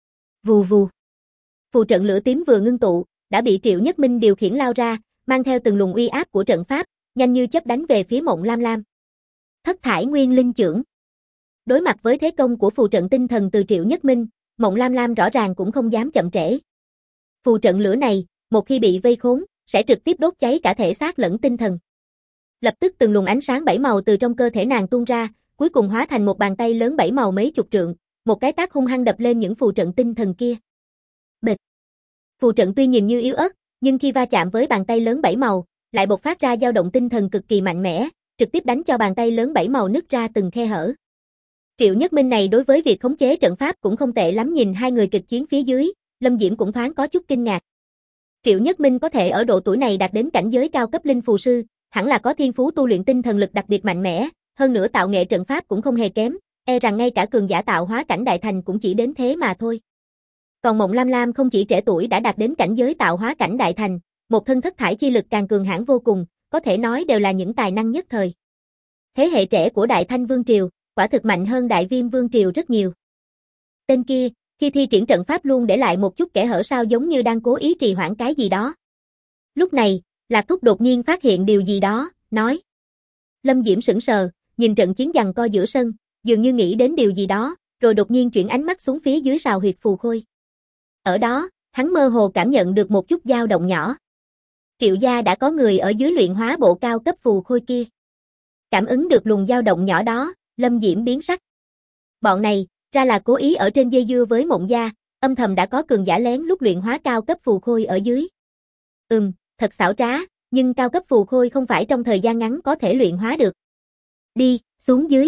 Vù vù. Phù trận lửa tím vừa ngưng tụ, đã bị Triệu Nhất Minh điều khiển lao ra, mang theo từng luồng uy áp của trận pháp, nhanh như chớp đánh về phía Mộng Lam Lam. Thất thải nguyên linh chưởng. Đối mặt với thế công của phù trận tinh thần từ Triệu Nhất Minh, Mộng Lam Lam rõ ràng cũng không dám chậm trễ. Phù trận lửa này, một khi bị vây khốn, sẽ trực tiếp đốt cháy cả thể xác lẫn tinh thần. Lập tức từng luồng ánh sáng bảy màu từ trong cơ thể nàng tuôn ra, cuối cùng hóa thành một bàn tay lớn bảy màu mấy chục trượng, một cái tát hung hăng đập lên những phù trận tinh thần kia. Bịch. Phù trận tuy nhìn như yếu ớt, nhưng khi va chạm với bàn tay lớn bảy màu, lại bộc phát ra dao động tinh thần cực kỳ mạnh mẽ, trực tiếp đánh cho bàn tay lớn bảy màu nứt ra từng khe hở. Triệu Nhất Minh này đối với việc khống chế trận pháp cũng không tệ lắm. Nhìn hai người kịch chiến phía dưới, Lâm Diễm cũng thoáng có chút kinh ngạc. Triệu Nhất Minh có thể ở độ tuổi này đạt đến cảnh giới cao cấp linh phù sư, hẳn là có thiên phú tu luyện tinh thần lực đặc biệt mạnh mẽ, hơn nữa tạo nghệ trận pháp cũng không hề kém, e rằng ngay cả cường giả tạo hóa cảnh đại thành cũng chỉ đến thế mà thôi. Còn Mộng Lam Lam không chỉ trẻ tuổi đã đạt đến cảnh giới tạo hóa cảnh đại thành, một thân thất thải chi lực càng cường hãn vô cùng, có thể nói đều là những tài năng nhất thời. Thế hệ trẻ của Đại Thanh Vương triều, quả thực mạnh hơn Đại Viêm Vương triều rất nhiều. Tên kia, khi thi triển trận pháp luôn để lại một chút kẽ hở sao, giống như đang cố ý trì hoãn cái gì đó. Lúc này, Lạc Thúc đột nhiên phát hiện điều gì đó, nói. Lâm Diễm sững sờ, nhìn trận chiến giằng co giữa sân, dường như nghĩ đến điều gì đó, rồi đột nhiên chuyển ánh mắt xuống phía dưới sào huyệt phù khôi. Ở đó, hắn mơ hồ cảm nhận được một chút dao động nhỏ. Triệu gia đã có người ở dưới luyện hóa bộ cao cấp phù khôi kia. Cảm ứng được luồng dao động nhỏ đó, Lâm Diễm biến sắc. Bọn này, ra là cố ý ở trên dây dưa với Mộng gia, âm thầm đã có cường giả lén lút luyện hóa cao cấp phù khôi ở dưới. Thật xảo trá, nhưng cao cấp phù khôi không phải trong thời gian ngắn có thể luyện hóa được. Đi, xuống dưới.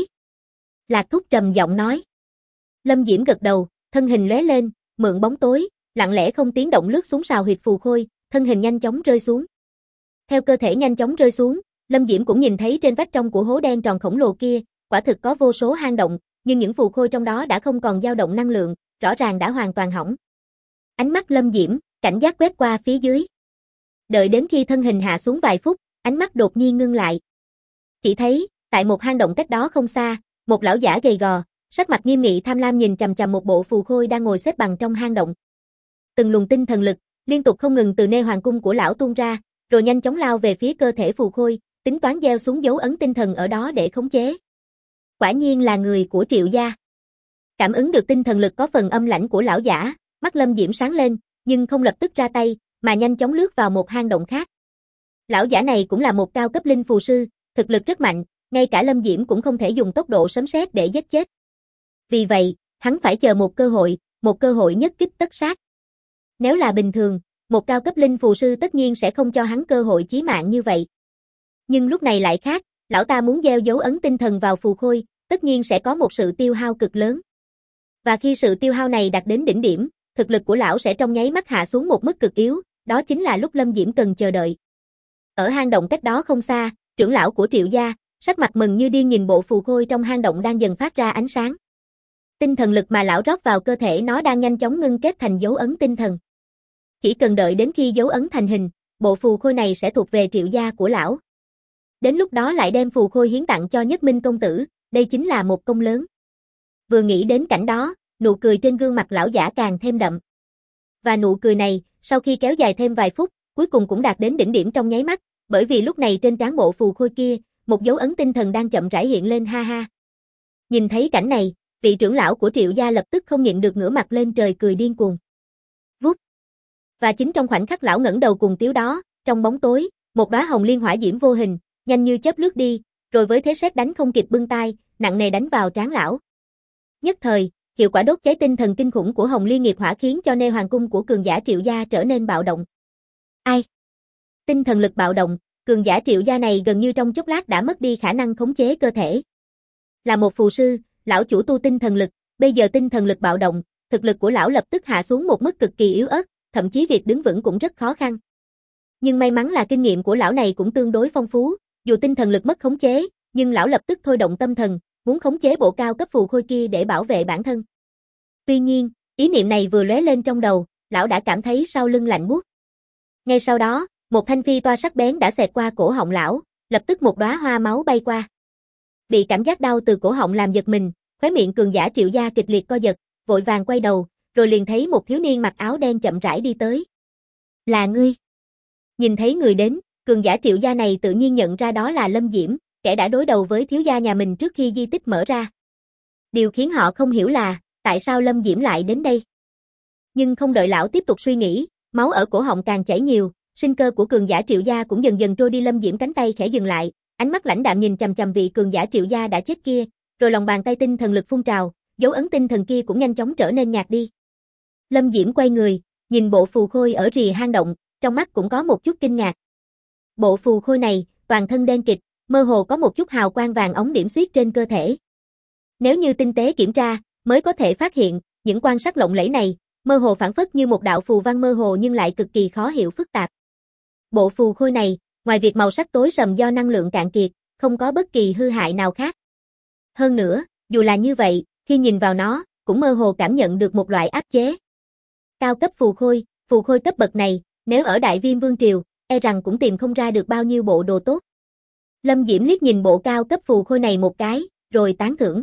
Lạc Thúc trầm giọng nói. Lâm Diễm gật đầu, thân hình lóe lên, mượn bóng tối, lặng lẽ không tiếng động lướt xuống sào huyệt phù khôi, thân hình nhanh chóng rơi xuống. Theo cơ thể nhanh chóng rơi xuống, Lâm Diễm cũng nhìn thấy trên vách trong của hố đen tròn khổng lồ kia, quả thực có vô số hang động, nhưng những phù khôi trong đó đã không còn dao động năng lượng, rõ ràng đã hoàn toàn hỏng. Ánh mắt Lâm Diễm, cảnh giác quét qua phía dưới. Đợi đến khi thân hình hạ xuống vài phút, ánh mắt đột nhiên ngưng lại. Chỉ thấy, tại một hang động cách đó không xa, một lão giả gầy gò, sắc mặt nghiêm nghị tham lam nhìn chằm chằm một bộ phù khôi đang ngồi xếp bằng trong hang động. Từng luồng tinh thần lực liên tục không ngừng từ nê hoàng cung của lão tuôn ra, rồi nhanh chóng lao về phía cơ thể phù khôi, tính toán gieo xuống dấu ấn tinh thần ở đó để khống chế. Quả nhiên là người của Triệu gia. Cảm ứng được tinh thần lực có phần âm lãnh của lão giả, mắt Lâm Diễm sáng lên, nhưng không lập tức ra tay, mà nhanh chóng lướt vào một hang động khác. Lão giả này cũng là một cao cấp linh phù sư, thực lực rất mạnh, ngay cả Lâm Diễm cũng không thể dùng tốc độ sấm sét để giết chết. Vì vậy, hắn phải chờ một cơ hội nhất kích tất sát. Nếu là bình thường, một cao cấp linh phù sư tất nhiên sẽ không cho hắn cơ hội chí mạng như vậy. Nhưng lúc này lại khác, lão ta muốn gieo dấu ấn tinh thần vào phù khôi, tất nhiên sẽ có một sự tiêu hao cực lớn. Và khi sự tiêu hao này đạt đến đỉnh điểm, thực lực của lão sẽ trong nháy mắt hạ xuống một mức cực yếu, đó chính là lúc Lâm Diễm cần chờ đợi. Ở hang động cách đó không xa, trưởng lão của Triệu gia, sắc mặt mừng như điên nhìn bộ phù khôi trong hang động đang dần phát ra ánh sáng. Tinh thần lực mà lão rót vào cơ thể nó đang nhanh chóng ngưng kết thành dấu ấn tinh thần. Chỉ cần đợi đến khi dấu ấn thành hình, bộ phù khôi này sẽ thuộc về Triệu gia của lão. Đến lúc đó lại đem phù khôi hiến tặng cho Nhất Minh công tử, đây chính là một công lớn. Vừa nghĩ đến cảnh đó, nụ cười trên gương mặt lão giả càng thêm đậm. Và nụ cười này, sau khi kéo dài thêm vài phút, cuối cùng cũng đạt đến đỉnh điểm trong nháy mắt, bởi vì lúc này trên trán bộ phù khôi kia, một dấu ấn tinh thần đang chậm rãi hiện lên ha ha. Nhìn thấy cảnh này, vị trưởng lão của Triệu gia lập tức không nhịn được ngửa mặt lên trời cười điên cuồng. Vút. Và chính trong khoảnh khắc lão ngẩng đầu cùng tiếu đó, trong bóng tối, một đóa hồng liên hỏa diễm vô hình, nhanh như chớp lướt đi, rồi với thế sét đánh không kịp bưng tai, nặng nề đánh vào trán lão. Nhất thời, hiệu quả đốt cháy tinh thần kinh khủng của hồng liên nghiệp hỏa khiến cho nê hoàng cung của cường giả Triệu gia trở nên bạo động. Ai? Tinh thần lực bạo động, cường giả Triệu gia này gần như trong chốc lát đã mất đi khả năng khống chế cơ thể. Là một phù sư, lão chủ tu tinh thần lực, bây giờ tinh thần lực bạo động, thực lực của lão lập tức hạ xuống một mức cực kỳ yếu ớt, thậm chí việc đứng vững cũng rất khó khăn. Nhưng may mắn là kinh nghiệm của lão này cũng tương đối phong phú, dù tinh thần lực mất khống chế, nhưng lão lập tức thôi động tâm thần, muốn khống chế bộ cao cấp phù khôi kia để bảo vệ bản thân. Tuy nhiên, ý niệm này vừa lóe lên trong đầu, lão đã cảm thấy sau lưng lạnh buốt. Ngay sau đó, một thanh phi toa sắc bén đã xẹt qua cổ họng lão, lập tức một đóa hoa máu bay qua. Bị cảm giác đau từ cổ họng làm giật mình, khóe miệng cường giả Triệu gia kịch liệt co giật, vội vàng quay đầu, rồi liền thấy một thiếu niên mặc áo đen chậm rãi đi tới. Là ngươi. Nhìn thấy người đến, cường giả Triệu gia này tự nhiên nhận ra đó là Lâm Diễm, kẻ đã đối đầu với thiếu gia nhà mình trước khi di tích mở ra. Điều khiến họ không hiểu là, tại sao Lâm Diễm lại đến đây. Nhưng không đợi lão tiếp tục suy nghĩ, máu ở cổ họng càng chảy nhiều, sinh cơ của cường giả Triệu gia cũng dần dần trôi đi. Lâm Diễm cánh tay khẽ dừng lại, ánh mắt lãnh đạm nhìn chằm chằm vị cường giả Triệu gia đã chết kia, rồi lòng bàn tay tinh thần lực phun trào, dấu ấn tinh thần kia cũng nhanh chóng trở nên nhạt đi. Lâm Diễm quay người, nhìn bộ phù khôi ở rìa hang động, trong mắt cũng có một chút kinh ngạc. Bộ phù khôi này, toàn thân đen kịt, mơ hồ có một chút hào quang vàng óng điểm xuyết trên cơ thể. Nếu như tinh tế kiểm tra, mới có thể phát hiện, những quan sắc lộng lẫy này, mơ hồ phảng phất như một đạo phù văn mơ hồ nhưng lại cực kỳ khó hiểu phức tạp. Bộ phù khôi này, ngoài việc màu sắc tối sầm do năng lượng cạn kiệt, không có bất kỳ hư hại nào khác. Hơn nữa, dù là như vậy, khi nhìn vào nó, cũng mơ hồ cảm nhận được một loại áp chế. Cao cấp phù khôi cấp bậc này, nếu ở Đại Viêm Vương Triều, e rằng cũng tìm không ra được bao nhiêu bộ đồ tốt. Lâm Diễm liếc nhìn bộ cao cấp phù khôi này một cái, rồi tán thưởng.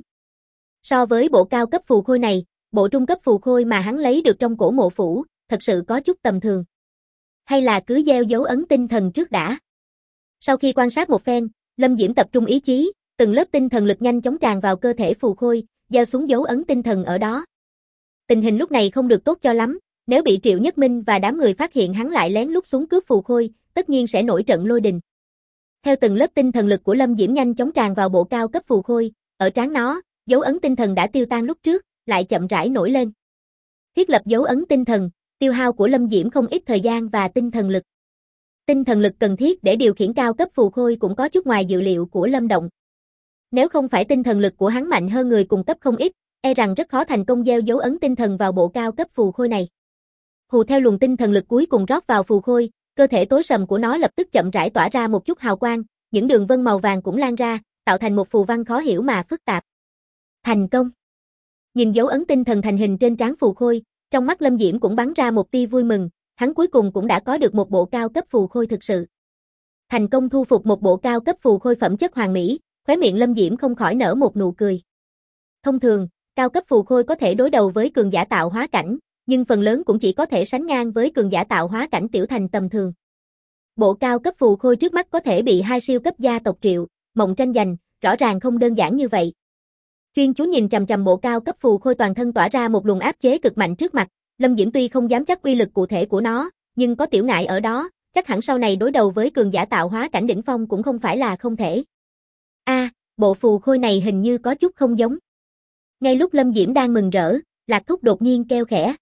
So với bộ cao cấp phù khôi này, bộ trung cấp phù khôi mà hắn lấy được trong cổ mộ phủ, thật sự có chút tầm thường. Hay là cứ gieo dấu ấn tinh thần trước đã? Sau khi quan sát một phen, Lâm Diễm tập trung ý chí, từng lớp tinh thần lực nhanh chóng tràn vào cơ thể phù khôi, gieo xuống dấu ấn tinh thần ở đó. Tình hình lúc này không được tốt cho lắm, nếu bị Triệu Nhất Minh và đám người phát hiện hắn lại lén lút xuống cướp phù khôi, tất nhiên sẽ nổi trận lôi đình. Theo từng lớp tinh thần lực của Lâm Diễm nhanh chóng tràn vào bộ cao cấp phù khôi, ở trán nó, dấu ấn tinh thần đã tiêu tan lúc trước, lại chậm rãi nổi lên. Thiết lập dấu ấn tinh thần, tiêu hao của Lâm Diễm không ít thời gian và tinh thần lực. Tinh thần lực cần thiết để điều khiển cao cấp phù khôi cũng có chút ngoài dự liệu của Lâm Động. Nếu không phải tinh thần lực của hắn mạnh hơn người cùng cấp không ít, e rằng rất khó thành công gieo dấu ấn tinh thần vào bộ cao cấp phù khôi này. Hù theo luồng tinh thần lực cuối cùng rót vào phù khôi, cơ thể tối sầm của nó lập tức chậm rãi tỏa ra một chút hào quang, những đường vân màu vàng cũng lan ra, tạo thành một phù văn khó hiểu mà phức tạp. Thành công. Nhìn dấu ấn tinh thần thành hình trên trán phù khôi, trong mắt Lâm Diễm cũng bắn ra một tia vui mừng, hắn cuối cùng cũng đã có được một bộ cao cấp phù khôi thực sự. Thành công thu phục một bộ cao cấp phù khôi phẩm chất hoàn mỹ, khóe miệng Lâm Diễm không khỏi nở một nụ cười. Thông thường, cao cấp phù khôi có thể đối đầu với cường giả tạo hóa cảnh, nhưng phần lớn cũng chỉ có thể sánh ngang với cường giả tạo hóa cảnh tiểu thành tầm thường. Bộ cao cấp phù khôi trước mắt có thể bị hai siêu cấp gia tộc Triệu, Mộng tranh giành, rõ ràng không đơn giản như vậy. Chuyên chú nhìn chằm chằm bộ cao cấp phù khôi toàn thân tỏa ra một luồng áp chế cực mạnh trước mặt, Lâm Diễm tuy không dám chắc uy lực cụ thể của nó, nhưng có tiểu ngại ở đó, chắc hẳn sau này đối đầu với cường giả tạo hóa cảnh đỉnh phong cũng không phải là không thể. Bộ phù khôi này hình như có chút không giống. Ngay lúc Lâm Diễm đang mừng rỡ, Lạc Thúc đột nhiên kêu khẽ.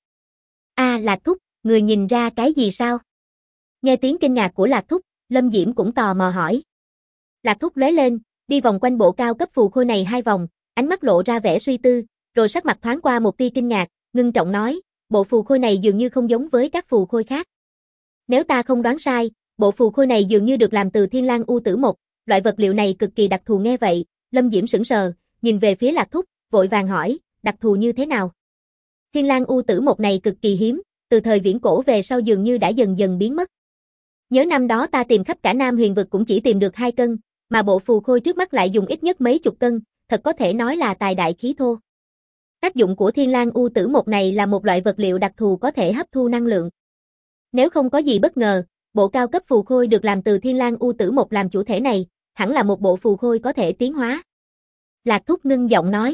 Lạc Thúc, người nhìn ra cái gì sao? Nghe tiếng kinh ngạc của Lạc Thúc, Lâm Diễm cũng tò mò hỏi. Lạc Thúc lóe lên, đi vòng quanh bộ cao cấp phù khôi này 2 vòng, ánh mắt lộ ra vẻ suy tư, rồi sắc mặt thoáng qua một tia kinh ngạc, ngưng trọng nói, bộ phù khôi này dường như không giống với các phù khôi khác. Nếu ta không đoán sai, bộ phù khôi này dường như được làm từ thiên lang u tử mộc, loại vật liệu này cực kỳ đặc thù. Nghe vậy, Lâm Diễm sững sờ, nhìn về phía Lạc Thúc, vội vàng hỏi, đặc thù như thế nào? Thiên lang u tử mộc này cực kỳ hiếm, từ thời viễn cổ về sau dường như đã dần dần biến mất. Nhớ năm đó ta tìm khắp cả Nam Huyền vực cũng chỉ tìm được 2 cân, mà bộ phù khôi trước mắt lại dùng ít nhất mấy chục cân, thật có thể nói là tài đại khí thô. Tác dụng của thiên lang u tử mộc này là một loại vật liệu đặc thù có thể hấp thu năng lượng. Nếu không có gì bất ngờ, bộ cao cấp phù khôi được làm từ thiên lang u tử mộc làm chủ thể này, hẳn là một bộ phù khôi có thể tiến hóa. Lạc Thúc ngưng giọng nói.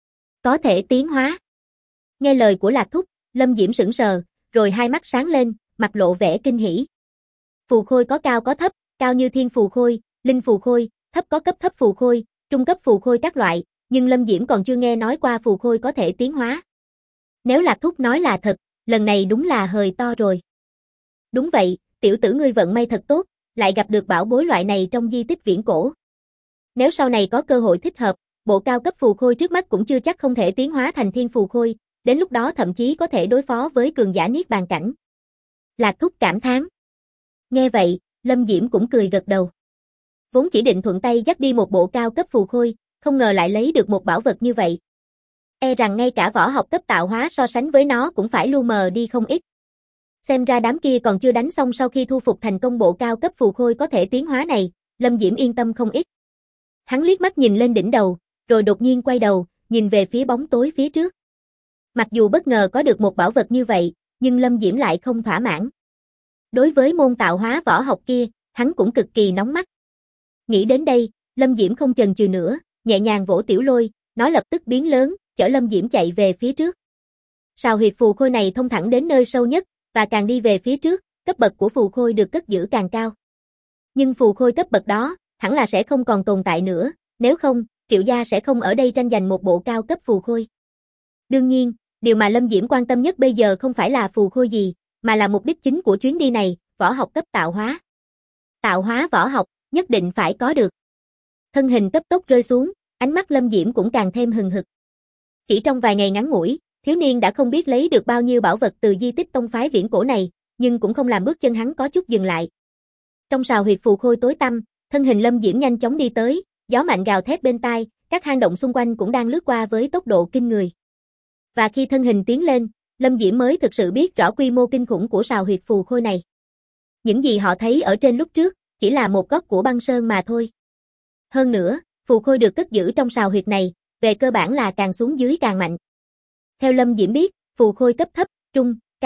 Có thể tiến hóa. Nghe lời của Lạc Thúc, Lâm Diễm sững sờ, rồi hai mắt sáng lên, mặt lộ vẻ kinh hỉ. Phù khôi có cao có thấp, cao như thiên phù khôi, linh phù khôi, thấp có cấp thấp phù khôi, trung cấp phù khôi các loại, nhưng Lâm Diễm còn chưa nghe nói qua phù khôi có thể tiến hóa. Nếu Lạc Thúc nói là thật, lần này đúng là hời to rồi. Đúng vậy, tiểu tử ngươi vận may thật tốt, lại gặp được bảo bối loại này trong di tích viễn cổ. Nếu sau này có cơ hội thích hợp, bộ cao cấp phù khôi trước mắt cũng chưa chắc không thể tiến hóa thành thiên phù khôi, đến lúc đó thậm chí có thể đối phó với cường giả niết bàn cảnh. Lạc Thúc cảm thán. Nghe vậy, Lâm Diễm cũng cười gật đầu. Vốn chỉ định thuận tay dắt đi một bộ cao cấp phù khôi, không ngờ lại lấy được một bảo vật như vậy. E rằng ngay cả võ học cấp tạo hóa so sánh với nó cũng phải lu mờ đi không ít. Xem ra đám kia còn chưa đánh xong sau khi thu phục thành công bộ cao cấp phù khôi có thể tiến hóa này, Lâm Diễm yên tâm không ít. Hắn liếc mắt nhìn lên đỉnh đầu, rồi đột nhiên quay đầu, nhìn về phía bóng tối phía trước. Mặc dù bất ngờ có được một bảo vật như vậy, nhưng Lâm Diễm lại không thỏa mãn. Đối với môn tạo hóa võ học kia, hắn cũng cực kỳ nóng mắt. Nghĩ đến đây, Lâm Diễm không chần chừ nữa, nhẹ nhàng vỗ tiểu lôi, nó lập tức biến lớn, chở Lâm Diễm chạy về phía trước. Sào huyệt phù khôi này thông thẳng đến nơi sâu nhất, và càng đi về phía trước, cấp bậc của phù khôi được cất giữ càng cao. Nhưng phù khôi cấp bậc đó, hẳn là sẽ không còn tồn tại nữa, nếu không, Triệu gia sẽ không ở đây tranh giành một bộ cao cấp phù khôi. Đương nhiên, điều mà Lâm Diễm quan tâm nhất bây giờ không phải là phù khôi gì, mà là mục đích chính của chuyến đi này, võ học cấp tạo hóa. Tạo hóa võ học, nhất định phải có được. Thân hình cấp tốc rơi xuống, ánh mắt Lâm Diễm cũng càng thêm hừng hực. Chỉ trong vài ngày ngắn ngủi, thiếu niên đã không biết lấy được bao nhiêu bảo vật từ di tích tông phái viễn cổ này, nhưng cũng không làm bước chân hắn có chút dừng lại. Trong sào huyệt phù khôi tối tăm, thân hình Lâm Diễm nhanh chóng đi tới, gió mạnh gào thét bên tai, các hang động xung quanh cũng đang lướt qua với tốc độ kinh người. Và khi thân hình tiến lên, Lâm Diễm mới thực sự biết rõ quy mô kinh khủng của sào huyệt phù khôi này. Những gì họ thấy ở trên lúc trước, chỉ là một góc của băng sơn mà thôi. Hơn nữa, phù khôi được cất giữ trong sào huyệt này, về cơ bản là càng xuống dưới càng mạnh. Theo Lâm Diễm biết, phù khôi cấp thấp, trung, cao,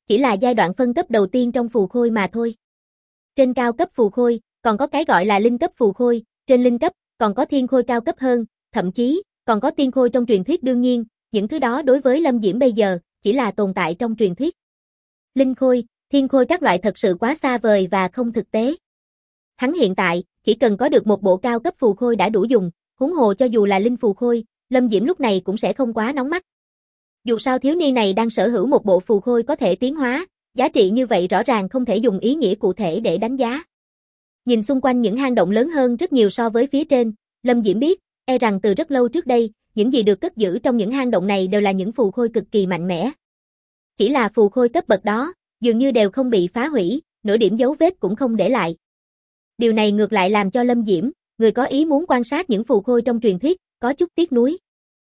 chỉ là giai đoạn phân cấp đầu tiên trong phù khôi mà thôi. Trên cao cấp phù khôi, còn có cái gọi là linh cấp phù khôi, trên linh cấp, còn có thiên khôi cao cấp hơn, thậm chí, còn có tiên khôi trong truyền thuyết đương nhiên, những thứ đó đối với Lâm Diễm bây giờ, chỉ là tồn tại trong truyền thuyết. Linh khôi, thiên khôi các loại thật sự quá xa vời và không thực tế. Hắn hiện tại, chỉ cần có được một bộ cao cấp phù khôi đã đủ dùng, huống hồ cho dù là linh phù khôi, Lâm Diễm lúc này cũng sẽ không quá nóng mắt. Dù sao thiếu niên này đang sở hữu một bộ phù khôi có thể tiến hóa, giá trị như vậy rõ ràng không thể dùng ý nghĩa cụ thể để đánh giá. Nhìn xung quanh những hang động lớn hơn rất nhiều so với phía trên, Lâm Diễm biết, e rằng từ rất lâu trước đây, những gì được cất giữ trong những hang động này đều là những phù khôi cực kỳ mạnh mẽ. Chỉ là phù khôi cấp bậc đó, dường như đều không bị phá hủy, nửa điểm dấu vết cũng không để lại. Điều này ngược lại làm cho Lâm Diễm, người có ý muốn quan sát những phù khôi trong truyền thuyết, có chút tiếc nuối.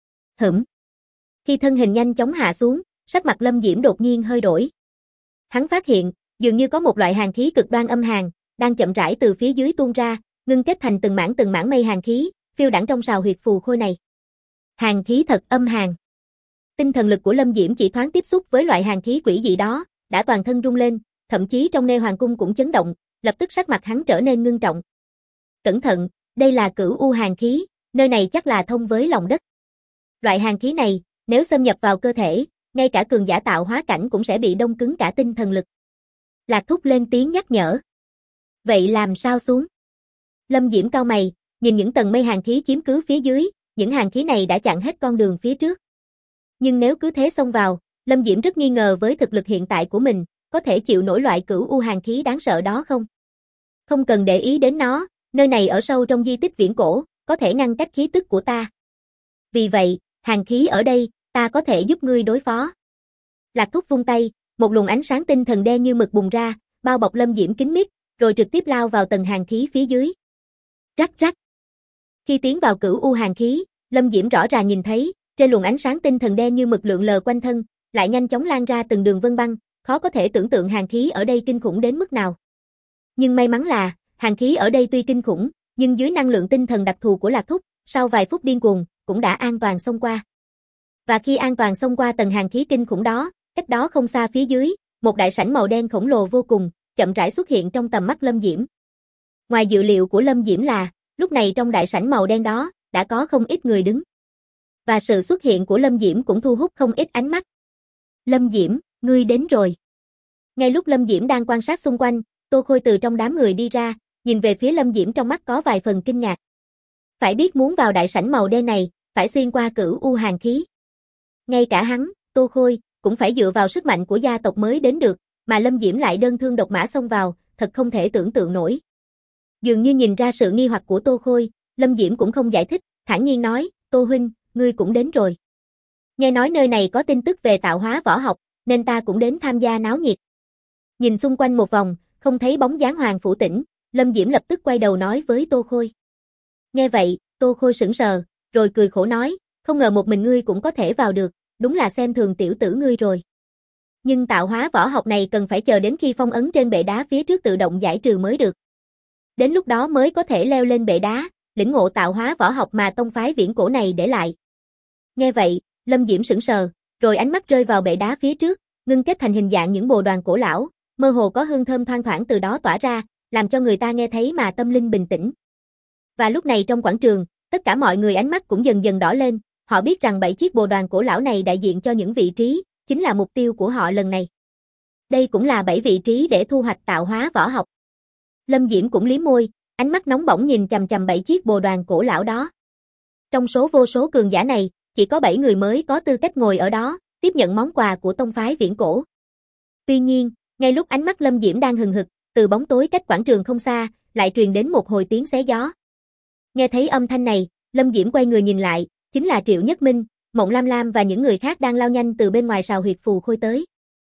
Khi thân hình nhanh chóng hạ xuống, sắc mặt Lâm Diễm đột nhiên hơi đổi. Hắn phát hiện, dường như có một loại hàn khí cực đoan âm hàn, đang chậm rãi từ phía dưới tuôn ra, ngưng kết thành từng mảng mây hàn khí, phiêu đãng trong sào huyệt phù khôi này. Hàn khí thật âm hàn. Tinh thần lực của Lâm Diễm chỉ thoáng tiếp xúc với loại hàn khí quỷ dị đó, đã toàn thân rung lên, thậm chí trong Nê Hoàng cung cũng chấn động, lập tức sắc mặt hắn trở nên ngưng trọng. Cẩn thận, đây là cửu u hàn khí, nơi này chắc là thông với lòng đất. Loại hàn khí này, nếu xâm nhập vào cơ thể, ngay cả cường giả tạo hóa cảnh cũng sẽ bị đông cứng cả tinh thần lực. Lạc Thúc lên tiếng nhắc nhở. Vậy làm sao xuống? Lâm Diễm cau mày, nhìn những tầng mây hàn khí chiếm cứ phía dưới, những hàn khí này đã chặn hết con đường phía trước. Nhưng nếu cứ thế xông vào, Lâm Diễm rất nghi ngờ với thực lực hiện tại của mình, có thể chịu nổi loại cửu u hàn khí đáng sợ đó không? Không cần để ý đến nó, nơi này ở sâu trong di tích viễn cổ, có thể ngăn cách khí tức của ta. Vì vậy, hàn khí ở đây, ta có thể giúp ngươi đối phó. Lạc Thúc vung tay, một luồng ánh sáng tinh thần đen như mực bùng ra, bao bọc Lâm Diễm kín mít, rồi trực tiếp lao vào tầng hàn khí phía dưới. Rắc rắc. Khi tiến vào cửu u hàn khí, Lâm Diễm rõ ràng nhìn thấy, trên luồng ánh sáng tinh thần đen như mực lượn lờ quanh thân, lại nhanh chóng lan ra từng đường vân băng, khó có thể tưởng tượng hàn khí ở đây kinh khủng đến mức nào. Nhưng may mắn là, hàn khí ở đây tuy kinh khủng, nhưng dưới năng lượng tinh thần đặc thù của Lạc Thúc, sau vài phút điên cuồng, cũng đã an toàn xông qua. Và khi an toàn xông qua tầng hàn khí kinh khủng đó, cách đó không xa phía dưới, một đại sảnh màu đen khổng lồ vô cùng, chậm rãi xuất hiện trong tầm mắt Lâm Diễm. Ngoài dự liệu của Lâm Diễm là, lúc này trong đại sảnh màu đen đó, đã có không ít người đứng. Và sự xuất hiện của Lâm Diễm cũng thu hút không ít ánh mắt. Lâm Diễm, ngươi đến rồi. Ngay lúc Lâm Diễm đang quan sát xung quanh, Tô Khôi từ trong đám người đi ra, nhìn về phía Lâm Diễm trong mắt có vài phần kinh ngạc. Phải biết muốn vào đại sảnh màu đen này, phải xuyên qua cửu u hàn khí. Ngay cả hắn, Tô Khôi, cũng phải dựa vào sức mạnh của gia tộc mới đến được, mà Lâm Diễm lại đơn thương độc mã xông vào, thật không thể tưởng tượng nổi. Dường như nhìn ra sự nghi hoặc của Tô Khôi, Lâm Diễm cũng không giải thích, thản nhiên nói, Tô huynh, ngươi cũng đến rồi. Nghe nói nơi này có tin tức về tạo hóa võ học, nên ta cũng đến tham gia náo nhiệt. Nhìn xung quanh một vòng, không thấy bóng dáng Hoàng Phủ Tĩnh, Lâm Diễm lập tức quay đầu nói với Tô Khôi. Nghe vậy, Tô Khôi sững sờ, rồi cười khổ nói, không ngờ một mình ngươi cũng có thể vào được, đúng là xem thường tiểu tử ngươi rồi. Nhưng tạo hóa võ học này cần phải chờ đến khi phong ấn trên bệ đá phía trước tự động giải trừ mới được. Đến lúc đó mới có thể leo lên bệ đá, lĩnh ngộ tạo hóa võ học mà tông phái viễn cổ này để lại. Nghe vậy, Lâm Diễm sững sờ, rồi ánh mắt rơi vào bệ đá phía trước, ngưng kết thành hình dạng những bồ đoàn cổ lão, mơ hồ có hương thơm thoang thoảng từ đó tỏa ra, làm cho người ta nghe thấy mà tâm linh bình tĩnh. Và lúc này trong quảng trường, tất cả mọi người ánh mắt cũng dần dần đỏ lên, họ biết rằng 7 chiếc bồ đoàn cổ lão này đại diện cho những vị trí, chính là mục tiêu của họ lần này. Đây cũng là 7 vị trí để thu hoạch tạo hóa võ học. Lâm Diễm cũng liếm môi, ánh mắt nóng bỏng nhìn chằm chằm 7 chiếc bồ đoàn cổ lão đó. Trong số vô số cường giả này, chỉ có 7 người mới có tư cách ngồi ở đó, tiếp nhận món quà của tông phái viễn cổ. Tuy nhiên, ngay lúc ánh mắt Lâm Diễm đang hừng hực, từ bóng tối cách quảng trường không xa, lại truyền đến một hồi tiếng xé gió. Nghe thấy âm thanh này, Lâm Diễm quay người nhìn lại, chính là Triệu Nhất Minh, Mộng Lam Lam và những người khác đang lao nhanh từ bên ngoài sào huyệt phù khôi tới.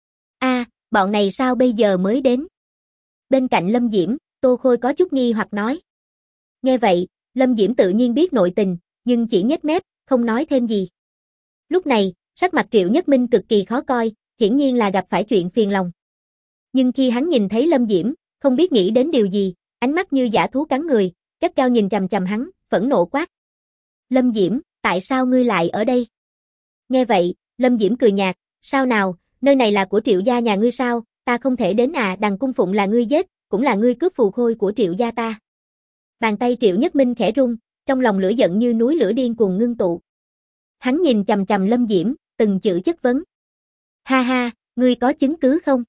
Bọn này sao bây giờ mới đến? Bên cạnh Lâm Diễm, Tô Khôi có chút nghi hoặc nói. Nghe vậy, Lâm Diễm tự nhiên biết nội tình, nhưng chỉ nhếch mép, không nói thêm gì. Lúc này, sắc mặt Triệu Nhất Minh cực kỳ khó coi, hiển nhiên là gặp phải chuyện phiền lòng. Nhưng khi hắn nhìn thấy Lâm Diễm, không biết nghĩ đến điều gì, ánh mắt như dã thú cắn người, gắt gao nhìn chằm chằm hắn, phẫn nộ quát. Lâm Diễm, tại sao ngươi lại ở đây? Nghe vậy, Lâm Diễm cười nhạt, sao nào, Nơi này là của Triệu gia nhà ngươi sao, ta không thể đến à, Đằng Cung Phụng là ngươi giết, cũng là ngươi cướp phù khôi của Triệu gia ta. Bàn tay Triệu Nhất Minh khẽ rung, trong lòng lửa giận như núi lửa điên cuồng ngưng tụ. Hắn nhìn chằm chằm Lâm Diễm, từng chữ chất vấn. Ha ha, ngươi có chứng cứ không?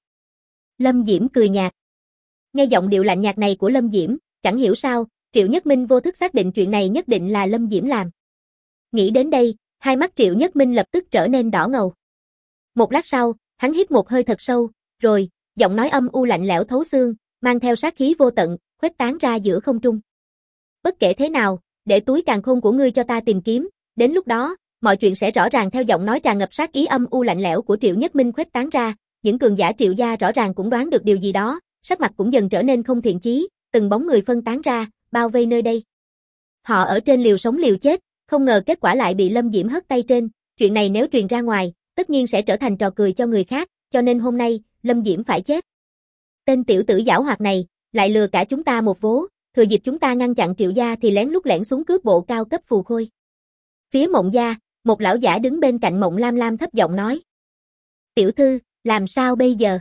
Lâm Diễm cười nhạt. Nghe giọng điệu lạnh nhạt này của Lâm Diễm, chẳng hiểu sao, Triệu Nhất Minh vô thức xác định chuyện này nhất định là Lâm Diễm làm. Nghĩ đến đây, hai mắt Triệu Nhất Minh lập tức trở nên đỏ ngầu. Một lát sau, hắn hít một hơi thật sâu, rồi, giọng nói âm u lạnh lẽo thấu xương, mang theo sát khí vô tận, khuếch tán ra giữa không trung. Bất kể thế nào, để túi càn khôn của ngươi cho ta tìm kiếm, đến lúc đó, mọi chuyện sẽ rõ ràng. Theo giọng nói tràn ngập sát ý âm u lạnh lẽo của Triệu Nhất Minh khuếch tán ra, những cường giả Triệu gia rõ ràng cũng đoán được điều gì đó, sắc mặt cũng dần trở nên không thiện chí, từng bóng người phân tán ra, bao vây nơi đây. Họ ở trên liều sống liều chết, không ngờ kết quả lại bị Lâm Diễm hất tay trên, chuyện này nếu truyền ra ngoài, tất nhiên sẽ trở thành trò cười cho người khác, cho nên hôm nay, Lâm Diễm phải chết. Tên tiểu tử giảo hoạt này, lại lừa cả chúng ta một vố, thừa dịp chúng ta ngăn chặn Triệu gia thì lén lút lẻn xuống cướp bộ cao cấp phù khôi. Phía Mộng gia, một lão giả đứng bên cạnh Mộng Lam Lam thấp giọng nói. Tiểu thư, làm sao bây giờ?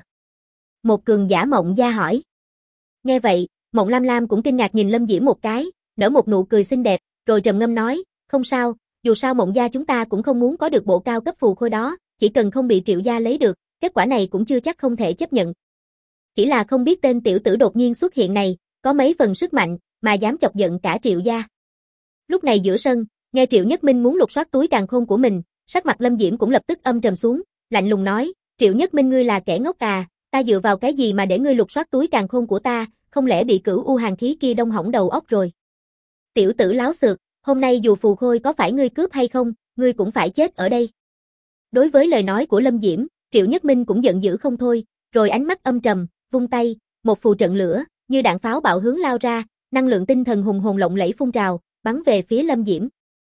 Một cường giả Mộng gia hỏi. Nghe vậy, Mộng Lam Lam cũng kinh ngạc nhìn Lâm Diễm một cái, nở một nụ cười xinh đẹp, rồi trầm ngâm nói, không sao, dù sao Mộng gia chúng ta cũng không muốn có được bộ cao cấp phù khôi đó, chỉ cần không bị Triệu gia lấy được, kết quả này cũng chưa chắc không thể chấp nhận. Chỉ là không biết tên tiểu tử đột nhiên xuất hiện này, có mấy phần sức mạnh, mà dám chọc giận cả Triệu gia. Lúc này giữa sân, nghe Triệu Nhất Minh muốn lục soát túi càn khôn của mình, sắc mặt Lâm Diễm cũng lập tức âm trầm xuống, lạnh lùng nói, Triệu Nhất Minh ngươi là kẻ ngốc à, ta dựa vào cái gì mà để ngươi lục soát túi càn khôn của ta, không lẽ bị cửu u hàn khí kia đông hỏng đầu óc rồi. Tiểu tử láo xược, hôm nay dù phù khôi có phải ngươi cướp hay không, ngươi cũng phải chết ở đây. Đối với lời nói của Lâm Diễm, Triệu Nhất Minh cũng giận dữ không thôi, rồi ánh mắt âm trầm, vung tay, một phù trận lửa, như đạn pháo bạo hướng lao ra, năng lượng tinh thần hùng hồn lộng lẫy phun trào, bắn về phía Lâm Diễm.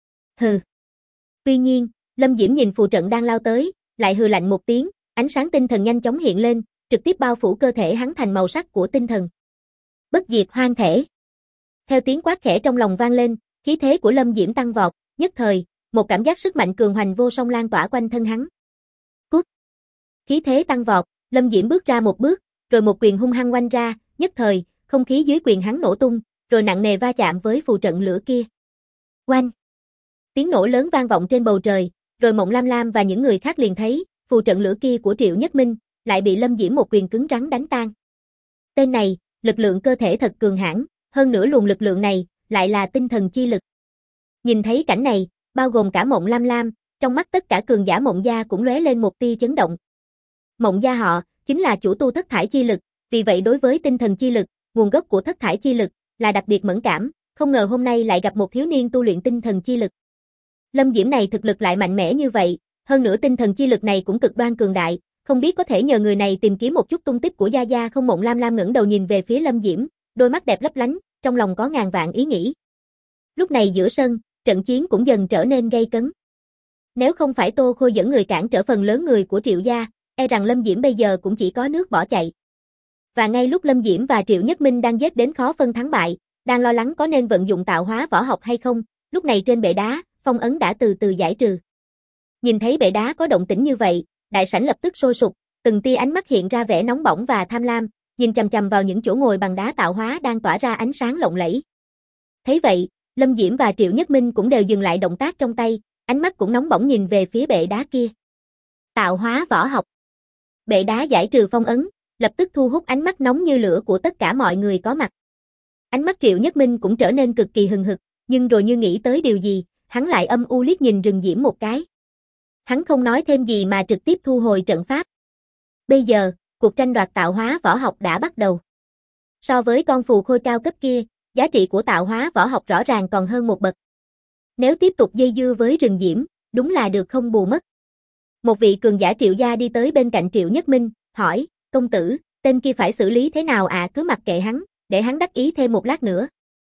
Hừ. Tuy nhiên, Lâm Diễm nhìn phù trận đang lao tới, lại hừ lạnh một tiếng, ánh sáng tinh thần nhanh chóng hiện lên, trực tiếp bao phủ cơ thể hắn thành màu sắc của tinh thần. Bất diệt hoang thể. Theo tiếng quát khẽ trong lòng vang lên, khí thế của Lâm Diễm tăng vọt, nhất thời, một cảm giác sức mạnh cường hoành vô song lan tỏa quanh thân hắn. Cút. Khí thế tăng vọt, Lâm Diễm bước ra một bước, rồi một quyền hung hăng oanh ra, nhất thời, không khí dưới quyền hắn nổ tung, rồi nặng nề va chạm với phù trận lửa kia. Oanh. Tiếng nổ lớn vang vọng trên bầu trời, rồi Mộng Lam Lam và những người khác liền thấy, phù trận lửa kia của Triệu Nhất Minh, lại bị Lâm Diễm một quyền cứng rắn đánh tan. Tên này, lực lượng cơ thể thật cường hãn, hơn nữa luồng lực lượng này, lại là tinh thần chi lực. Nhìn thấy cảnh này, bao gồm cả Mộng Lam Lam, trong mắt tất cả cường giả Mộng gia cũng lóe lên một tia chấn động. Mộng gia họ, chính là chủ tu thất thải chi lực, vì vậy đối với tinh thần chi lực, nguồn gốc của thất thải chi lực, là đặc biệt mẫn cảm, không ngờ hôm nay lại gặp một thiếu niên tu luyện tinh thần chi lực. Lâm Diễm này thực lực lại mạnh mẽ như vậy, hơn nữa tinh thần chi lực này cũng cực đoan cường đại, không biết có thể nhờ người này tìm kiếm một chút tung tích của Gia Gia không. Mộng Lam Lam ngẩng đầu nhìn về phía Lâm Diễm, đôi mắt đẹp lấp lánh, trong lòng có ngàn vạn ý nghĩ. Lúc này giữa sân, trận chiến cũng dần trở nên gay cấn. Nếu không phải Tô Khôi dẫn người cản trở phần lớn người của Triệu gia, e rằng Lâm Diễm bây giờ cũng chỉ có nước bỏ chạy. Và ngay lúc Lâm Diễm và Triệu Nhất Minh đang giết đến khó phân thắng bại, đang lo lắng có nên vận dụng tạo hóa võ học hay không, lúc này trên bệ đá, phong ấn đã từ từ giải trừ. Nhìn thấy bệ đá có động tĩnh như vậy, đại sảnh lập tức sôi sục, từng tia ánh mắt hiện ra vẻ nóng bỏng và tham lam, nhìn chằm chằm vào những chỗ ngồi bằng đá tạo hóa đang tỏa ra ánh sáng lộng lẫy. Thấy vậy, Lâm Diễm và Triệu Nhất Minh cũng đều dừng lại động tác trong tay, ánh mắt cũng nóng bỏng nhìn về phía bệ đá kia. Tạo hóa võ học. Bệ đá giải trừ phong ấn, lập tức thu hút ánh mắt nóng như lửa của tất cả mọi người có mặt. Ánh mắt Triệu Nhất Minh cũng trở nên cực kỳ hừng hực, nhưng rồi như nghĩ tới điều gì, hắn lại âm u liếc nhìn Rừng Diễm một cái. Hắn không nói thêm gì mà trực tiếp thu hồi trận pháp. Bây giờ, cuộc tranh đoạt tạo hóa võ học đã bắt đầu. So với con phù khôi cao cấp kia, giá trị của tạo hóa võ học rõ ràng còn hơn một bậc. Nếu tiếp tục dây dưa với Rừng Diễm, đúng là được không bù mất. Một vị cường giả Triệu gia đi tới bên cạnh Triệu Nhất Minh, hỏi, công tử, tên kia phải xử lý thế nào ạ? Cứ mặc kệ hắn, để hắn đắc ý thêm một lát nữa.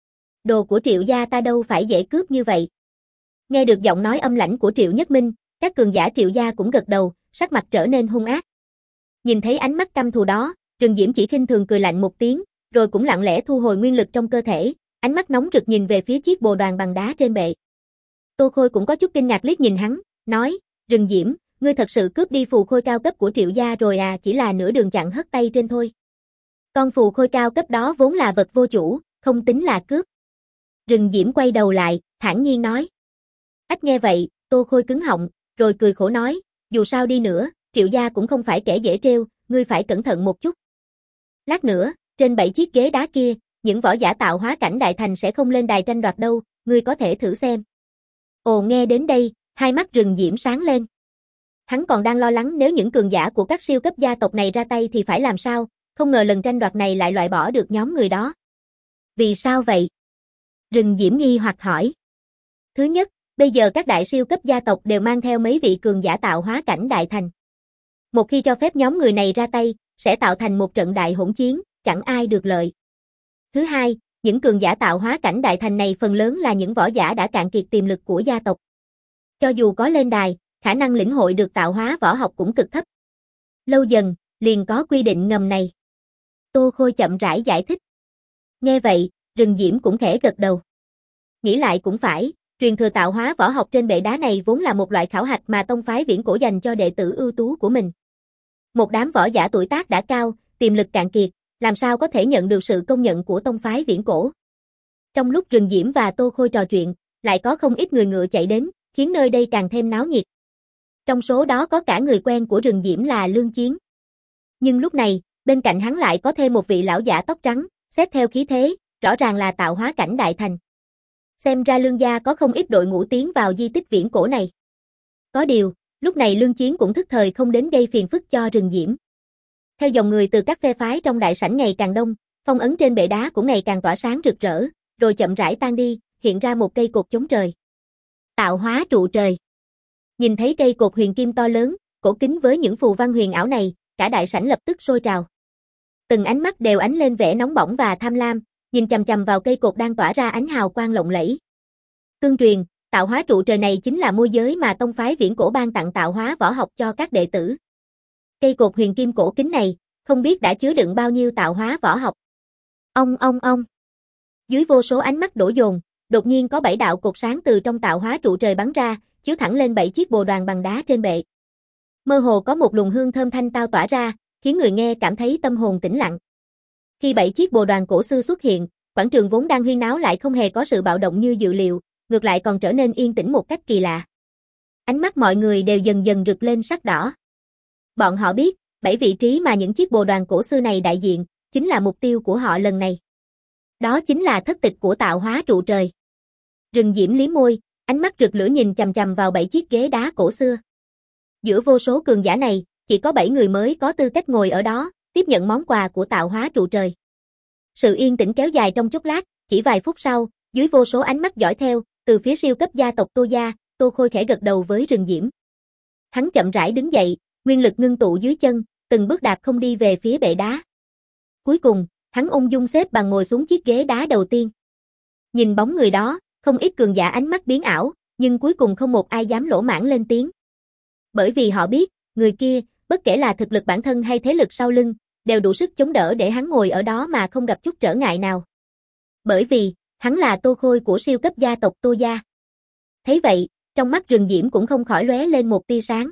Đồ của Triệu gia ta đâu phải dễ cướp như vậy. Nghe được giọng nói âm lãnh của Triệu Nhất Minh, các cường giả Triệu gia cũng gật đầu, sắc mặt trở nên hung ác. Nhìn thấy ánh mắt căm thù đó, Rừng Diễm chỉ khinh thường cười lạnh một tiếng, rồi cũng lặng lẽ thu hồi nguyên lực trong cơ thể, ánh mắt nóng rực nhìn về phía chiếc bồ đoàn bằng đá trên bệ. Tô Khôi cũng có chút kinh ngạc liếc nhìn hắn, nói, Rừng Diễm, ngươi thật sự cướp đi phù khôi cao cấp của Triệu gia rồi à, chỉ là nửa đường chặn hất tay trên thôi. Con phù khôi cao cấp đó vốn là vật vô chủ, không tính là cướp. Rừng Diễm quay đầu lại, thản nhiên nói. Ách nghe vậy, Tô Khôi cứng họng, rồi cười khổ nói, dù sao đi nữa, Triệu gia cũng không phải kẻ dễ trêu, ngươi phải cẩn thận một chút. Lát nữa, trên 7 chiếc ghế đá kia, những võ giả tạo hóa cảnh đại thành sẽ không lên đài tranh đoạt đâu, ngươi có thể thử xem. Ồ, nghe đến đây, hai mắt Rừng Diễm sáng lên. Hắn còn đang lo lắng nếu những cường giả của các siêu cấp gia tộc này ra tay thì phải làm sao, không ngờ lần tranh đoạt này lại loại bỏ được nhóm người đó. Vì sao vậy? Rừng Diễm nghi hoặc hỏi. Thứ nhất, bây giờ các đại siêu cấp gia tộc đều mang theo mấy vị cường giả tạo hóa cảnh đại thành. Một khi cho phép nhóm người này ra tay, sẽ tạo thành một trận đại hỗn chiến, chẳng ai được lợi. Thứ hai, những cường giả tạo hóa cảnh đại thành này phần lớn là những võ giả đã cạn kiệt tiềm lực của gia tộc. Cho dù có lên đài, khả năng lĩnh hội được tạo hóa võ học cũng cực thấp. Lâu dần, liền có quy định ngầm này. Tô Khôi chậm rãi giải thích. Nghe vậy, Rừng Diễm cũng khẽ gật đầu. Nghĩ lại cũng phải, truyền thừa tạo hóa võ học trên bệ đá này vốn là một loại khảo hạch mà tông phái Viễn Cổ dành cho đệ tử ưu tú của mình. Một đám võ giả tuổi tác đã cao, tiềm lực cạn kiệt, làm sao có thể nhận được sự công nhận của tông phái Viễn Cổ. Trong lúc Rừng Diễm và Tô Khôi trò chuyện, lại có không ít người ngựa chạy đến, khiến nơi đây càng thêm náo nhiệt. Trong số đó có cả người quen của Rừng Diễm là Lương Chiến. Nhưng lúc này, bên cạnh hắn lại có thêm một vị lão giả tóc trắng, xét theo khí thế, rõ ràng là tạo hóa cảnh đại thành. Xem ra Lương gia có không ít đội ngũ tiến vào di tích Viễn Cổ này. Có điều, lúc này Lương Chiến cũng thức thời không đến gây phiền phức cho Rừng Diễm. Theo dòng người từ các phe phái trong đại sảnh ngày càng đông, phong ấn trên bệ đá cũng ngày càng tỏa sáng rực rỡ, rồi chậm rãi tan đi, hiện ra một cây cột chống trời. Tạo hóa trụ trời. Nhìn thấy cây cột huyền kim to lớn, cổ kính với những phù văn huyền ảo này, cả đại sảnh lập tức sôi trào. Từng ánh mắt đều ánh lên vẻ nóng bỏng và tham lam, nhìn chằm chằm vào cây cột đang tỏa ra ánh hào quang lộng lẫy. Tương truyền, tạo hóa trụ trời này chính là môi giới mà tông phái Viễn Cổ ban tặng tạo hóa võ học cho các đệ tử. Cây cột huyền kim cổ kính này, không biết đã chứa đựng bao nhiêu tạo hóa võ học. Ông. Dưới vô số ánh mắt đổ dồn, đột nhiên có 7 đạo cột sáng từ trong tạo hóa trụ trời bắn ra, chiếu thẳng lên 7 chiếc bồ đoàn bằng đá trên bệ. Mơ hồ có một luồng hương thơm thanh tao tỏa ra, khiến người nghe cảm thấy tâm hồn tĩnh lặng. Khi 7 chiếc bồ đoàn cổ xưa xuất hiện, quảng trường vốn đang huyên náo lại không hề có sự bạo động như dự liệu, ngược lại còn trở nên yên tĩnh một cách kỳ lạ. Ánh mắt mọi người đều dần dần rực lên sắc đỏ. Bọn họ biết, 7 vị trí mà những chiếc bồ đoàn cổ xưa này đại diện, chính là mục tiêu của họ lần này. Đó chính là thất tịch của tạo hóa trụ trời. Rừng Diễm liếm môi, ánh mắt rực lửa nhìn chằm chằm vào 7 chiếc ghế đá cổ xưa. Giữa vô số cường giả này, chỉ có 7 người mới có tư cách ngồi ở đó, tiếp nhận món quà của tạo hóa trụ trời. Sự yên tĩnh kéo dài trong chốc lát, chỉ vài phút sau, dưới vô số ánh mắt dõi theo, từ phía siêu cấp gia tộc Tô gia, Tô Khôi khẽ gật đầu với Rừng Diễm. Hắn chậm rãi đứng dậy, nguyên lực ngưng tụ dưới chân, từng bước đạp không đi về phía bệ đá. Cuối cùng, hắn ung dung xếp bằng ngồi xuống chiếc ghế đá đầu tiên. Nhìn bóng người đó, không ít cường giả ánh mắt biến ảo, nhưng cuối cùng không một ai dám lỗ mãng lên tiếng. Bởi vì họ biết, người kia, bất kể là thực lực bản thân hay thế lực sau lưng, đều đủ sức chống đỡ để hắn ngồi ở đó mà không gặp chút trở ngại nào. Bởi vì, hắn là Tô Khôi của siêu cấp gia tộc Tô gia. Thấy vậy, trong mắt Rừng Diễm cũng không khỏi lóe lên một tia sáng.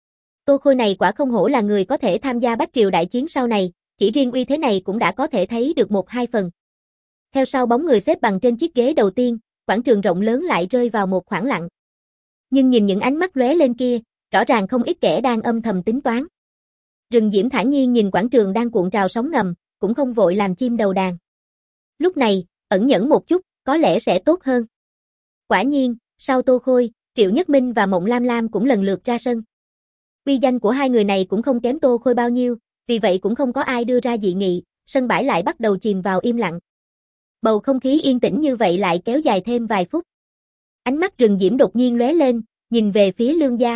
Tô Khôi này quả không hổ là người có thể tham gia Bách Triều đại chiến sau này, chỉ riêng uy thế này cũng đã có thể thấy được 1-2 phần. Theo sau bóng người xếp bằng trên chiếc ghế đầu tiên, quảng trường rộng lớn lại rơi vào một khoảng lặng. Nhưng nhìn những ánh mắt lóe lên kia, rõ ràng không ít kẻ đang âm thầm tính toán. Rừng Diễm thản nhiên nhìn quảng trường đang cuộn trào sóng ngầm, cũng không vội làm chim đầu đàn. Lúc này, ẩn nhẫn một chút, có lẽ sẽ tốt hơn. Quả nhiên, sau Tô Khôi, Triệu Nhất Minh và Mộng Lam Lam cũng lần lượt ra sân. Uy danh của hai người này cũng không kém Tô Khôi bao nhiêu, vì vậy cũng không có ai đưa ra dị nghị, sân bãi lại bắt đầu chìm vào im lặng. Bầu không khí yên tĩnh như vậy lại kéo dài thêm vài phút. Ánh mắt Rừng Diễm đột nhiên lóe lên, nhìn về phía Lương gia.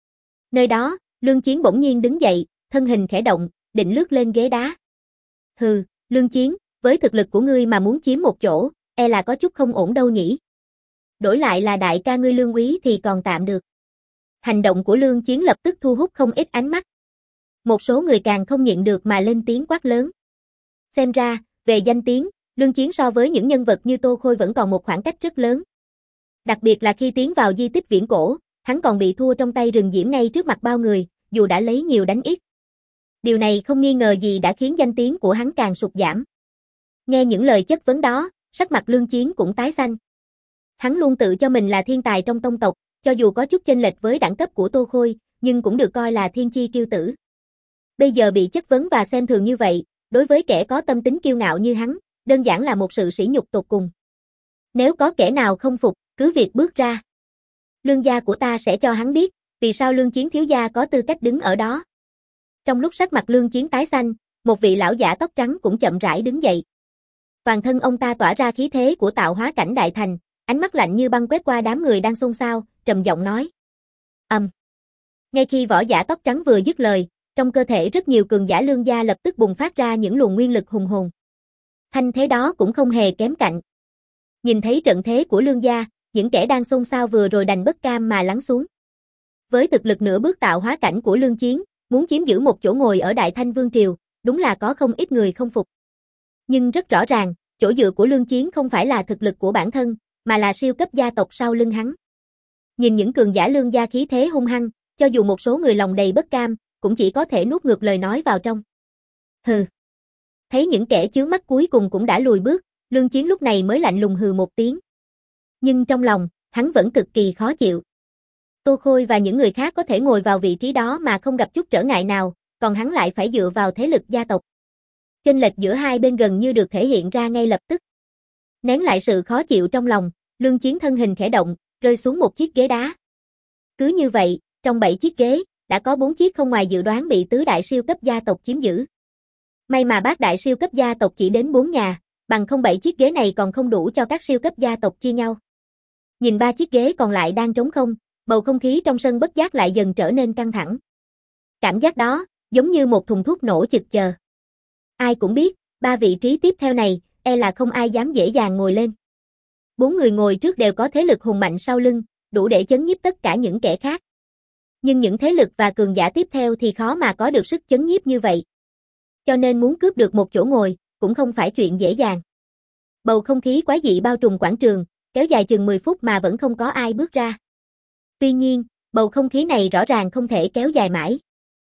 Nơi đó, Lương Chiến bỗng nhiên đứng dậy, thân hình khẽ động, định lướt lên ghế đá. Hừ, Lương Chiến, với thực lực của ngươi mà muốn chiếm một chỗ, e là có chút không ổn đâu nhỉ. Đổi lại là đại ca ngươi Lương Úy thì còn tạm được. Hành động của Lương Chiến lập tức thu hút không ít ánh mắt. Một số người càng không nhịn được mà lên tiếng quát lớn. Xem ra, về danh tiếng, Lương Chiến so với những nhân vật như Tô Khôi vẫn còn một khoảng cách rất lớn. Đặc biệt là khi tiến vào di tích Viễn Cổ, Hắn còn bị thua trong tay Rừng Diễm ngay trước mặt bao người, dù đã lấy nhiều đánh ít. Điều này không nghi ngờ gì đã khiến danh tiếng của hắn càng sụt giảm. Nghe những lời chất vấn đó, sắc mặt Lương Chiến cũng tái xanh. Hắn luôn tự cho mình là thiên tài trong tông tộc, cho dù có chút chênh lệch với đẳng cấp của Tô Khôi, nhưng cũng được coi là thiên chi kiêu tử. Bây giờ bị chất vấn và xem thường như vậy, đối với kẻ có tâm tính kiêu ngạo như hắn, đơn giản là một sự sỉ nhục tột cùng. Nếu có kẻ nào không phục, cứ việc bước ra. Lương gia của ta sẽ cho hắn biết, vì sao Lương Chiến thiếu gia có tư cách đứng ở đó. Trong lúc sắc mặt Lương Chiến tái xanh, một vị lão giả tóc trắng cũng chậm rãi đứng dậy. Toàn thân ông ta tỏa ra khí thế của tạo hóa cảnh đại thành, ánh mắt lạnh như băng quét qua đám người đang xôn xao, trầm giọng nói. Ngay khi võ giả tóc trắng vừa dứt lời, trong cơ thể rất nhiều cường giả Lương gia lập tức bùng phát ra những luồng nguyên lực hùng hồn. Thanh thế đó cũng không hề kém cạnh. Nhìn thấy trận thế của Lương gia, những kẻ đang xôn xao vừa rồi đành bất cam mà lắng xuống. Với thực lực nửa bước tạo hóa cảnh của Lương Chiến, muốn chiếm giữ một chỗ ngồi ở Đại Thanh Vương Triều, đúng là có không ít người không phục. Nhưng rất rõ ràng, chỗ dựa của Lương Chiến không phải là thực lực của bản thân, mà là siêu cấp gia tộc sau lưng hắn. Nhìn những cường giả Lương gia khí thế hung hăng, cho dù một số người lòng đầy bất cam, cũng chỉ có thể nuốt ngược lời nói vào trong. Hừ. Thấy những kẻ chướng mắt cuối cùng cũng đã lùi bước, Lương Chiến lúc này mới lạnh lùng hừ một tiếng. Nhưng trong lòng, hắn vẫn cực kỳ khó chịu. Tô Khôi và những người khác có thể ngồi vào vị trí đó mà không gặp chút trở ngại nào, còn hắn lại phải dựa vào thế lực gia tộc. Chênh lệch giữa hai bên gần như được thể hiện ra ngay lập tức. Nén lại sự khó chịu trong lòng, Lương Chiến thân hình khẽ động, rơi xuống một chiếc ghế đá. Cứ như vậy, trong 7 chiếc ghế, đã có 4 chiếc không ngoài dự đoán bị tứ đại siêu cấp gia tộc chiếm giữ. May mà bát đại siêu cấp gia tộc chỉ đến 4 nhà, bằng không 7 chiếc ghế này còn không đủ cho các siêu cấp gia tộc chia nhau. Nhìn 3 chiếc ghế còn lại đang trống không, bầu không khí trong sân bất giác lại dần trở nên căng thẳng. Cảm giác đó, giống như một thùng thuốc nổ chực chờ. Ai cũng biết, 3 vị trí tiếp theo này, e là không ai dám dễ dàng ngồi lên. 4 người ngồi trước đều có thế lực hùng mạnh sau lưng, đủ để chấn nhiếp tất cả những kẻ khác. Nhưng những thế lực và cường giả tiếp theo thì khó mà có được sức chấn nhiếp như vậy. Cho nên muốn cướp được một chỗ ngồi, cũng không phải chuyện dễ dàng. Bầu không khí quái dị bao trùm quảng trường, kéo dài chừng 10 phút mà vẫn không có ai bước ra. Tuy nhiên, bầu không khí này rõ ràng không thể kéo dài mãi.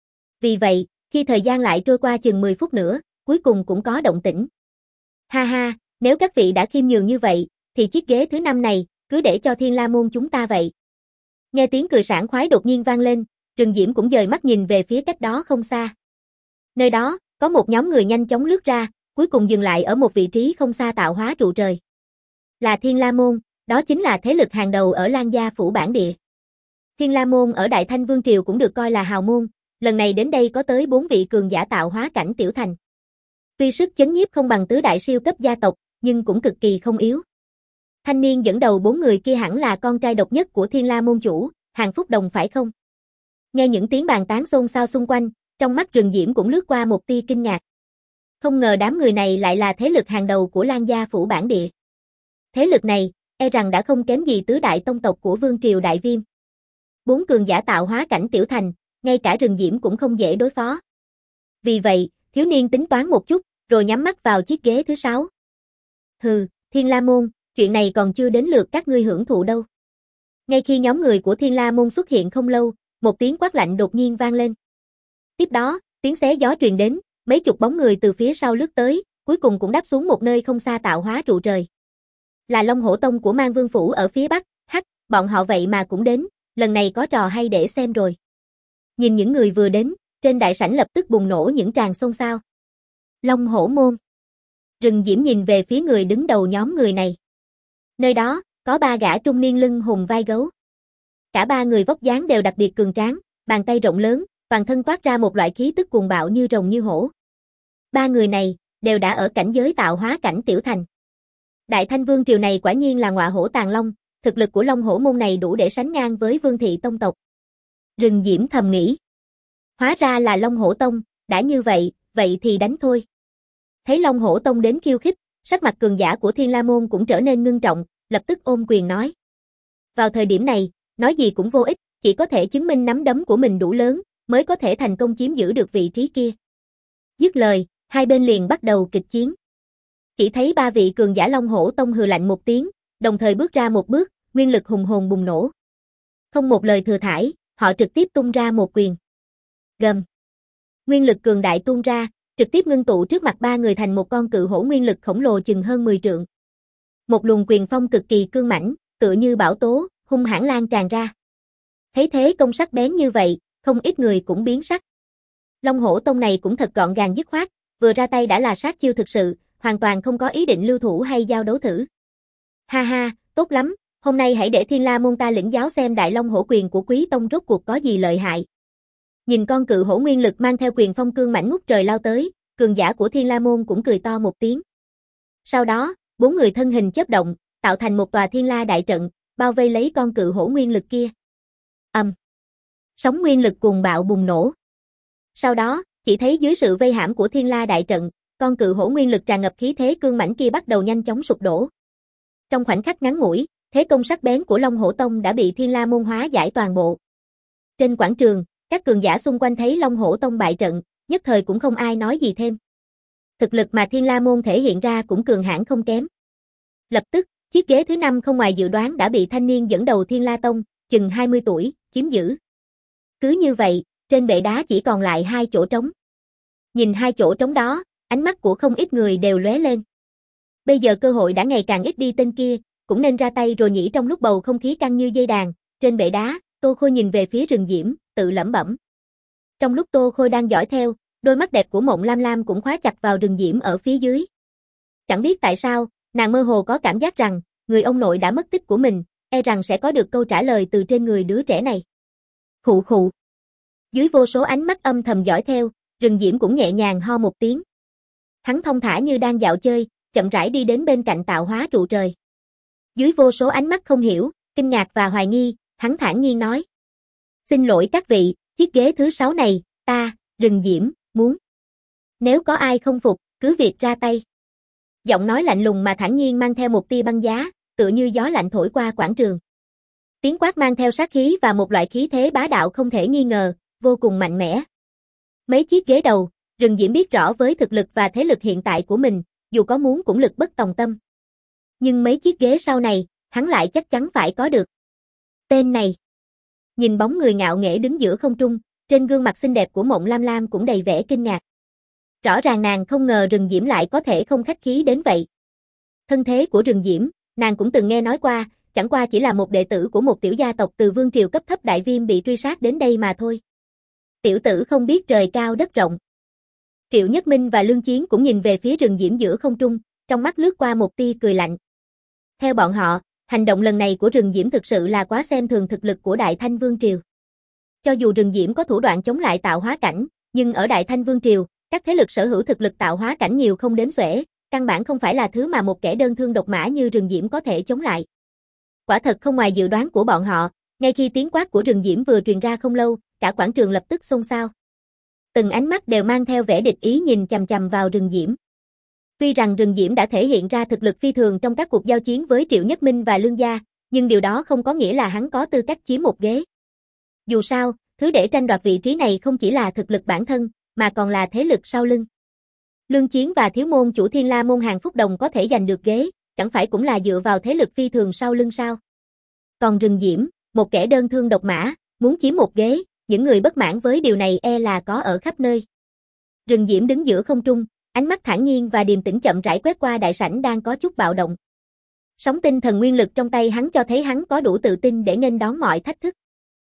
Vì vậy, khi thời gian lại trôi qua chừng 10 phút nữa, cuối cùng cũng có động tĩnh. Ha ha, nếu các vị đã khiêm nhường như vậy, thì chiếc ghế thứ 5 này, cứ để cho Thiên La Môn chúng ta vậy. Nghe tiếng cười sảng khoái đột nhiên vang lên, Rừng Diễm cũng dời mắt nhìn về phía cách đó không xa. Nơi đó, có một nhóm người nhanh chóng lướt ra, cuối cùng dừng lại ở một vị trí không xa tạo hóa trụ trời. Là Thiên La Môn, đó chính là thế lực hàng đầu ở Lan Gia phủ bản địa. Thiên La Môn ở Đại Thanh Vương Triều cũng được coi là hào môn, lần này đến đây có tới 4 vị cường giả tạo hóa cảnh tiểu thành. Tuy sức chấn nhiếp không bằng tứ đại siêu cấp gia tộc, nhưng cũng cực kỳ không yếu. Thanh niên dẫn đầu 4 người kia hẳn là con trai độc nhất của Thiên La Môn chủ, Hàng Phúc Đồng phải không? Nghe những tiếng bàn tán xôn xao xung quanh, trong mắt Rừng Diễm cũng lướt qua một tia kinh ngạc. Không ngờ đám người này lại là thế lực hàng đầu của Lan Gia phủ bản địa. Thế lực này, e rằng đã không kém gì tứ đại tông tộc của Vương Triều Đại Viêm. 4 cường giả tạo hóa cảnh tiểu thành, ngay cả Rừng Diễm cũng không dễ đối phó. Vì vậy, thiếu niên tính toán một chút, rồi nhắm mắt vào chiếc ghế thứ 6. Hừ, Thiên La Môn, chuyện này còn chưa đến lượt các ngươi hưởng thụ đâu. Ngay khi nhóm người của Thiên La Môn xuất hiện không lâu, một tiếng quát lạnh đột nhiên vang lên. Tiếp đó, tiếng xé gió truyền đến, mấy chục bóng người từ phía sau lướt tới, cuối cùng cũng đáp xuống một nơi không xa tạo hóa trụ trời. Là Long Hổ Tông của Mang Vương phủ ở phía bắc, bọn họ vậy mà cũng đến, lần này có trò hay để xem rồi. Nhìn những người vừa đến, trên đại sảnh lập tức bùng nổ những tràng xôn xao. Long Hổ môn. Rừng Diễm nhìn về phía người đứng đầu nhóm người này. Nơi đó, có 3 gã trung niên lưng hùng vai gấu. Cả 3 người vóc dáng đều đặc biệt cường tráng, bàn tay rộng lớn, toàn thân toát ra một loại khí tức cuồng bạo như rồng như hổ. 3 người này, đều đã ở cảnh giới tạo hóa cảnh tiểu thành. Đại Thanh Vương triều này quả nhiên là ngọa hổ tàng long, thực lực của Long Hổ môn này đủ để sánh ngang với Vương thị tông tộc. Rừng Diễm thầm nghĩ. Hóa ra là Long Hổ Tông, đã như vậy, vậy thì đánh thôi. Thấy Long Hổ Tông đến khiêu khích, sắc mặt cường giả của Thiên La Môn cũng trở nên ngưng trọng, lập tức ôm quyền nói. Vào thời điểm này, nói gì cũng vô ích, chỉ có thể chứng minh nắm đấm của mình đủ lớn, mới có thể thành công chiếm giữ được vị trí kia. Dứt lời, hai bên liền bắt đầu kịch chiến. Chỉ thấy 3 vị cường giả Long Hổ Tông hừ lạnh một tiếng, đồng thời bước ra một bước, nguyên lực hùng hồn bùng nổ. Không một lời thừa thãi, họ trực tiếp tung ra một quyền. Gầm. Nguyên lực cường đại tuôn ra, trực tiếp ngưng tụ trước mặt ba người thành một con cự hổ nguyên lực khổng lồ chừng hơn 10 trượng. Một luồng quyền phong cực kỳ cương mãnh, tựa như bão tố, hung hãn lan tràn ra. Thấy thế công sắc bén như vậy, không ít người cũng biến sắc. Long Hổ Tông này cũng thật gọn gàng dứt khoát, vừa ra tay đã là sát chiêu thực sự, hoàn toàn không có ý định lưu thủ hay giao đấu thử. Ha ha, tốt lắm, hôm nay hãy để Thiên La môn ta lĩnh giáo xem Đại Long Hổ quyền của Quý tông rốt cuộc có gì lợi hại. Nhìn con cự hổ nguyên lực mang theo quyền phong cương mãnh ngút trời lao tới, cường giả của Thiên La môn cũng cười to một tiếng. Sau đó, bốn người thân hình chớp động, tạo thành một tòa Thiên La đại trận, bao vây lấy con cự hổ nguyên lực kia. Sóng nguyên lực cuồng bạo bùng nổ. Sau đó, chỉ thấy dưới sự vây hãm của Thiên La đại trận, con cự hổ nguyên lực tràn ngập khí thế cương mãnh kia bắt đầu nhanh chóng sụp đổ. Trong khoảnh khắc ngắn ngủi, thế công sắc bén của Long Hổ Tông đã bị Thiên La môn hóa giải toàn bộ. Trên quảng trường, các cường giả xung quanh thấy Long Hổ Tông bại trận, nhất thời cũng không ai nói gì thêm. Thực lực mà Thiên La môn thể hiện ra cũng cường hãn không kém. Lập tức, chiếc ghế thứ 5 không ngoài dự đoán đã bị thanh niên dẫn đầu Thiên La Tông, chừng 20 tuổi, chiếm giữ. Cứ như vậy, trên bệ đá chỉ còn lại 2 chỗ trống. Nhìn 2 chỗ trống đó, ánh mắt của không ít người đều lóe lên. Bây giờ cơ hội đã ngày càng ít đi, tên kia cũng nên ra tay rồi nhỉ. Trong lúc bầu không khí căng như dây đàn, trên bệ đá, Tô Khôi nhìn về phía Rừng Diễm, tự lẩm bẩm. Trong lúc Tô Khôi đang dõi theo, đôi mắt đẹp của Mộng Lam Lam cũng khóa chặt vào Rừng Diễm ở phía dưới. Chẳng biết tại sao, nàng mơ hồ có cảm giác rằng, người ông nội đã mất tích của mình, e rằng sẽ có được câu trả lời từ trên người đứa trẻ này. Khụ khụ. Dưới vô số ánh mắt âm thầm dõi theo, Rừng Diễm cũng nhẹ nhàng ho một tiếng. Hắn thong thả như đang dạo chơi, chậm rãi đi đến bên cạnh tạo hóa trụ trời. Dưới vô số ánh mắt không hiểu, kinh ngạc và hoài nghi, hắn thản nhiên nói. Xin lỗi các vị, chiếc ghế thứ 6 này, ta, Rừng Diễm, muốn. Nếu có ai không phục, cứ việc ra tay. Giọng nói lạnh lùng mà thản nhiên mang theo một tia băng giá, tựa như gió lạnh thổi qua quảng trường. Tiếng quát mang theo sát khí và một loại khí thế bá đạo không thể nghi ngờ, vô cùng mạnh mẽ. Mấy chiếc ghế đầu, Rừng Diễm biết rõ với thực lực và thế lực hiện tại của mình, dù có muốn cũng lực bất tòng tâm. Nhưng mấy chiếc ghế sau này, hắn lại chắc chắn phải có được. Tên này. Nhìn bóng người ngạo nghễ đứng giữa không trung, trên gương mặt xinh đẹp của Mộng Lam Lam cũng đầy vẻ kinh ngạc. Rõ ràng nàng không ngờ Rừng Diễm lại có thể không khách khí đến vậy. Thân thế của Rừng Diễm, nàng cũng từng nghe nói qua, chẳng qua chỉ là một đệ tử của một tiểu gia tộc từ vương triều cấp thấp Đại Viêm bị truy sát đến đây mà thôi. Tiểu tử không biết trời cao đất rộng. Triệu Nhất Minh và Lương Chiến cũng nhìn về phía Rừng Diễm giữa không trung, trong mắt lướt qua một tia cười lạnh. Theo bọn họ, hành động lần này của Rừng Diễm thực sự là quá xem thường thực lực của Đại Thanh Vương Triều. Cho dù Rừng Diễm có thủ đoạn chống lại tạo hóa cảnh, nhưng ở Đại Thanh Vương Triều, các thế lực sở hữu thực lực tạo hóa cảnh nhiều không đếm xuể, căn bản không phải là thứ mà một kẻ đơn thương độc mã như Rừng Diễm có thể chống lại. Quả thật không ngoài dự đoán của bọn họ, ngay khi tiếng quát của Rừng Diễm vừa truyền ra không lâu, cả quảng trường lập tức xôn xao. Từng ánh mắt đều mang theo vẻ địch ý nhìn chằm chằm vào Rừng Diễm. Tuy rằng Rừng Diễm đã thể hiện ra thực lực phi thường trong các cuộc giao chiến với Triệu Nhất Minh và Lương gia, nhưng điều đó không có nghĩa là hắn có tư cách chiếm một ghế. Dù sao, thứ để tranh đoạt vị trí này không chỉ là thực lực bản thân, mà còn là thế lực sau lưng. Lương Chiến và thiếu môn chủ Thiên La môn Hàng Phúc Đồng có thể giành được ghế, chẳng phải cũng là dựa vào thế lực phi thường sau lưng sao? Còn Rừng Diễm, một kẻ đơn thương độc mã, muốn chiếm một ghế, những người bất mãn với điều này e là có ở khắp nơi. Rừng Diễm đứng giữa không trung, ánh mắt thản nhiên và điềm tĩnh chậm rãi quét qua đại sảnh đang có chút bạo động. Sóng tinh thần nguyên lực trong tay hắn cho thấy hắn có đủ tự tin để nghênh đón mọi thách thức.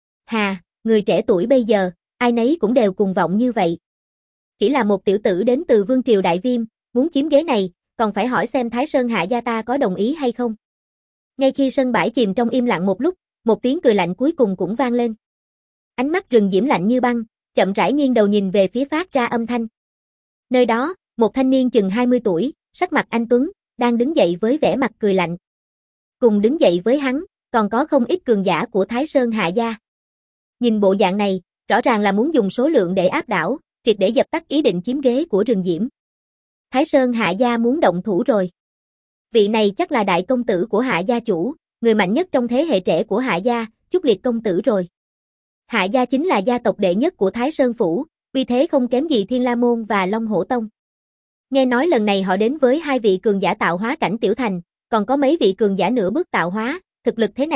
Hà, người trẻ tuổi bây giờ, ai nấy cũng đều cuồng vọng như vậy. Chỉ là một tiểu tử đến từ Vương triều Đại Viêm, muốn chiếm ghế này, còn phải hỏi xem Thái Sơn Hạ gia ta có đồng ý hay không. Ngay khi sân bãi chìm trong im lặng một lúc, một tiếng cười lạnh cuối cùng cũng vang lên. Ánh mắt Rừng Diễm lạnh như băng, chậm rãi nghiêng đầu nhìn về phía phát ra âm thanh. Nơi đó, một thanh niên chừng 20 tuổi, sắc mặt anh tuấn, đang đứng dậy với vẻ mặt cười lạnh. Cùng đứng dậy với hắn, còn có không ít cường giả của Thái Sơn Hạ gia. Nhìn bộ dạng này, rõ ràng là muốn dùng số lượng để áp đảo, triệt để dập tắt ý định chiếm ghế của Rừng Diễm. Thái Sơn Hạ gia muốn động thủ rồi. Vị này chắc là đại công tử của Hạ gia chủ, người mạnh nhất trong thế hệ trẻ của Hạ gia, Chúc Liệt công tử rồi. Hạ gia chính là gia tộc đệ nhất của Thái Sơn phủ, vì thế không kém gì Thiên La môn và Long Hổ tông. Nghe nói lần này họ đến với 2 vị cường giả tạo hóa cảnh tiểu thành, còn có mấy vị cường giả nửa bước tạo hóa, thực lực thế này,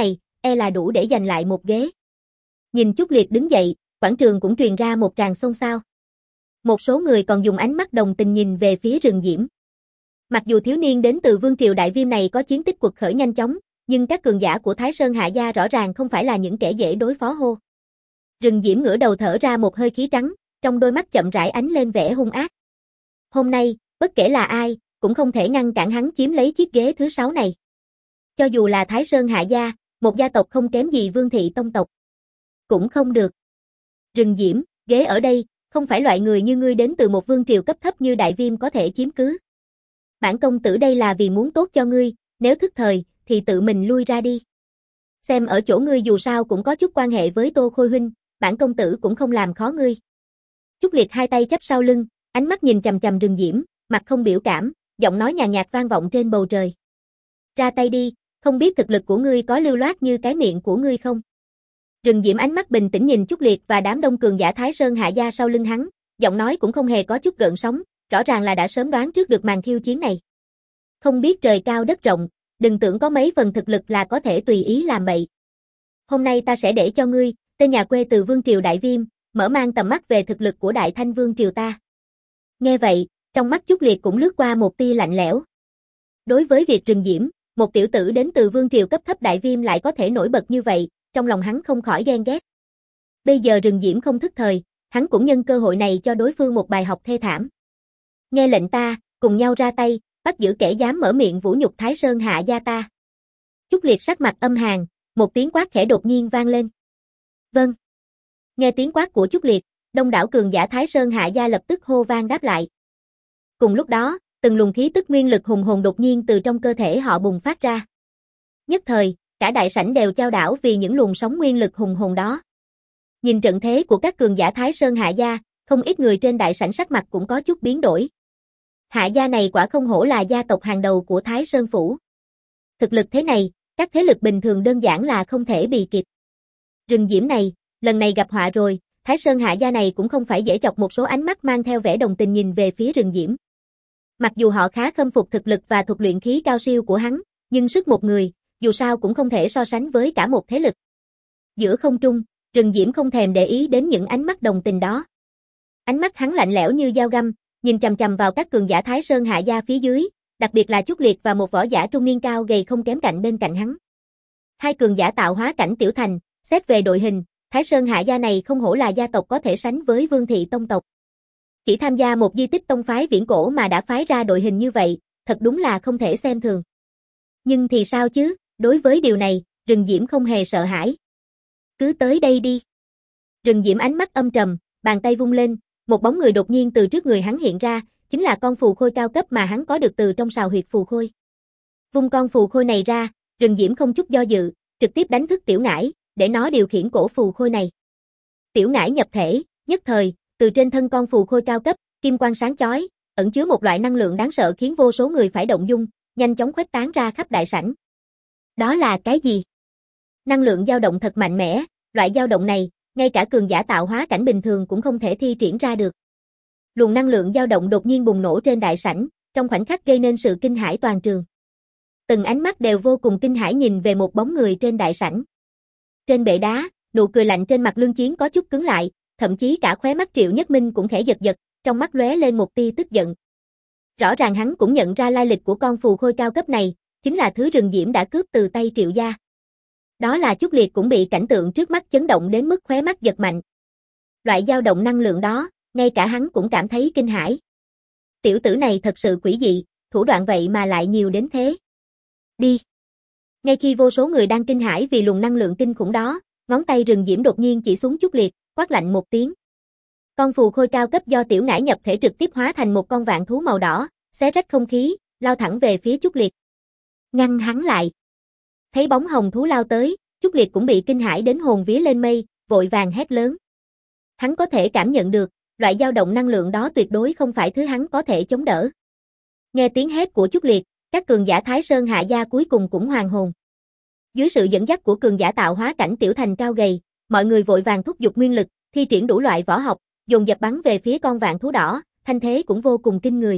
e là đủ để giành lại một ghế. Nhìn Chúc Liệt đứng dậy, quảng trường cũng truyền ra một tràng xôn xao. Một số người còn dùng ánh mắt đồng tình nhìn về phía Rừng Diễm. Mặc dù thiếu niên đến từ Vương triều Đại Viêm này có chiến tích quật khởi nhanh chóng, nhưng các cường giả của Thái Sơn Hạ Gia rõ ràng không phải là những kẻ dễ đối phó hô. Rừng Diễm ngửa đầu thở ra một hơi khí trắng, trong đôi mắt chậm rãi ánh lên vẻ hung ác. Hôm nay, bất kể là ai, cũng không thể ngăn cản hắn chiếm lấy chiếc ghế thứ 6 này. Cho dù là Thái Sơn Hạ Gia, một gia tộc không kém gì Vương thị tông tộc. Cũng không được. Rừng Diễm, ghế ở đây, không phải loại người như ngươi đến từ một vương triều cấp thấp như Đại Viêm có thể chiếm cứ. Bản công tử đây là vì muốn tốt cho ngươi, nếu thức thời, thì tự mình lui ra đi. Xem ở chỗ ngươi dù sao cũng có chút quan hệ với Tô Khôi huynh, bản công tử cũng không làm khó ngươi. Chúc Liệt hai tay chắp sau lưng, ánh mắt nhìn chằm chằm Rừng Diễm, mặt không biểu cảm, giọng nói nhàn nhạt vang vọng trên bầu trời. Ra tay đi, không biết thực lực của ngươi có lưu loát như cái miệng của ngươi không? Rừng Diễm ánh mắt bình tĩnh nhìn Chúc Liệt và đám đông cường giả Thái Sơn Hạ Gia sau lưng hắn, giọng nói cũng không hề có chút gợn sóng, rõ ràng là đã sớm đoán trước được màn khiêu chiến này. Không biết trời cao đất rộng, đừng tưởng có mấy phần thực lực là có thể tùy ý làm bậy. Hôm nay ta sẽ để cho ngươi, tên nhà quê từ Vương triều Đại Viêm, mở mang tầm mắt về thực lực của Đại Thanh Vương triều ta. Nghe vậy, trong mắt Chúc Liệt cũng lướt qua một tia lạnh lẽo. Đối với việc Rừng Diễm, một tiểu tử đến từ Vương triều cấp thấp Đại Viêm lại có thể nổi bật như vậy, trong lòng hắn không khỏi ghen ghét. Bây giờ Rừng Diễm không thức thời, hắn cũng nhân cơ hội này cho đối phương một bài học thê thảm. Nghe lệnh ta, cùng nhau ra tay, bắt giữ kẻ dám mở miệng vũ nhục Thái Sơn Hạ Gia ta. Chúc Liệt sắc mặt âm hàn, một tiếng quát khẽ đột nhiên vang lên. Vâng. Nghe tiếng quát của Chúc Liệt, đông đảo cường giả Thái Sơn Hạ Gia lập tức hô vang đáp lại. Cùng lúc đó, từng luồng khí tức nguyên lực hùng hồn đột nhiên từ trong cơ thể họ bùng phát ra. Nhất thời, cả đại sảnh đều chao đảo vì những luồng sóng nguyên lực hùng hồn đó. Nhìn trận thế của các cường giả Thái Sơn Hạ Gia, không ít người trên đại sảnh sắc mặt cũng có chút biến đổi. Hạ Gia này quả không hổ là gia tộc hàng đầu của Thái Sơn Phủ. Thực lực thế này, các thế lực bình thường đơn giản là không thể bì kịp. Rừng Diễm này, lần này gặp họa rồi, Thái Sơn Hạ Gia này cũng không phải dễ chọc, một số ánh mắt mang theo vẻ đồng tình nhìn về phía Rừng Diễm. Mặc dù họ khá khâm phục thực lực và thuật luyện khí cao siêu của hắn, nhưng sức một người, dù sao cũng không thể so sánh với cả một thế lực. Giữa không trung, Rừng Diễm không thèm để ý đến những ánh mắt đồng tình đó. Ánh mắt hắn lạnh lẽo như dao găm, nhìn chằm chằm vào các cường giả Thái Sơn Hạ Gia phía dưới, đặc biệt là Chúc Liệt và một võ giả trung niên cao gầy không kém cạnh bên cạnh hắn. Hai cường giả tạo hóa cảnh tiểu thành, xét về đội hình, Thái Sơn Hạ Gia này không hổ là gia tộc có thể sánh với Vương thị tông tộc. Chỉ tham gia một di tích tông phái viễn cổ mà đã phái ra đội hình như vậy, thật đúng là không thể xem thường. Nhưng thì sao chứ, đối với điều này, Rừng Diễm không hề sợ hãi. Cứ tới đây đi. Rừng Diễm ánh mắt âm trầm, bàn tay vung lên, một bóng người đột nhiên từ trước người hắn hiện ra, chính là con phù khôi cao cấp mà hắn có được từ trong sào huyệt phù khôi. Vung con phù khôi này ra, Rừng Diễm không chút do dự, trực tiếp đánh thức Tiểu Ngải, để nó điều khiển cổ phù khôi này. Tiểu Ngải nhập thể, nhất thời, từ trên thân con phù khôi cao cấp, kim quang sáng chói, ẩn chứa một loại năng lượng đáng sợ khiến vô số người phải động dung, nhanh chóng khuếch tán ra khắp đại sảnh. Đó là cái gì? Năng lượng dao động thật mạnh mẽ, loại dao động này, ngay cả cường giả tạo hóa cảnh bình thường cũng không thể thi triển ra được. Luồng năng lượng dao động đột nhiên bùng nổ trên đại sảnh, trong khoảnh khắc gây nên sự kinh hãi toàn trường. Từng ánh mắt đều vô cùng kinh hãi nhìn về một bóng người trên đại sảnh. Trên bệ đá, nụ cười lạnh trên mặt Lương Chiến có chút cứng lại, thậm chí cả khóe mắt Triệu Nhất Minh cũng khẽ giật giật, trong mắt lóe lên một tia tức giận. Rõ ràng hắn cũng nhận ra lai lịch của con phù khôi cao cấp này, chính là thứ Rừng Diễm đã cướp từ tay Triệu gia. Đó là Chúc Liệt cũng bị cảnh tượng trước mắt chấn động đến mức khóe mắt giật mạnh. Loại dao động năng lượng đó, ngay cả hắn cũng cảm thấy kinh hãi. Tiểu tử này thật sự quỷ dị, thủ đoạn vậy mà lại nhiều đến thế. Đi. Ngay khi vô số người đang kinh hãi vì luồng năng lượng kinh khủng đó, ngón tay Rừng Diễm đột nhiên chỉ xuống Chúc Liệt, quát lạnh một tiếng. Con phù khôi cao cấp do Tiểu Ngải nhập thể trực tiếp hóa thành một con vạn thú màu đỏ, xé rách không khí, lao thẳng về phía Chúc Liệt. Ngăn hắn lại. Thấy bóng hồng thú lao tới, Chúc Liệt cũng bị kinh hãi đến hồn vía lên mây, vội vàng hét lớn. Hắn có thể cảm nhận được, loại dao động năng lượng đó tuyệt đối không phải thứ hắn có thể chống đỡ. Nghe tiếng hét của Chúc Liệt, các cường giả Thái Sơn Hạ Gia cuối cùng cũng hoàn hồn. Dưới sự dẫn dắt của cường giả tạo hóa cảnh tiểu thành cao gầy, mọi người vội vàng thúc giục nguyên lực, thi triển đủ loại võ học, dồn dập bắn về phía con vạn thú đỏ, thanh thế cũng vô cùng kinh người.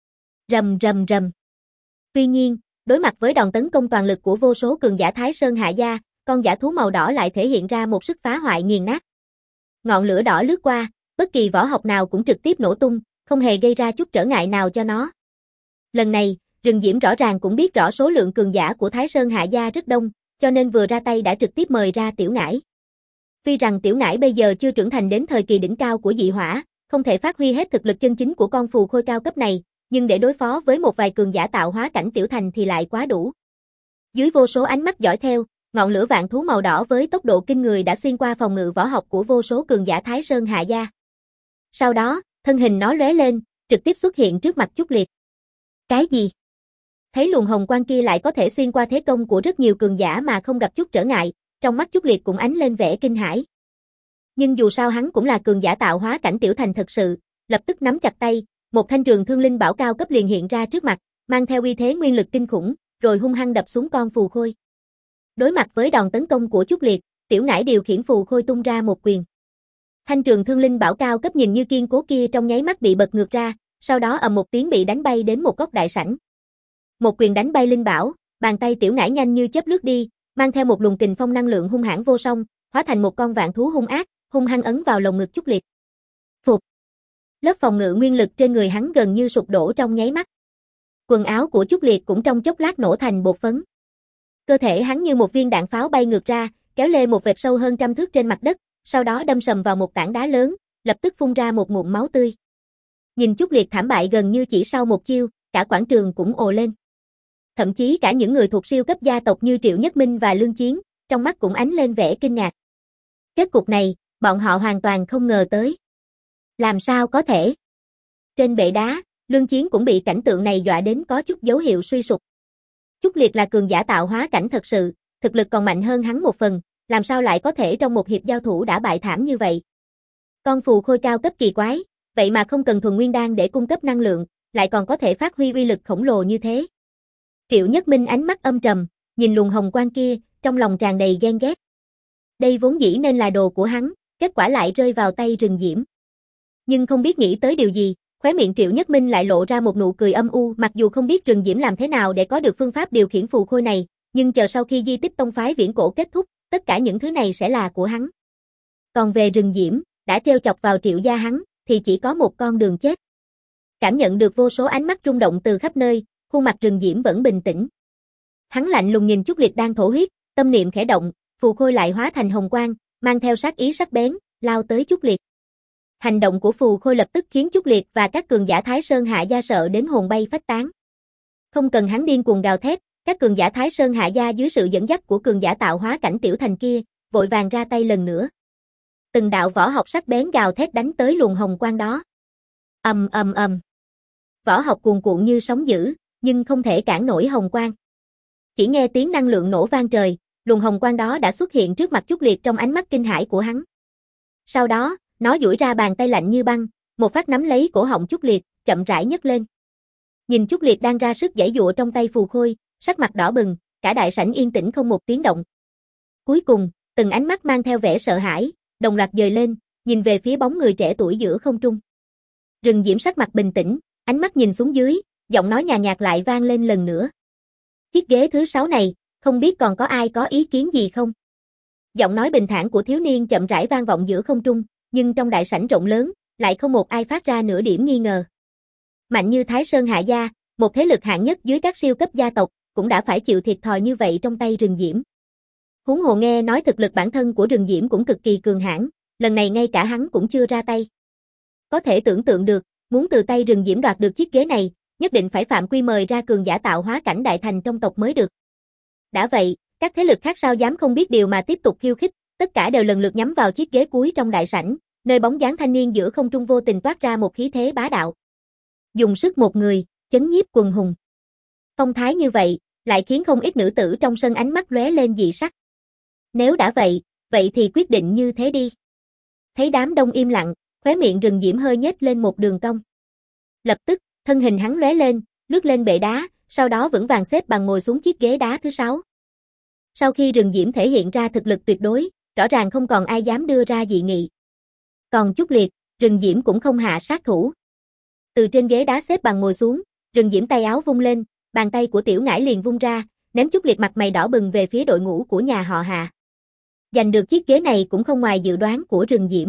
Rầm rầm rầm. Tuy nhiên, đối mặt với đòn tấn công toàn lực của vô số cường giả Thái Sơn Hạ Gia, con dã thú màu đỏ lại thể hiện ra một sức phá hoại nghiền nát. Ngọn lửa đỏ lướt qua, bất kỳ võ học nào cũng trực tiếp nổ tung, không hề gây ra chút trở ngại nào cho nó. Lần này, Rừng Diễm rõ ràng cũng biết rõ số lượng cường giả của Thái Sơn Hạ Gia rất đông, cho nên vừa ra tay đã trực tiếp mời ra Tiểu Ngải. Tuy rằng Tiểu Ngải bây giờ chưa trưởng thành đến thời kỳ đỉnh cao của dị hỏa, không thể phát huy hết thực lực chân chính của con phù khôi cao cấp này, nhưng để đối phó với một vài cường giả tạo hóa cảnh tiểu thành thì lại quá đủ. Dưới vô số ánh mắt dõi theo, ngọn lửa vạn thú màu đỏ với tốc độ kinh người đã xuyên qua phòng ngự võ học của vô số cường giả Thái Sơn Hạ Gia. Sau đó, thân hình nó lóe lên, trực tiếp xuất hiện trước mặt Chúc Liệt. Cái gì? Thấy luồng hồng quang kia lại có thể xuyên qua thế công của rất nhiều cường giả mà không gặp chút trở ngại, trong mắt Chúc Liệt cũng ánh lên vẻ kinh hãi. Nhưng dù sao hắn cũng là cường giả tạo hóa cảnh tiểu thành thật sự, lập tức nắm chặt tay, một thanh trường thương linh bảo cao cấp liền hiện ra trước mặt, mang theo uy thế nguyên lực kinh khủng, rồi hung hăng đập xuống con phù khôi. Đối mặt với đòn tấn công của Chúc Liệt, Tiểu Ngải điều khiển phù khôi tung ra một quyền. Thanh trường thương linh bảo cao cấp nhìn như kiên cố kia trong nháy mắt bị bật ngược ra, sau đó ầm một tiếng bị đánh bay đến một góc đại sảnh. Một quyền đánh bay linh bảo, bàn tay Tiểu Ngải nhanh như chớp lướt đi, mang theo một luồng kình phong năng lượng hung hãn vô song, hóa thành một con vạn thú hung ác, hung hăng ấn vào lồng ngực Chúc Liệt. Phụt. Lớp phòng ngự nguyên lực trên người hắn gần như sụp đổ trong nháy mắt. Quần áo của Chúc Liệt cũng trong chốc lát nổ thành bột phấn. Cơ thể hắn như một viên đạn pháo bay ngược ra, kéo lê một vệt sâu hơn trăm thước trên mặt đất, sau đó đâm sầm vào một tảng đá lớn, lập tức phun ra một ngụm máu tươi. Nhìn Chúc Liệt thảm bại gần như chỉ sau một chiêu, cả quảng trường cũng ồ lên. Thậm chí cả những người thuộc siêu cấp gia tộc như Triệu Nhất Minh và Lương Chiến, trong mắt cũng ánh lên vẻ kinh ngạc. Kết cục này, bọn họ hoàn toàn không ngờ tới. Làm sao có thể? Trên bệ đá, Lương Chiến cũng bị cảnh tượng này dọa đến có chút dấu hiệu suy sụp. Chúc Liệt là cường giả tạo hóa cảnh thật sự, thực lực còn mạnh hơn hắn một phần, làm sao lại có thể trong một hiệp giao thủ đã bại thảm như vậy? Con phù khôi cao cấp kỳ quái, vậy mà không cần thuần nguyên đan để cung cấp năng lượng, lại còn có thể phát huy uy lực khổng lồ như thế. Triệu Nhất Minh ánh mắt âm trầm, nhìn luồng hồng quang kia, trong lòng tràn đầy ghen ghét. Đây vốn dĩ nên là đồ của hắn, kết quả lại rơi vào tay Rừng Diễm. Nhưng không biết nghĩ tới điều gì, khóe miệng Triệu Nhất Minh lại lộ ra một nụ cười âm u, mặc dù không biết Rừng Diễm làm thế nào để có được phương pháp điều khiển phù khôi này, nhưng chờ sau khi di tích tông phái viễn cổ kết thúc, tất cả những thứ này sẽ là của hắn. Còn về Rừng Diễm, đã trêu chọc vào Triệu gia hắn, thì chỉ có một con đường chết. Cảm nhận được vô số ánh mắt rung động từ khắp nơi, khuôn mặt Rừng Diễm vẫn bình tĩnh. Hắn lạnh lùng nhìn Chúc Liệt đang thổ huyết, tâm niệm khẽ động, phù khôi lại hóa thành hồng quang, mang theo sát ý sắc bén, lao tới Chúc Liệt. Hành động của phù khôi lập tức khiến Chúc Liệt và các cường giả Thái Sơn Hạ Gia sợ đến hồn bay phách tán. Không cần hắn điên cuồng gào thét, các cường giả Thái Sơn Hạ Gia dưới sự dẫn dắt của cường giả tạo hóa cảnh tiểu thành kia, vội vàng ra tay lần nữa. Từng đạo võ học sắc bén gào thét đánh tới luồng hồng quang đó. Ầm ầm ầm. Võ học cuồn cuộn như sóng dữ, nhưng không thể cản nổi hồng quang. Chỉ nghe tiếng năng lượng nổ vang trời, luồng hồng quang đó đã xuất hiện trước mặt Chúc Liệt trong ánh mắt kinh hãi của hắn. Sau đó, nó duỗi ra bàn tay lạnh như băng, một phát nắm lấy cổ họng Chúc Liệt, chậm rãi nhấc lên. Nhìn Chúc Liệt đang ra sức giãy giụa trong tay phù khôi, sắc mặt đỏ bừng, cả đại sảnh yên tĩnh không một tiếng động. Cuối cùng, từng ánh mắt mang theo vẻ sợ hãi, đồng loạt dời lên, nhìn về phía bóng người trẻ tuổi giữa không trung. Rừng Diễm sắc mặt bình tĩnh, ánh mắt nhìn xuống dưới, giọng nói nhàn nhạt lại vang lên lần nữa. Chiếc ghế thứ 6 này, không biết còn có ai có ý kiến gì không? Giọng nói bình thản của thiếu niên chậm rãi vang vọng giữa không trung, nhưng trong đại sảnh rộng lớn, lại không một ai phát ra nửa điểm nghi ngờ. Mạnh như Thái Sơn Hạ Gia, một thế lực hạng nhất dưới các siêu cấp gia tộc, cũng đã phải chịu thiệt thòi như vậy trong tay Rừng Diễm. Huống hồ nghe nói thực lực bản thân của Rừng Diễm cũng cực kỳ cường hãn, lần này ngay cả hắn cũng chưa ra tay. Có thể tưởng tượng được, muốn từ tay Rừng Diễm đoạt được chiếc ghế này, nhất định phải phạm quy mời ra cường giả tạo hóa cảnh đại thành trong tộc mới được. Đã vậy, các thế lực khác sao dám không biết điều mà tiếp tục khiêu khích, tất cả đều lần lượt nhắm vào chiếc ghế cuối trong đại sảnh, nơi bóng dáng thanh niên giữa không trung vô tình toát ra một khí thế bá đạo. Dùng sức một người, chấn nhiếp quần hùng. Phong thái như vậy, lại khiến không ít nữ tử trong sân ánh mắt lóe lên dị sắc. Nếu đã vậy, vậy thì quyết định như thế đi. Thấy đám đông im lặng, khóe miệng Rừng Diễm hơi nhếch lên một đường cong. Lập tức, thân hình hắn lóe lên, lướt lên bệ đá, sau đó vững vàng xếp bằng ngồi xuống chiếc ghế đá thứ 6. Sau khi Rừng Diễm thể hiện ra thực lực tuyệt đối, rõ ràng không còn ai dám đưa ra dị nghị. Còn Chúc Liệt, Rừng Diễm cũng không hạ sát thủ. Từ trên ghế đá xếp bằng ngồi xuống, Rừng Diễm tay áo vung lên, bàn tay của Tiểu Ngải liền vung ra, ném Chúc Liệt mặt mày đỏ bừng về phía đội ngũ của nhà họ Hà. Giành được chiếc ghế này cũng không ngoài dự đoán của Rừng Diễm.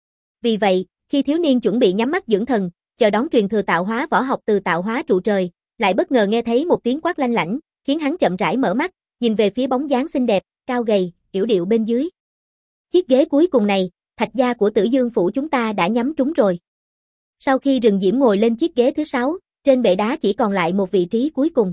Vì vậy, khi thiếu niên chuẩn bị nhắm mắt dưỡng thần, chờ đón truyền thừa tạo hóa võ học từ tạo hóa trụ trời, lại bất ngờ nghe thấy một tiếng quát lanh lảnh, khiến hắn chậm rãi mở mắt, nhìn về phía bóng dáng xinh đẹp, cao gầy, yểu điệu bên dưới. Chiếc ghế cuối cùng này, Thạch gia của Tử Dương phủ chúng ta đã nhắm trúng rồi. Sau khi Rừng Diễm ngồi lên chiếc ghế thứ 6, trên bệ đá chỉ còn lại một vị trí cuối cùng.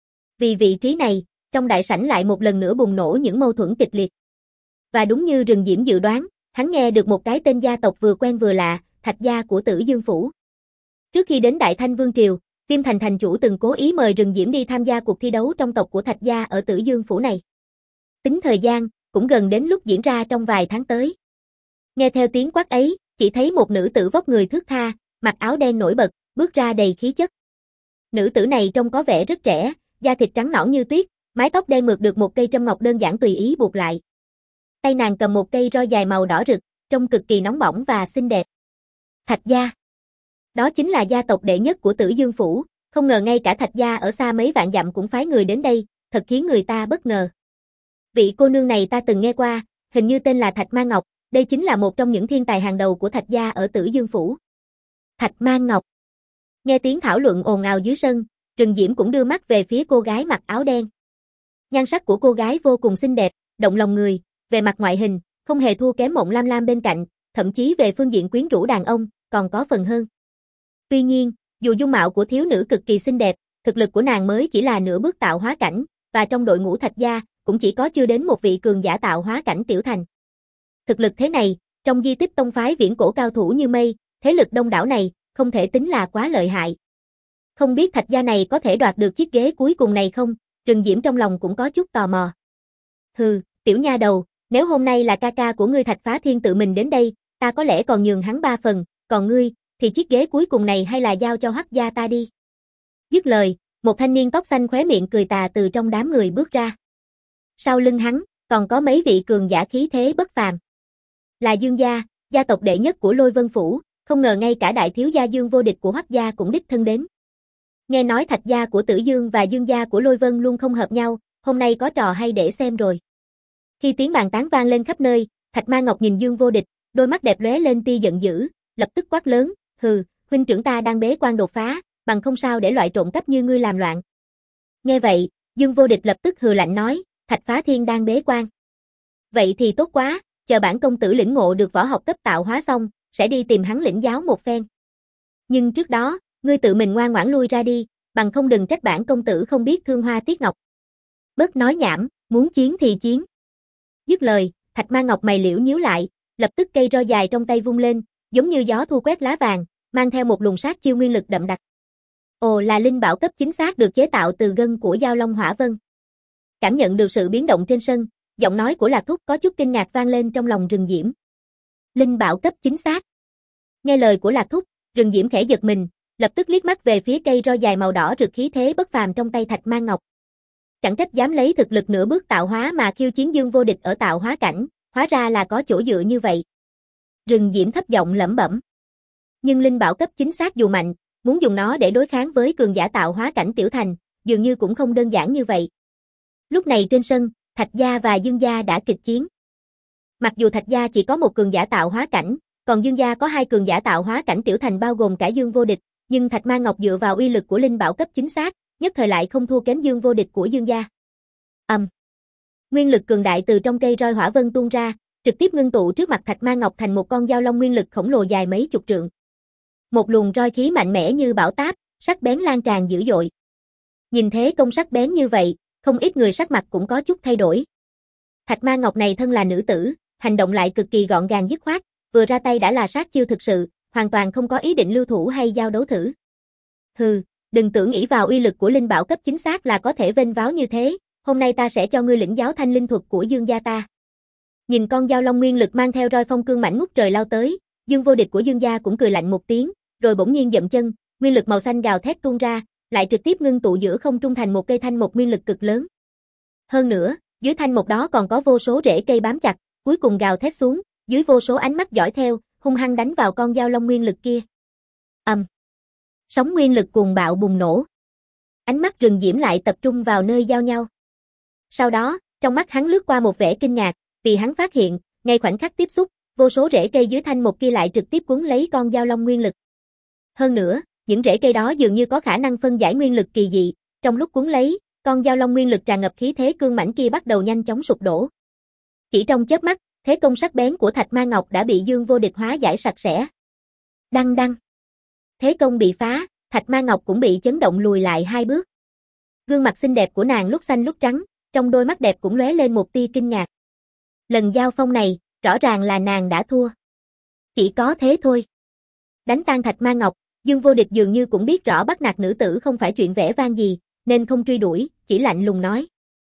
Vì vị trí này, trong đại sảnh lại một lần nữa bùng nổ những mâu thuẫn kịch liệt. Và đúng như Rừng Diễm dự đoán, hắn nghe được một cái tên gia tộc vừa quen vừa lạ, Thạch gia của Tử Dương phủ. Trước khi đến Đại Thanh Vương triều, Viêm Thành thành chủ từng cố ý mời Rừng Diễm đi tham gia cuộc thi đấu trong tộc của Thạch gia ở Tử Dương phủ này. Tính thời gian, cũng gần đến lúc diễn ra trong vài tháng tới. Nghe theo tiếng quát ấy, chỉ thấy một nữ tử vóc người thướt tha, mặc áo đen nổi bật, bước ra đầy khí chất. Nữ tử này trông có vẻ rất trẻ, da thịt trắng nõn như tuyết, mái tóc đen mượt được một cây trâm ngọc đơn giản tùy ý buộc lại. Tay nàng cầm một cây roi dài màu đỏ rực, trông cực kỳ nóng bỏng và xinh đẹp. Thạch gia. Đó chính là gia tộc đệ nhất của Tử Dương phủ, không ngờ ngay cả Thạch gia ở xa mấy vạn dặm cũng phái người đến đây, thật khiến người ta bất ngờ. Vị cô nương này ta từng nghe qua, hình như tên là Thạch Ma Ngọc, đây chính là một trong những thiên tài hàng đầu của Thạch gia ở Tử Dương phủ. Thạch Ma Ngọc. Nghe tiếng thảo luận ồn ào dưới sân, Rừng Diễm cũng đưa mắt về phía cô gái mặc áo đen. Nhan sắc của cô gái vô cùng xinh đẹp, động lòng người, về mặt ngoại hình, không hề thua kém Mộng Lam Lam bên cạnh, thậm chí về phương diện quyến rũ đàn ông, còn có phần hơn. Tuy nhiên, dù dung mạo của thiếu nữ cực kỳ xinh đẹp, thực lực của nàng mới chỉ là nửa bước tạo hóa cảnh, và trong đội ngũ Thạch gia, cũng chỉ có chưa đến một vị cường giả tạo hóa cảnh tiểu thành. Thực lực thế này, trong di tích tông phái viễn cổ cao thủ như mây, thế lực đông đảo này, không thể tính là quá lợi hại. Không biết Thạch gia này có thể đoạt được chiếc ghế cuối cùng này không? Rừng Diễm trong lòng cũng có chút tò mò. Hừ, tiểu nha đầu, nếu hôm nay là ca ca của ngươi Thạch Phá Thiên tự mình đến đây, ta có lẽ còn nhường hắn 3 phần, còn ngươi, thì chiếc ghế cuối cùng này hay là giao cho Hoắc gia ta đi. Dứt lời, một thanh niên tóc xanh khóe miệng cười tà từ trong đám người bước ra. Sau lưng hắn, còn có mấy vị cường giả khí thế bất phàm. Là Dương gia, gia tộc đệ nhất của Lôi Vân phủ, không ngờ ngay cả đại thiếu gia Dương vô địch của Hoắc gia cũng đích thân đến. Nghe nói Thạch gia của Tử Dương và Dương gia của Lôi Vân luôn không hợp nhau, hôm nay có trò hay để xem rồi. Khi tiếng bàn tán vang lên khắp nơi, Thạch Ma Ngọc nhìn Dương vô địch, đôi mắt đẹp lóe lên tia giận dữ, lập tức quát lớn, hừ, huynh trưởng ta đang bế quan đột phá, bằng không sao để loại trộm cắp như ngươi làm loạn. Nghe vậy, Dương vô địch lập tức hừ lạnh nói, Thạch Phá Thiên đang bế quan. Vậy thì tốt quá, chờ bản công tử lĩnh ngộ được võ học cấp tạo hóa xong, sẽ đi tìm hắn lĩnh giáo một phen. Nhưng trước đó, ngươi tự mình ngoan ngoãn lui ra đi, bằng không đừng trách bản công tử không biết thương hoa tiếc ngọc. Bớt nói nhảm, muốn chiến thì chiến. Dứt lời, Thạch Ma Ngọc mày liễu nhíu lại, lập tức cây roi dài trong tay vung lên, giống như gió thu quét lá vàng, mang theo một luồng sát chiêu nguyên lực đậm đặc. Ồ, là linh bảo cấp chính xác được chế tạo từ gân của Giao Long Hỏa Vân. Cảm nhận được sự biến động trên sân, giọng nói của Lạc Thúc có chút kinh ngạc vang lên trong lòng Rừng Diễm. Linh bảo cấp chính xác. Nghe lời của Lạc Thúc, Rừng Diễm khẽ giật mình, lập tức liếc mắt về phía cây roi dài màu đỏ rực khí thế bất phàm trong tay Thạch Ma Ngọc. Chẳng trách dám lấy thực lực nửa bước tạo hóa mà khiêu chiến Dương vô địch ở tạo hóa cảnh, hóa ra là có chỗ dựa như vậy. Rừng Diễm thấp giọng lẩm bẩm. Nhưng linh bảo cấp chính xác dù mạnh, muốn dùng nó để đối kháng với cường giả tạo hóa cảnh tiểu thành, dường như cũng không đơn giản như vậy. Lúc này trên sân, Thạch gia và Dương gia đã kịch chiến. Mặc dù Thạch gia chỉ có một cường giả tạo hóa cảnh, còn Dương gia có 2 cường giả tạo hóa cảnh tiểu thành bao gồm cả Dương vô địch, nhưng Thạch Ma Ngọc dựa vào uy lực của linh bảo cấp chính xác, nhất thời lại không thua kém Dương vô địch của Dương gia. Nguyên lực cường đại từ trong cây roi hỏa vân tuôn ra, trực tiếp ngưng tụ trước mặt Thạch Ma Ngọc thành một con dao long nguyên lực khổng lồ dài mấy chục trượng. Một luồng roi khí mạnh mẽ như bão táp, sắc bén lan tràn dữ dội. Nhìn thế công sắc bén như vậy, không ít người sắc mặt cũng có chút thay đổi. Thạch Ma Ngọc này thân là nữ tử, hành động lại cực kỳ gọn gàng dứt khoát, vừa ra tay đã là sát chiêu thực sự, hoàn toàn không có ý định lưu thủ hay giao đấu thử. Hừ, đừng tưởng ỷ vào uy lực của linh bảo cấp chính xác là có thể vênh váo như thế, hôm nay ta sẽ cho ngươi lĩnh giáo thanh linh thuật của Dương gia ta. Nhìn con dao long nguyên lực mang theo roi phong cương mãnh ngút trời lao tới, Dương vô địch của Dương gia cũng cười lạnh một tiếng, rồi bỗng nhiên dậm chân, nguyên lực màu xanh gào thét tuôn ra, lại trực tiếp ngưng tụ giữa không trung thành một cây thanh mộc nguyên lực cực lớn. Hơn nữa, dưới thanh mộc đó còn có vô số rễ cây bám chặt, cuối cùng gào thét xuống, dưới vô số ánh mắt dõi theo, hung hăng đánh vào con dao long nguyên lực kia. Sóng nguyên lực cuồng bạo bùng nổ. Ánh mắt Rừng Diễm lại tập trung vào nơi giao nhau. Sau đó, trong mắt hắn lướt qua một vẻ kinh ngạc, Vì hắn phát hiện, ngay khoảnh khắc tiếp xúc, vô số rễ cây dưới thanh một kia lại trực tiếp cuốn lấy con dao long nguyên lực. Hơn nữa, những rễ cây đó dường như có khả năng phân giải nguyên lực kỳ dị, trong lúc cuốn lấy, con dao long nguyên lực tràn ngập khí thế cương mãnh kia bắt đầu nhanh chóng sụp đổ. Chỉ trong chớp mắt, thế công sắc bén của Thạch Ma Ngọc đã bị Dương Vô Địch hóa giải sạch sẽ. Đăng đăng. Thế công bị phá, Thạch Ma Ngọc cũng bị chấn động lùi lại 2 bước. Gương mặt xinh đẹp của nàng lúc xanh lúc trắng, trong đôi mắt đẹp cũng lóe lên một tia kinh ngạc. Lần giao phong này, rõ ràng là nàng đã thua. Chỉ có thế thôi. Đánh tan Thạch Ma Ngọc, Dương Vô Địch dường như cũng biết rõ bắt nạt nữ tử không phải chuyện vẻ vang gì, nên không truy đuổi, chỉ lạnh lùng nói.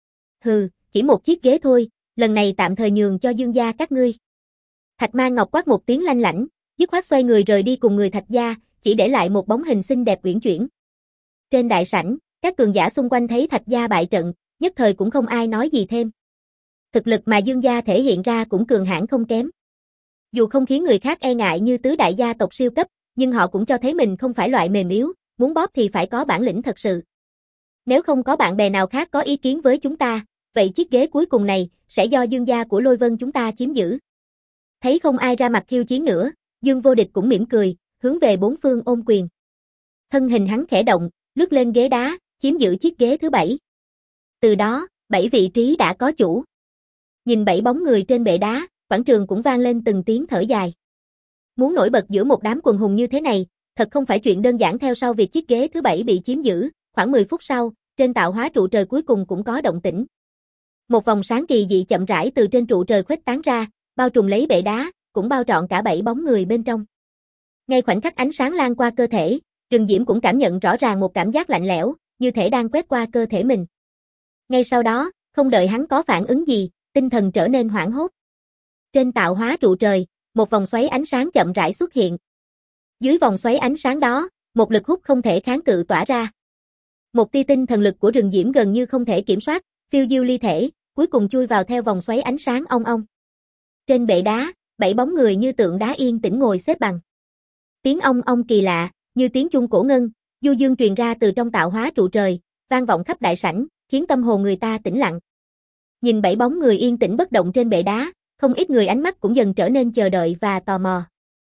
Hừ, chỉ một chiếc ghế thôi, lần này tạm thời nhường cho Dương gia các ngươi. Thạch Ma Ngọc quát một tiếng lanh lảnh, dứt khoát xoay người rời đi cùng người Thạch gia, chỉ để lại một bóng hình xinh đẹp uyển chuyển. Trên đại sảnh, các cường giả xung quanh thấy Thạch gia bại trận, nhất thời cũng không ai nói gì thêm. Thực lực mà Dương gia thể hiện ra cũng cường hãn không kém. Dù không khiến người khác e ngại như tứ đại gia tộc siêu cấp, nhưng họ cũng cho thấy mình không phải loại mềm yếu, muốn bóp thì phải có bản lĩnh thật sự. Nếu không có bạn bè nào khác có ý kiến với chúng ta, vậy chiếc ghế cuối cùng này sẽ do Dương gia của Lôi Vân chúng ta chiếm giữ. Thấy không ai ra mặt khiêu chiến nữa, Dương Vô Địch cũng mỉm cười, hướng về bốn phương ôm quyền. Thân hình hắn khẽ động, lướt lên ghế đá, chiếm giữ chiếc ghế thứ 7. Từ đó, 7 vị trí đã có chủ. Nhìn 7 bóng người trên bệ đá, quảng trường cũng vang lên từng tiếng thở dài. Muốn nổi bật giữa một đám quần hùng như thế này, thật không phải chuyện đơn giản. Theo sau việc chiếc ghế thứ 7 bị chiếm giữ, khoảng 10 phút sau, trên tạo hóa trụ trời cuối cùng cũng có động tĩnh. Một vòng sáng kỳ dị chậm rãi từ trên trụ trời khuếch tán ra, bao trùm lấy bệ đá, cũng bao trọn cả 7 bóng người bên trong. Ngay khoảnh khắc ánh sáng lan qua cơ thể, Rừng Diễm cũng cảm nhận rõ ràng một cảm giác lạnh lẽo, như thể đang quét qua cơ thể mình. Ngay sau đó, không đợi hắn có phản ứng gì, tinh thần trở nên hoảng hốt. Trên tạo hóa trụ trời, một vòng xoáy ánh sáng chậm rãi xuất hiện. Dưới vòng xoáy ánh sáng đó, một lực hút không thể kháng cự tỏa ra. Một tia tinh thần lực của Rừng Diễm gần như không thể kiểm soát, phiêu diêu ly thể, cuối cùng chui vào theo vòng xoáy ánh sáng ong ong. Trên bệ đá, 7 bóng người như tượng đá yên tĩnh ngồi xếp bằng. Tiếng ong ong kỳ lạ, như tiếng chuông cổ ngân, du dương truyền ra từ trong tạo hóa trụ trời, vang vọng khắp đại sảnh, khiến tâm hồn người ta tĩnh lặng. Nhìn 7 bóng người yên tĩnh bất động trên bệ đá, không ít người ánh mắt cũng dần trở nên chờ đợi và tò mò.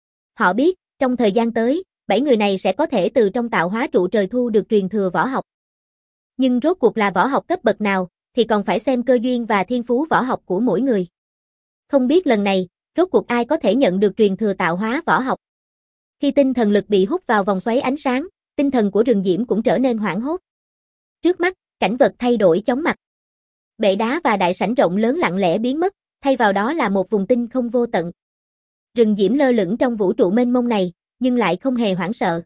Họ biết, trong thời gian tới, 7 người này sẽ có thể từ trong tạo hóa trụ trời thu được truyền thừa võ học. Nhưng rốt cuộc là võ học cấp bậc nào, thì còn phải xem cơ duyên và thiên phú võ học của mỗi người. Không biết lần này, rốt cuộc ai có thể nhận được truyền thừa tạo hóa võ học. Khi tinh thần lực bị hút vào vòng xoáy ánh sáng, tinh thần của Rừng Diễm cũng trở nên hoảng hốt. Trước mắt, cảnh vật thay đổi chóng mặt. Bệ đá và đại sảnh rộng lớn lặng lẽ biến mất, thay vào đó là một vùng tinh không vô tận. Rừng Diễm lơ lửng trong vũ trụ mênh mông này, nhưng lại không hề hoảng sợ.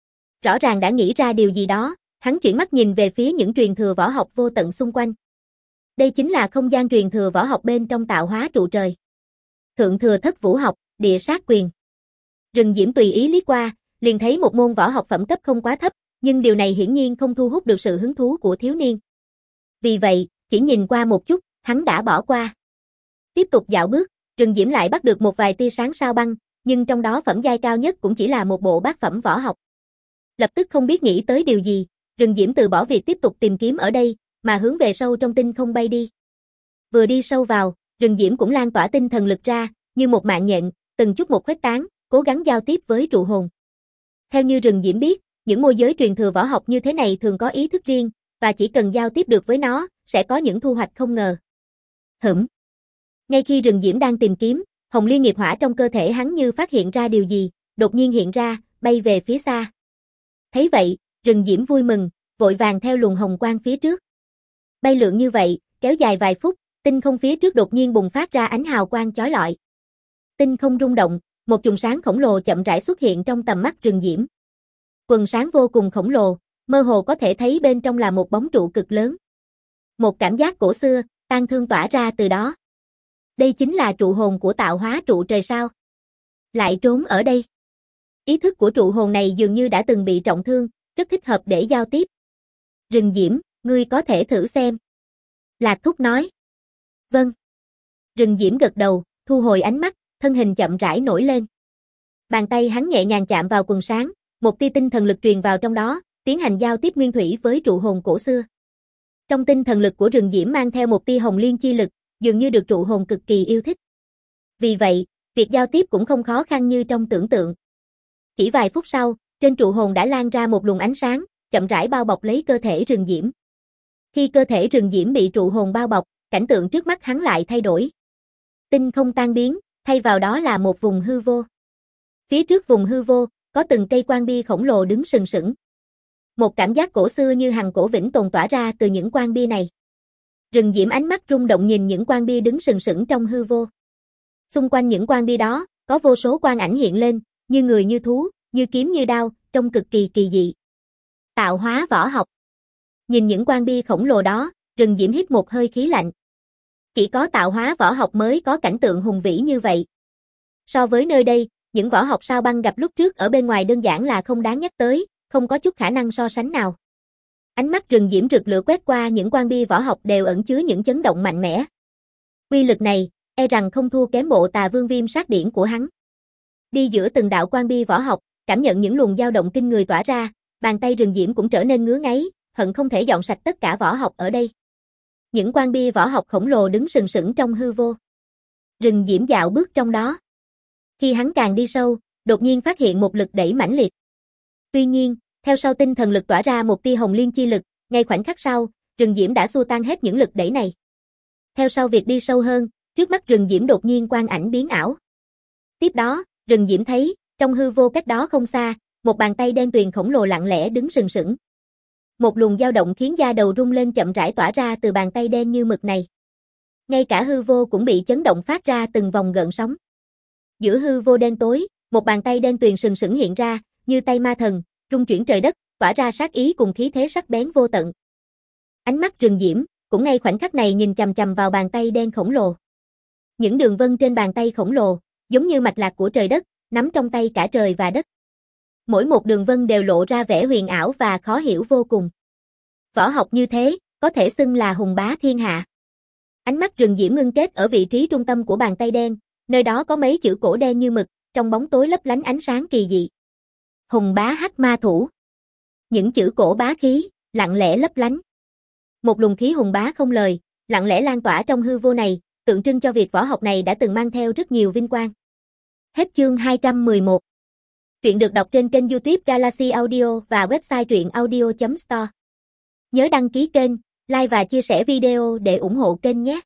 Rõ ràng đã nghĩ ra điều gì đó, hắn chuyển mắt nhìn về phía những truyền thừa võ học vô tận xung quanh. Đây chính là không gian truyền thừa võ học bên trong tạo hóa trụ trời. Thượng thừa thất vũ học, địa sát quyền. Rừng Diễm tùy ý liếc qua, liền thấy một môn võ học phẩm cấp không quá thấp, nhưng điều này hiển nhiên không thu hút được sự hứng thú của thiếu niên. Vì vậy, chỉ nhìn qua một chút, hắn đã bỏ qua. Tiếp tục dạo bước, Rừng Diễm lại bắt được một vài tia sáng sao băng, nhưng trong đó phẩm giai cao nhất cũng chỉ là một bộ bát phẩm võ học. Lập tức không biết nghĩ tới điều gì, Rừng Diễm từ bỏ việc tiếp tục tìm kiếm ở đây, mà hướng về sâu trong tinh không bay đi. Vừa đi sâu vào, Rừng Diễm cũng lan tỏa tinh thần lực ra, như một mạng nhện, từng chút một khuếch tán, cố gắng giao tiếp với trụ hồn. Theo như Rừng Diễm biết, những môi giới truyền thừa võ học như thế này thường có ý thức riêng, và chỉ cần giao tiếp được với nó, sẽ có những thu hoạch không ngờ. Ngay khi Rừng Diễm đang tìm kiếm, Hồng Liên nghiệp hỏa trong cơ thể hắn như phát hiện ra điều gì, đột nhiên hiện ra, bay về phía xa. Thấy vậy, Rừng Diễm vui mừng, vội vàng theo luồng hồng quang phía trước. Bay lượn như vậy, kéo dài vài phút, tinh không phía trước đột nhiên bùng phát ra ánh hào quang chói lọi. Tinh không rung động, một chùm sáng khổng lồ chậm rãi xuất hiện trong tầm mắt Rừng Diễm. Quần sáng vô cùng khổng lồ, mơ hồ có thể thấy bên trong là một bóng trụ cực lớn. Một cảm giác cổ xưa, tang thương tỏa ra từ đó. Đây chính là trụ hồn của tạo hóa trụ trời sao? Lại trốn ở đây. Ý thức của trụ hồn này dường như đã từng bị trọng thương, rất thích hợp để giao tiếp. Rừng Diễm, ngươi có thể thử xem. Lạc Thúc nói. Vâng. Rừng Diễm gật đầu, thu hồi ánh mắt, thân hình chậm rãi nổi lên. Bàn tay hắn nhẹ nhàng chạm vào quần sáng, một tia tinh thần lực truyền vào trong đó, tiến hành giao tiếp nguyên thủy với trụ hồn cổ xưa. Trong tinh thần lực của Rừng Diễm mang theo một tia hồng liên chi lực, dường như được trụ hồn cực kỳ yêu thích. Vì vậy, việc giao tiếp cũng không khó khăn như trong tưởng tượng. Chỉ vài phút sau, trên trụ hồn đã lan ra một luồng ánh sáng, chậm rãi bao bọc lấy cơ thể Rừng Diễm. Khi cơ thể Rừng Diễm bị trụ hồn bao bọc, cảnh tượng trước mắt hắn lại thay đổi. Tinh không tan biến, thay vào đó là một vùng hư vô. Phía trước vùng hư vô, có từng cây quan bia khổng lồ đứng sừng sững. Một cảm giác cổ xưa như hằng cổ vĩnh tồn tỏa ra từ những quan bia này. Rừng Diễm ánh mắt rung động nhìn những quan bia đứng sừng sững trong hư vô. Xung quanh những quan bia đó, có vô số quan ảnh hiện lên, như người như thú, như kiếm như đao, trông cực kỳ kỳ dị. Tạo hóa võ học. Nhìn những quan bia khổng lồ đó, Rừng Diễm hít một hơi khí lạnh. Chỉ có tạo hóa võ học mới có cảnh tượng hùng vĩ như vậy. So với nơi đây, những võ học sao băng gặp lúc trước ở bên ngoài đơn giản là không đáng nhắc tới, không có chút khả năng so sánh nào. Ánh mắt Rừng Diễm rực lửa quét qua những quan bia võ học đều ẩn chứa những chấn động mạnh mẽ. Uy lực này, e rằng không thua kém bộ Tà Vương Viêm Sát Điển của hắn. Đi giữa từng đạo quan bia võ học, cảm nhận những luồng dao động kinh người tỏa ra, bàn tay Rừng Diễm cũng trở nên ngứa ngáy, hận không thể dọn sạch tất cả võ học ở đây. Những quan bia võ học khổng lồ đứng sừng sững trong hư vô. Rừng Diễm dạo bước trong đó. Khi hắn càng đi sâu, đột nhiên phát hiện một lực đẩy mãnh liệt. Tuy nhiên, theo sau tinh thần lực tỏa ra một tia hồng liên chi lực, ngay khoảnh khắc sau, Rừng Diễm đã xua tan hết những lực đẩy này. Theo sau việc đi sâu hơn, trước mắt Rừng Diễm đột nhiên quang ảnh biến ảo. Tiếp đó, Rừng Diễm thấy, trong hư vô cách đó không xa, một bàn tay đen tuyền khổng lồ lặng lẽ đứng sừng sững. Một luồng dao động khiến da đầu rung lên chậm rãi tỏa ra từ bàn tay đen như mực này. Ngay cả hư vô cũng bị chấn động phát ra từng vòng gợn sóng. Giữa hư vô đen tối, một bàn tay đen tuyền sừng sững hiện ra, như tay ma thần, rung chuyển trời đất, tỏa ra sát ý cùng khí thế sắc bén vô tận. Ánh mắt Rừng Diễm cũng ngay khoảnh khắc này nhìn chằm chằm vào bàn tay đen khổng lồ. Những đường vân trên bàn tay khổng lồ, giống như mạch lạc của trời đất, nắm trong tay cả trời và đất. Mỗi một đường vân đều lộ ra vẻ huyền ảo và khó hiểu vô cùng. Võ học như thế, có thể xưng là hùng bá thiên hạ. Ánh mắt Rừng Diễm ngưng kết ở vị trí trung tâm của bàn tay đen, nơi đó có mấy chữ cổ đen như mực, trong bóng tối lấp lánh ánh sáng kỳ dị. Hùng bá hắc ma thủ. Những chữ cổ bá khí, lặng lẽ lấp lánh. Một luồng khí hùng bá không lời, lặng lẽ lan tỏa trong hư vô này, tượng trưng cho việc võ học này đã từng mang theo rất nhiều vinh quang. Hết chương 211. Truyện được đọc trên kênh YouTube Galaxy Audio và website truyệnaudio.store. Nhớ đăng ký kênh, like và chia sẻ video để ủng hộ kênh nhé.